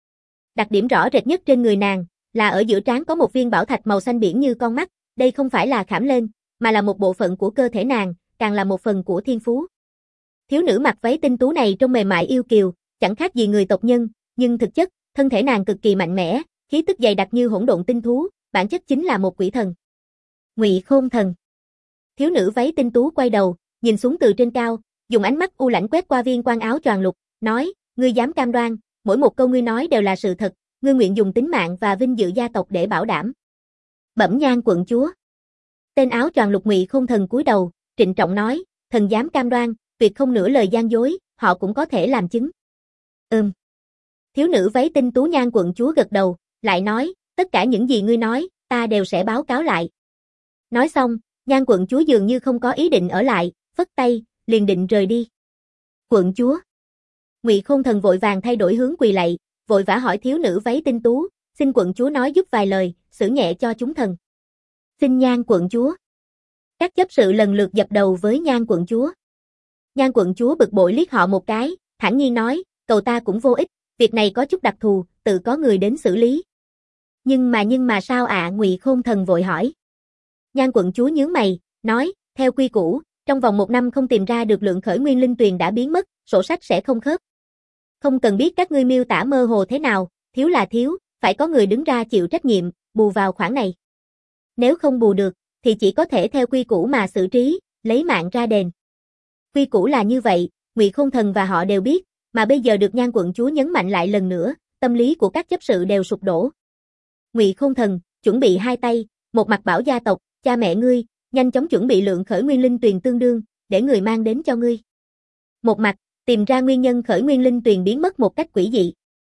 Đặc điểm rõ rệt nhất trên người nàng, là ở giữa trán có một viên bảo thạch màu xanh biển như con mắt, đây không phải là khảm lên, mà là một bộ phận của cơ thể nàng, càng là một phần của thiên phú. Thiếu nữ mặc váy tinh tú này trông mềm mại yêu kiều, chẳng khác gì người tộc nhân, nhưng thực chất, thân thể nàng cực kỳ mạnh mẽ, khí tức dày đặc như hỗn độn tinh thú, bản chất chính là một quỷ thần. Ngụy Khôn Thần. Thiếu nữ váy tinh tú quay đầu, nhìn xuống từ trên cao, dùng ánh mắt u lãnh quét qua viên quan áo choàng lục, nói, ngươi dám cam đoan, mỗi một câu ngươi nói đều là sự thật, ngươi nguyện dùng tính mạng và vinh dự gia tộc để bảo đảm. Bẩm Nhan quận chúa. Tên áo choàng lục Ngụy Khôn Thần cúi đầu, trịnh trọng nói, thần dám cam đoan, tuyệt không nửa lời gian dối, họ cũng có thể làm chứng. Thiếu nữ váy tinh tú Nhan quận chúa gật đầu, lại nói, tất cả những gì ngươi nói, ta đều sẽ báo cáo lại. Nói xong, Nhan quận chúa dường như không có ý định ở lại, phất tay, liền định rời đi. Quận chúa. Ngụy Khôn Thần vội vàng thay đổi hướng quỳ lạy, vội vã hỏi thiếu nữ váy tinh tú, xin quận chúa nói giúp vài lời, xử nhẹ cho chúng thần. Xin Nhan quận chúa. Các chấp sự lần lượt dập đầu với Nhan quận chúa. Nhan quận chúa bực bội liếc họ một cái, thản nhiên nói, cầu ta cũng vô ích, việc này có chút đặc thù, tự có người đến xử lý. Nhưng mà sao ạ? Ngụy Khôn Thần vội hỏi. Nhan quận chúa nhướng mày, nói, theo quy củ, trong vòng 1 năm không tìm ra được lượng khởi nguyên linh tuyền đã biến mất, sổ sách sẽ không khớp. Không cần biết các ngươi miêu tả mơ hồ thế nào, thiếu là thiếu, phải có người đứng ra chịu trách nhiệm, bù vào khoản này. Nếu không bù được, thì chỉ có thể theo quy củ mà xử trí, lấy mạng ra đền. Quy củ là như vậy, Ngụy Khôn Thần và họ đều biết, mà bây giờ được Nhan quận chúa nhấn mạnh lại lần nữa, tâm lý của các chấp sự đều sụp đổ. Ngụy Khôn Thần, chuẩn bị hai tay, một mặt bảo gia tộc, cha mẹ ngươi, nhanh chóng chuẩn bị lượng khởi nguyên linh tuyền tương đương, để người mang đến cho ngươi. Một mặt, tìm ra nguyên nhân khởi nguyên linh tuyền biến mất một cách quỷ dị.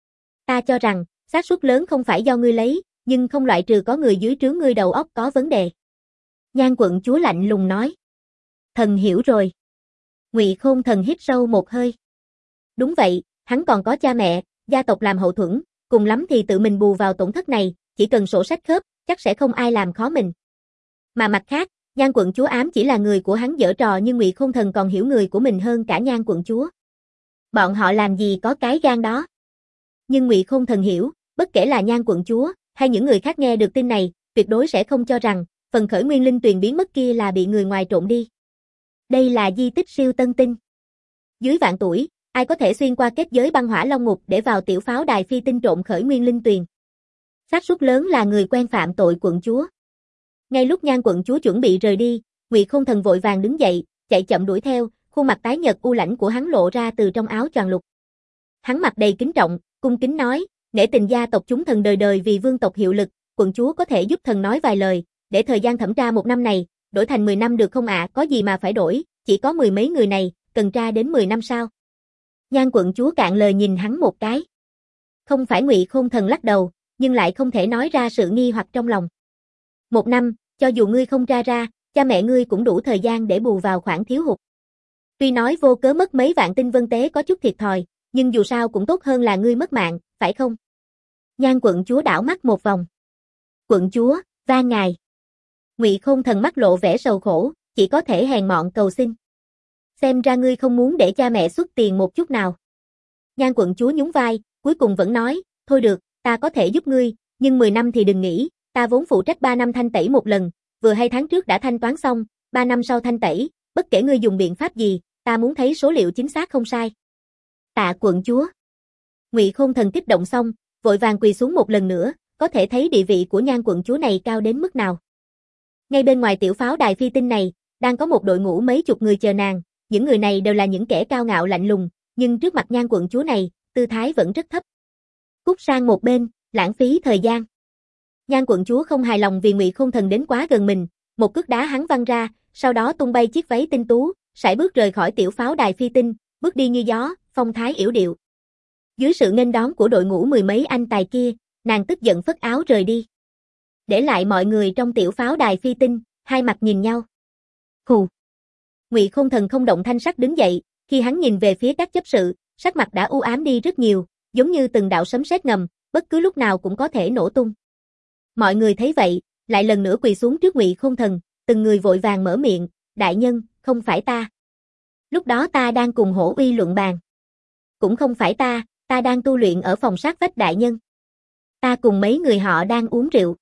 Ta cho rằng, xác suất lớn không phải do ngươi lấy, nhưng không loại trừ có người dưới trướng ngươi đầu óc có vấn đề. Nhan quận chúa lạnh lùng nói. Thần hiểu rồi. Ngụy Khôn Thần hít sâu một hơi. Đúng vậy, hắn còn có cha mẹ, gia tộc làm hậu thuẫn, cùng lắm thì tự mình bù vào tổn thất này, chỉ cần sổ sách khớp, chắc sẽ không ai làm khó mình. Mà mặt khác, Nhan quận chúa ám chỉ là người của hắn giở trò, nhưng Ngụy Khôn Thần còn hiểu người của mình hơn cả Nhan quận chúa. Bọn họ làm gì có cái gan đó. Nhưng Ngụy Khôn Thần hiểu, bất kể là Nhan quận chúa, hay những người khác nghe được tin này, tuyệt đối sẽ không cho rằng, phần khởi nguyên linh tuyền biến mất kia là bị người ngoài trộm đi. Đây là di tích siêu tân tinh. Dưới vạn tuổi, ai có thể xuyên qua kết giới băng hỏa long ngục để vào tiểu pháo đài phi tinh trộm khởi nguyên linh tuyền? Xác suất lớn là người quen phạm tội quận chúa. Ngay lúc Nhan quận chúa chuẩn bị rời đi, Ngụy Khôn Thần vội vàng đứng dậy, chạy chậm đuổi theo, khuôn mặt tái nhợt u lãnh của hắn lộ ra từ trong áo choàng lục. Hắn mặt đầy kính trọng, cung kính nói, nể tình gia tộc chúng thần đời đời vì vương tộc hiệu lực, quận chúa có thể giúp thần nói vài lời, để thời gian thẩm tra 1 năm này, đổi thành 10 năm được không ạ? Có gì mà phải đổi, chỉ có 10 mấy người này, cần tra đến 10 năm sao? Nhan quận chúa cạn lời nhìn hắn một cái. Không phải. Ngụy Khôn Thần lắc đầu, nhưng lại không thể nói ra sự nghi hoặc trong lòng. 1 năm, cho dù ngươi không ra, cha mẹ ngươi cũng đủ thời gian để bù vào khoản thiếu hụt. Tuy nói vô cớ mất mấy vạn tinh vân tế có chút thiệt thòi, nhưng dù sao cũng tốt hơn là ngươi mất mạng, phải không? Nhan quận chúa đảo mắt một vòng. Quận chúa, van ngài. Ngụy Khôn Thần mắt lộ vẻ sầu khổ, chỉ có thể hèn mọn cầu xin. Xem ra ngươi không muốn để cha mẹ xuất tiền một chút nào. Nhan quận chúa nhún vai, cuối cùng vẫn nói, thôi được, ta có thể giúp ngươi, nhưng 10 năm thì đừng nghĩ, ta vốn phụ trách 3 năm thanh tẩy một lần, vừa 2 tháng trước đã thanh toán xong, 3 năm sau thanh tẩy, bất kể ngươi dùng biện pháp gì, ta muốn thấy số liệu chính xác không sai. Tạ quận chúa. Ngụy Khôn Thần kích động xong, vội vàng quỳ xuống một lần nữa, có thể thấy địa vị của Nhan quận chúa này cao đến mức nào. Ngay bên ngoài tiểu pháo đài phi tinh này, đang có một đội ngũ mấy chục người chờ nàng, những người này đều là những kẻ cao ngạo lạnh lùng, nhưng trước mặt Nhan quận chúa này, tư thái vẫn rất thấp. Cút sang một bên, lãng phí thời gian. Nhan quận chúa không hài lòng vì Ngụy Khôn Thần đến quá gần mình, một cước đá hắn văng ra, sau đó tung bay chiếc váy tinh tú, sải bước rời khỏi tiểu pháo đài phi tinh, bước đi như gió, phong thái yểu điệu. Dưới sự nghênh đón của đội ngũ mười mấy anh tài kia, nàng tức giận phất áo rời đi. Để lại mọi người trong tiểu pháo đài phi tinh, hai mặt nhìn nhau. Hù. Ngụy Khôn Thần không động thanh sắc đứng dậy, khi hắn nhìn về phía các chấp sự, sắc mặt đã u ám đi rất nhiều, giống như từng đạo sấm sét ngầm, bất cứ lúc nào cũng có thể nổ tung. Mọi người thấy vậy, lại lần nữa quỳ xuống trước Ngụy Khôn Thần, từng người vội vàng mở miệng, đại nhân, không phải ta. Lúc đó ta đang cùng Hổ Uy luận bàn. Cũng không phải ta đang tu luyện ở phòng sát vách đại nhân. Ta cùng mấy người họ đang uống rượu.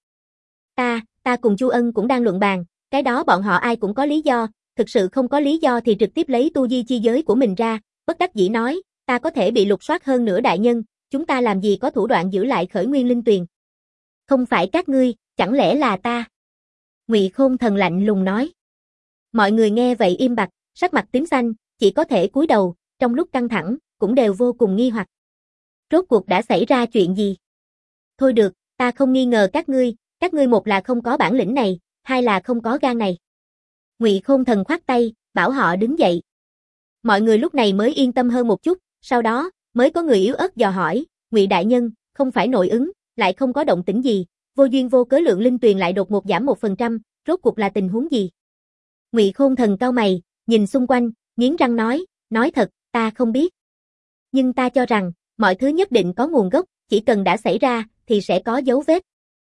Ta cùng Chu Ân cũng đang luận bàn, cái đó bọn họ ai cũng có lý do, thực sự không có lý do thì trực tiếp lấy tu di chi giới của mình ra, bất đắc dĩ nói, ta có thể bị lục soát hơn nữa đại nhân, chúng ta làm gì có thủ đoạn giữ lại Khởi Nguyên Linh Tuyền. Không phải các ngươi, chẳng lẽ là ta? Ngụy Khôn Thần lạnh lùng nói. Mọi người nghe vậy im bặt, sắc mặt tím xanh, chỉ có thể cúi đầu, trong lúc căng thẳng, cũng đều vô cùng nghi hoặc. Rốt cuộc đã xảy ra chuyện gì? Thôi được, ta không nghi ngờ các ngươi một là không có bản lĩnh này, hai là không có gan này. Ngụy Khôn Thần khoát tay, bảo họ đứng dậy. Mọi người lúc này mới yên tâm hơn một chút, sau đó, mới có người yếu ớt dò hỏi, Ngụy đại nhân, không phải nội ứng, lại không có động tĩnh gì, vô duyên vô cớ lượng linh tuyền lại đột ngột giảm 1%, rốt cuộc là tình huống gì? Ngụy Khôn Thần cau mày, nhìn xung quanh, nghiến răng nói thật, ta không biết. Nhưng ta cho rằng, mọi thứ nhất định có nguồn gốc, chỉ cần đã xảy ra, thì sẽ có dấu vết.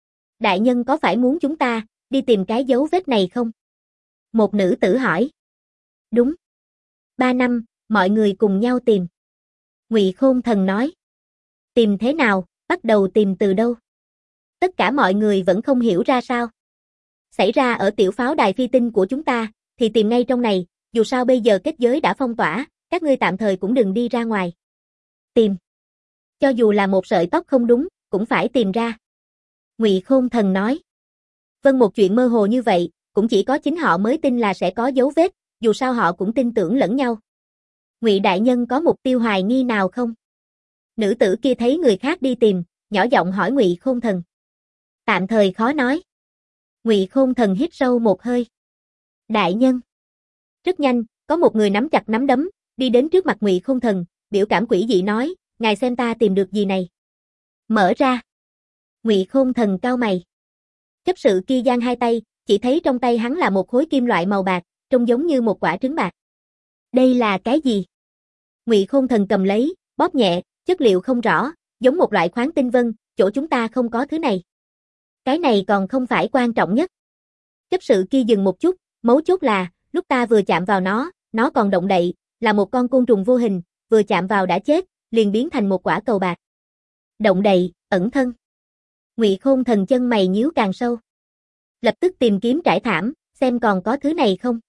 Đại nhân có phải muốn chúng ta, đi tìm cái dấu vết này không? Một nữ tử hỏi. Đúng. 3 năm, mọi người cùng nhau tìm. Ngụy Khôn Thần nói. Tìm thế nào, bắt đầu tìm từ đâu? Tất cả mọi người vẫn không hiểu ra sao. Xảy ra ở tiểu pháo đài phi tinh của chúng ta, thì tìm ngay trong này, dù sao bây giờ kết giới đã phong tỏa, các ngươi tạm thời cũng đừng đi ra ngoài. Tìm. Cho dù là một sợi tóc không đúng, cũng phải tìm ra. Ngụy Khôn Thần nói. Vâng, một chuyện mơ hồ như vậy, cũng chỉ có chính họ mới tin là sẽ có dấu vết, dù sao họ cũng tin tưởng lẫn nhau. Ngụy đại nhân có mục tiêu hoài nghi nào không? Nữ tử kia thấy người khác đi tìm, nhỏ giọng hỏi Ngụy Khôn Thần. Tạm thời khó nói. Ngụy Khôn Thần hít sâu một hơi. Đại nhân. Rất nhanh, có một người nắm chặt nắm đấm, đi đến trước mặt Ngụy Khôn Thần, biểu cảm quỷ dị nói, ngài xem ta tìm được gì này. Mở ra. Ngụy Khôn Thần cau mày. Chấp sự kia giang hai tay, chỉ thấy trong tay hắn là một khối kim loại màu bạc, trông giống như một quả trứng bạc. Đây là cái gì? Ngụy Khôn Thần cầm lấy, bóp nhẹ, chất liệu không rõ, giống một loại khoáng tinh vân, chỗ chúng ta không có thứ này. Cái này còn không phải quan trọng nhất. Chấp sự kia dừng một chút, mấu chốt là, lúc ta vừa chạm vào nó còn động đậy, là một con côn trùng vô hình, vừa chạm vào đã chết, liền biến thành một quả cầu bạc. Động đậy, ẩn thân. Ngụy Khôn Thần chân mày nhíu càng sâu. Lập tức tìm kiếm trải thảm, xem còn có thứ này không.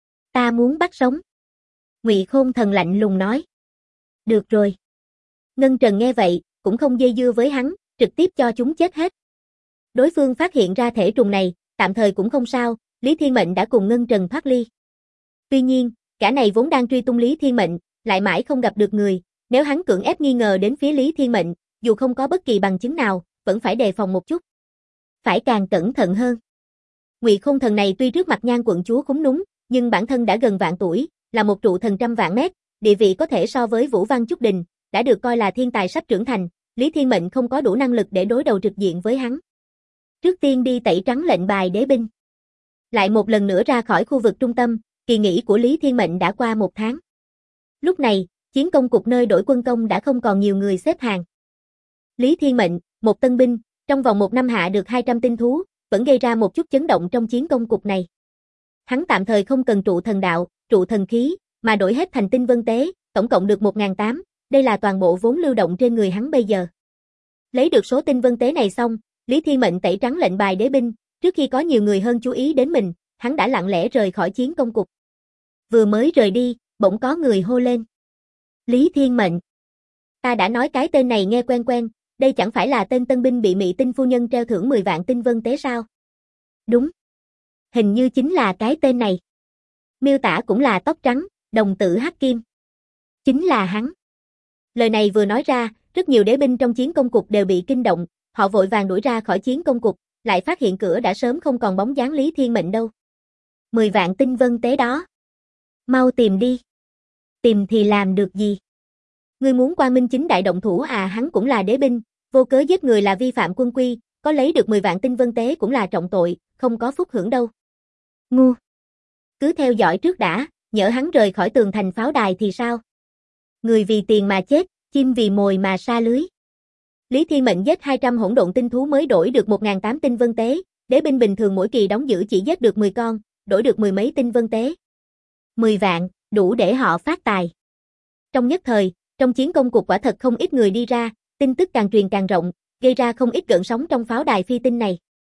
Ta muốn bắt sống. Ngụy Khôn Thần lạnh lùng nói. Được rồi. Ngân Trần nghe vậy, cũng không dây dưa với hắn, trực tiếp cho chúng chết hết. Đối phương phát hiện ra thể trùng này, tạm thời cũng không sao, Lý Thiên Mệnh đã cùng Ngân Trần thoát ly. Tuy nhiên, gã này vốn đang truy tung Lý Thiên Mệnh, lại mãi không gặp được người, nếu hắn cưỡng ép nghi ngờ đến phía Lý Thiên Mệnh, dù không có bất kỳ bằng chứng nào, vẫn phải đề phòng một chút. Phải càng cẩn thận hơn. Ngụy Khôn Thần này tuy trước mặt Nhan quận chúa khúm núm, nhưng bản thân đã gần vạn tuổi, là một trụ thần trăm vạn mét, địa vị có thể so với Vũ Văn Chúc Đình, đã được coi là thiên tài sắp trưởng thành, Lý Thiên Mệnh không có đủ năng lực để đối đầu trực diện với hắn. Trước tiên đi tẩy trắng lệnh bài đế binh. Lại một lần nữa ra khỏi khu vực trung tâm, kỳ nghỉ của Lý Thiên Mệnh đã qua 1 tháng. Lúc này, chiến công cục nơi đổi quân công đã không còn nhiều người xếp hàng. Lý Thiên Mệnh, một tân binh, trong vòng 1 năm hạ được 200 tinh thú, vẫn gây ra một chút chấn động trong chiến công cục này. Hắn tạm thời không cần trụ thần đạo, trụ thần khí, mà đổi hết thành tinh vân tế, tổng cộng được 1.800, đây là toàn bộ vốn lưu động trên người hắn bây giờ. Lấy được số tinh vân tế này xong, Lý Thiên Mệnh tẩy trắng lệnh bài đế binh, trước khi có nhiều người hơn chú ý đến mình, hắn đã lặng lẽ rời khỏi chiến công cục. Vừa mới rời đi, bỗng có người hô lên. Lý Thiên Mệnh. Ta đã nói cái tên này nghe quen quen, đây chẳng phải là tên tân binh bị Mị Tinh phu nhân treo thưởng 10 vạn tinh vân tế sao? Đúng. Hình như chính là cái tên này. Miêu tả cũng là tóc trắng, đồng tử hắc kim. Chính là hắn. Lời này vừa nói ra, rất nhiều đế binh trong chiến công cục đều bị kinh động, họ vội vàng đuổi ra khỏi chiến công cục, lại phát hiện cửa đã sớm không còn bóng dáng Lý Thiên Mệnh đâu. 10 vạn tinh vân tế đó. Mau tìm đi. Tìm thì làm được gì? Ngươi muốn quang minh chính đại động thủ à? Hắn cũng là đế binh, vô cớ giết người là vi phạm quân quy, có lấy được 10 vạn tinh vân tế cũng là trọng tội, không có phúc hưởng đâu. Ngu. Cứ theo dõi trước đã, nhỡ hắn rời khỏi tường thành pháo đài thì sao? Người vì tiền mà chết, chim vì mồi mà sa lưới. Lý Thiên Mệnh giết 200 hỗn độn tinh thú mới đổi được 1.800 tinh vân tế, đế binh bình thường mỗi kỳ đóng giữ chỉ giết được 10 con, đổi được 10 mấy tinh vân tế. 10 vạn, đủ để họ phát tài. Trong nhất thời, trong chiến công cục quả thật không ít người đi ra, tin tức càng truyền càng rộng, gây ra không ít gợn sóng trong pháo đài phi tinh này.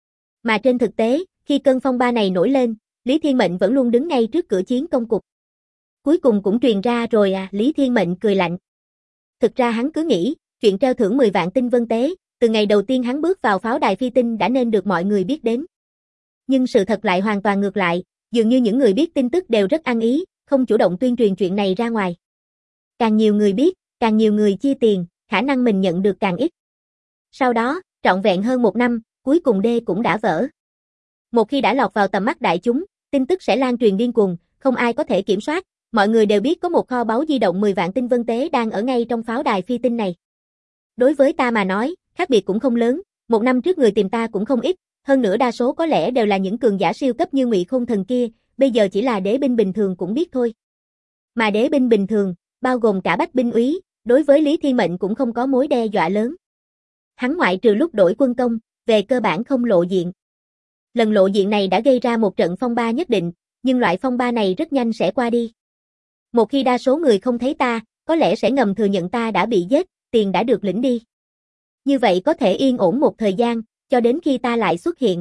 Mà trên thực tế, khi cơn phong ba này nổi lên, Lý Thiên Mệnh vẫn luôn đứng ngay trước cửa chiến công cục. Cuối cùng cũng truyền ra rồi à? Lý Thiên Mệnh cười lạnh. Thực ra hắn cứ nghĩ, chuyện treo thưởng 10 vạn tinh vân tế, từ ngày đầu tiên hắn bước vào pháo đài phi tinh đã nên được mọi người biết đến. Nhưng sự thật lại hoàn toàn ngược lại, dường như những người biết tin tức đều rất ăn ý, không chủ động tuyên truyền chuyện này ra ngoài. Càng nhiều người biết, càng nhiều người chia tiền, khả năng mình nhận được càng ít. Sau đó, trọn vẹn hơn 1 năm, cuối cùng đê cũng đã vỡ. Một khi đã lọt vào tầm mắt đại chúng, tin tức sẽ lan truyền điên cuồng, không ai có thể kiểm soát, mọi người đều biết có một kho báu di động 10 vạn tinh vân tế đang ở ngay trong pháo đài phi tinh này. Đối với ta mà nói, khác biệt cũng không lớn, 1 năm trước người tìm ta cũng không ít, hơn nữa đa số có lẽ đều là những cường giả siêu cấp như Ngụy Khôn Thần kia, bây giờ chỉ là đế binh bình thường cũng biết thôi. Mà đế binh bình thường, bao gồm cả bách binh úy, đối với Lý Thiên Mệnh cũng không có mối đe dọa lớn. Hắn ngoại trừ lúc đổi quân công, về cơ bản không lộ diện. Lần lộ diện này đã gây ra một trận phong ba nhất định, nhưng loại phong ba này rất nhanh sẽ qua đi. Một khi đa số người không thấy ta, có lẽ sẽ ngầm thừa nhận ta đã bị giết, tiền đã được lĩnh đi. Như vậy có thể yên ổn một thời gian, cho đến khi ta lại xuất hiện.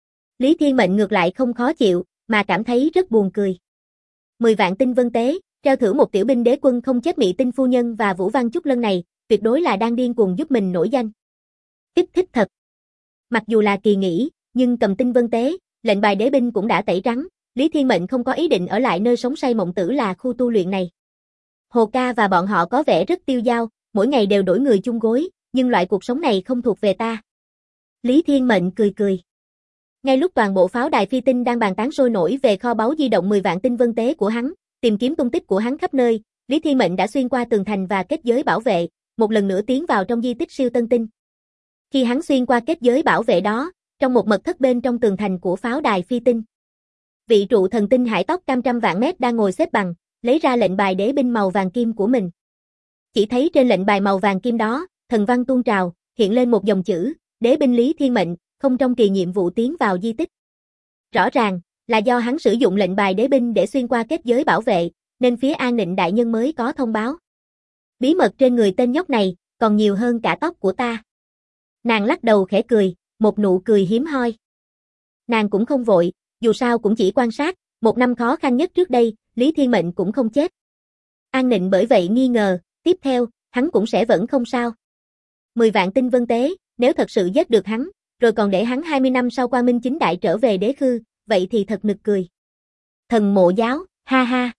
Lý Thiên Mệnh ngược lại không khó chịu, mà cảm thấy rất buồn cười. 10 vạn tinh vân tế, treo thưởng một tiểu binh đế quân không chết Mị Tinh phu nhân và Vũ Văn Trúc Lân này, tuyệt đối là đang điên cuồng giúp mình nổi danh. Kích thích thật. Mặc dù là kỳ nghỉ, nhưng cầm tinh vân tế, lệnh bài đế binh cũng đã tẩy trắng, Lý Thiên Mệnh không có ý định ở lại nơi sống say mộng tử là khu tu luyện này. Hồ ca và bọn họ có vẻ rất tiêu dao, mỗi ngày đều đổi người chung gối, nhưng loại cuộc sống này không thuộc về ta. Lý Thiên Mệnh cười cười. Ngay lúc toàn bộ pháo đài phi tinh đang bàn tán sôi nổi về kho báu di động 10 vạn tinh vân tế của hắn, tìm kiếm tung tích của hắn khắp nơi, Lý Thiên Mệnh đã xuyên qua tường thành và kết giới bảo vệ, một lần nữa tiến vào trong di tích siêu tân tinh. Khi hắn xuyên qua kết giới bảo vệ đó, trong một mật thất bên trong tường thành của pháo đài phi tinh, vị trụ thần tinh hải tóc cam trăm vạn mét đang ngồi xếp bằng, lấy ra lệnh bài đế binh màu vàng kim của mình. Chỉ thấy trên lệnh bài màu vàng kim đó, thần văn tuôn trào, hiện lên một dòng chữ, đế binh Lý Thiên Mệnh, không trong kỳ nhiệm vụ tiến vào di tích. Rõ ràng, là do hắn sử dụng lệnh bài đế binh để xuyên qua kết giới bảo vệ, nên phía An Nịnh đại nhân mới có thông báo. Bí mật trên người tên nhóc này, còn nhiều hơn cả tóc của ta. Nàng lắc đầu khẽ cười, một nụ cười hiếm hoi. Nàng cũng không vội, dù sao cũng chỉ quan sát, 1 năm khó khăn nhất trước đây, Lý Thiên Mệnh cũng không chết. An Nịnh bởi vậy nghi ngờ, tiếp theo, hắn cũng sẽ vẫn không sao. 10 vạn tinh vân tế, nếu thật sự giết được hắn, rồi còn để hắn 20 năm sau quang minh chính đại trở về đế khư, vậy thì thật nực cười. Thần mộ giáo, ha ha.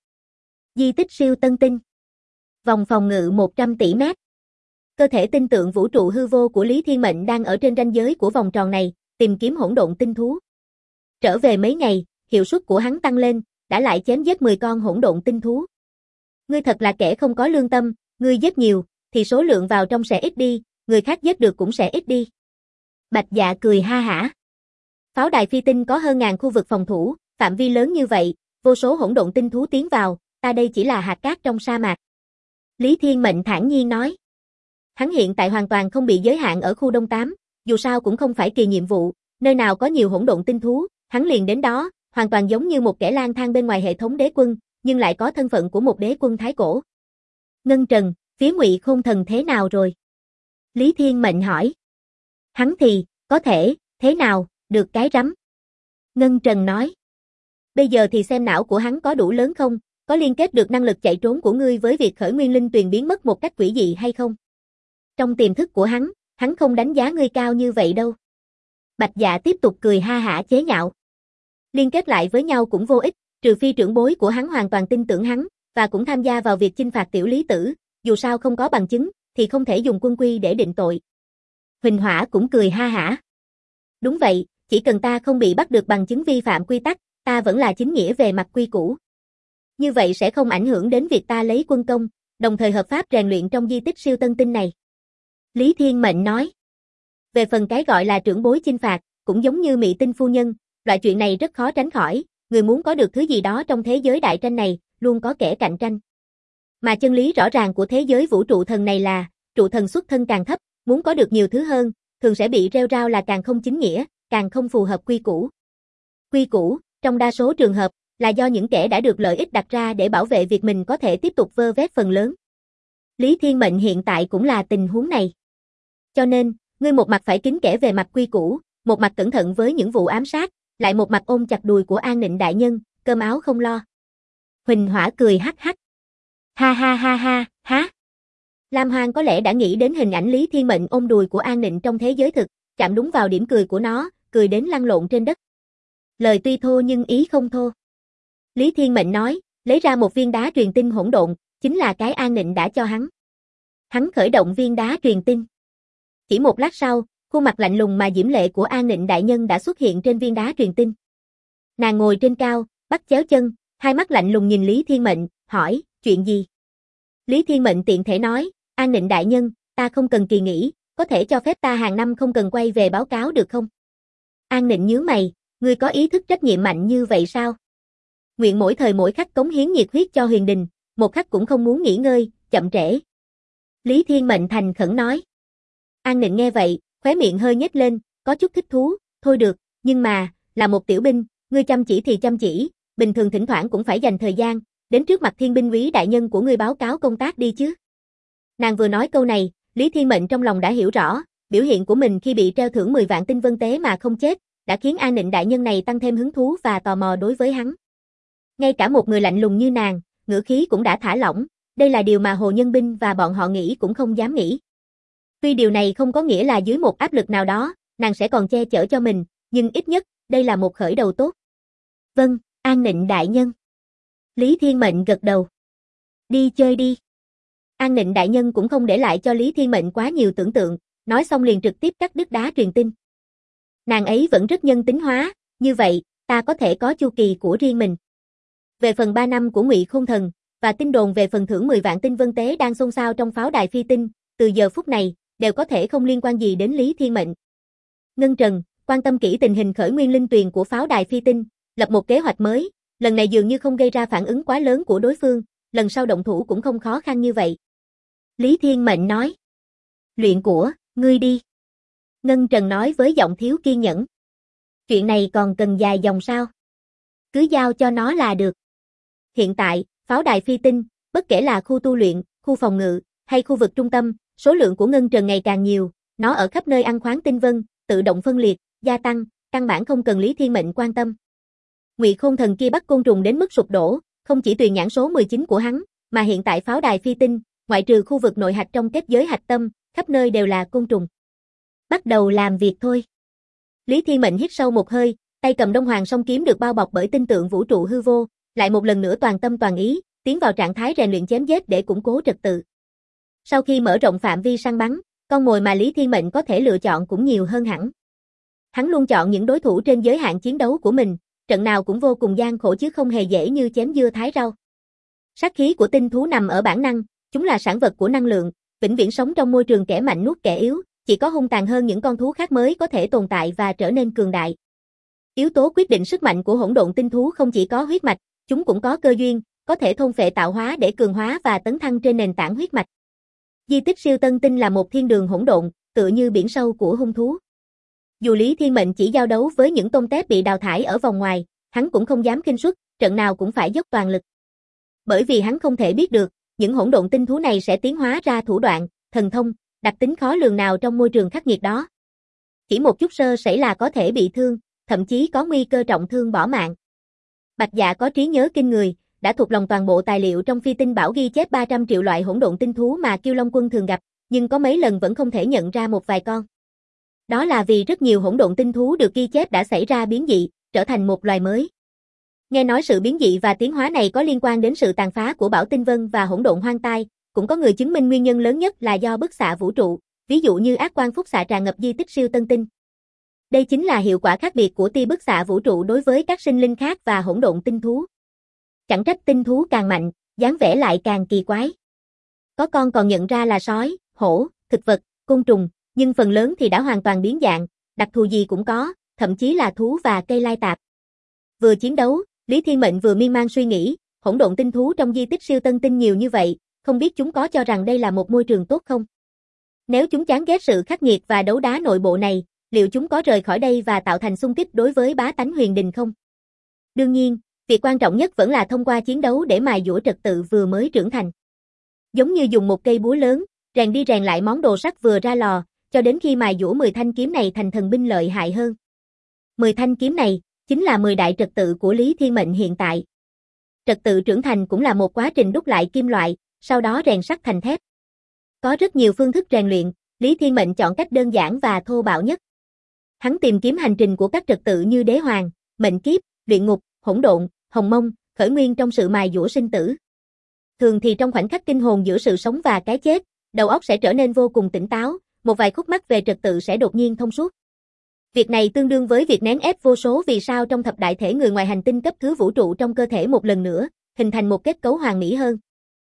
Di tích siêu tân tinh. Vòng phòng ngự 100 tỷ mét. Cơ thể tinh tượng vũ trụ hư vô của Lý Thiên Mệnh đang ở trên ranh giới của vòng tròn này, tìm kiếm hỗn độn tinh thú. Trở về mấy ngày, hiệu suất của hắn tăng lên, đã lại chém giết 10 con hỗn độn tinh thú. Ngươi thật là kẻ không có lương tâm, ngươi giết nhiều, thì số lượng vào trong sẽ ít đi, người khác giết được cũng sẽ ít đi. Bạch Dạ cười ha hả. Pháo đài phi tinh có hơn ngàn khu vực phòng thủ, phạm vi lớn như vậy, vô số hỗn độn tinh thú tiến vào, ta đây chỉ là hạt cát trong sa mạc. Lý Thiên Mệnh thản nhiên nói. Hắn hiện tại hoàn toàn không bị giới hạn ở khu Đông 8, dù sao cũng không phải kỳ nhiệm vụ, nơi nào có nhiều hỗn độn tinh thú, hắn liền đến đó, hoàn toàn giống như một kẻ lang thang bên ngoài hệ thống đế quân, nhưng lại có thân phận của một đế quân thái cổ. Ngân Trần, phía Ngụy Khôn Thần thế nào rồi? Lý Thiên Mệnh hỏi. Hắn thì, có thể, thế nào, được cái rắm. Ngân Trần nói. Bây giờ thì xem não của hắn có đủ lớn không, có liên kết được năng lực chạy trốn của ngươi với việc khởi nguyên linh tuyền biến mất một cách quỷ dị hay không? Trong tiềm thức của hắn không đánh giá ngươi cao như vậy đâu. Bạch Dạ tiếp tục cười ha hả chế nhạo. Liên kết lại với nhau cũng vô ích, trừ phi trưởng bối của hắn hoàn toàn tin tưởng hắn, và cũng tham gia vào việc chinh phạt tiểu lý tử, dù sao không có bằng chứng, thì không thể dùng quân quy để định tội. Huỳnh Hỏa cũng cười ha hả. Đúng vậy, chỉ cần ta không bị bắt được bằng chứng vi phạm quy tắc, ta vẫn là chính nghĩa về mặt quy củ. Như vậy sẽ không ảnh hưởng đến việc ta lấy quân công, đồng thời hợp pháp rèn luyện trong di tích siêu tân tinh này. Lý Thiên Mệnh nói. Về phần cái gọi là trưởng bối chinh phạt, cũng giống như Mị Tinh phu nhân, loại chuyện này rất khó tránh khỏi, người muốn có được thứ gì đó trong thế giới đại tranh này, luôn có kẻ cạnh tranh. Mà chân lý rõ ràng của thế giới vũ trụ thần này là, trụ thần xuất thân càng thấp, muốn có được nhiều thứ hơn, thường sẽ bị rêu rao là càng không chính nghĩa, càng không phù hợp quy củ. Quy củ, trong đa số trường hợp, là do những kẻ đã được lợi ích đặt ra để bảo vệ việc mình có thể tiếp tục vơ vét phần lớn. Lý Thiên Mệnh hiện tại cũng là tình huống này. Cho nên, ngươi một mặt phải kính kẻ về mặt quy củ, một mặt cẩn thận với những vụ ám sát, lại một mặt ôm chặt đùi của An Nịnh đại nhân, cơm áo không lo. Huỳnh Hỏa cười hắc hắc. Ha ha ha ha, há. Lam Hoang có lẽ đã nghĩ đến hình ảnh Lý Thiên Mệnh ôm đùi của An Nịnh trong thế giới thực, chạm đúng vào điểm cười của nó, cười đến lăn lộn trên đất. Lời tuy thô nhưng ý không thô. Lý Thiên Mệnh nói, lấy ra một viên đá truyền tinh hỗn độn, chính là cái An Nịnh đã cho hắn. Hắn khởi động viên đá truyền tinh. Chỉ một lát sau, khuôn mặt lạnh lùng mà diễm lệ của An Nịnh đại nhân đã xuất hiện trên viên đá truyền tinh. Nàng ngồi trên cao, bắt chéo chân, hai mắt lạnh lùng nhìn Lý Thiên Mệnh, hỏi, chuyện gì? Lý Thiên Mệnh tiện thể nói, An Nịnh đại nhân, ta không cần kỳ nghỉ, có thể cho phép ta hàng năm không cần quay về báo cáo được không? An Nịnh nhướng mày, ngươi có ý thức trách nhiệm mạnh như vậy sao? Nguyện mỗi thời mỗi khắc cống hiến nhiệt huyết cho huyền đình, một khắc cũng không muốn nghỉ ngơi, chậm trễ. Lý Thiên Mệnh thành khẩn nói. An Nịnh nghe vậy, khóe miệng hơi nhếch lên, có chút thích thú, thôi được, nhưng mà, là một tiểu binh, ngươi chăm chỉ thì chăm chỉ, bình thường thỉnh thoảng cũng phải dành thời gian, đến trước mặt thiên binh úy đại nhân của ngươi báo cáo công tác đi chứ. Nàng vừa nói câu này, Lý Thiên Mệnh trong lòng đã hiểu rõ, biểu hiện của mình khi bị treo thưởng 10 vạn tinh vân tế mà không chết, đã khiến An Nịnh đại nhân này tăng thêm hứng thú và tò mò đối với hắn. Ngay cả một người lạnh lùng như nàng, ngữ khí cũng đã thả lỏng, đây là điều mà Hồ Nhân Binh và bọn họ nghĩ cũng không dám nghĩ. Tuy điều này không có nghĩa là dưới một áp lực nào đó, nàng sẽ còn che chở cho mình, nhưng ít nhất, đây là một khởi đầu tốt. Vâng, An Nịnh đại nhân. Lý Thiên Mệnh gật đầu. Đi chơi đi. An Nịnh đại nhân cũng không để lại cho Lý Thiên Mệnh quá nhiều tưởng tượng, nói xong liền trực tiếp cắt đứt đá truyền tin. Nàng ấy vẫn rất nhân tính hóa, như vậy, ta có thể có chu kỳ của riêng mình. Về phần 3 năm của Ngụy Khôn Thần, và tin đồn về phần thưởng 10 vạn tinh vân tế đang xôn xao trong pháo đài phi tinh, từ giờ phút này, đều có thể không liên quan gì đến Lý Thiên Mệnh. Ngân Trần, quan tâm kỹ tình hình khởi nguyên linh tuyền của pháo đài phi tinh, lập một kế hoạch mới, lần này dường như không gây ra phản ứng quá lớn của đối phương, lần sau động thủ cũng không khó khăn như vậy. Lý Thiên Mệnh nói. Luyện của, ngươi đi. Ngân Trần nói với giọng thiếu kiên nhẫn. Chuyện này còn cần dài dòng sao? Cứ giao cho nó là được. Hiện tại, pháo đài phi tinh, bất kể là khu tu luyện, khu phòng ngự, hay khu vực trung tâm, số lượng của Ngân Trần ngày càng nhiều, nó ở khắp nơi ăn khoáng tinh vân, tự động phân liệt, gia tăng, căn bản không cần Lý Thiên Mệnh quan tâm. Ngụy Khôn Thần kia bắt côn trùng đến mức sụp đổ, không chỉ tùy nhãn số 19 của hắn, mà hiện tại pháo đài phi tinh, ngoại trừ khu vực nội hạch trong kết giới hạch tâm, khắp nơi đều là côn trùng. Bắt đầu làm việc thôi. Lý Thiên Mệnh hít sâu một hơi, tay cầm Đông Hoàng song kiếm được bao bọc bởi tinh tượng vũ trụ hư vô, lại một lần nữa toàn tâm toàn ý, tiến vào trạng thái rèn luyện chém giết để củng cố trật tự. Sau khi mở rộng phạm vi săn bắn, con mồi mà Lý Thiên Mệnh có thể lựa chọn cũng nhiều hơn hẳn. Hắn luôn chọn những đối thủ trên giới hạn chiến đấu của mình, trận nào cũng vô cùng gian khổ chứ không hề dễ như chém dưa thái rau. Sát khí của tinh thú nằm ở bản năng, chúng là sản vật của năng lượng, vĩnh viễn sống trong môi trường kẻ mạnh nuốt kẻ yếu, chỉ có hung tàn hơn những con thú khác mới có thể tồn tại và trở nên cường đại. Yếu tố quyết định sức mạnh của hỗn độn tinh thú không chỉ có huyết mạch, chúng cũng có cơ duyên, có thể thôn phệ tạo hóa để cường hóa và tấn thăng trên nền tảng huyết mạch. Di tích siêu tân tinh là một thiên đường hỗn độn, tựa như biển sâu của hung thú. Dù Lý Thiên Mệnh chỉ giao đấu với những tôm tép bị đào thải ở vòng ngoài, hắn cũng không dám khinh suất, trận nào cũng phải dốc toàn lực. Bởi vì hắn không thể biết được, những hỗn độn tinh thú này sẽ tiến hóa ra thủ đoạn, thần thông, đặc tính khó lường nào trong môi trường khắc nghiệt đó. Chỉ một chút sơ sẩy là có thể bị thương, thậm chí có nguy cơ trọng thương bỏ mạng. Bạch Dạ có trí nhớ kinh người, đã thuộc lòng toàn bộ tài liệu trong Phi Tinh Bảo ghi chép 300 triệu loại hỗn độn tinh thú mà Kiêu Long Quân thường gặp, nhưng có mấy lần vẫn không thể nhận ra một vài con. Đó là vì rất nhiều hỗn độn tinh thú được ghi chép đã xảy ra biến dị, trở thành một loài mới. Nghe nói sự biến dị và tiến hóa này có liên quan đến sự tàn phá của Bảo Tinh Vân và hỗn độn hoang tai, cũng có người chứng minh nguyên nhân lớn nhất là do bức xạ vũ trụ, ví dụ như ác quang phúc xạ tràn ngập di tích siêu tân tinh. Đây chính là hiệu quả khác biệt của tia bức xạ vũ trụ đối với các sinh linh khác và hỗn độn tinh thú. Chẳng trách tinh thú càng mạnh, dáng vẻ lại càng kỳ quái. Có con còn nhận ra là sói, hổ, thực vật, côn trùng, nhưng phần lớn thì đã hoàn toàn biến dạng, đặc thù gì cũng có, thậm chí là thú và cây lai tạp. Vừa chiến đấu, Lý Thiên Mệnh vừa miên man suy nghĩ, hỗn độn tinh thú trong di tích siêu tân tinh nhiều như vậy, không biết chúng có cho rằng đây là một môi trường tốt không? Nếu chúng chán ghét sự khắc nghiệt và đấu đá nội bộ này, liệu chúng có rời khỏi đây và tạo thành xung kích đối với bá tánh huyền đình không? Đương nhiên, việc quan trọng nhất vẫn là thông qua chiến đấu để mài dũa trật tự vừa mới trưởng thành. Giống như dùng một cây búa lớn, rèn đi rèn lại món đồ sắt vừa ra lò, cho đến khi mài dũa 10 thanh kiếm này thành thần binh lợi hại hơn. 10 thanh kiếm này chính là 10 đại trật tự của Lý Thiên Mệnh hiện tại. Trật tự trưởng thành cũng là một quá trình đúc lại kim loại, sau đó rèn sắt thành thép. Có rất nhiều phương thức rèn luyện, Lý Thiên Mệnh chọn cách đơn giản và thô bạo nhất. Hắn tìm kiếm hành trình của các trật tự như đế hoàng, mệnh kiếp, luyện ngục, hỗn độn, hồng mông, khởi nguyên trong sự mài dũa sinh tử. Thường thì trong khoảnh khắc kinh hồn giữa sự sống và cái chết, đầu óc sẽ trở nên vô cùng tỉnh táo, một vài khúc mắc về trật tự sẽ đột nhiên thông suốt. Việc này tương đương với việc nén ép vô số vì sao trong thập đại thể người ngoài hành tinh cấp thứ vũ trụ trong cơ thể một lần nữa, hình thành một kết cấu hoàn mỹ hơn.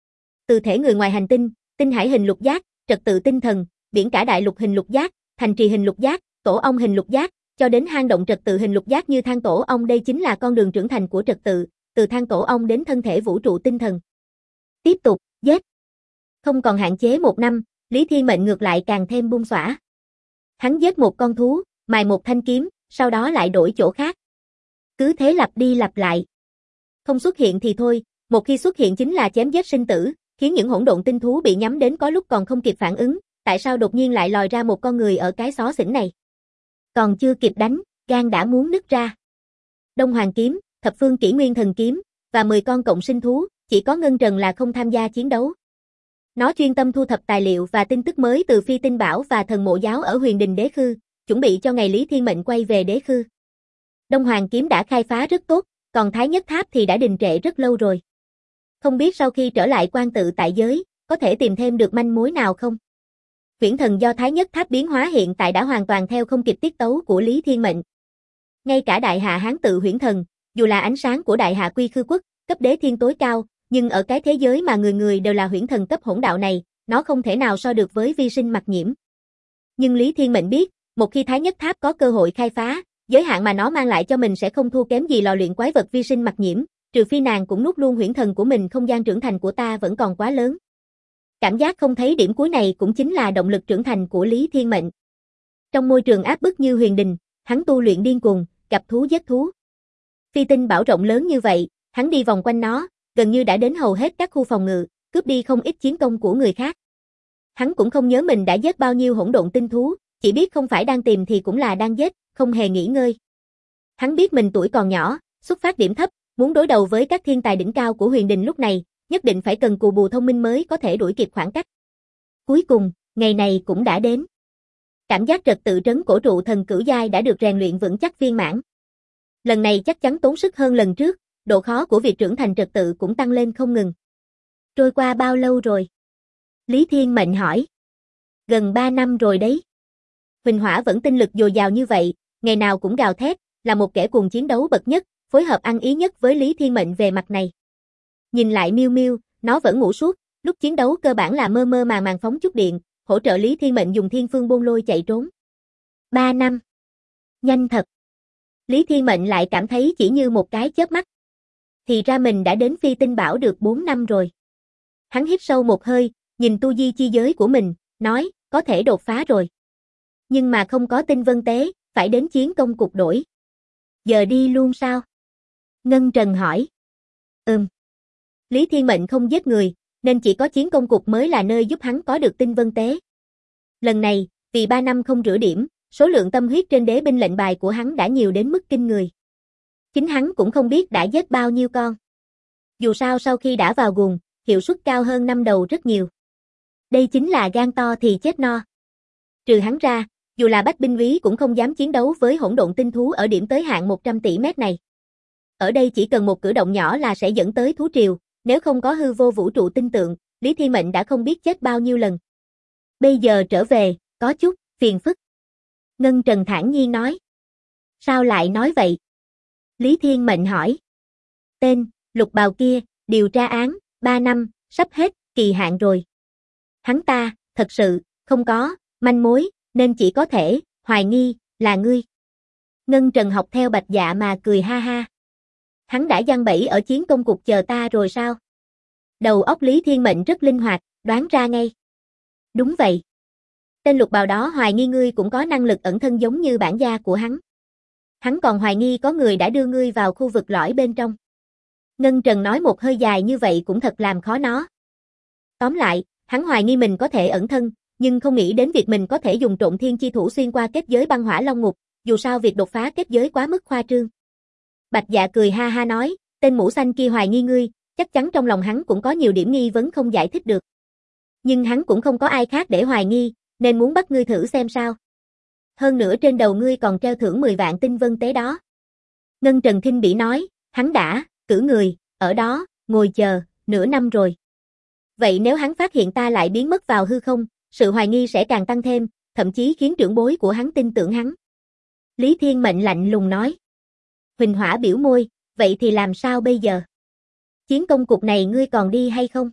Từ thể người ngoài hành tinh, tinh hải hình lục giác, trật tự tinh thần, biển cả đại lục hình lục giác, thành trì hình lục giác, tổ ong hình lục giác, cho đến hang động trật tự hình lục giác như than tổ ong, đây chính là con đường trưởng thành của trật tự, từ than tổ ong đến thân thể vũ trụ tinh thần. Tiếp tục, giết. Không còn hạn chế 1 năm, Lý Thiên Mệnh ngược lại càng thêm buông xõa. Hắn giết một con thú, mài một thanh kiếm, sau đó lại đổi chỗ khác. Cứ thế lặp đi lặp lại. Không xuất hiện thì thôi, một khi xuất hiện chính là chém giết sinh tử, khiến những hỗn độn tinh thú bị nhắm đến có lúc còn không kịp phản ứng, tại sao đột nhiên lại lòi ra một con người ở cái xó xỉnh này. Còn chưa kịp đánh, gan đã muốn nứt ra. Đông Hoàng kiếm, Thập Phương Kỷ Nguyên Thần kiếm và 10 con cộng sinh thú, chỉ có Ngân Trần là không tham gia chiến đấu. Nó chuyên tâm thu thập tài liệu và tin tức mới từ Phi Tinh Bảo và Thần Mộ Giáo ở Huyền Đình Đế Khư, chuẩn bị cho ngày Lý Thiên Mệnh quay về Đế Khư. Đông Hoàng kiếm đã khai phá rất tốt, còn Thái Nhất Tháp thì đã đình trệ rất lâu rồi. Không biết sau khi trở lại quan tự tại giới, có thể tìm thêm được manh mối nào không? Huyễn thần do Thái Nhất Tháp biến hóa hiện tại đã hoàn toàn theo không kịp tiết tấu của Lý Thiên Mệnh. Ngay cả Đại Hạ Hán tự huyễn thần, dù là ánh sáng của Đại Hạ Quy Khư Quốc, cấp đế thiên tối cao, nhưng ở cái thế giới mà người người đều là huyễn thần cấp hỗn đạo này, nó không thể nào so được với vi sinh mặc nhiễm. Nhưng Lý Thiên Mệnh biết, một khi Thái Nhất Tháp có cơ hội khai phá, giới hạn mà nó mang lại cho mình sẽ không thua kém gì lò luyện quái vật vi sinh mặc nhiễm, trừ phi nàng cũng nuốt luôn huyễn thần của mình, không gian trưởng thành của ta vẫn còn quá lớn. Cảm giác không thấy điểm cuối này cũng chính là động lực trưởng thành của Lý Thiên Mệnh. Trong môi trường áp bức như Huyền Đình, hắn tu luyện điên cuồng, gặp thú giết thú. Phi Tinh Bảo rộng lớn như vậy, hắn đi vòng quanh nó, gần như đã đến hầu hết các khu phòng ngự, cướp đi không ít chiến công của người khác. Hắn cũng không nhớ mình đã giết bao nhiêu hỗn độn tinh thú, chỉ biết không phải đang tìm thì cũng là đang giết, không hề nghỉ ngơi. Hắn biết mình tuổi còn nhỏ, xuất phát điểm thấp, muốn đối đầu với các thiên tài đỉnh cao của Huyền Đình lúc này, nhất định phải cần cù bù thông minh mới có thể đuổi kịp khoảng cách. Cuối cùng, ngày này cũng đã đến. Cảm giác trật tự trấn cổ trụ thần cửu giai đã được rèn luyện vững chắc viên mãn. Lần này chắc chắn tốn sức hơn lần trước, độ khó của việc trưởng thành trật tự cũng tăng lên không ngừng. Trôi qua bao lâu rồi? Lý Thiên Mệnh hỏi. Gần 3 năm rồi đấy. Huỳnh Hỏa vẫn tinh lực dồi dào như vậy, ngày nào cũng gào thét, là một kẻ cuồng chiến đấu bậc nhất, phối hợp ăn ý nhất với Lý Thiên Mệnh về mặt này. Nhìn lại Miêu Miêu, nó vẫn ngủ suốt, Lúc chiến đấu cơ bản là mơ mơ màng màng phóng chút điện, hỗ trợ Lý Thiên Mệnh dùng Thiên Phương Bôn Lôi chạy trốn. 3 năm. Nhanh thật. Lý Thiên Mệnh lại cảm thấy chỉ như một cái chớp mắt. Thì ra mình đã đến Phi Tinh Bảo được 4 năm rồi. Hắn hít sâu một hơi, nhìn tu vi chi giới của mình, nói, có thể đột phá rồi. Nhưng mà không có tinh vân tế, phải đến chiến công cục đổi. Giờ đi luôn sao? Ngân Trần hỏi. Lý Thiên Mệnh không giết người, nên chỉ có chiến công cục mới là nơi giúp hắn có được tinh vân tế. Lần này, vì 3 năm không rửa điểm, số lượng tâm huyết trên đế binh lệnh bài của hắn đã nhiều đến mức kinh người. Chính hắn cũng không biết đã giết bao nhiêu con. Dù sao sau khi đã vào guồng, hiệu suất cao hơn năm đầu rất nhiều. Đây chính là gan to thì chết no. Trừ hắn ra, dù là Bách binh úy cũng không dám chiến đấu với hỗn độn tinh thú ở điểm tới hạn 100 tỷ mét này. Ở đây chỉ cần một cử động nhỏ là sẽ dẫn tới thú triều, nếu không có hư vô vũ trụ tinh tượng, Lý Thiên Mệnh đã không biết chết bao nhiêu lần. Bây giờ trở về, có chút phiền phức. Ngân Trần thản nhiên nói. Sao lại nói vậy? Lý Thiên Mệnh hỏi. Tên, Lục Bào kia, điều tra án, 3 năm, sắp hết, kỳ hạn rồi. Hắn ta, thật sự, không có, manh mối, nên chỉ có thể, hoài nghi, là ngươi. Ngân Trần học theo Bạch Dạ mà cười ha ha. Hắn đã giăng bẫy ở chiến công cục chờ ta rồi sao? Đầu óc Lý Thiên Mệnh rất linh hoạt, đoán ra ngay. Đúng vậy. Tên Lục Bào đó hoài nghi ngươi cũng có năng lực ẩn thân giống như bản gia của hắn. Hắn còn hoài nghi có người đã đưa ngươi vào khu vực lõi bên trong. Ngân Trần nói một hơi dài như vậy cũng thật làm khó nó. Tóm lại, hắn hoài nghi mình có thể ẩn thân, nhưng không nghĩ đến việc mình có thể dùng Trộn Thiên chi thủ xuyên qua kết giới băng hỏa long ngục, dù sao việc đột phá kết giới quá mức khoa trương. Bạch Dạ cười ha ha nói, tên mũ xanh kia hoài nghi ngươi, chắc chắn trong lòng hắn cũng có nhiều điểm nghi vấn không giải thích được. Nhưng hắn cũng không có ai khác để hoài nghi, nên muốn bắt ngươi thử xem sao. Hơn nữa trên đầu ngươi còn treo thưởng 10 vạn tinh vân tế đó. Ngân Trần khinh bỉ nói, hắn đã cử người, ở đó, ngồi chờ, nửa năm rồi. Vậy nếu hắn phát hiện ta lại biến mất vào hư không, sự hoài nghi sẽ càng tăng thêm, thậm chí khiến trưởng bối của hắn tin tưởng hắn. Lý Thiên Mệnh lạnh lùng nói. Huỳnh Hỏa biểu môi, vậy thì làm sao bây giờ? Chiến công cục này ngươi còn đi hay không?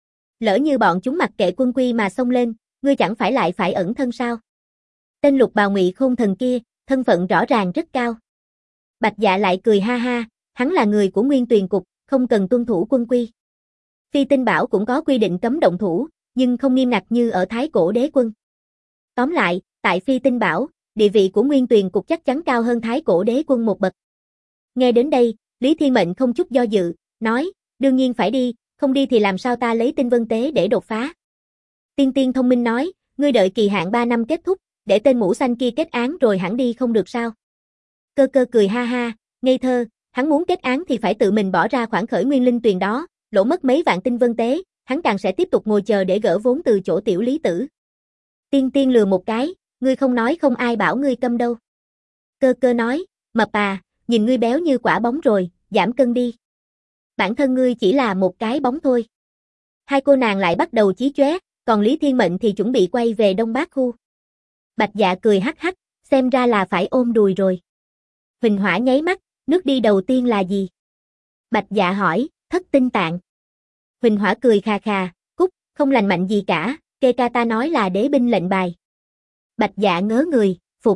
Lỡ như bọn chúng mặc kệ quân quy mà xông lên, ngươi chẳng phải lại phải ẩn thân sao? Tên Lục Bào Ngụy Khôn Thần kia, thân phận rõ ràng rất cao. Bạch Dạ lại cười ha ha, hắn là người của Nguyên Tuyền cục, không cần tuân thủ quân quy. Phi Tinh Bảo cũng có quy định cấm động thủ, nhưng không nghiêm ngặt như ở Thái Cổ Đế Quân. Tóm lại, tại Phi Tinh Bảo, địa vị của Nguyên Tuyền cục chắc chắn cao hơn Thái Cổ Đế Quân một bậc. Nghe đến đây, Lý Thiên Mệnh không chút do dự, nói, đương nhiên phải đi, không đi thì làm sao ta lấy tinh vân tế để đột phá. Tiên Tiên thông minh nói, ngươi đợi kỳ hạn 3 năm kết thúc, để tên mũ xanh kia kết án rồi hẳn đi không được sao. Cơ cơ cười ha ha, ngây thơ, hắn muốn kết án thì phải tự mình bỏ ra khoản khởi nguyên linh tuyền đó, lỗ mất mấy vạn tinh vân tế, hắn càng sẽ tiếp tục ngồi chờ để gỡ vốn từ chỗ tiểu lý tử. Tiên Tiên lừa một cái, ngươi không nói không ai bảo ngươi câm đâu. Cơ cơ nói, mập à, nhìn ngươi béo như quả bóng rồi, giảm cân đi. Bản thân ngươi chỉ là một cái bóng thôi. Hai cô nàng lại bắt đầu chí chóe, còn Lý Thiên Mệnh thì chuẩn bị quay về Đông Bắc khu. Bạch Dạ cười hắc hắc, xem ra là phải ôm đùi rồi. Huỳnh Hỏa nháy mắt, nước đi đầu tiên là gì? Bạch Dạ hỏi, thất tinh tạng. Huỳnh Hỏa cười khà khà, cút, không lành mạnh gì cả, kê ca ta nói là đế binh lệnh bài. Bạch Dạ ngớ người, phục.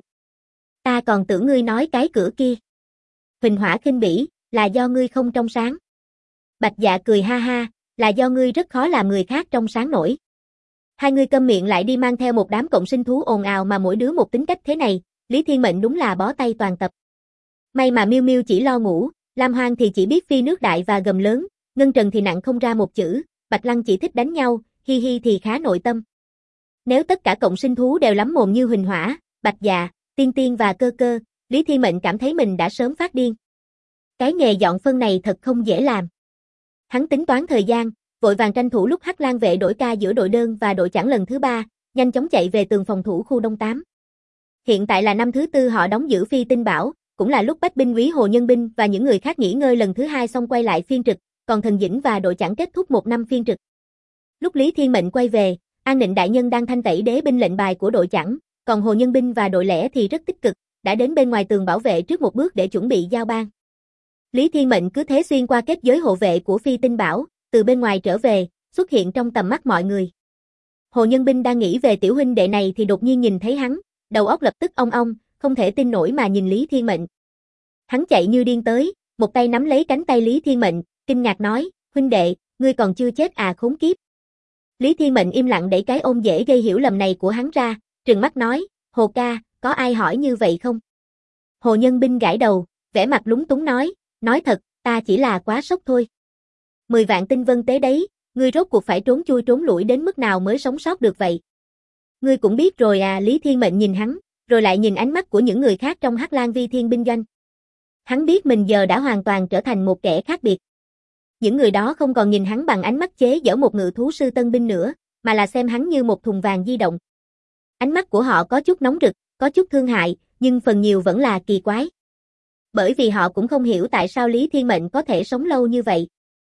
Ta còn tưởng ngươi nói cái cửa kia. Huỳnh Hỏa khinh bỉ, là do ngươi không trong sáng. Bạch Dạ cười ha ha, là do ngươi rất khó làm người khác trong sáng nổi. Hai người câm miệng lại đi mang theo một đám cộng sinh thú ồn ào mà mỗi đứa một tính cách thế này, Lý Thiên Mệnh đúng là bó tay toàn tập. May mà Miêu Miêu chỉ lo ngủ, Lam Hoang thì chỉ biết phi nước đại và gầm lớn, Ngân Trần thì nặng không ra một chữ, Bạch Lăng chỉ thích đánh nhau, Hi Hi thì khá nội tâm. Nếu tất cả cộng sinh thú đều lắm mồm như Huỳnh Hỏa, Bạch Dạ, Tiên Tiên và Cơ Cơ, Lý Thiên Mệnh cảm thấy mình đã sớm phát điên. Cái nghề dọn phân này thật không dễ làm. Hắn tính toán thời gian, vội vàng tranh thủ lúc Hắc Lang vệ đổi ca giữa đội đơn và đội chẵn lần thứ 3, nhanh chóng chạy về tường phòng thủ khu Đông 8. Hiện tại là năm thứ 4 họ đóng giữ Phi Tinh Bảo, cũng là lúc Bách binh úy Hồ Nhân binh và những người khác nghỉ ngơi lần thứ 2 xong quay lại phiên trực, còn Thần Dĩnh và đội chẵn kết thúc 1 năm phiên trực. Lúc Lý Thiên Mệnh quay về, An Nịnh đại nhân đang thanh tẩy đế binh lệnh bài của đội chẵn, còn Hồ Nhân binh và đội lẻ thì rất tích cực, đã đến bên ngoài tường bảo vệ trước một bước để chuẩn bị giao ban. Lý Thiên Mệnh cứ thế xuyên qua kết giới hộ vệ của Phi Tinh Bảo, từ bên ngoài trở về, xuất hiện trong tầm mắt mọi người. Hồ Nhân Binh đang nghĩ về tiểu huynh đệ này thì đột nhiên nhìn thấy hắn, đầu óc lập tức ong ong, không thể tin nổi mà nhìn Lý Thiên Mệnh. Hắn chạy như điên tới, một tay nắm lấy cánh tay Lý Thiên Mệnh, kinh ngạc nói, huynh đệ, ngươi còn chưa chết à khốn kiếp. Lý Thiên Mệnh im lặng đẩy cái ôm dễ gây hiểu lầm này của hắn ra, trừng mắt nói, Hồ ca, có ai hỏi như vậy không? Hồ Nhân Binh gãi đầu, vẻ mặt lúng túng nói thật, ta chỉ là quá sốc thôi. 10 vạn tinh vân tế đấy, ngươi rốt cuộc phải trốn chui trốn lủi đến mức nào mới sống sót được vậy? Ngươi cũng biết rồi à. Lý Thiên Mệnh nhìn hắn, rồi lại nhìn ánh mắt của những người khác trong Hắc Lang Vi Thiên binh doanh. Hắn biết mình giờ đã hoàn toàn trở thành một kẻ khác biệt. Những người đó không còn nhìn hắn bằng ánh mắt chế giễu một ngự thú sư tân binh nữa, mà là xem hắn như một thùng vàng di động. Ánh mắt của họ có chút nóng rực, có chút thương hại, nhưng phần nhiều vẫn là kỳ quái. Bởi vì họ cũng không hiểu tại sao Lý Thiên Mệnh có thể sống lâu như vậy.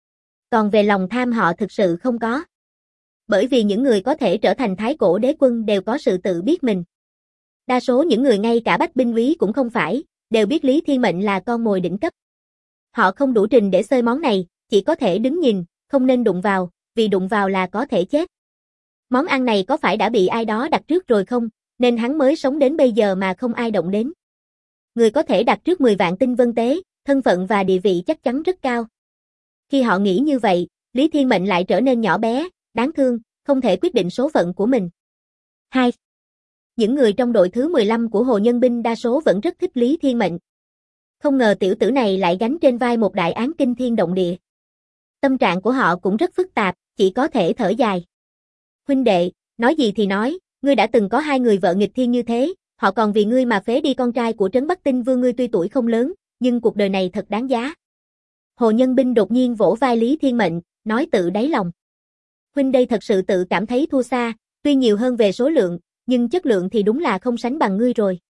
Còn về lòng tham họ thực sự không có. Bởi vì những người có thể trở thành Thái Cổ Đế Quân đều có sự tự biết mình. Đa số những người ngay cả bách binh úy cũng không phải, đều biết Lý Thiên Mệnh là con mồi đỉnh cấp. Họ không đủ trình để xơi món này, chỉ có thể đứng nhìn, không nên đụng vào, vì đụng vào là có thể chết. Món ăn này có phải đã bị ai đó đặt trước rồi không, nên hắn mới sống đến bây giờ mà không ai động đến. Người có thể đặt trước 10 vạn tinh vân tế, thân phận và địa vị chắc chắn rất cao. Khi họ nghĩ như vậy, Lý Thiên Mệnh lại trở nên nhỏ bé, đáng thương, không thể quyết định số phận của mình. 2. Những người trong đội thứ 15 của Hồ Nhân Binh đa số vẫn rất thích Lý Thiên Mệnh. Không ngờ tiểu tử này lại gánh trên vai một đại án kinh thiên động địa. Tâm trạng của họ cũng rất phức tạp, chỉ có thể thở dài. Huynh đệ, nói gì thì nói, ngươi đã từng có 2 người vợ nghịch thiên như thế, họ còn vì ngươi mà phế đi con trai của Trấn Bắc Tinh Vương. Ngươi tuy tuổi không lớn, nhưng cuộc đời này thật đáng giá. Hồ Nhân Binh đột nhiên vỗ vai Lý Thiên Mệnh, nói tự đáy lòng. Huynh đây thật sự tự cảm thấy thua xa, tuy nhiều hơn về số lượng, nhưng chất lượng thì đúng là không sánh bằng ngươi rồi.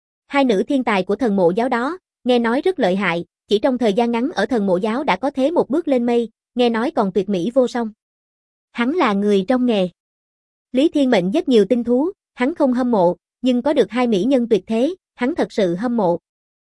2 nữ thiên tài của thần mộ giáo đó, nghe nói rất lợi hại, chỉ trong thời gian ngắn ở thần mộ giáo đã có thế một bước lên mây, nghe nói còn tuyệt mỹ vô song. Hắn là người trong nghề. Lý Thiên Mệnh rất nhiều tinh thú, hắn không hâm mộ, nhưng có được 2 mỹ nhân tuyệt thế, hắn thật sự hâm mộ.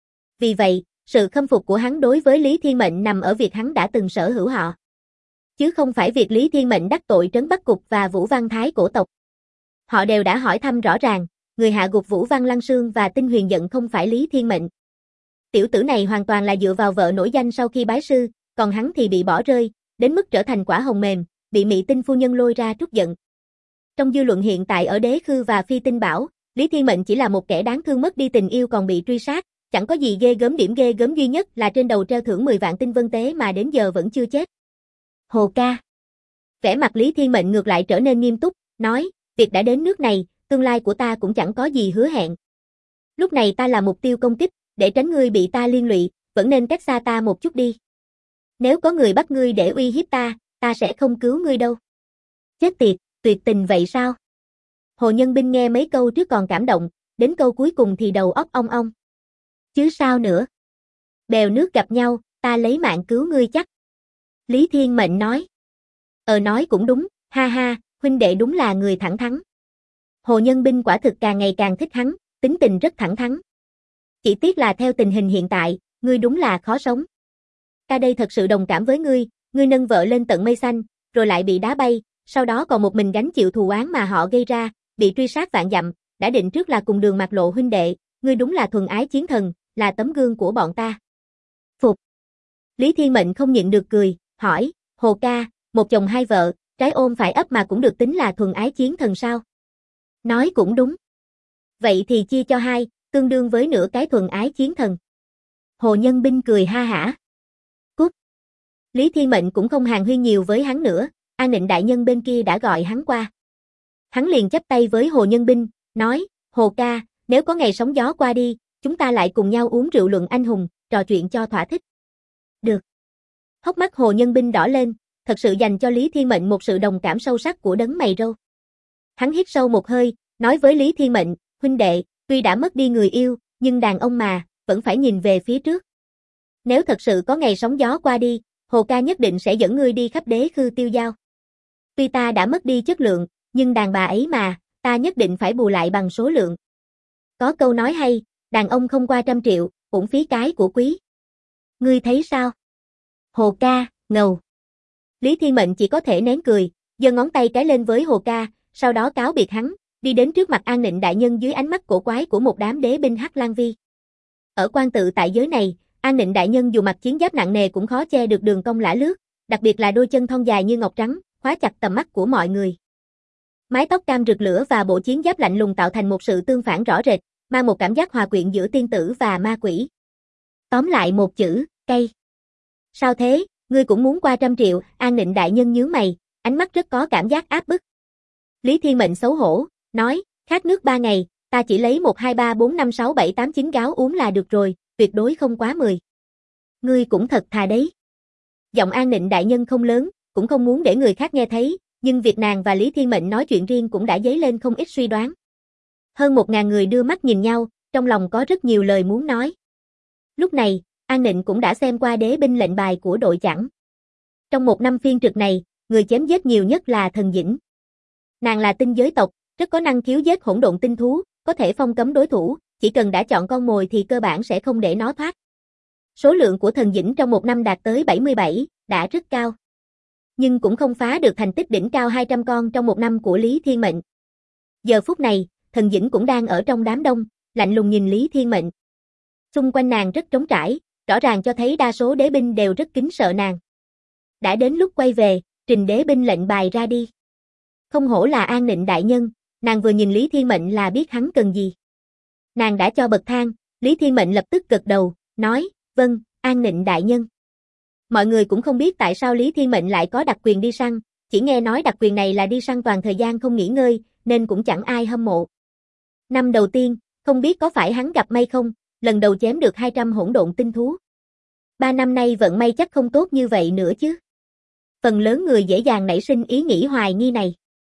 Vì vậy, sự khâm phục của hắn đối với Lý Thiên Mệnh nằm ở việc hắn đã từng sở hữu họ. Chứ không phải việc Lý Thiên Mệnh đắc tội Trấn Bắc Cục và Vũ Văn Thái cổ tộc. Họ đều đã hỏi thăm rõ ràng, người hạ gục Vũ Văn Lăng Sương và Tinh Huyền Giận không phải Lý Thiên Mệnh. Tiểu tử này hoàn toàn là dựa vào vợ nổi danh sau khi bái sư, còn hắn thì bị bỏ rơi, đến mức trở thành quả hồng mềm, bị Mị Tinh phu nhân lôi ra trút giận. Trong dư luận hiện tại ở Đế Khư và Phi Tinh Bảo, Lý Thiên Mệnh chỉ là một kẻ đáng thương mất đi tình yêu còn bị truy sát, chẳng có gì ghê gớm, điểm ghê gớm duy nhất là trên đầu treo thưởng 10 vạn tinh vân tế mà đến giờ vẫn chưa chết. Hồ ca. Vẻ mặt Lý Thiên Mệnh ngược lại trở nên nghiêm túc, nói, việc đã đến nước này, tương lai của ta cũng chẳng có gì hứa hẹn. Lúc này ta là mục tiêu công kích, để tránh ngươi bị ta liên lụy, vẫn nên cách xa ta một chút đi. Nếu có người bắt ngươi để uy hiếp ta sẽ không cứu ngươi đâu. Chết tiệt, tuyệt tình vậy sao? Hồ Nhân Binh nghe mấy câu trước còn cảm động, đến câu cuối cùng thì đầu óc ong ong. Chứ sao nữa? Bèo nước gặp nhau, ta lấy mạng cứu ngươi chắc. Lý Thiên Mệnh nói. Nói cũng đúng, ha ha, huynh đệ đúng là người thẳng thắn. Hồ Nhân Binh quả thực càng ngày càng thích hắn, tính tình rất thẳng thắn. Chỉ tiếc là theo tình hình hiện tại, ngươi đúng là khó sống. Ta đây thật sự đồng cảm với ngươi nâng vợ lên tận mây xanh, rồi lại bị đá bay, sau đó còn một mình gánh chịu thù oán mà họ gây ra, bị truy sát vạn dặm, đã định trước là cùng đường mạt lộ huynh đệ, ngươi đúng là thuần ái chiến thần, là tấm gương của bọn ta. Phục. Lý Thiên Mệnh không nhịn được cười, hỏi, Hồ ca, một chồng 2 vợ, trái ôm phải ấp mà cũng được tính là thuần ái chiến thần sao? Nói cũng đúng. Vậy thì chia cho 2, tương đương với nửa cái thuần ái chiến thần. Hồ Nhân Binh cười ha hả. Cút. Lý Thiên Mệnh cũng không hàn huyên nhiều với hắn nữa, An Định đại nhân bên kia đã gọi hắn qua. Hắn liền chắp tay với Hồ Nhân Binh, nói, Hồ ca, nếu có ngày sóng gió qua đi, chúng ta lại cùng nhau uống rượu luận anh hùng, trò chuyện cho thỏa thích. Được. Hốc mắt Hồ Nhân Binh đỏ lên, thật sự dành cho Lý Thiên Mệnh một sự đồng cảm sâu sắc của đấng mày râu. Hắn hít sâu một hơi, nói với Lý Thiên Mệnh, huynh đệ, tuy đã mất đi người yêu, nhưng đàn ông mà, vẫn phải nhìn về phía trước. Nếu thật sự có ngày sóng gió qua đi, Hồ ca nhất định sẽ dẫn ngươi đi khắp Đế Khư tiêu dao. Tuy ta đã mất đi chất lượng, nhưng đàn bà ấy mà, ta nhất định phải bù lại bằng số lượng. Có câu nói hay, đàn ông không qua 100 triệu, uổng phí cái của quý. Ngươi thấy sao? Hồ ca, ngầu. Lý Thiên Mệnh chỉ có thể nén cười, giơ ngón tay cái lên với Hồ Ca, sau đó cáo biệt hắn, đi đến trước mặt An Nịnh đại nhân dưới ánh mắt cổ quái của một đám đế binh Hắc Lang Vi. Ở quan tự tại giới này, An Nịnh đại nhân dù mặc chiến giáp nặng nề cũng khó che được đường cong lả lướt, đặc biệt là đôi chân thon dài như ngọc trắng, khóa chặt tầm mắt của mọi người. Mái tóc cam rực lửa và bộ chiến giáp lạnh lùng tạo thành một sự tương phản rõ rệt, mang một cảm giác hòa quyện giữa tiên tử và ma quỷ. Tóm lại một chữ, cay. Sao thế, ngươi cũng muốn qua 100 triệu, An Nịnh đại nhân nhướng mày, ánh mắt rất có cảm giác áp bức. Lý Thiên Mệnh xấu hổ, nói, khát nước 3 ngày, ta chỉ lấy 1 2 3 4 5 6 7 8 9 gáo uống là được rồi, tuyệt đối không quá 10. Ngươi cũng thật thà đấy. Giọng An Nịnh đại nhân không lớn, cũng không muốn để người khác nghe thấy, nhưng việc nàng và Lý Thiên Mệnh nói chuyện riêng cũng đã dấy lên không ít suy đoán. Hơn 1000 người đưa mắt nhìn nhau, trong lòng có rất nhiều lời muốn nói. Lúc này, An Nịnh cũng đã xem qua đế binh lệnh bài của đội chẵn. Trong một năm phiên trực này, người chém giết nhiều nhất là Thần Dĩnh. Nàng là tinh giới tộc, rất có năng khiếu giết hỗn độn tinh thú, có thể phong cấm đối thủ, chỉ cần đã chọn con mồi thì cơ bản sẽ không để nó thoát. Số lượng của Thần Dĩnh trong một năm đạt tới 77, đã rất cao. Nhưng cũng không phá được thành tích đỉnh cao 200 con trong một năm của Lý Thiên Mệnh. Giờ phút này, Thần Dĩnh cũng đang ở trong đám đông, lạnh lùng nhìn Lý Thiên Mệnh. Xung quanh nàng rất trống trải, rõ ràng cho thấy đa số đế binh đều rất kính sợ nàng. Đã đến lúc quay về, trình đế binh lệnh bài ra đi. Không hổ là An Nịnh đại nhân, nàng vừa nhìn Lý Thiên Mệnh là biết hắn cần gì. Nàng đã cho bậc thang, Lý Thiên Mệnh lập tức gật đầu, nói, vâng, An Nịnh đại nhân. Mọi người cũng không biết tại sao Lý Thiên Mệnh lại có đặc quyền đi săn, chỉ nghe nói đặc quyền này là đi săn toàn thời gian không nghỉ ngơi, nên cũng chẳng ai hâm mộ. Năm đầu tiên, không biết có phải hắn gặp may không, lần đầu chém được 200 hỗn độn tinh thú. 3 năm nay vận may chắc không tốt như vậy nữa chứ. Phần lớn người dễ dàng nảy sinh ý nghĩ hoài nghi này.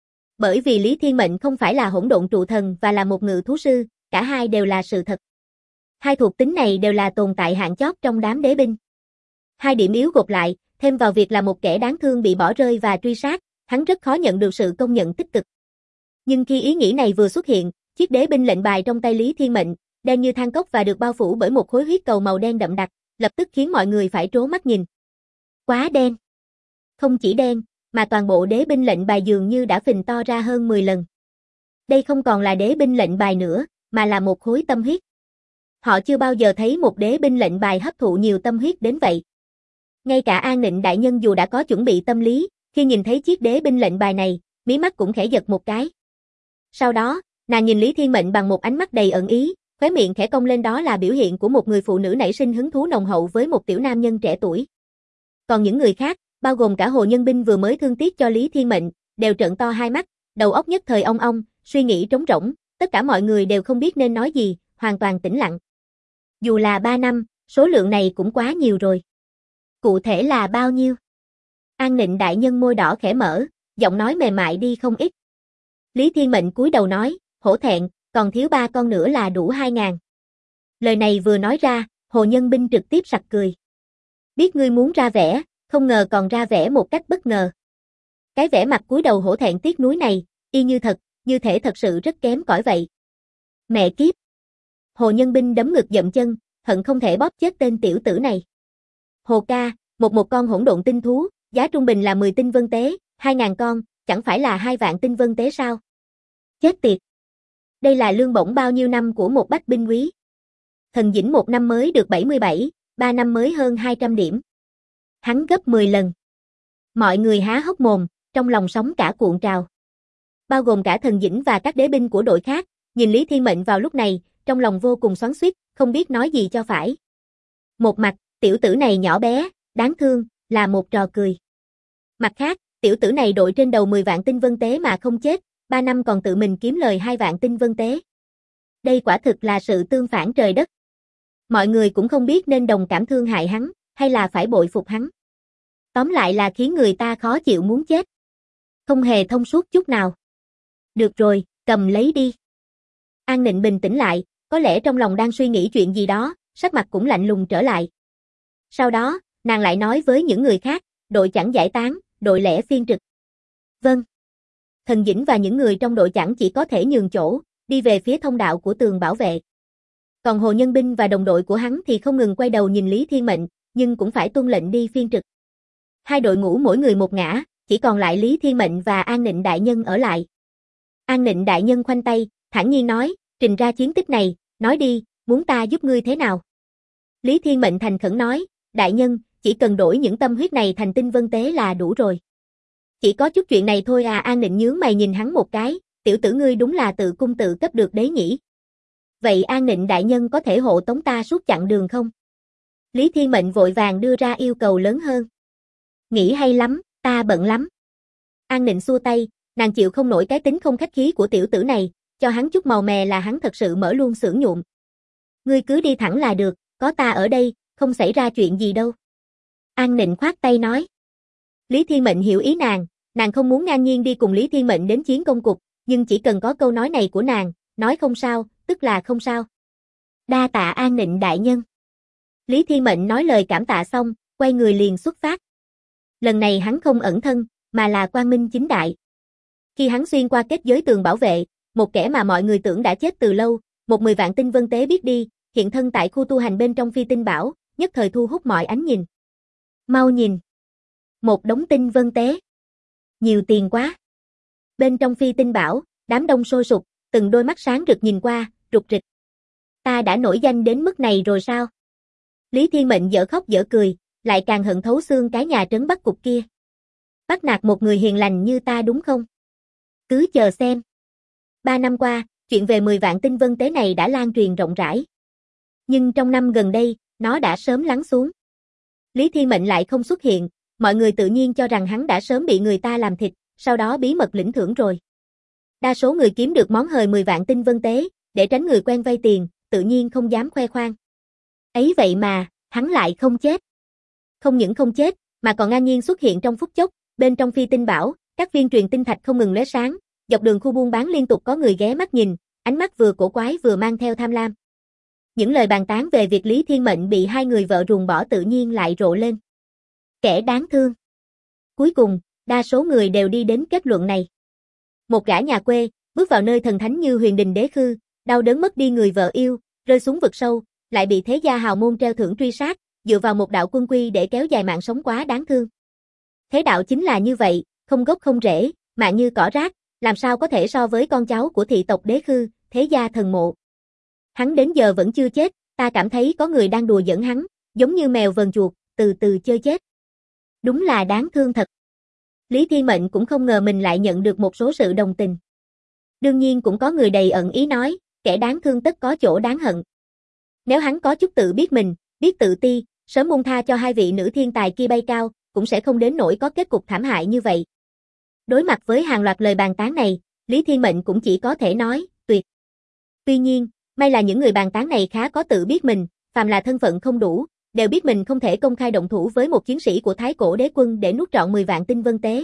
Bởi vì Lý Thiên Mệnh không phải là hỗn độn trụ thần và là một ngự thú sư, cả hai đều là sự thật. Hai thuộc tính này đều là tồn tại hạng chót trong đám đế binh. Hai điểm yếu gộp lại, thêm vào việc là một kẻ đáng thương bị bỏ rơi và truy sát, hắn rất khó nhận được sự công nhận tích cực. Nhưng khi ý nghĩ này vừa xuất hiện, chiếc đế binh lệnh bài trong tay Lý Thiên Mệnh, đen như than cốc và được bao phủ bởi một khối huyết cầu màu đen đậm đặc, lập tức khiến mọi người phải trố mắt nhìn. Quá đen. Không chỉ đen, mà toàn bộ đế binh lệnh bài dường như đã phình to ra hơn 10 lần. Đây không còn là đế binh lệnh bài nữa, mà là một khối tâm huyết. Họ chưa bao giờ thấy một đế binh lệnh bài hấp thụ nhiều tâm huyết đến vậy. Ngay cả An Nịnh đại nhân dù đã có chuẩn bị tâm lý, khi nhìn thấy chiếc đế binh lệnh bài này, mí mắt cũng khẽ giật một cái. Sau đó, nàng nhìn Lý Thiên Mệnh bằng một ánh mắt đầy ẩn ý, khóe miệng khẽ cong lên, đó là biểu hiện của một người phụ nữ nảy sinh hứng thú nồng hậu với một tiểu nam nhân trẻ tuổi. Còn những người khác, bao gồm cả Hồ Nhân Binh vừa mới thương tiếc cho Lý Thiên Mệnh, đều trợn to hai mắt, đầu óc nhất thời ong ong, suy nghĩ trống rỗng, tất cả mọi người đều không biết nên nói gì, hoàn toàn tĩnh lặng. Dù là 3 năm, số lượng này cũng quá nhiều rồi. Cụ thể là bao nhiêu? An Nịnh đại nhân môi đỏ khẽ mở, giọng nói mềm mại đi không ít. Lý Thiên Mệnh cúi đầu nói, hổ thẹn, còn thiếu 3 con nữa là đủ 2000. Lời này vừa nói ra, Hồ Nhân Binh trực tiếp sặc cười. Biết ngươi muốn ra vẻ, không ngờ còn ra vẻ một cách bất ngờ. Cái vẻ mặt cúi đầu hổ thẹn tiếc nuối này, y như thật, như thể thật sự rất kém cỏi vậy. Mẹ kiếp. Hồ Nhân Binh đấm ngực dậm chân, hận không thể bóp chết tên tiểu tử này. Hồ ca, một con hỗn độn tinh thú, giá trung bình là 10 tinh vân tế, 2000 con, chẳng phải là 2 vạn tinh vân tế sao? Chết tiệt. Đây là lương bổng bao nhiêu năm của một bách binh quý. Thần Dĩnh một năm mới được 77, 3 năm mới hơn 200 điểm. Hắn gấp 10 lần. Mọi người há hốc mồm, trong lòng sóng cả cuộn trào. Bao gồm cả Thần Dĩnh và các đế binh của đội khác, nhìn Lý Thiên Mệnh vào lúc này, trong lòng vô cùng xoắn xuýt, không biết nói gì cho phải. Một mặt, tiểu tử này nhỏ bé, đáng thương, là một trò cười. Mặt khác, tiểu tử này đội trên đầu 10 vạn tinh vân tế mà không chết, 3 năm còn tự mình kiếm lời 2 vạn tinh vân tế. Đây quả thực là sự tương phản trời đất. Mọi người cũng không biết nên đồng cảm thương hại hắn, hay là phải bội phục hắn. Tóm lại là khiến người ta khó chịu muốn chết. Không hề thông suốt chút nào. Được rồi, cầm lấy đi. An Nịnh bình tĩnh lại, có lẽ trong lòng đang suy nghĩ chuyện gì đó, sắc mặt cũng lạnh lùng trở lại. Sau đó, nàng lại nói với những người khác, đội chẵn giải tán, đội lẻ phiên trực. Vâng. Thần Dĩnh và những người trong đội chẵn chỉ có thể nhường chỗ, đi về phía thông đạo của tường bảo vệ. Còn Hồ Nhân Binh và đồng đội của hắn thì không ngừng quay đầu nhìn Lý Thiên Mệnh, nhưng cũng phải tuân lệnh đi phiên trực. Hai đội ngũ mỗi người một ngã, chỉ còn lại Lý Thiên Mệnh và An Nịnh đại nhân ở lại. An Nịnh đại nhân khoanh tay, thản nhiên nói, trình ra chiến tích này, nói đi, muốn ta giúp ngươi thế nào? Lý Thiên Mệnh thành khẩn nói, đại nhân, chỉ cần đổi những tâm huyết này thành tinh vân tế là đủ rồi. Chỉ có chút chuyện này thôi à? An Nịnh nhướng mày nhìn hắn một cái, tiểu tử ngươi đúng là tự cung tự cấp được đấy nhỉ. Vậy An Nịnh đại nhân có thể hộ tống ta suốt chặng đường không? Lý Thiên Mệnh vội vàng đưa ra yêu cầu lớn hơn. Nghĩ hay lắm, ta bận lắm. An Nịnh xua tay, nàng chịu không nổi cái tính không khách khí của tiểu tử này, cho hắn chút màu mè là hắn thật sự mở luôn xưởng nhuộm. Ngươi cứ đi thẳng là được, có ta ở đây, không xảy ra chuyện gì đâu. An Nịnh khoát tay nói. Lý Thiên Mệnh hiểu ý nàng không muốn ngang nhiên đi cùng Lý Thiên Mệnh đến chiến công cục, nhưng chỉ cần có câu nói này của nàng, nói không sao, tức là không sao. Đa tạ An Nịnh đại nhân. Lý Thiên Mệnh nói lời cảm tạ xong, quay người liền xuất phát. Lần này hắn không ẩn thân, mà là quang minh chính đại. Khi hắn xuyên qua kết giới tường bảo vệ, một kẻ mà mọi người tưởng đã chết từ lâu, một 10 vạn tinh vân tế biết đi, hiện thân tại khu tu hành bên trong phi tinh bảo, nhất thời thu hút mọi ánh nhìn. Mau nhìn. Một đống tinh vân tế. Nhiều tiền quá. Bên trong phi tinh bảo, đám đông sôi sục, từng đôi mắt sáng rực nhìn qua, rục rịch. Ta đã nổi danh đến mức này rồi sao? Lý Thiên Mệnh dở khóc dở cười, lại càng hận thấu xương cái nhà trấn Bắc cục kia. Bắt nạt một người hiền lành như ta đúng không? Cứ chờ xem. 3 năm qua, chuyện về 10 vạn tinh vân tế này đã lan truyền rộng rãi. Nhưng trong năm gần đây, nó đã sớm lắng xuống. Lý Thiên Mệnh lại không xuất hiện, mọi người tự nhiên cho rằng hắn đã sớm bị người ta làm thịt, sau đó bí mật lĩnh thưởng rồi. Đa số người kiếm được món hời 10 vạn tinh vân tế, để tránh người quen vay tiền, tự nhiên không dám khoe khoang. Ấy vậy mà, hắn lại không chết. Không những không chết, mà còn ngang nhiên xuất hiện trong phút chốc, bên trong phi tinh bảo, các viên truyền tinh thạch không ngừng lóe sáng, dọc đường khu buôn bán liên tục có người ghé mắt nhìn, ánh mắt vừa cổ quái vừa mang theo tham lam. Những lời bàn tán về việc Lý Thiên Mệnh bị hai người vợ ruồng bỏ tự nhiên lại rộ lên. Kẻ đáng thương. Cuối cùng, đa số người đều đi đến kết luận này. Một gã nhà quê, bước vào nơi thần thánh như huyền đình đế khư, đau đớn mất đi người vợ yêu, rơi xuống vực sâu, lại bị thế gia hào môn treo thưởng truy sát, dựa vào một đạo quân quy để kéo dài mạng sống quá đáng thương. Thế đạo chính là như vậy, không gốc không rễ, mạng như cỏ rác, làm sao có thể so với con cháu của thị tộc đế khư, thế gia thần mộ. Hắn đến giờ vẫn chưa chết, ta cảm thấy có người đang đùa giỡn hắn, giống như mèo vờn chuột, từ từ chơi chết. Đúng là đáng thương thật. Lý Thiên Mệnh cũng không ngờ mình lại nhận được một số sự đồng tình. Đương nhiên cũng có người đầy ẩn ý nói, kẻ đáng thương tất có chỗ đáng hận. Nếu hắn có chút tự biết mình, biết tự ti, sớm buông tha cho hai vị nữ thiên tài kia bay cao, cũng sẽ không đến nỗi có kết cục thảm hại như vậy. Đối mặt với hàng loạt lời bàn tán này, Lý Thiên Mệnh cũng chỉ có thể nói, tuyệt. Tuy nhiên, may là những người bàn tán này khá có tự biết mình, phàm là thân phận không đủ, đều biết mình không thể công khai động thủ với một chiến sĩ của Thái Cổ Đế Quân để nuốt trọn 10 vạn tinh vân tế.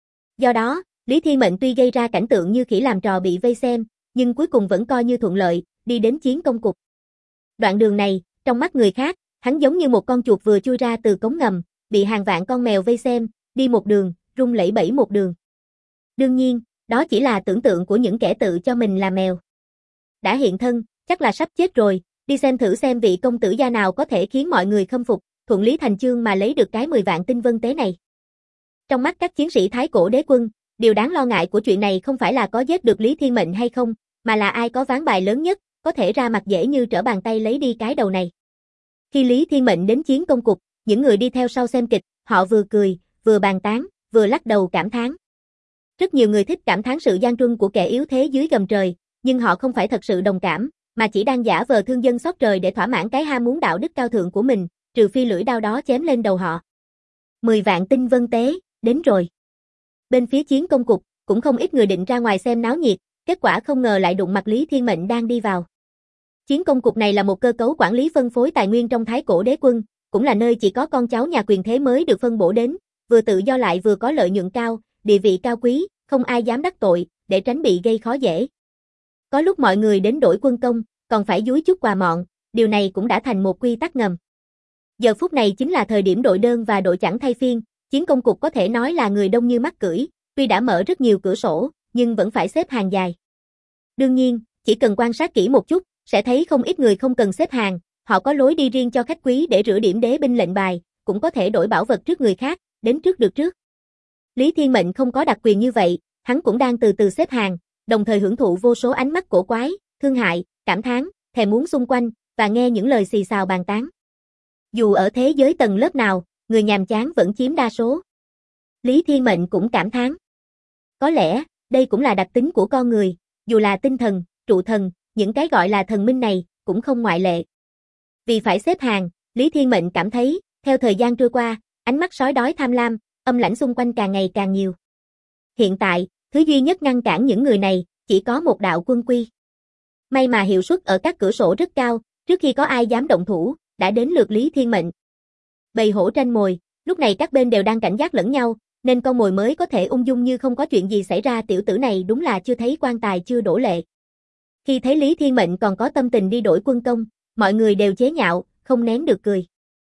Do đó, Lý Thiên Mệnh tuy gây ra cảnh tượng như khỉ làm trò bị vây xem, nhưng cuối cùng vẫn coi như thuận lợi, đi đến chiến công cục. Đoạn đường này, trong mắt người khác, hắn giống như một con chuột vừa chui ra từ cống ngầm, bị hàng vạn con mèo vây xem, đi một đường, rung lẩy bẩy một đường. Đương nhiên, đó chỉ là tưởng tượng của những kẻ tự cho mình là mèo. Đã hiện thân, chắc là sắp chết rồi, đi xem thử xem vị công tử gia nào có thể khiến mọi người khâm phục, thuận lý thành chương mà lấy được cái 10 vạn tinh vân tế này. Trong mắt các chiến sĩ Thái Cổ Đế Quân, điều đáng lo ngại của chuyện này không phải là có giết được Lý Thiên Mệnh hay không, mà là ai có ván bài lớn nhất, có thể ra mặt dễ như trở bàn tay lấy đi cái đầu này. Khi Lý Thiên Mệnh đến chiến công cục, những người đi theo sau xem kịch, họ vừa cười, vừa bàn tán, vừa lắc đầu cảm thán. Rất nhiều người thích cảm thán sự gian truân của kẻ yếu thế dưới gầm trời, nhưng họ không phải thật sự đồng cảm, mà chỉ đang giả vờ thương dân xót trời để thỏa mãn cái ham muốn đạo đức cao thượng của mình, trừ phi lưỡi đao đó chém lên đầu họ. 10 vạn tinh vân tế, đến rồi. Bên phía chiến công cục, cũng không ít người định ra ngoài xem náo nhiệt, kết quả không ngờ lại đụng mặt Lý Thiên Mệnh đang đi vào. Chiến công cục này là một cơ cấu quản lý phân phối tài nguyên trong Thái Cổ Đế Quân, cũng là nơi chỉ có con cháu nhà quyền thế mới được phân bổ đến, vừa tự do lại vừa có lợi nhuận cao, địa vị cao quý, không ai dám đắc tội, để tránh bị gây khó dễ. Có lúc mọi người đến đổi quân công, còn phải dúi chút quà mọn, điều này cũng đã thành một quy tắc ngầm. Giờ phút này chính là thời điểm đội đơn và đội chẵn thay phiên, chiến công cục có thể nói là người đông như mắc cưỡi, tuy đã mở rất nhiều cửa sổ, nhưng vẫn phải xếp hàng dài. Đương nhiên, chỉ cần quan sát kỹ một chút, sẽ thấy không ít người không cần xếp hàng, họ có lối đi riêng cho khách quý để rửa điểm đế binh lệnh bài, cũng có thể đổi bảo vật trước người khác, đến trước được trước. Lý Thiên Mệnh không có đặc quyền như vậy, hắn cũng đang từ từ xếp hàng, đồng thời hưởng thụ vô số ánh mắt cổ quái, thương hại, cảm thán, thèm muốn xung quanh, và nghe những lời xì xào bàn tán. Dù ở thế giới tầng lớp nào, người nhàm chán vẫn chiếm đa số. Lý Thiên Mệnh cũng cảm thán. Có lẽ, đây cũng là đặc tính của con người, dù là tinh thần, trụ thần, những cái gọi là thần minh này, cũng không ngoại lệ. Vì phải xếp hàng, Lý Thiên Mệnh cảm thấy, theo thời gian trôi qua, ánh mắt sói đói tham lam, âm lãnh xung quanh càng ngày càng nhiều. Hiện tại, thứ duy nhất ngăn cản những người này, chỉ có một đạo quân quy. May mà hiệu suất ở các cửa sổ rất cao, trước khi có ai dám động thủ, đã đến lượt Lý Thiên Mệnh. Bầy hổ tranh mồi, lúc này các bên đều đang cảnh giác lẫn nhau, nên con mồi mới có thể ung dung như không có chuyện gì xảy ra. Tiểu tử này đúng là chưa thấy quan tài chưa đổ lệ. Khi thấy Lý Thiên Mệnh còn có tâm tình đi đổi quân công, mọi người đều chế nhạo, không nén được cười.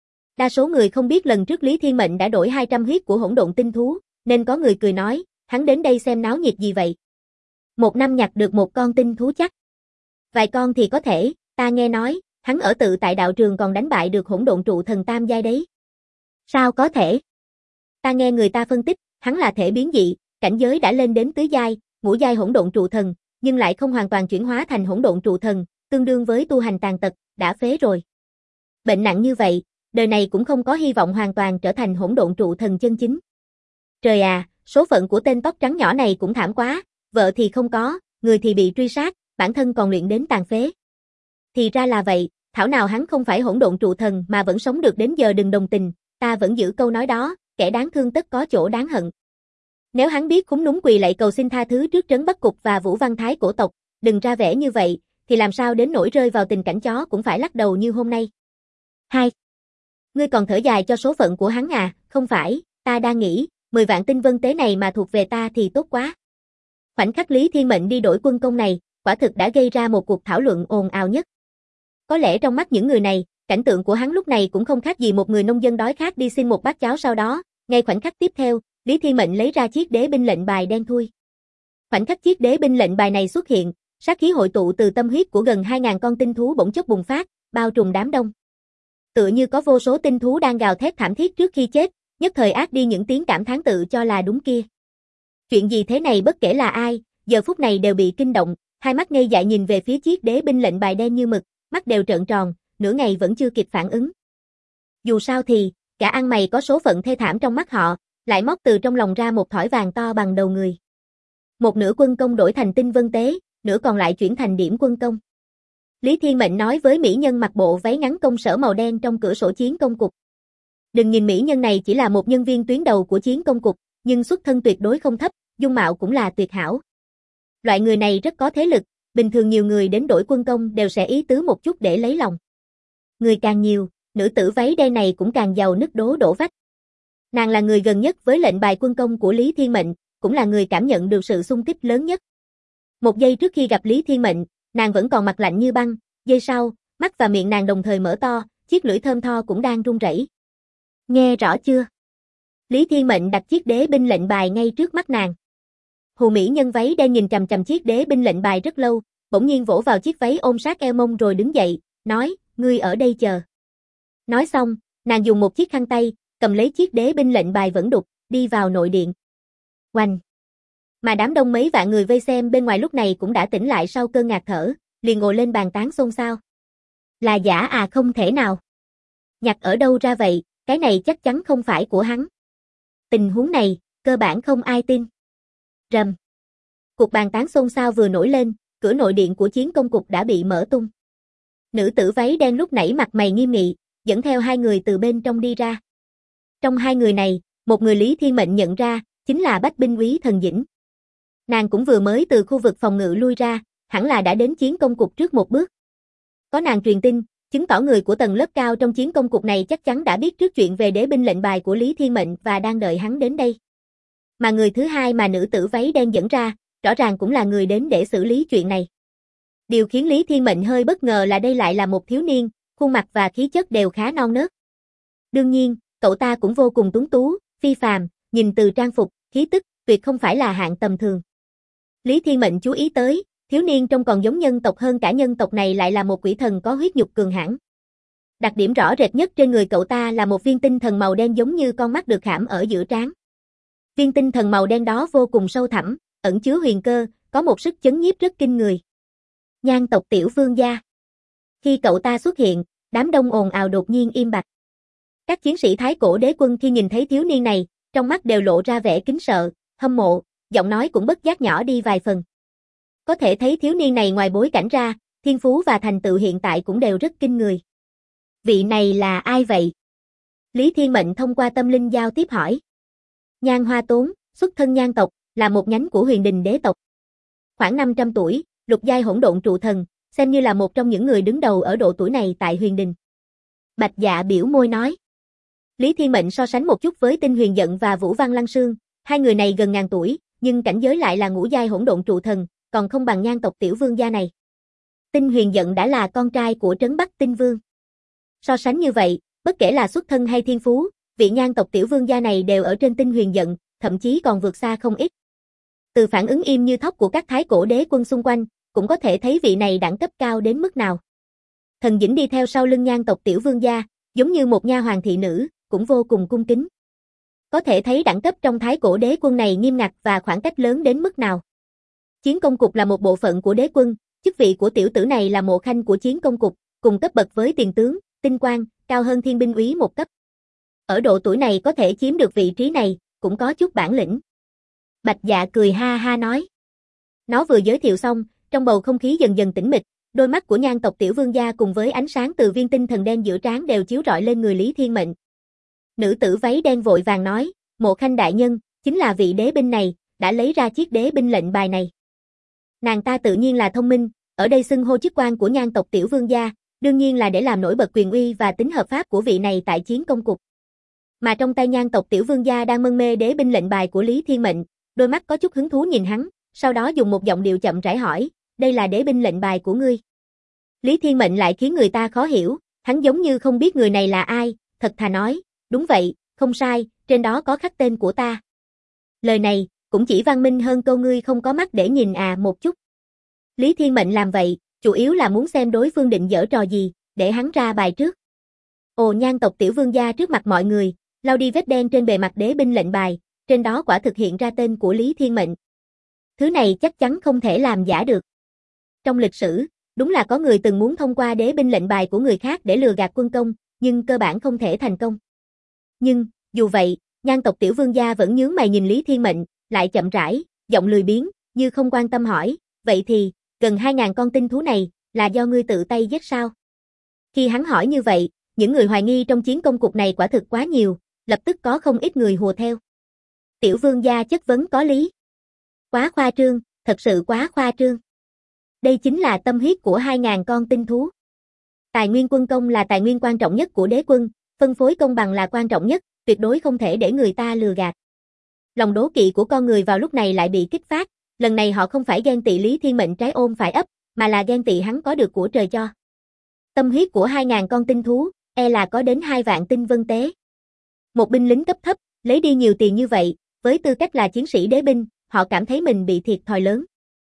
Đa số người không biết lần trước Lý Thiên Mệnh đã đổi 200 huyết của hỗn độn tinh thú, nên có người cười nói, hắn đến đây xem náo nhiệt gì vậy? Một năm nhặt được một con tinh thú chắc. Vài con thì có thể, ta nghe nói, hắn ở tự tại đạo trường còn đánh bại được hỗn độn trụ thần tam giai đấy. Sao có thể? Ta nghe người ta phân tích, hắn là thể biến dị, cảnh giới đã lên đến tứ giai, ngũ giai hỗn độn trụ thần, nhưng lại không hoàn toàn chuyển hóa thành hỗn độn trụ thần, tương đương với tu hành tàn tật, đã phế rồi. Bệnh nặng như vậy, đời này cũng không có hy vọng hoàn toàn trở thành hỗn độn trụ thần chân chính. Trời à, số phận của tên tóc trắng nhỏ này cũng thảm quá, vợ thì không có, người thì bị truy sát, bản thân còn luyện đến tàn phế. Thì ra là vậy, thảo nào hắn không phải hỗn độn trụ thần mà vẫn sống được đến giờ. Đừng đồng tình, ta vẫn giữ câu nói đó, kẻ đáng thương tất có chỗ đáng hận. Nếu hắn biết khúm núm quỳ lạy cầu xin tha thứ trước Trấn Bắc Cục và Vũ Văn Thái cổ tộc, đừng ra vẻ như vậy, thì làm sao đến nỗi rơi vào tình cảnh chó cũng phải lắc đầu như hôm nay. 2. Ngươi còn thở dài cho số phận của hắn à? Không phải, ta đang nghĩ, 10 vạn tinh vân tế này mà thuộc về ta thì tốt quá. Khoảnh khắc Lý Thiên Mệnh đi đổi quân công này, quả thực đã gây ra một cuộc thảo luận ồn ào nhất. Có lẽ trong mắt những người này, cảnh tượng của hắn lúc này cũng không khác gì một người nông dân đói khát đi xin một bát cháo. Sau đó, ngay khoảnh khắc tiếp theo, Lý Thiên Mệnh lấy ra chiếc đế binh lệnh bài đen thui. Khoảnh khắc chiếc đế binh lệnh bài này xuất hiện, sát khí hội tụ từ tâm huyết của gần 2.000 con tinh thú bỗng chốc bùng phát, bao trùm đám đông. Tựa như có vô số tinh thú đang gào thét thảm thiết trước khi chết, nhất thời át đi những tiếng cảm thán tự cho là đúng kia. Chuyện gì thế này? Bất kể là ai, giờ phút này đều bị kinh động, hai mắt ngây dại nhìn về phía chiếc đế binh lệnh bài đen như mực, mắt đều trợn tròn, nửa ngày vẫn chưa kịp phản ứng. Dù sao thì, cả ăn mày có số phận thê thảm trong mắt họ, lại móc từ trong lòng ra một thỏi vàng to bằng đầu người. Một nửa quân công đổi thành tinh vân tế, nửa còn lại chuyển thành điểm quân công. Lý Thiên Mệnh nói với mỹ nhân mặc bộ váy ngắn công sở màu đen trong cửa sổ chiến công cục. Đừng nhìn mỹ nhân này chỉ là một nhân viên tuyến đầu của chiến công cục, nhưng xuất thân tuyệt đối không thấp, dung mạo cũng là tuyệt hảo. Loại người này rất có thế lực, bình thường nhiều người đến đổi quân công đều sẽ ý tứ một chút để lấy lòng. Người càng nhiều, nữ tử váy đen này cũng càng giàu nứt đổ vách. Nàng là người gần nhất với lệnh bài quân công của Lý Thiên Mệnh, cũng là người cảm nhận được sự xung kích lớn nhất. Một giây trước khi gặp Lý Thiên Mệnh, nàng vẫn còn mặt lạnh như băng, giây sau, mắt và miệng nàng đồng thời mở to, chiếc lưỡi thơm tho cũng đang run rẩy. Nghe rõ chưa? Lý Thiên Mệnh đặt chiếc đế binh lệnh bài ngay trước mắt nàng. Hù mỹ nhân váy đen nhìn chằm chằm chiếc đế binh lệnh bài rất lâu, bỗng nhiên vỗ vào chiếc váy ôm sát eo mông rồi đứng dậy, nói, ngươi ở đây chờ. Nói xong, nàng dùng một chiếc khăn tay, cầm lấy chiếc đế binh lệnh bài vẫn đục, đi vào nội điện. Oanh! Mà đám đông mấy vạn người vây xem bên ngoài lúc này cũng đã tỉnh lại sau cơn ngạt thở, liền ngồi lên bàn tán xôn xao. Là giả à? Không thể nào. Nhặt ở đâu ra vậy, cái này chắc chắn không phải của hắn. Tình huống này, cơ bản không ai tin. Rầm. Cuộc bàn tán xôn xao vừa nổi lên, cửa nội điện của chiến công cục đã bị mở tung. Nữ tử váy đen lúc nãy mặt mày nghiêm nghị, dẫn theo hai người từ bên trong đi ra. Trong hai người này, một người Lý Thiên Mệnh nhận ra, chính là Bách binh úy Thần Dĩnh. Nàng cũng vừa mới từ khu vực phòng ngự lui ra, hẳn là đã đến chiến công cục trước một bước. Có nàng truyền tin, chứng tỏ người của tầng lớp cao trong chiến công cục này chắc chắn đã biết trước chuyện về đế binh lệnh bài của Lý Thiên Mệnh và đang đợi hắn đến đây. Mà người thứ hai mà nữ tử váy đen dẫn ra, rõ ràng cũng là người đến để xử lý chuyện này. Điều khiến Lý Thiên Mệnh hơi bất ngờ là đây lại là một thiếu niên, khuôn mặt và khí chất đều khá non nớt. Đương nhiên, cậu ta cũng vô cùng tuấn tú, phi phàm, nhìn từ trang phục, khí tức, tuyệt không phải là hạng tầm thường. Lý Thiên Mệnh chú ý tới, thiếu niên trông còn giống nhân tộc hơn cả nhân tộc này lại là một quỷ thần có huyết nhục cường hãn. Đặc điểm rõ rệt nhất trên người cậu ta là một viên tinh thần màu đen giống như con mắt được khảm ở giữa trán. Viên tinh thần màu đen đó vô cùng sâu thẳm, ẩn chứa huyền cơ, có một sức chấn nhiếp rất kinh người. Nhan tộc tiểu vương gia. Khi cậu ta xuất hiện, đám đông ồn ào đột nhiên im bặt. Các chiến sĩ Thái Cổ Đế Quân khi nhìn thấy thiếu niên này, trong mắt đều lộ ra vẻ kính sợ, hâm mộ, giọng nói cũng bất giác nhỏ đi vài phần. Có thể thấy thiếu niên này ngoài bối cảnh ra, thiên phú và thành tựu hiện tại cũng đều rất kinh người. Vị này là ai vậy? Lý Thiên Mệnh thông qua tâm linh giao tiếp hỏi. Nhan Hoa Tốn, xuất thân Nhan tộc, là một nhánh của Huyền Đình đế tộc. Khoảng 500 tuổi, lục giai hỗn độn trụ thần, xem như là một trong những người đứng đầu ở độ tuổi này tại Huyền Đình. Bạch Dạ biểu môi nói. Lý Thiên Mệnh so sánh một chút với Tinh Huyền Dận và Vũ Văn Lăng Sương, hai người này gần ngàn tuổi, nhưng cảnh giới lại là ngũ giai hỗn độn trụ thần, còn không bằng Nhan tộc tiểu vương gia này. Tinh Huyền Dận đã là con trai của Trấn Bắc Tinh Vương. So sánh như vậy, bất kể là xuất thân hay thiên phú, vị Nhan tộc tiểu vương gia này đều ở trên Tinh Huyền Dận, thậm chí còn vượt xa không ít. Từ phản ứng im như thóc của các Thái Cổ Đế Quân xung quanh, cũng có thể thấy vị này đẳng cấp cao đến mức nào. Thần Dĩnh đi theo sau lưng Nhan tộc tiểu vương gia, giống như một nha hoàn thị nữ, cũng vô cùng cung kính. Có thể thấy đẳng cấp trong Thái Cổ Đế Quân này nghiêm ngặt và khoảng cách lớn đến mức nào. Chiến công cục là một bộ phận của đế quân, chức vị của tiểu tử này là mộ khanh của chiến công cục, cùng cấp bậc với tiền tướng, tinh quan, cao hơn thiên binh úy một cấp. Ở độ tuổi này có thể chiếm được vị trí này, cũng có chút bản lĩnh. Bạch Dạ cười ha ha nói. Nó vừa giới thiệu xong, trong bầu không khí dần dần tĩnh mịch, đôi mắt của Nhan tộc tiểu vương gia cùng với ánh sáng từ viên tinh thần đen giữa trán đều chiếu rọi lên người Lý Thiên Mệnh. Nữ tử váy đen vội vàng nói, Mộ Khanh đại nhân, chính là vị đế binh này, đã lấy ra chiếc đế binh lệnh bài này. Nàng ta tự nhiên là thông minh, ở đây xưng hô chức quan của Nhan tộc tiểu vương gia, đương nhiên là để làm nổi bật quyền uy và tính hợp pháp của vị này tại chiến công cục. Mà trong tay Nhan tộc tiểu vương gia đang mân mê đế binh lệnh bài của Lý Thiên Mệnh, đôi mắt có chút hứng thú nhìn hắn, sau đó dùng một giọng điệu chậm rãi hỏi, đây là đế binh lệnh bài của ngươi. Lý Thiên Mệnh lại khiến người ta khó hiểu, hắn giống như không biết người này là ai, thật thà nói, đúng vậy, không sai, trên đó có khắc tên của ta. Lời này, cũng chỉ văn minh hơn câu ngươi không có mắt để nhìn một chút. Lý Thiên Mệnh làm vậy, chủ yếu là muốn xem đối phương định giở trò gì, để hắn ra bài trước. Ồ, Nhan tộc tiểu vương gia trước mặt mọi người, lau đi vết đen trên bề mặt đế binh lệnh bài, trên đó quả thực hiện ra tên của Lý Thiên Mệnh. Thứ này chắc chắn không thể làm giả được. Trong lịch sử, đúng là có người từng muốn thông qua đế binh lệnh bài của người khác để lừa gạt quân công, nhưng cơ bản không thể thành công. Nhưng, dù vậy, Nhan tộc tiểu vương gia vẫn nhướng mày nhìn Lý Thiên Mệnh, lại chậm rãi, giọng lười biếng, như không quan tâm hỏi, vậy thì, gần 2.000 con tinh thú này, là do ngươi tự tay giết sao? Khi hắn hỏi như vậy, những người hoài nghi trong chiến công cục này quả thực quá nhiều, lập tức có không ít người hùa theo. Tiểu vương gia chất vấn có lý. Quá khoa trương, thật sự quá khoa trương. Đây chính là tâm huyết của 2.000 con tinh thú. Tài nguyên quân công là tài nguyên quan trọng nhất của đế quân, phân phối công bằng là quan trọng nhất, tuyệt đối không thể để người ta lừa gạt. Lòng đố kỵ của con người vào lúc này lại bị kích phát, lần này họ không phải ghen tị Lý Thiên Mệnh trái ôm phải ấp, mà là ghen tị hắn có được của trời cho. Tâm huyết của 2.000 con tinh thú, e là có đến 2 vạn tinh vân tế. Một binh lính cấp thấp, lấy đi nhiều tiền như vậy, với tư cách là chiến sĩ đế binh, họ cảm thấy mình bị thiệt thòi lớn.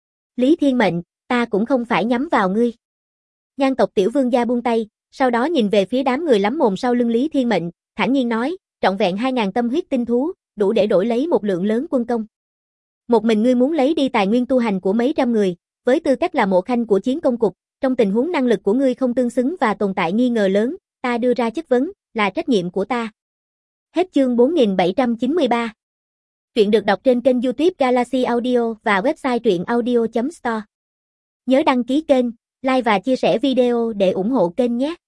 Lý Thiên Mệnh, ta cũng không phải nhắm vào ngươi. Nhan tộc tiểu vương gia buông tay, sau đó nhìn về phía đám người lắm mồm sau lưng Lý Thiên Mệnh, thản nhiên nói, trọn vẹn 2.000 tâm huyết tinh thú, đủ để đổi lấy một lượng lớn quân công. Một mình ngươi muốn lấy đi tài nguyên tu hành của mấy trăm người, với tư cách là mộ khanh của chiến công cục, trong tình huống năng lực của ngươi không tương xứng và tồn tại nghi ngờ lớn, ta đưa ra chất vấn, là trách nhiệm của ta. Hết chương 4793. Truyện được đọc trên kênh YouTube Galaxy Audio và website truyệnaudio.store. Nhớ đăng ký kênh, like và chia sẻ video để ủng hộ kênh nhé.